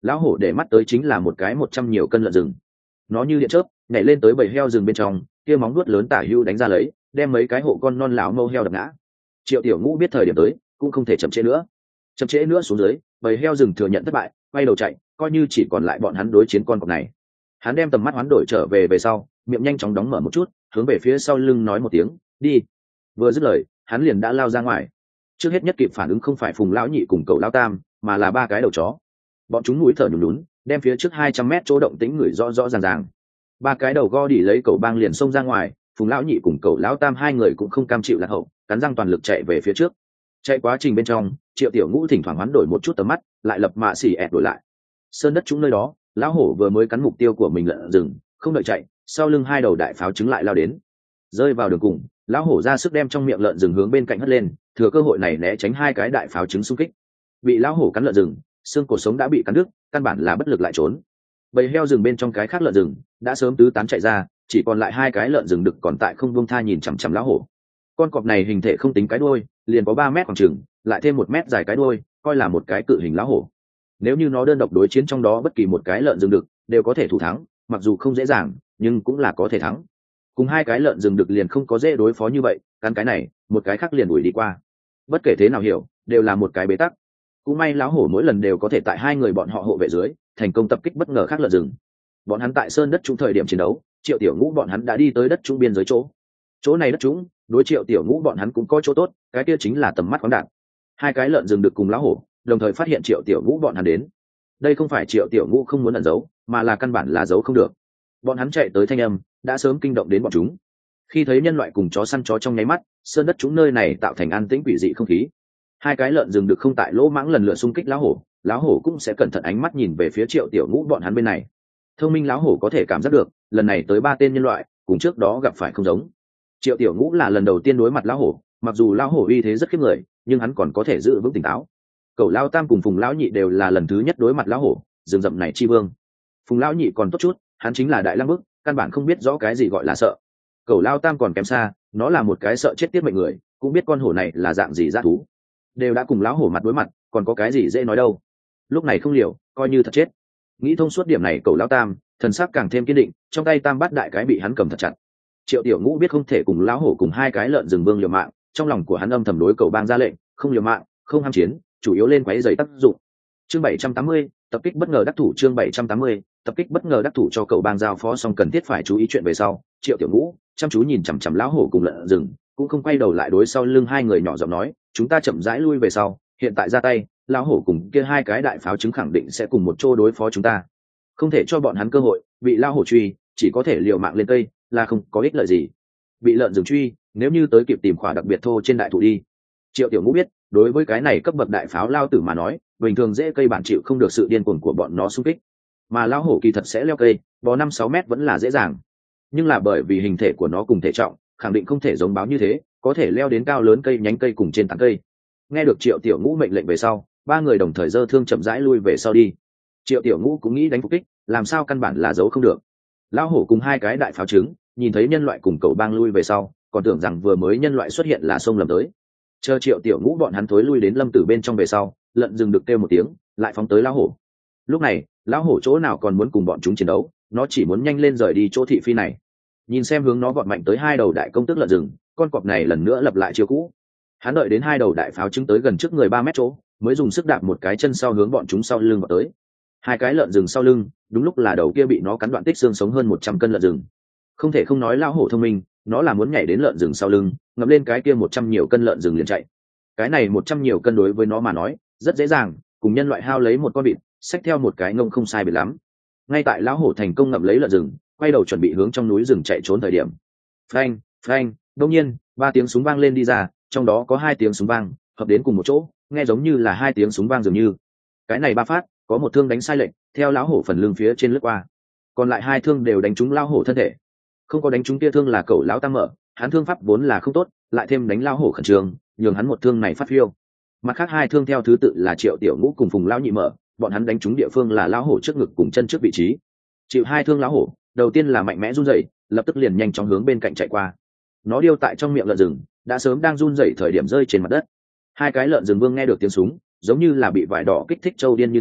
lão hổ để mắt tới chính là một cái một trăm nhiều cân lợn rừng. Nó như điện chớp nhảy lên tới bầy heo rừng bên trong, kia móng vuốt lớn tả hưu đánh ra lấy, đem mấy cái hộ con non lão mâu heo đập ngã. Triệu Tiểu Ngũ biết thời điểm tới cũng không thể chậm trễ nữa, chậm trễ nữa xuống dưới bầy heo rừng thừa nhận thất bại, quay đầu chạy, coi như chỉ còn lại bọn hắn đối chiến con cọp này. Hắn đem tầm mắt hoán đổi trở về về sau, miệng nhanh chóng đóng mở một chút, hướng về phía sau lưng nói một tiếng đi. Vừa dứt lời hắn liền đã lao ra ngoài. Trước hết nhất kịp phản ứng không phải Phùng lão nhị cùng cậu lão tam, mà là ba cái đầu chó. Bọn chúng mũi thở nhùn nhún, đem phía trước hai trăm mét chỗ động tĩnh người rõ rõ ràng ràng. Ba cái đầu go đỉ lấy cậu bang liền xông ra ngoài. Phùng lão nhị cùng cậu lão tam hai người cũng không cam chịu lạc hậu, cắn răng toàn lực chạy về phía trước. Chạy quá trình bên trong, Triệu Tiểu Ngũ thỉnh thoảng hoán đổi một chút tầm mắt, lại lập mạ xỉ ẹt đổi lại. Sơn đất chúng nơi đó, lão hổ vừa mới cắn mục tiêu của mình lợn rừng, không đợi chạy, sau lưng hai đầu đại pháo trứng lại lao đến. Rơi vào đường cùng, lão hổ ra sức đem trong miệng lợn rừng hướng bên cạnh hất lên, thừa cơ hội này né tránh hai cái đại pháo trứng xung kích. Bị lão hổ cắn lợn rừng, xương cổ sống đã bị cắn đứt, căn bản là bất lực lại trốn. Bầy heo rừng bên trong cái khác lợn rừng đã sớm tứ tán chạy ra, chỉ còn lại hai cái lợn rừng đực còn tại không buông tha nhìn chằm chằm lão hổ. Con cọp này hình thể không tính cái đuôi, liền có ba mét khoảng chừng, lại thêm một mét dài cái đuôi, coi là một cái cự hình lão hổ. Nếu như nó đơn độc đối chiến trong đó bất kỳ một cái lợn rừng đực đều có thể thủ thắng, mặc dù không dễ dàng nhưng cũng là có thể thắng. Cùng hai cái lợn rừng đực liền không có dễ đối phó như vậy, cắn cái này một cái khác liền đuổi đi qua. Bất kể thế nào hiểu đều là một cái bế tắc. Cũng may lão hổ mỗi lần đều có thể tại hai người bọn họ hộ vệ dưới thành công tập kích bất ngờ khác lợn rừng. Bọn hắn tại sơn đất trũng thời điểm chiến đấu, Triệu Tiểu Ngũ bọn hắn đã đi tới đất trũng biên giới chỗ. Chỗ này đất trũng đối Triệu Tiểu Ngũ bọn hắn cũng có chỗ tốt, cái kia chính là tầm mắt khoáng đạt. Hai cái lợn rừng đực cùng lão hổ đồng thời phát hiện Triệu Tiểu Ngũ bọn hắn đến. Đây không phải Triệu Tiểu Ngũ không muốn ẩn giấu, mà là căn bản là giấu không được. Bọn hắn chạy tới thanh âm đã sớm kinh động đến bọn chúng. Khi thấy nhân loại cùng chó săn chó trong nháy mắt, sơn đất chúng nơi này tạo thành an tĩnh quỷ dị không khí. Hai cái lợn rừng được không tại lỗ mãng lần lượt xung kích lão hổ, lão hổ cũng sẽ cẩn thận ánh mắt nhìn về phía Triệu Tiểu Ngũ bọn hắn bên này. Thông minh lão hổ có thể cảm giác được, lần này tới ba tên nhân loại, cùng trước đó gặp phải không giống. Triệu Tiểu Ngũ là lần đầu tiên đối mặt lão hổ, mặc dù lão hổ uy thế rất khiếp người, nhưng hắn còn có thể giữ vững tỉnh táo. Cậu lão tam cùng Phùng lão nhị đều là lần thứ nhất đối mặt lão hổ, rừng rậm này chi vương. Phùng lão nhị còn tốt chút, hắn chính là đại lăng bức, căn bản không biết rõ cái gì gọi là sợ. Cậu lão tam còn kém xa, nó là một cái sợ chết tiết mệnh người, cũng biết con hổ này là dạng gì dã thú. Đều đã cùng lão hổ mặt đối mặt, còn có cái gì dễ nói đâu. Lúc này không liều, coi như thật chết. Nghĩ thông suốt điểm này, cậu lão tam thần sắc càng thêm kiên định, trong tay tam bát đại cái bị hắn cầm thật chặt. Triệu Tiểu Ngũ biết không thể cùng lão hổ cùng hai cái lợn rừng vương liều mạng, trong lòng của hắn âm thầm đối cậu bang ra lệnh, không liều mạng, không ham chiến, chủ yếu lên quấy giày tác dụng. Chương bảy trăm tám mươi, tập kích bất ngờ đắc thủ. Chương bảy trăm tám mươi, tập kích bất ngờ đắc thủ cho cậu bang giao phó xong cần thiết phải chú ý chuyện về sau. Triệu Tiểu Ngũ chăm chú nhìn chằm chằm lão hổ cùng lợn rừng, cũng không quay đầu lại đối sau lưng hai người nhỏ giọng nói, chúng ta chậm rãi lui về sau, hiện tại ra tay, lão hổ cùng kia hai cái đại pháo trứng khẳng định sẽ cùng một chỗ đối phó chúng ta, không thể cho bọn hắn cơ hội. Bị lão hổ truy, chỉ có thể liều mạng lên cây, là không có ích lợi gì. Bị lợn rừng truy, nếu như tới kịp tìm khỏa đặc biệt thô trên đại thụ đi. Triệu Tiểu Ngũ biết, đối với cái này cấp bậc đại pháo lao tử mà nói, bình thường dễ cây bản chịu không được sự điên cuồng của bọn nó xung kích, mà lão hổ kỳ thật sẽ leo cây, bò năm sáu mét vẫn là dễ dàng. Nhưng là bởi vì hình thể của nó cùng thể trọng, khẳng định không thể giống báo như thế, có thể leo đến cao lớn cây nhánh cây cùng trên tán cây. Nghe được Triệu Tiểu Ngũ mệnh lệnh về sau, ba người đồng thời giơ thương chậm rãi lui về sau đi. Triệu Tiểu Ngũ cũng nghĩ đánh phục kích, làm sao căn bản là giấu không được. Lão hổ cùng hai cái đại pháo trứng nhìn thấy nhân loại cùng cậu bang lui về sau, còn tưởng rằng vừa mới nhân loại xuất hiện là xông lầm tới. Chờ Triệu Tiểu Ngũ bọn hắn thối lui đến lâm tử bên trong về sau, lợn rừng được kêu một tiếng, lại phóng tới lão hổ. Lúc này lão hổ chỗ nào còn muốn cùng bọn chúng chiến đấu, nó chỉ muốn nhanh lên rời đi chỗ thị phi này. Nhìn xem hướng nó vọt mạnh tới hai đầu đại công tức lợn rừng, con cọp này lần nữa lập lại chiêu cũ. Hắn đợi đến hai đầu đại pháo trứng tới gần trước người ba mét chỗ, mới dùng sức đạp một cái chân sau hướng bọn chúng sau lưng vào tới. Hai cái lợn rừng sau lưng, đúng lúc là đầu kia bị nó cắn đoạn tích xương sống hơn một trăm cân lợn rừng. Không thể không nói lão hổ thông minh, nó là muốn nhảy đến lợn rừng sau lưng, ngậm lên cái kia một trăm nhiều cân lợn rừng liền chạy. Cái này một trăm nhiều cân đối với nó mà nói rất dễ dàng, cùng nhân loại hao lấy một con vịt xách theo một cái ngông không sai biệt lắm. Ngay tại lão hổ thành công ngậm lấy lợn rừng, quay đầu chuẩn bị hướng trong núi rừng chạy trốn thời điểm, phanh phanh, đột nhiên ba tiếng súng vang lên đi ra, trong đó có hai tiếng súng vang hợp đến cùng một chỗ, nghe giống như là hai tiếng súng vang dường như. Cái này ba phát, có một thương đánh sai lệch, theo lão hổ phần lưng phía trên lướt qua, còn lại hai thương đều đánh trúng lão hổ thân thể. Không có đánh trúng kia thương là cậu lão tam mở, hắn thương pháp vốn là không tốt, lại thêm đánh lão hổ khẩn trương, nhường hắn một thương này phát phiêu. Mặt khác hai thương theo thứ tự là Triệu Tiểu Ngũ cùng Phùng lão nhị mở, bọn hắn đánh trúng địa phương là lão hổ trước ngực cùng chân trước vị trí. Chịu hai thương lão hổ, đầu tiên là mạnh mẽ run rẩy, lập tức liền nhanh chóng hướng bên cạnh chạy qua. Nó điêu tại trong miệng lợn rừng, đã sớm đang run rẩy thời điểm rơi trên mặt đất. Hai cái lợn rừng vương nghe được tiếng súng, giống như là bị vải đỏ kích thích trâu điên như thế,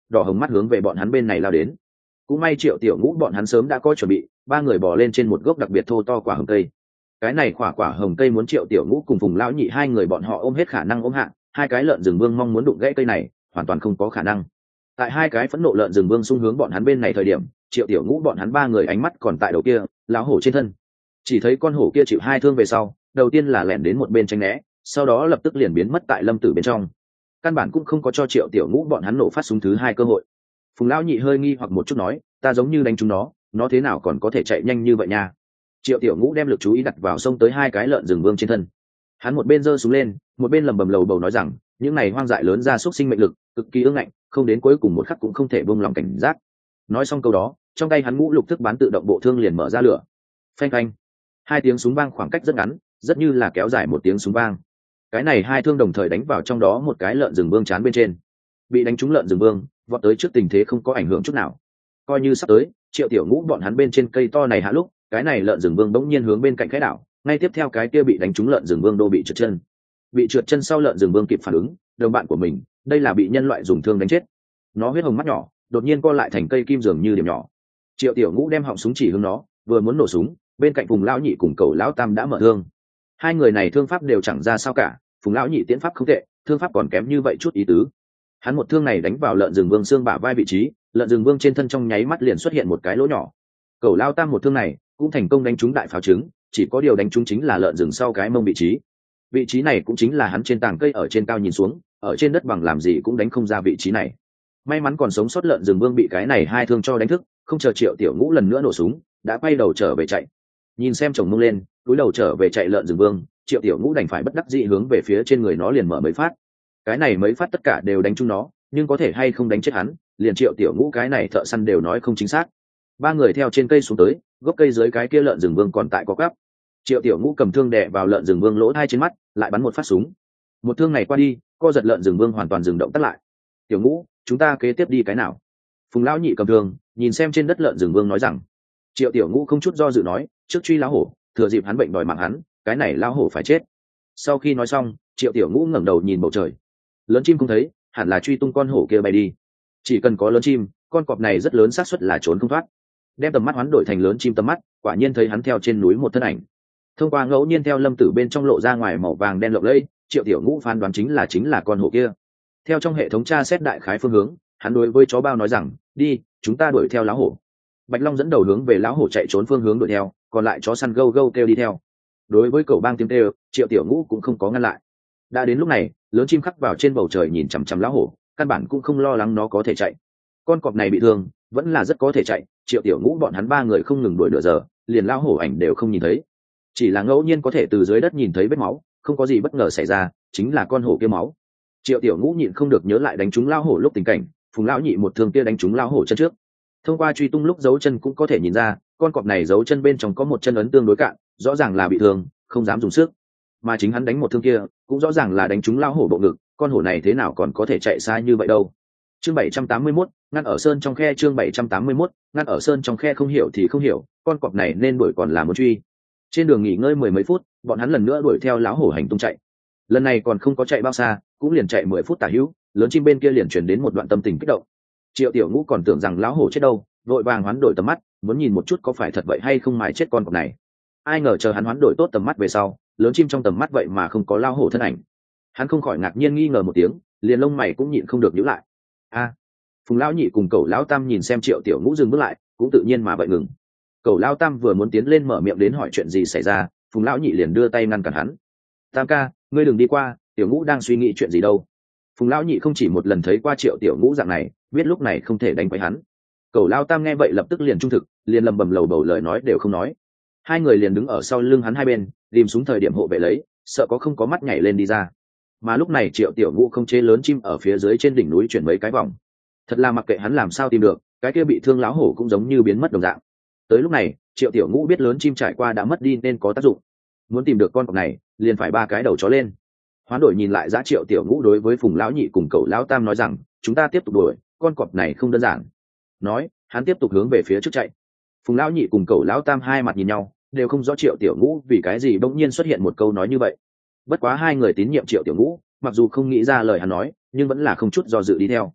đỏ hồng mắt hướng về bọn hắn bên này lao đến. Cũng may Triệu Tiểu Ngũ bọn hắn sớm đã có chuẩn bị, ba người bò lên trên một gốc đặc biệt thô to quả hồng cây. Cái này quả quả hồng cây muốn Triệu Tiểu Ngũ cùng Phùng lão nhị hai người bọn họ ôm hết khả năng ôm hạ, hai cái lợn rừng vương mong muốn đụng gãy cây này hoàn toàn không có khả năng. Tại hai cái phẫn nộ lợn rừng vương xung hướng bọn hắn bên này thời điểm, Triệu Tiểu Ngũ bọn hắn ba người ánh mắt còn tại đầu kia lão hổ trên thân. Chỉ thấy con hổ kia chịu hai thương về sau, đầu tiên là lẻn đến một bên tránh né, sau đó lập tức liền biến mất tại lâm tử bên trong. Căn bản cũng không có cho Triệu Tiểu Ngũ bọn hắn nổ phát súng thứ hai cơ hội. Phùng lão nhị hơi nghi hoặc một chút nói, ta giống như đánh chúng nó, nó thế nào còn có thể chạy nhanh như vậy nha. Triệu Tiểu Ngũ đem lực chú ý đặt vào sông tới hai cái lợn rừng vương trên thân. Hắn một bên giơ súng lên, một bên lầm bầm lầu bầu nói rằng, những này hoang dại lớn ra xúc sinh mệnh lực cực kỳ ương ngạnh, không đến cuối cùng một khắc cũng không thể buông lòng cảnh giác. Nói xong câu đó, trong tay hắn ngũ lục thức bán tự động bộ thương liền mở ra lửa. Phanh phanh, hai tiếng súng vang khoảng cách rất ngắn, rất như là kéo dài một tiếng súng vang. Cái này hai thương đồng thời đánh vào trong đó một cái lợn rừng vương chán bên trên. Bị đánh trúng lợn rừng vương, vọt tới trước tình thế không có ảnh hưởng chút nào. Coi như sắp tới, Triệu Tiểu Ngũ bọn hắn bên trên cây to này hạ lúc, cái này lợn rừng vương bỗng nhiên hướng bên cạnh cái đảo, ngay tiếp theo cái kia bị đánh trúng lợn rừng vương đô bị trượt chân. Bị trượt chân sau lợn rừng vương kịp phản ứng, đồng bạn của mình, đây là bị nhân loại dùng thương đánh chết. Nó huyết hồng mắt nhỏ, đột nhiên co lại thành cây kim dường như điểm nhỏ. Triệu Tiểu Ngũ đem họng súng chỉ hướng nó, vừa muốn nổ súng, bên cạnh Phùng lão nhị cùng Cẩu lão tam đã mở thương. Hai người này thương pháp đều chẳng ra sao cả, Phùng lão nhị tiễn pháp không tệ, thương pháp còn kém như vậy chút ý tứ. Hắn một thương này đánh vào lợn rừng vương xương bả vai vị trí, lợn rừng vương trên thân trong nháy mắt liền xuất hiện một cái lỗ nhỏ. Cẩu lão tam một thương này cũng thành công đánh trúng đại pháo trứng, chỉ có điều đánh trúng chính là lợn rừng sau cái mông vị trí. Vị trí này cũng chính là hắn trên tảng cây ở trên cao nhìn xuống, ở trên đất bằng làm gì cũng đánh không ra vị trí này. May mắn còn sống sót lợn rừng vương bị cái này hai thương cho đánh thức, không chờ Triệu Tiểu Ngũ lần nữa nổ súng, đã quay đầu trở về chạy. Nhìn xem chồng mông lên, cúi đầu trở về chạy lợn rừng vương, Triệu Tiểu Ngũ đành phải bất đắc dĩ hướng về phía trên người nó liền mở mấy phát. Cái này mấy phát tất cả đều đánh trúng nó, nhưng có thể hay không đánh chết hắn, liền Triệu Tiểu Ngũ cái này thợ săn đều nói không chính xác. Ba người theo trên cây xuống tới, gốc cây dưới cái kia lợn rừng vương còn tại có gắp. Triệu Tiểu Ngũ cầm thương đè vào lợn rừng vương lỗ hai trên mắt, lại bắn một phát súng. Một thương này qua đi, co giật lợn rừng vương hoàn toàn dừng động tắt lại. Tiểu Ngũ, chúng ta kế tiếp đi cái nào? Phùng lão nhị cầm thương, nhìn xem trên đất lợn rừng vương nói rằng. Triệu Tiểu Ngũ không chút do dự nói, trước truy lão hổ, thừa dịp hắn bệnh đòi mạng hắn, cái này lão hổ phải chết. Sau khi nói xong, Triệu Tiểu Ngũ ngẩng đầu nhìn bầu trời. Lớn chim không thấy, hẳn là truy tung con hổ kia bay đi. Chỉ cần có lớn chim, con cọp này rất lớn xác suất là trốn không thoát. Đem tầm mắt hoán đổi thành lớn chim tầm mắt, quả nhiên thấy hắn theo trên núi một thân ảnh. Thông qua ngẫu nhiên theo lâm tử bên trong lộ ra ngoài màu vàng đen lộng lẫy, Triệu Tiểu Ngũ phán đoán chính là chính là con hổ kia. Theo trong hệ thống tra xét đại khái phương hướng, hắn đối với chó bao nói rằng, đi, chúng ta đuổi theo lão hổ. Bạch Long dẫn đầu hướng về lão hổ chạy trốn phương hướng đuổi theo, còn lại chó săn gâu gâu kêu đi theo. Đối với cậu bang tiếng kêu, Triệu Tiểu Ngũ cũng không có ngăn lại. Đã đến lúc này, lớn chim khắc vào trên bầu trời nhìn chằm chằm lão hổ, căn bản cũng không lo lắng nó có thể chạy. Con cọp này bị thương, vẫn là rất có thể chạy. Triệu Tiểu Ngũ bọn hắn ba người không ngừng đuổi nửa giờ, liền lão hổ ảnh đều không nhìn thấy. Chỉ là ngẫu nhiên có thể từ dưới đất nhìn thấy vết máu, không có gì bất ngờ xảy ra, chính là con hổ kia máu. Triệu Tiểu Ngũ nhịn không được nhớ lại đánh trúng lão hổ lúc tình cảnh, Phùng lão nhị một thương kia đánh trúng lão hổ chân trước. Thông qua truy tung lúc dấu chân cũng có thể nhìn ra, con cọp này dấu chân bên trong có một chân ấn tương đối cạn, rõ ràng là bị thương, không dám dùng sức. Mà chính hắn đánh một thương kia, cũng rõ ràng là đánh trúng lão hổ bộ ngực, con hổ này thế nào còn có thể chạy xa như vậy đâu. Chương bảy trăm tám mươi mốt, ngăn ở sơn trong khe. Chương bảy trăm tám mươi mốt, ngăn ở sơn trong khe. Không hiểu thì không hiểu, con cọp này nên đuổi còn là muốn truy. Trên đường nghỉ ngơi mười mấy phút, bọn hắn lần nữa đuổi theo lão hổ hành tung chạy. Lần này còn không có chạy bao xa, cũng liền chạy mười phút tả hữu, lớn chim bên kia liền chuyển đến một đoạn tâm tình kích động. Triệu Tiểu Ngũ còn tưởng rằng lão hổ chết đâu, vội vàng hoán đổi tầm mắt, muốn nhìn một chút có phải thật vậy hay không mài chết con cọp này. Ai ngờ chờ hắn hoán đổi tốt tầm mắt về sau, lớn chim trong tầm mắt vậy mà không có lão hổ thân ảnh. Hắn không khỏi ngạc nhiên nghi ngờ một tiếng, liền lông mày cũng nhịn không được nhíu lại. A, Phùng lão nhị cùng Cẩu lão tam nhìn xem Triệu Tiểu Ngũ dừng bước lại, cũng tự nhiên mà vậy ngừng. Cẩu lão tam vừa muốn tiến lên mở miệng đến hỏi chuyện gì xảy ra, Phùng lão nhị liền đưa tay ngăn cản hắn. Tam ca, ngươi đừng đi qua, Tiểu Ngũ đang suy nghĩ chuyện gì đâu. Phùng lão nhị không chỉ một lần thấy qua Triệu Tiểu Ngũ dạng này, biết lúc này không thể đánh quấy hắn. Cẩu lão tam nghe vậy lập tức liền trung thực, liền lầm bầm lầu bầu lời nói đều không nói. Hai người liền đứng ở sau lưng hắn hai bên, tìm xuống thời điểm hộ vệ lấy, sợ có không có mắt nhảy lên đi ra. Mà lúc này Triệu Tiểu Ngũ không chế lớn chim ở phía dưới trên đỉnh núi chuyển mấy cái vòng. Thật là mặc kệ hắn làm sao tìm được, cái kia bị thương lão hổ cũng giống như biến mất đồng dạng. Tới lúc này, Triệu Tiểu Ngũ biết lớn chim trải qua đã mất đi nên có tác dụng. Muốn tìm được con cọp này, liền phải ba cái đầu chó lên. Hoán đổi nhìn lại giá Triệu Tiểu Ngũ đối với Phùng lão nhị cùng Cẩu lão tam nói rằng, chúng ta tiếp tục đuổi, con cọp này không đơn giản. Nói, hắn tiếp tục hướng về phía trước chạy. Phùng lão nhị cùng Cẩu lão tam hai mặt nhìn nhau, đều không rõ Triệu Tiểu Ngũ vì cái gì bỗng nhiên xuất hiện một câu nói như vậy. Bất quá hai người tín nhiệm Triệu Tiểu Ngũ, mặc dù không nghĩ ra lời hắn nói, nhưng vẫn là không chút do dự đi theo.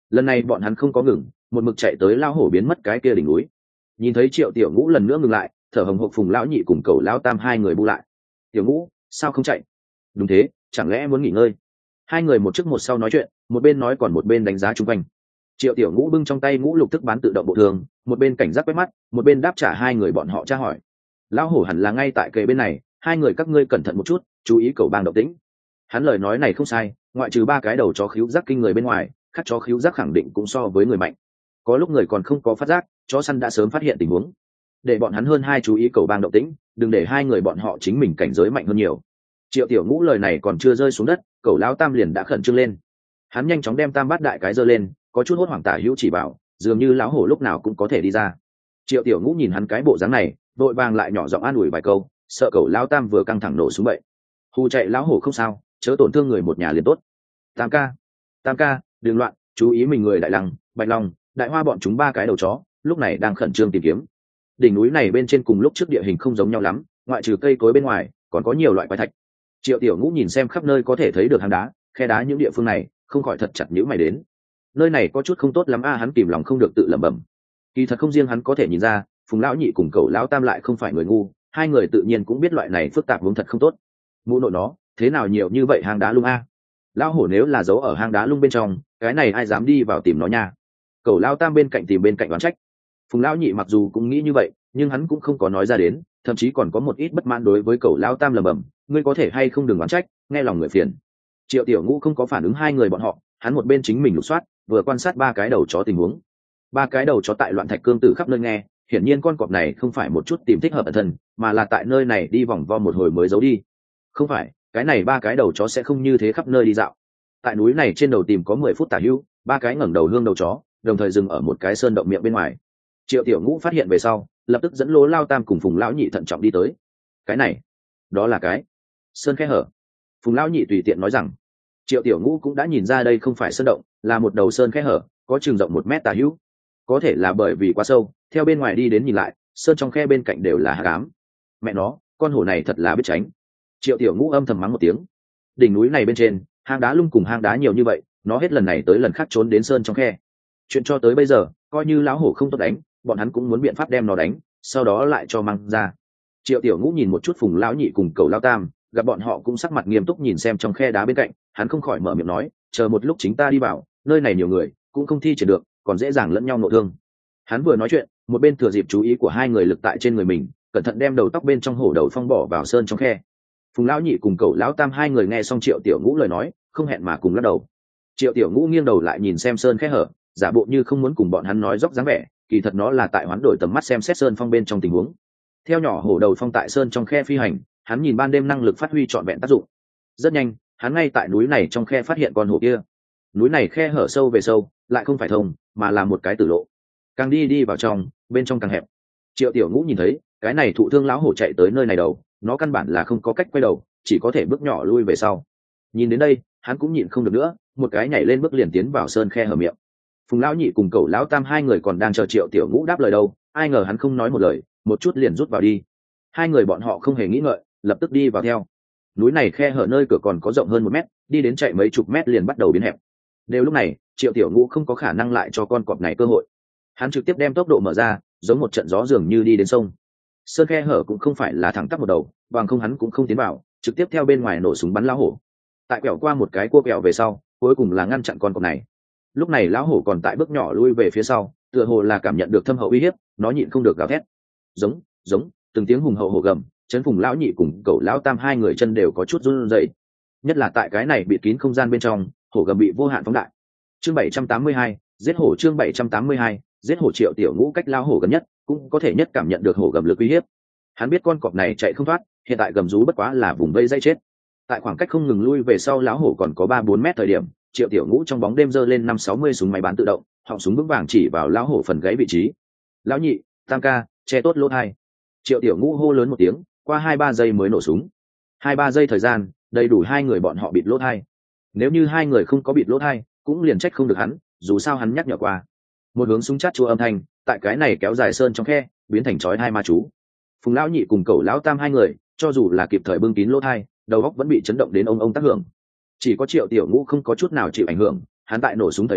lần này bọn hắn không có ngừng, một mực chạy tới lao hổ biến mất cái kia đỉnh núi. Nhìn thấy Triệu Tiểu Ngũ lần nữa ngừng lại, thở hồng hộc Phùng lão nhị cùng Cẩu lão tam hai người bu lại. Tiểu Ngũ, sao không chạy? Đúng thế, chẳng lẽ muốn nghỉ ngơi? Hai người một trước một sau nói chuyện, một bên nói còn một bên đánh giá chung quanh. Triệu Tiểu Ngũ bưng trong tay ngũ lục thức bán tự động bộ thường, một bên cảnh giác quét mắt, một bên đáp trả hai người bọn họ tra hỏi. Lão hổ hẳn là ngay tại kề bên này, hai người các ngươi cẩn thận một chút, chú ý Cẩu bang động tĩnh. Hắn lời nói này không sai, ngoại trừ ba cái đầu chó khíu giác kinh người bên ngoài, khác chó khíu giác khẳng định cũng so với người mạnh. Có lúc người còn không có phát giác, chó săn đã sớm phát hiện tình huống. Để bọn hắn hơn hai chú ý Cẩu bang động tĩnh, đừng để hai người bọn họ chính mình cảnh giới mạnh hơn nhiều. Triệu Tiểu Ngũ lời này còn chưa rơi xuống đất, Cẩu lão tam liền đã khẩn trương lên. Hắn nhanh chóng đem tam bát đại cái giơ lên, có chút hốt hoảng tả hữu chỉ bảo, dường như lão hổ lúc nào cũng có thể đi ra. Triệu Tiểu Ngũ nhìn hắn cái bộ dáng này, vội vàng lại nhỏ giọng an ủi vài câu, sợ Cẩu lão tam vừa căng thẳng nổ xuống bậy. Hù chạy lão hổ không sao, chớ tổn thương người một nhà liền tốt. Tam ca, tam ca, đừng loạn, chú ý mình người đại lăng, bạch long, đại hoa bọn chúng ba cái đầu chó, lúc này đang khẩn trương tìm kiếm. Đỉnh núi này bên trên cùng lúc trước địa hình không giống nhau lắm, ngoại trừ cây cối bên ngoài, còn có nhiều loại quái thạch. Triệu Tiểu Ngũ nhìn xem khắp nơi có thể thấy được hang đá, khe đá những địa phương này, không khỏi thật chặt nhíu mày đến. Nơi này có chút không tốt lắm a, hắn kìm lòng không được tự lẩm bẩm. Kỳ thật không riêng hắn có thể nhìn ra, Phùng lão nhị cùng Cẩu lão tam lại không phải người ngu, hai người tự nhiên cũng biết loại này phức tạp vốn thật không tốt. Mụ nội nó, thế nào nhiều như vậy hang đá lung a? Lão hổ nếu là giấu ở hang đá lung bên trong, cái này ai dám đi vào tìm nó nha? Cẩu lão tam bên cạnh tìm bên cạnh đoán trách. Phùng lão nhị mặc dù cũng nghĩ như vậy, nhưng hắn cũng không có nói ra đến, thậm chí còn có một ít bất mãn đối với Cẩu lão tam lẩm bẩm, ngươi có thể hay không đừng đoán trách, nghe lòng người phiền. Triệu Tiểu Ngũ không có phản ứng hai người bọn họ, hắn một bên chính mình lục soát, vừa quan sát ba cái đầu chó tình huống. Ba cái đầu chó tại loạn thạch cương tử khắp nơi nghe, hiển nhiên con cọp này không phải một chút tìm thích hợp ẩn thân, mà là tại nơi này đi vòng vo một hồi mới giấu đi. Không phải, cái này ba cái đầu chó sẽ không như thế khắp nơi đi dạo. Tại núi này trên đầu tìm có mười phút tả hữu, ba cái ngẩng đầu hương đầu chó, đồng thời dừng ở một cái sơn động miệng bên ngoài. Triệu Tiểu Ngũ phát hiện về sau, lập tức dẫn Lỗ Lao Tam cùng Phùng lão nhị thận trọng đi tới. Cái này, đó là cái sơn khe hở. Phùng lão nhị tùy tiện nói rằng. Triệu Tiểu Ngũ cũng đã nhìn ra đây không phải sơn động, là một đầu sơn khe hở, có chừng rộng một mét tả hữu. Có thể là bởi vì quá sâu, theo bên ngoài đi đến nhìn lại, sơn trong khe bên cạnh đều là hắc ám. Mẹ nó, con hổ này thật là biết tránh. Triệu Tiểu Ngũ âm thầm mắng một tiếng. Đỉnh núi này bên trên, hang đá lung cùng hang đá nhiều như vậy, nó hết lần này tới lần khác trốn đến sơn trong khe. Chuyện cho tới bây giờ, coi như lão hổ không tốt đánh, bọn hắn cũng muốn biện pháp đem nó đánh, sau đó lại cho mang ra. Triệu Tiểu Ngũ nhìn một chút Phùng lão nhị cùng Cẩu lão tam, gặp bọn họ cũng sắc mặt nghiêm túc nhìn xem trong khe đá bên cạnh, hắn không khỏi mở miệng nói, chờ một lúc chính ta đi vào, nơi này nhiều người, cũng không thi triển được, còn dễ dàng lẫn nhau nội thương. Hắn vừa nói chuyện, một bên thừa dịp chú ý của hai người lực tại trên người mình, cẩn thận đem đầu tóc bên trong hổ đầu phong bỏ vào sơn trong khe. Phùng lão nhị cùng Cẩu lão tam hai người nghe xong Triệu Tiểu Ngũ lời nói, không hẹn mà cùng lắc đầu. Triệu Tiểu Ngũ nghiêng đầu lại nhìn xem sơn khe hở, giả bộ như không muốn cùng bọn hắn nói dốc dáng vẻ, kỳ thật nó là tại hoán đổi tầm mắt xem xét sơn phong bên trong tình huống. Theo nhỏ hổ đầu phong tại sơn trong khe phi hành, hắn nhìn ban đêm năng lực phát huy trọn vẹn tác dụng. Rất nhanh, hắn ngay tại núi này trong khe phát hiện con hổ kia. Núi này khe hở sâu về sâu, lại không phải thông, mà là một cái tử lộ. Càng đi đi vào trong, bên trong càng hẹp. Triệu Tiểu Ngũ nhìn thấy, cái này thụ thương lão hổ chạy tới nơi này đầu, nó căn bản là không có cách quay đầu, chỉ có thể bước nhỏ lui về sau. Nhìn đến đây, hắn cũng nhịn không được nữa, một cái nhảy lên bước liền tiến vào sơn khe hở miệng. Phùng lão nhị cùng Cẩu lão tam hai người còn đang chờ Triệu Tiểu Ngũ đáp lời đâu, ai ngờ hắn không nói một lời, một chút liền rút vào đi. Hai người bọn họ không hề nghĩ ngợi, lập tức đi vào theo. Núi này khe hở nơi cửa còn có rộng hơn một mét, đi đến chạy mấy chục mét liền bắt đầu biến hẹp. Đều lúc này, Triệu Tiểu Ngũ không có khả năng lại cho con cọp này cơ hội. Hắn trực tiếp đem tốc độ mở ra, giống một trận gió dường như đi đến sông. Sơn khe hở cũng không phải là thẳng tắp một đầu, bằng không hắn cũng không tiến vào, trực tiếp theo bên ngoài nổ súng bắn lão hổ. Tại quẹo qua một cái cua quẹo về sau, cuối cùng là ngăn chặn con cọp này. Lúc này lão hổ còn tại bước nhỏ lui về phía sau, tựa hồ là cảm nhận được thâm hậu uy hiếp, nó nhịn không được gào thét. Giống, giống, từng tiếng hùng hậu hổ gầm, chấn Phùng lão nhị cùng Cẩu lão tam hai người chân đều có chút run rẩy. Nhất là tại cái này bị kín không gian bên trong, hổ gầm bị vô hạn phóng đại. Chương bảy trăm tám mươi hai, giết hổ. Chương bảy trăm tám mươi hai, giết hổ. Triệu Tiểu Ngũ cách lao hổ gần nhất, cũng có thể nhất cảm nhận được hổ gầm lực uy hiếp. Hắn biết con cọp này chạy không thoát, hiện tại gầm rú bất quá là vùng vây dây chết. Tại khoảng cách không ngừng lui về sau lão hổ còn có ba bốn mét thời điểm, Triệu Tiểu Ngũ trong bóng đêm giơ lên năm sáu mươi súng máy bán tự động, họng súng vững vàng chỉ vào lão hổ phần gáy vị trí. Lão nhị, tam ca, che tốt lỗ hai. Triệu Tiểu Ngũ hô lớn một tiếng, qua hai ba giây mới nổ súng. Hai ba giây thời gian, đầy đủ hai người bọn họ bịt lỗ hai. Nếu như hai người không có bịt lỗ hai, cũng liền trách không được hắn, dù sao hắn nhắc nhở qua. Một hướng súng chát chua âm thanh, tại cái này kéo dài sơn trong khe, biến thành chói hai ma chú. Phùng lão nhị cùng Cẩu lão tam hai người, cho dù là kịp thời bưng kín lỗ hai, đầu óc vẫn bị chấn động đến ông ông tác hưởng. Chỉ có Triệu Tiểu Ngũ không có chút nào chịu ảnh hưởng, hắn tại nổ súng thời điểm,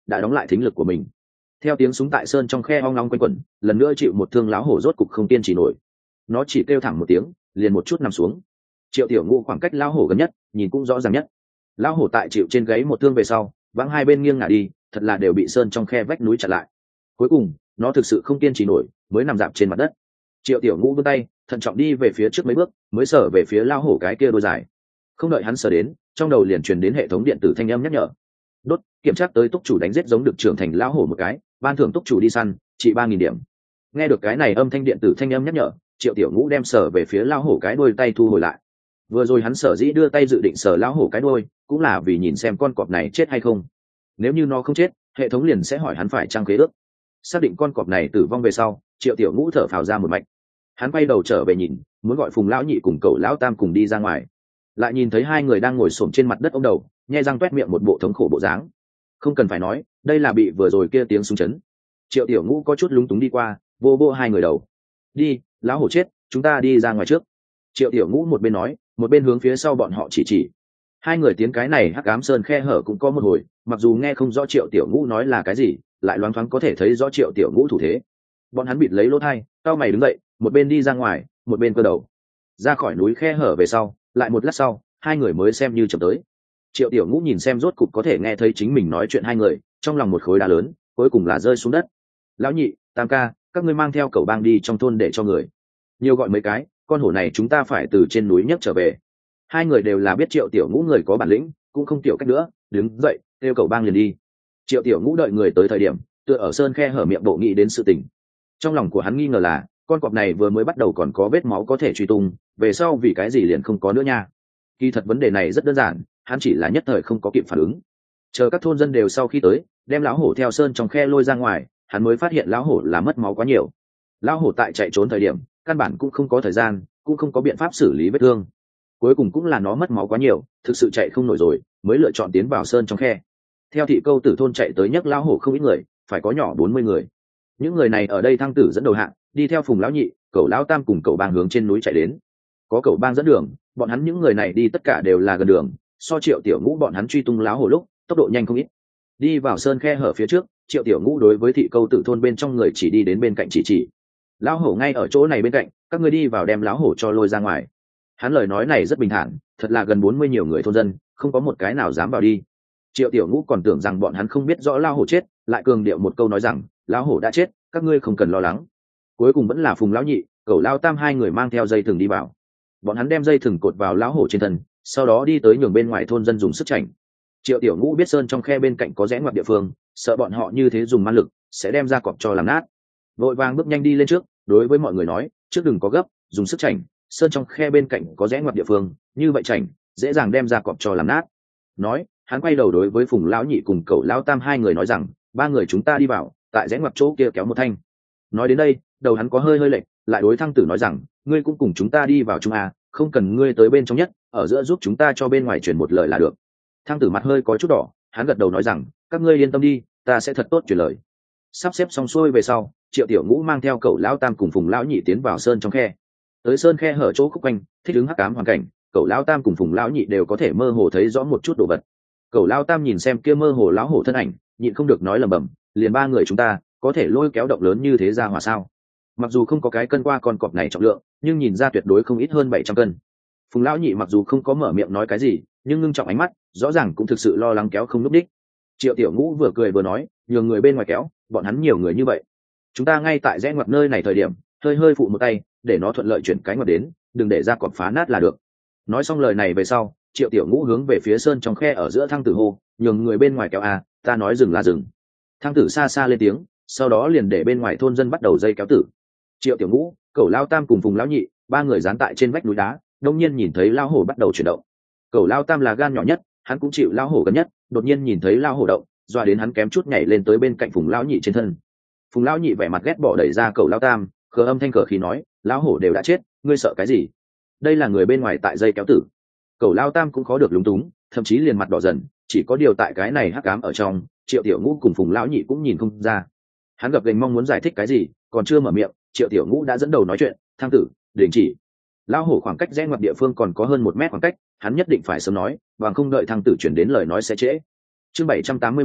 đã đóng lại thính lực của mình. Theo tiếng súng tại sơn trong khe ong long quanh quẩn, lần nữa chịu một thương lão hổ rốt cục không kiên trì nổi, nó chỉ kêu thẳng một tiếng, liền một chút nằm xuống. Triệu Tiểu Ngũ khoảng cách lão hổ gần nhất, nhìn cũng rõ ràng nhất. Lão hổ tại chịu trên gáy một thương về sau, vắng hai bên nghiêng ngả đi, thật là đều bị sơn trong khe vách núi chặn lại. Cuối cùng, nó thực sự không kiên trì nổi, mới nằm dạp trên mặt đất. Triệu Tiểu Ngũ vươn tay, thận trọng đi về phía trước mấy bước, mới sờ về phía lão hổ cái kia đôi dài. Không đợi hắn sờ đến, trong đầu liền truyền đến hệ thống điện tử thanh âm nhắc nhở. Đốt, kiểm tra tới túc chủ đánh giết giống được trưởng thành lão hổ một cái, ban thưởng túc chủ đi săn, trị ba nghìn điểm. Nghe được cái này âm thanh điện tử thanh âm nhắc nhở, Triệu Tiểu Ngũ đem sờ về phía lão hổ cái đuôi tay thu hồi lại. Vừa rồi hắn sở dĩ đưa tay dự định sờ lão hổ cái đuôi, cũng là vì nhìn xem con cọp này chết hay không. Nếu như nó không chết, hệ thống liền sẽ hỏi hắn phải trang khế ước. Xác định con cọp này tử vong về sau, Triệu Tiểu Ngũ thở phào ra một mạch. Hắn quay đầu trở về nhìn, muốn gọi Phùng lão nhị cùng cậu lão tam cùng đi ra ngoài, lại nhìn thấy hai người đang ngồi xổm trên mặt đất ôm đầu, nhe răng toét miệng một bộ thống khổ bộ dáng. Không cần phải nói, đây là bị vừa rồi kia tiếng súng chấn. Triệu Tiểu Ngũ có chút lúng túng đi qua, vô vô hai người đầu. Đi, lão hổ chết, chúng ta đi ra ngoài trước. Triệu Tiểu Ngũ một bên nói, một bên hướng phía sau bọn họ chỉ chỉ. Hai người tiến cái này hắc ám sơn khe hở cũng có một hồi, mặc dù nghe không rõ Triệu Tiểu Ngũ nói là cái gì, lại loáng thoáng có thể thấy rõ Triệu Tiểu Ngũ thủ thế. Bọn hắn bịt lấy lỗ thai, cao mày đứng dậy, một bên đi ra ngoài, một bên cơ đầu. Ra khỏi núi khe hở về sau, lại một lát sau, hai người mới xem như chậm tới. Triệu Tiểu Ngũ nhìn xem rốt cục có thể nghe thấy chính mình nói chuyện hai người, trong lòng một khối đá lớn, cuối cùng là rơi xuống đất. Lão nhị, tam ca, các ngươi mang theo cẩu bang đi trong thôn để cho người nhiều gọi mấy cái, con hổ này chúng ta phải từ trên núi nhấc trở về. Hai người đều là biết Triệu Tiểu Ngũ người có bản lĩnh, cũng không tiểu cách nữa, đứng dậy, kêu cẩu bang liền đi. Triệu Tiểu Ngũ đợi người tới thời điểm, tựa ở sơn khe hở miệng bộ nghĩ đến sự tình. Trong lòng của hắn nghi ngờ là, con cọp này vừa mới bắt đầu còn có vết máu có thể truy tung, về sau vì cái gì liền không có nữa nha. Kỳ thật vấn đề này rất đơn giản, hắn chỉ là nhất thời không có kịp phản ứng. Chờ các thôn dân đều sau khi tới, đem lão hổ theo sơn trong khe lôi ra ngoài, hắn mới phát hiện lão hổ là mất máu quá nhiều. Lão hổ tại chạy trốn thời điểm, căn bản cũng không có thời gian, cũng không có biện pháp xử lý vết thương. Cuối cùng cũng là nó mất máu quá nhiều, thực sự chạy không nổi rồi, mới lựa chọn tiến vào sơn trong khe. Theo thị câu tử thôn chạy tới nhấc lão hổ không ít người, phải có nhỏ bốn mươi người. Những người này ở đây thăng tử dẫn đầu hạng, đi theo Phùng lão nhị, cậu lão tam cùng cậu bang hướng trên núi chạy đến. Có cậu bang dẫn đường, bọn hắn những người này đi tất cả đều là gần đường, so Triệu Tiểu Ngũ bọn hắn truy tung lão hổ lúc tốc độ nhanh không ít. Đi vào sơn khe hở phía trước, Triệu Tiểu Ngũ đối với thị câu tử thôn bên trong người chỉ đi đến bên cạnh chỉ chỉ. Lão hổ ngay ở chỗ này bên cạnh, các ngươi đi vào đem lão hổ cho lôi ra ngoài. Hắn lời nói này rất bình thản, thật là gần bốn mươi nhiều người thôn dân, không có một cái nào dám vào đi. Triệu Tiểu Ngũ còn tưởng rằng bọn hắn không biết rõ lão hổ chết, lại cường điệu một câu nói rằng, lão hổ đã chết, các ngươi không cần lo lắng. Cuối cùng vẫn là Phùng lão nhị, cậu lão tam hai người mang theo dây thừng đi vào. Bọn hắn đem dây thừng cột vào lão hổ trên thân, sau đó đi tới nhường bên ngoài thôn dân dùng sức chảnh. Triệu Tiểu Ngũ biết sơn trong khe bên cạnh có rẽ ngoặt địa phương, sợ bọn họ như thế dùng man lực sẽ đem ra cọp cho làm nát, vội vàng bước nhanh đi lên trước, đối với mọi người nói, trước đừng có gấp, dùng sức chảnh, sơn trong khe bên cạnh có rẽ ngoặt địa phương, như vậy chảnh dễ dàng đem ra cọp cho làm nát. Nói, hắn quay đầu đối với Phùng lão nhị cùng cậu lão tam hai người nói rằng, ba người chúng ta đi vào, tại rẽ ngoặt chỗ kia kéo một thanh. Nói đến đây, đầu hắn có hơi hơi lệch, lại đối thăng tử nói rằng, ngươi cũng cùng chúng ta đi vào chung à, không cần ngươi tới bên trong nhất, ở giữa giúp chúng ta cho bên ngoài truyền một lời là được. Thăng tử mặt hơi có chút đỏ, hắn gật đầu nói rằng, các ngươi yên tâm đi, ta sẽ thật tốt truyền lời. Sắp xếp xong xuôi về sau, Triệu Tiểu Ngũ mang theo cậu lão tam cùng Phùng lão nhị tiến vào sơn trong khe. Tới sơn khe hở chỗ khúc quanh, thích ứng hắc ám hoàn cảnh, cậu lão tam cùng Phùng lão nhị đều có thể mơ hồ thấy rõ một chút đồ vật. Cậu lão tam nhìn xem kia mơ hồ lão hổ thân ảnh, nhịn không được nói lẩm bẩm, liền ba người chúng ta có thể lôi kéo động lớn như thế ra hỏa sao? Mặc dù không có cái cân qua con cọp này trọng lượng, nhưng nhìn ra tuyệt đối không ít hơn bảy trăm cân. Phùng lão nhị mặc dù không có mở miệng nói cái gì, nhưng ngưng trọng ánh mắt, rõ ràng cũng thực sự lo lắng kéo không núp đích. Triệu Tiểu Ngũ vừa cười vừa nói, nhường người bên ngoài kéo, bọn hắn nhiều người như vậy, chúng ta ngay tại rẽ ngoặt nơi này thời điểm, hơi hơi phụ một tay, để nó thuận lợi chuyển cái ngoặt đến, đừng để ra cọp phá nát là được. Nói xong lời này về sau, Triệu Tiểu Ngũ hướng về phía sơn trong khe ở giữa thăng tử hô, nhường người bên ngoài kéo à, ta nói dừng là dừng. Thăng tử xa xa lên tiếng, sau đó liền để bên ngoài thôn dân bắt đầu dây kéo tử. Triệu Tiểu Ngũ, cậu lao tam cùng Phùng lão nhị, ba người dán tại trên vách núi đá, đông nhiên nhìn thấy lao hổ bắt đầu chuyển động. Cậu lao tam là gan nhỏ nhất, hắn cũng chịu lao hổ gần nhất, đột nhiên nhìn thấy lao hổ động, doa đến hắn kém chút nhảy lên tới bên cạnh Phùng lão nhị trên thân. Phùng lão nhị vẻ mặt ghét bỏ đẩy ra cậu lao tam, khờ âm thanh cờ khí nói, lao hổ đều đã chết, ngươi sợ cái gì? Đây là người bên ngoài tại dây kéo tử. Cậu lao tam cũng khó được lúng túng, thậm chí liền mặt đỏ dần, chỉ có điều tại cái này hắc ám ở trong, Triệu Tiểu Ngũ cùng Phùng lão nhị cũng nhìn không ra. Hắn gập gành mong muốn giải thích cái gì, còn chưa mở miệng, Triệu Tiểu Ngũ đã dẫn đầu nói chuyện, thang tử, đình chỉ. Lão hổ khoảng cách rẽ ngoặt địa phương còn có hơn một mét khoảng cách, hắn nhất định phải sớm nói, bằng không đợi thang tử chuyển đến lời nói sẽ trễ. Chương bảy trăm tám mươi ba,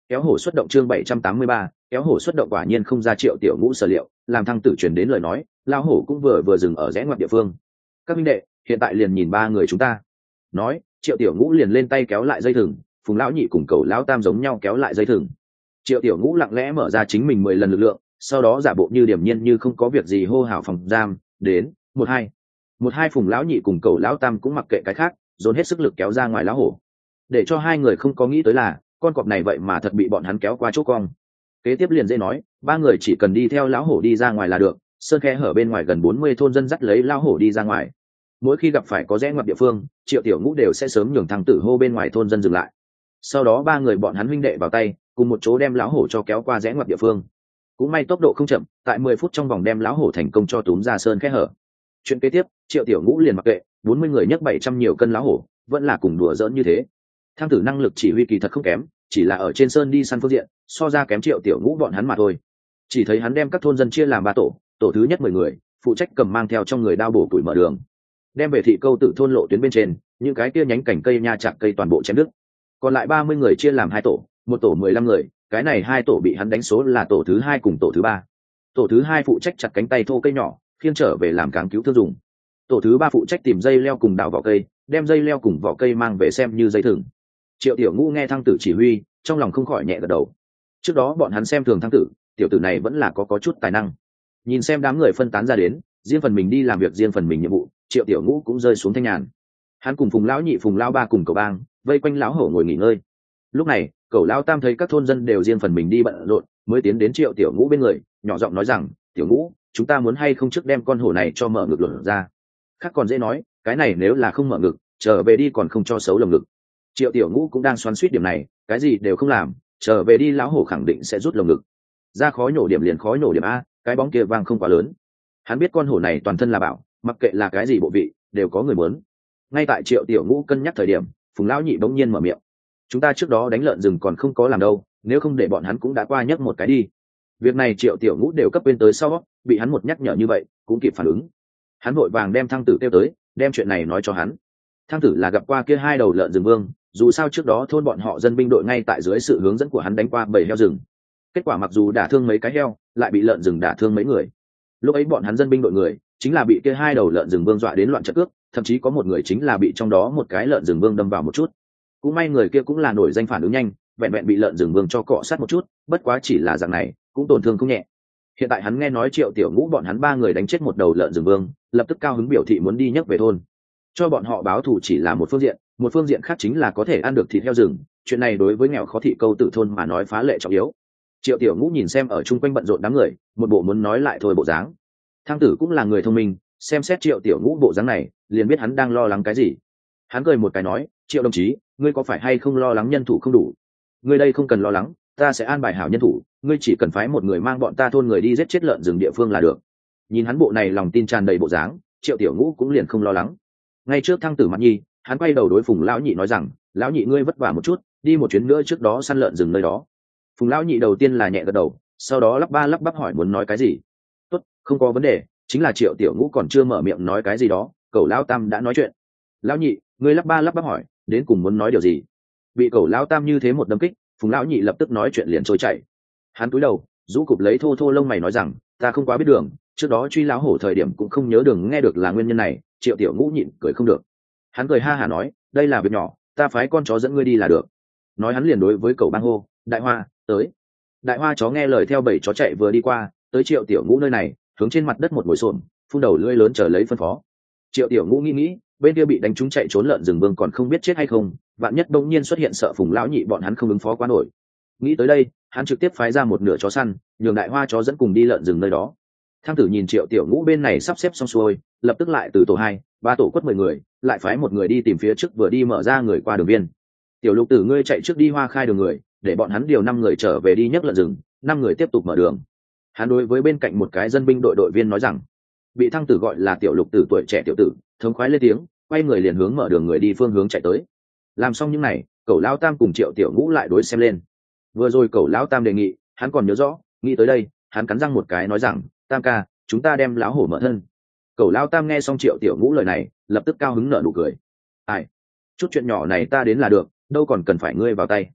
Kéo hổ xuất động chương bảy trăm tám mươi ba, kéo hổ xuất động quả nhiên không ra Triệu Tiểu Ngũ sở liệu, làm thăng tử truyền đến lời nói, lao hổ cũng vừa vừa dừng ở rẽ ngoặt địa phương. Các minh đệ, hiện tại liền nhìn ba người chúng ta. Nói, Triệu Tiểu Ngũ liền lên tay kéo lại dây thừng, Phùng lão nhị cùng Cầu lão tam giống nhau kéo lại dây thừng. Triệu Tiểu Ngũ lặng lẽ mở ra chính mình mười lần lực lượng, sau đó giả bộ như điềm nhiên như không có việc gì hô hào phòng giam, đến, một hai. Một hai Phùng lão nhị cùng Cầu lão tam cũng mặc kệ cái khác, dồn hết sức lực kéo ra ngoài lão hổ. Để cho hai người không có nghĩ tới là, con cọp này vậy mà thật bị bọn hắn kéo qua chỗ cong. Kế tiếp liền dễ nói, ba người chỉ cần đi theo lão hổ đi ra ngoài là được, sơn khe hở bên ngoài gần bốn mươi thôn dân dắt lấy lão hổ đi ra ngoài. Mỗi khi gặp phải có rẽ ngoặt địa phương, Triệu Tiểu Ngũ đều sẽ sớm nhường thằng tử hô bên ngoài thôn dân dừng lại. Sau đó ba người bọn hắn huynh đệ vào tay, cùng một chỗ đem lão hổ cho kéo qua rẽ ngoặt địa phương. Cũng may tốc độ không chậm, tại mười phút trong vòng đem lão hổ thành công cho túm ra sơn khe hở. Chuyện kế tiếp, Triệu Tiểu Ngũ liền mặc kệ, bốn mươi người nhấc bảy trăm nhiều cân lão hổ, vẫn là cùng đùa giỡn như thế. Thang tử năng lực chỉ huy kỳ thật không kém, chỉ là ở trên sơn đi săn phương diện, so ra kém Triệu Tiểu Ngũ bọn hắn mà thôi. Chỉ thấy hắn đem các thôn dân chia làm ba tổ, tổ thứ nhất mười người, phụ trách cầm mang theo trong người đao bổ củi mở đường, đem về thị câu tự thôn lộ tuyến bên trên, những cái kia nhánh cảnh cây nha chạc cây toàn bộ chém đứt. Còn lại ba mươi người chia làm hai tổ, một tổ mười lăm người, cái này hai tổ bị hắn đánh số là tổ thứ hai cùng tổ thứ ba. Tổ thứ hai phụ trách chặt cánh tay thô cây nhỏ, khiêng trở về làm cáng cứu thương dùng. Tổ thứ ba phụ trách tìm dây leo cùng đào vỏ cây, đem dây leo cùng vỏ cây mang về xem như dây thừng. Triệu Tiểu Ngũ nghe thăng tử chỉ huy, trong lòng không khỏi nhẹ gật đầu. Trước đó bọn hắn xem thường thăng tử, tiểu tử này vẫn là có có chút tài năng. Nhìn xem đám người phân tán ra đến, riêng phần mình đi làm việc riêng phần mình nhiệm vụ, Triệu Tiểu Ngũ cũng rơi xuống thanh nhàn. Hắn cùng Phùng lão nhị Phùng lão ba cùng Cầu bang vây quanh lão hổ ngồi nghỉ ngơi. Lúc này, Cầu lão tam thấy các thôn dân đều riêng phần mình đi bận rộn, mới tiến đến Triệu Tiểu Ngũ bên người, nhỏ giọng nói rằng, Tiểu Ngũ, chúng ta muốn hay không trước đem con hổ này cho mở ngực luận ra. Khác còn dễ nói, cái này nếu là không mở ngực, trở về đi còn không cho xấu lồng ngực. Triệu Tiểu Ngũ cũng đang xoắn suýt điểm này, cái gì đều không làm, trở về đi lão hổ khẳng định sẽ rút lồng ngực ra, khó nhổ điểm liền khó nhổ điểm a, cái bóng kia vang không quá lớn. Hắn biết con hổ này toàn thân là bảo, mặc kệ là cái gì bộ vị đều có người muốn. Ngay tại Triệu Tiểu Ngũ cân nhắc thời điểm, Phùng lão nhị bỗng nhiên mở miệng, chúng ta trước đó đánh lợn rừng còn không có làm đâu, nếu không để bọn hắn cũng đã qua nhấc một cái đi. Việc này Triệu Tiểu Ngũ đều cấp bên tới sau, bị hắn một nhắc nhở như vậy cũng kịp phản ứng. Hắn vội vàng đem thăng tử kêu tới, đem chuyện này nói cho hắn. Thăng tử là gặp qua kia hai đầu lợn rừng vương, dù sao trước đó thôn bọn họ dân binh đội ngay tại dưới sự hướng dẫn của hắn đánh qua bầy heo rừng. Kết quả mặc dù đả thương mấy cái heo, lại bị lợn rừng đả thương mấy người. Lúc ấy bọn hắn dân binh đội người chính là bị kia hai đầu lợn rừng vương dọa đến loạn trận cước, thậm chí có một người chính là bị trong đó một cái lợn rừng vương đâm vào một chút. Cũng may người kia cũng là nổi danh phản ứng nhanh, vẹn vẹn bị lợn rừng vương cho cọ sát một chút, bất quá chỉ là dạng này, cũng tổn thương không nhẹ. Hiện tại hắn nghe nói Triệu Tiểu Ngũ bọn hắn ba người đánh chết một đầu lợn rừng vương, lập tức cao hứng biểu thị muốn đi nhấc về thôn. Cho bọn họ báo thù chỉ là một phương diện, một phương diện khác chính là có thể ăn được thịt heo rừng, chuyện này đối với nghèo khó thị câu tự thôn mà nói phá lệ trọng yếu. Triệu Tiểu Ngũ nhìn xem ở chung quanh bận rộn đám người, một bộ muốn nói lại thôi bộ dáng. Thang tử cũng là người thông minh, xem xét Triệu Tiểu Ngũ bộ dáng này, liền biết hắn đang lo lắng cái gì. Hắn cười một cái nói, Triệu đồng chí, ngươi có phải hay không lo lắng nhân thủ không đủ? Ngươi đây không cần lo lắng, ta sẽ an bài hảo nhân thủ, ngươi chỉ cần phái một người mang bọn ta thôn người đi giết chết lợn rừng địa phương là được. Nhìn hắn bộ này lòng tin tràn đầy bộ dáng, Triệu Tiểu Ngũ cũng liền không lo lắng. Ngay trước thăng tử mặt nhi, hắn quay đầu đối Phùng lão nhị nói rằng, lão nhị ngươi vất vả một chút, đi một chuyến nữa trước đó săn lợn rừng nơi đó. Phùng lão nhị đầu tiên là nhẹ gật đầu, sau đó lắp ba lắp bắp hỏi muốn nói cái gì. Tốt, không có vấn đề, chính là Triệu Tiểu Ngũ còn chưa mở miệng nói cái gì đó, Cẩu lão tam đã nói chuyện. Lão nhị, ngươi lắp ba lắp bắp hỏi, đến cùng muốn nói điều gì? Bị Cẩu lão tam như thế một đâm kích, Phùng lão nhị lập tức nói chuyện liền trôi chảy. Hắn cúi đầu, rũ cụp lấy thô thô lông mày nói rằng, ta không quá biết đường, trước đó truy lão hổ thời điểm cũng không nhớ đường, nghe được là nguyên nhân này. Triệu Tiểu Ngũ nhịn cười không được. Hắn cười ha hả nói, đây là việc nhỏ, ta phái con chó dẫn ngươi đi là được. Nói hắn liền đối với Cẩu bang hô, đại hoa, tới. Đại hoa chó nghe lời theo bảy chó chạy vừa đi qua, tới Triệu Tiểu Ngũ nơi này, hướng trên mặt đất một ngồi xổm, phun đầu lưỡi lớn chờ lấy phân phó. Triệu Tiểu Ngũ nghĩ nghĩ, bên kia bị đánh trúng chạy trốn lợn rừng vương còn không biết chết hay không, vạn nhất bỗng nhiên xuất hiện sợ Phùng lão nhị bọn hắn không ứng phó quá nổi. Nghĩ tới đây, hắn trực tiếp phái ra một nửa chó săn, nhường đại hoa chó dẫn cùng đi lợn rừng nơi đó. Thang tử nhìn Triệu Tiểu Ngũ bên này sắp xếp xong xuôi, lập tức lại từ tổ hai, ba tổ quất mười người, lại phái một người đi tìm phía trước vừa đi mở ra người qua đường biên. Tiểu Lục tử ngươi chạy trước đi hoa khai đường người, để bọn hắn điều năm người trở về đi nhấc lợn rừng, năm người tiếp tục mở đường. Hắn đối với bên cạnh một cái dân binh đội đội viên nói rằng, bị thăng tử gọi là Tiểu Lục tử tuổi trẻ tiểu tử, thống khoái lên tiếng, quay người liền hướng mở đường người đi phương hướng chạy tới. Làm xong những này, Cẩu lão tam cùng Triệu Tiểu Ngũ lại đối xem lên. Vừa rồi Cẩu lão tam đề nghị, hắn còn nhớ rõ, nghĩ tới đây, hắn cắn răng một cái nói rằng, tam ca, chúng ta đem lão hổ mở thân. Cẩu lão tam nghe xong Triệu Tiểu Ngũ lời này, lập tức cao hứng nở nụ cười. Ai, chút chuyện nhỏ này ta đến là được, đâu còn cần phải ngươi vào tay.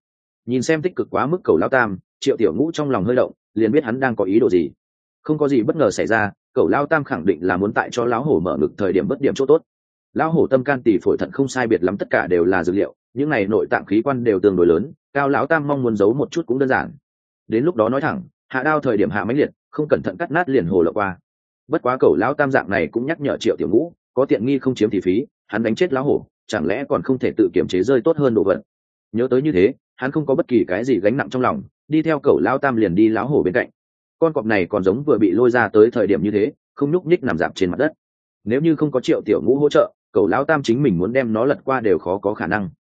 Nhìn xem tích cực quá mức cầu lao tam, triệu tiểu ngũ trong lòng hơi động, liền biết hắn đang có ý đồ gì. Không có gì bất ngờ xảy ra, cầu lao tam khẳng định là muốn tại cho lão hổ mở ngực thời điểm bất điểm chỗ tốt. Lão hổ tâm can tỳ phổi thận không sai biệt lắm, tất cả đều là dược liệu, những này nội tạng khí quan đều tương đối lớn, cao lão tam mong muốn giấu một chút cũng đơn giản. Đến lúc đó nói thẳng, hạ đao thời điểm hạ mãnh liệt, không cẩn thận cắt nát liền hồ lộ qua. Bất quá cầu lão tam dạng này cũng nhắc nhở triệu tiểu ngũ, có tiện nghi không chiếm thì phí, hắn đánh chết lão hổ, chẳng lẽ còn không thể tự kiểm chế rơi tốt hơn đồ vật. Nhớ tới như thế, hắn không có bất kỳ cái gì gánh nặng trong lòng, đi theo cầu lão tam liền đi lão hổ bên cạnh. Con cọp này còn giống vừa bị lôi ra tới thời điểm như thế, không nhúc nhích nằm dạp trên mặt đất. Nếu như không có triệu tiểu ngũ hỗ trợ, cầu lão tam chính mình muốn đem nó lật qua đều khó có khả năng.